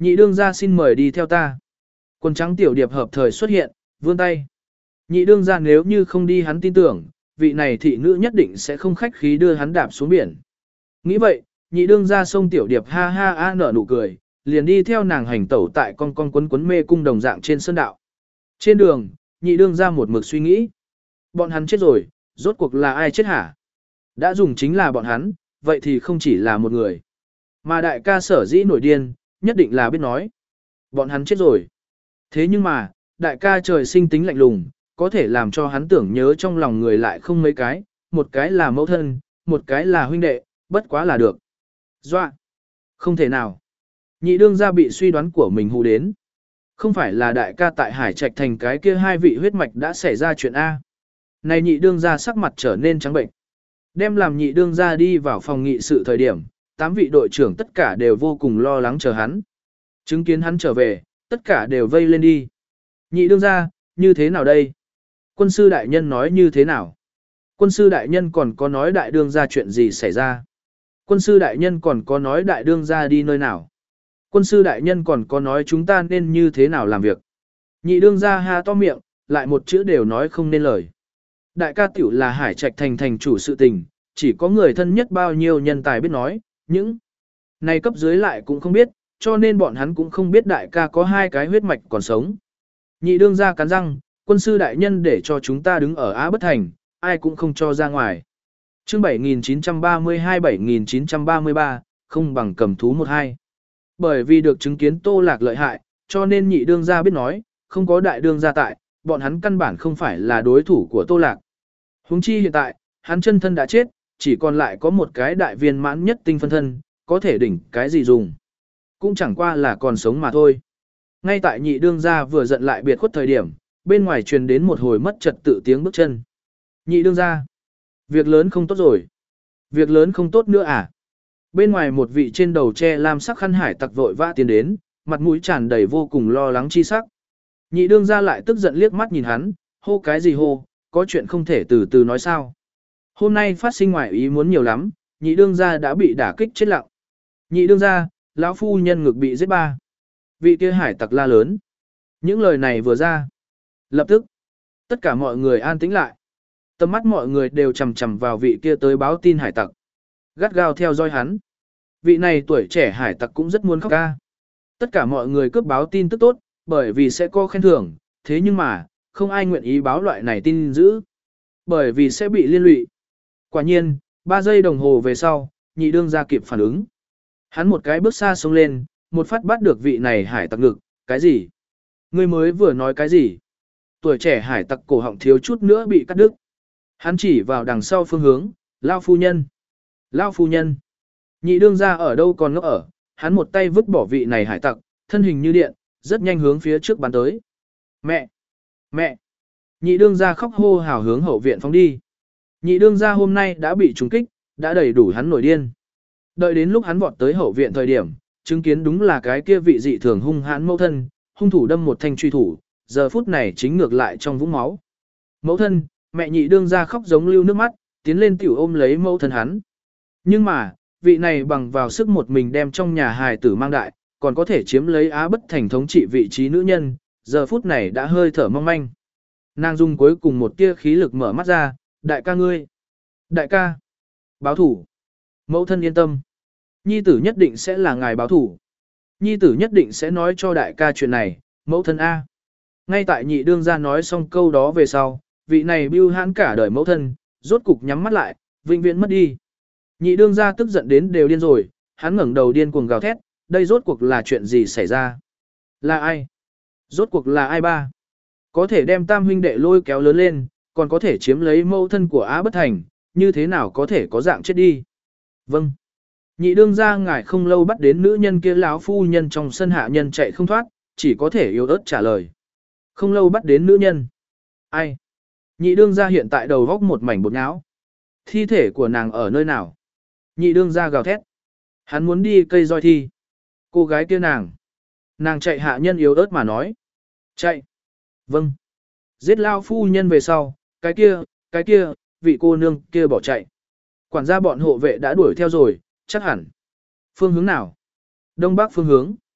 Nhị đương gia xin mời đi theo ta. Quần trắng tiểu điệp hợp thời xuất hiện, vươn tay. Nhị đương gia nếu như không đi hắn tin tưởng, vị này thị nữ nhất định sẽ không khách khí đưa hắn đạp xuống biển. Nghĩ vậy, nhị đương gia xông tiểu điệp ha ha a nở nụ cười, liền đi theo nàng hành tẩu tại con con quấn quấn mê cung đồng dạng trên sơn đạo. Trên đường, nhị đương gia một mực suy nghĩ. Bọn hắn chết rồi, rốt cuộc là ai chết hả? Đã dùng chính là bọn hắn, vậy thì không chỉ là một người. Mà đại ca sở dĩ nổi điên, nhất định là biết nói. Bọn hắn chết rồi. Thế nhưng mà, đại ca trời sinh tính lạnh lùng, có thể làm cho hắn tưởng nhớ trong lòng người lại không mấy cái, một cái là mẫu thân, một cái là huynh đệ, bất quá là được. Doa! Không thể nào. Nhị đương gia bị suy đoán của mình hù đến. Không phải là đại ca tại Hải Trạch thành cái kia hai vị huyết mạch đã xảy ra chuyện A. Này nhị đương gia sắc mặt trở nên trắng bệnh. Đem làm nhị đương gia đi vào phòng nghị sự thời điểm, tám vị đội trưởng tất cả đều vô cùng lo lắng chờ hắn. Chứng kiến hắn trở về, tất cả đều vây lên đi. Nhị đương gia, như thế nào đây? Quân sư đại nhân nói như thế nào? Quân sư đại nhân còn có nói đại đương gia chuyện gì xảy ra? Quân sư đại nhân còn có nói đại đương gia đi nơi nào? Quân sư đại nhân còn có nói chúng ta nên như thế nào làm việc? Nhị đương gia ha to miệng, lại một chữ đều nói không nên lời. Đại ca tiểu là Hải Trạch thành thành chủ sự tình, chỉ có người thân nhất bao nhiêu nhân tài biết nói, những này cấp dưới lại cũng không biết, cho nên bọn hắn cũng không biết đại ca có hai cái huyết mạch còn sống. Nhị đương gia cắn răng, quân sư đại nhân để cho chúng ta đứng ở Á Bất Thành, ai cũng không cho ra ngoài. Chương bảy nghìn chín trăm ba mươi hai bảy nghìn chín trăm ba mươi ba, không bằng cầm thú một hai. Bởi vì được chứng kiến Tô Lạc lợi hại, cho nên nhị đương gia biết nói, không có đại đương gia tại, bọn hắn căn bản không phải là đối thủ của Tô Lạc. Huống chi hiện tại, hắn chân thân đã chết, chỉ còn lại có một cái đại viên mãn nhất tinh phân thân, có thể đỉnh cái gì dùng. Cũng chẳng qua là còn sống mà thôi. Ngay tại nhị đương gia vừa giận lại biệt khuất thời điểm, bên ngoài truyền đến một hồi mất trật tự tiếng bước chân. Nhị đương gia, việc lớn không tốt rồi. Việc lớn không tốt nữa à? Bên ngoài một vị trên đầu che lam sắc khăn hải tặc vội vã tiến đến, mặt mũi tràn đầy vô cùng lo lắng chi sắc. Nhị đương gia lại tức giận liếc mắt nhìn hắn, hô cái gì hô, có chuyện không thể từ từ nói sao. Hôm nay phát sinh ngoài ý muốn nhiều lắm, nhị đương gia đã bị đả kích chết lặng. Nhị đương gia, lão phu nhân ngực bị giết ba. Vị kia hải tặc la lớn. Những lời này vừa ra. Lập tức, tất cả mọi người an tĩnh lại. Tầm mắt mọi người đều chầm chầm vào vị kia tới báo tin hải tặc. Gắt gao theo dõi hắn. Vị này tuổi trẻ hải tặc cũng rất muốn khóc ca. Tất cả mọi người cướp báo tin tức tốt, bởi vì sẽ có khen thưởng, thế nhưng mà, không ai nguyện ý báo loại này tin dữ. Bởi vì sẽ bị liên lụy. Quả nhiên, ba giây đồng hồ về sau, nhị đương gia kịp phản ứng. Hắn một cái bước xa xông lên, một phát bắt được vị này hải tặc ngực, cái gì? Ngươi mới vừa nói cái gì? Tuổi trẻ hải tặc cổ họng thiếu chút nữa bị cắt đứt. Hắn chỉ vào đằng sau phương hướng, lao phu nhân. Lao phu nhân. Nhị đương gia ở đâu còn ngốc ở, hắn một tay vứt bỏ vị này hải tặc, thân hình như điện, rất nhanh hướng phía trước bắn tới. Mẹ! Mẹ! Nhị đương gia khóc hô hào hướng hậu viện phóng đi. Nhị đương gia hôm nay đã bị trúng kích, đã đầy đủ hắn nổi điên. Đợi đến lúc hắn vọt tới hậu viện thời điểm, chứng kiến đúng là cái kia vị dị thường hung hãn mẫu thân, hung thủ đâm một thanh truy thủ, giờ phút này chính ngược lại trong vũng máu. Mẫu thân, mẹ nhị đương gia khóc giống lưu nước mắt, tiến lên tiểu ôm lấy mẫu thân hắn. Nhưng mà, vị này bằng vào sức một mình đem trong nhà hài tử mang đại, còn có thể chiếm lấy Á Bất Thành thống trị vị trí nữ nhân, giờ phút này đã hơi thở mong manh. Nàng dùng cuối cùng một tia khí lực mở mắt ra, đại ca ngươi. Đại ca. Báo thủ. Mẫu thân yên tâm. Nhi tử nhất định sẽ là ngài báo thủ. Nhi tử nhất định sẽ nói cho đại ca chuyện này, mẫu thân A. Ngay tại nhị đương gia nói xong câu đó về sau, vị này bưu hãn cả đời mẫu thân, rốt cục nhắm mắt lại, vĩnh viễn mất đi. Nhị đương gia tức giận đến đều điên rồi, hắn ngẩng đầu điên cuồng gào thét, đây rốt cuộc là chuyện gì xảy ra? Là ai? Rốt cuộc là ai ba? Có thể đem tam huynh đệ lôi kéo lớn lên, còn có thể chiếm lấy mẫu thân của Á Bất Thành, như thế nào có thể có dạng chết đi? Vâng. Nhị đương gia ngài không lâu bắt đến nữ nhân kia lão phu nhân trong sân hạ nhân chạy không thoát, chỉ có thể yếu ớt trả lời. Không lâu bắt đến nữ nhân. Ai? Nhị đương gia hiện tại đầu góc một mảnh bột nháo. Thi thể của nàng ở nơi nào? Nhị đương gia gào thét. Hắn muốn đi cây roi thi. Cô gái kia nàng. Nàng chạy hạ nhân yếu ớt mà nói. Chạy. Vâng. Giết lao phu nhân về sau, cái kia, cái kia, vị cô nương kia bỏ chạy. Quản gia bọn hộ vệ đã đuổi theo rồi, chắc hẳn. Phương hướng nào? Đông bắc phương hướng.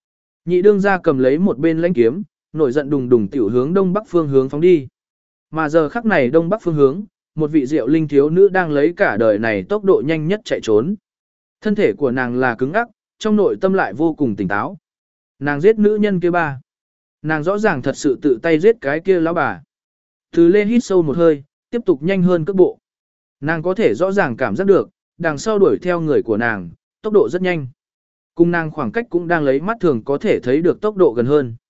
Nhị đương gia cầm lấy một bên lãnh kiếm, nổi giận đùng đùng tiểu hướng đông bắc phương hướng phóng đi. Mà giờ khắc này đông bắc phương hướng, một vị diệu linh thiếu nữ đang lấy cả đời này tốc độ nhanh nhất chạy trốn. Thân thể của nàng là cứng ắc, trong nội tâm lại vô cùng tỉnh táo. Nàng giết nữ nhân kia ba. Nàng rõ ràng thật sự tự tay giết cái kia lão bà. Từ Lê hít sâu một hơi, tiếp tục nhanh hơn cước bộ. Nàng có thể rõ ràng cảm giác được, đằng sau đuổi theo người của nàng, tốc độ rất nhanh. Cùng nàng khoảng cách cũng đang lấy mắt thường có thể thấy được tốc độ gần hơn.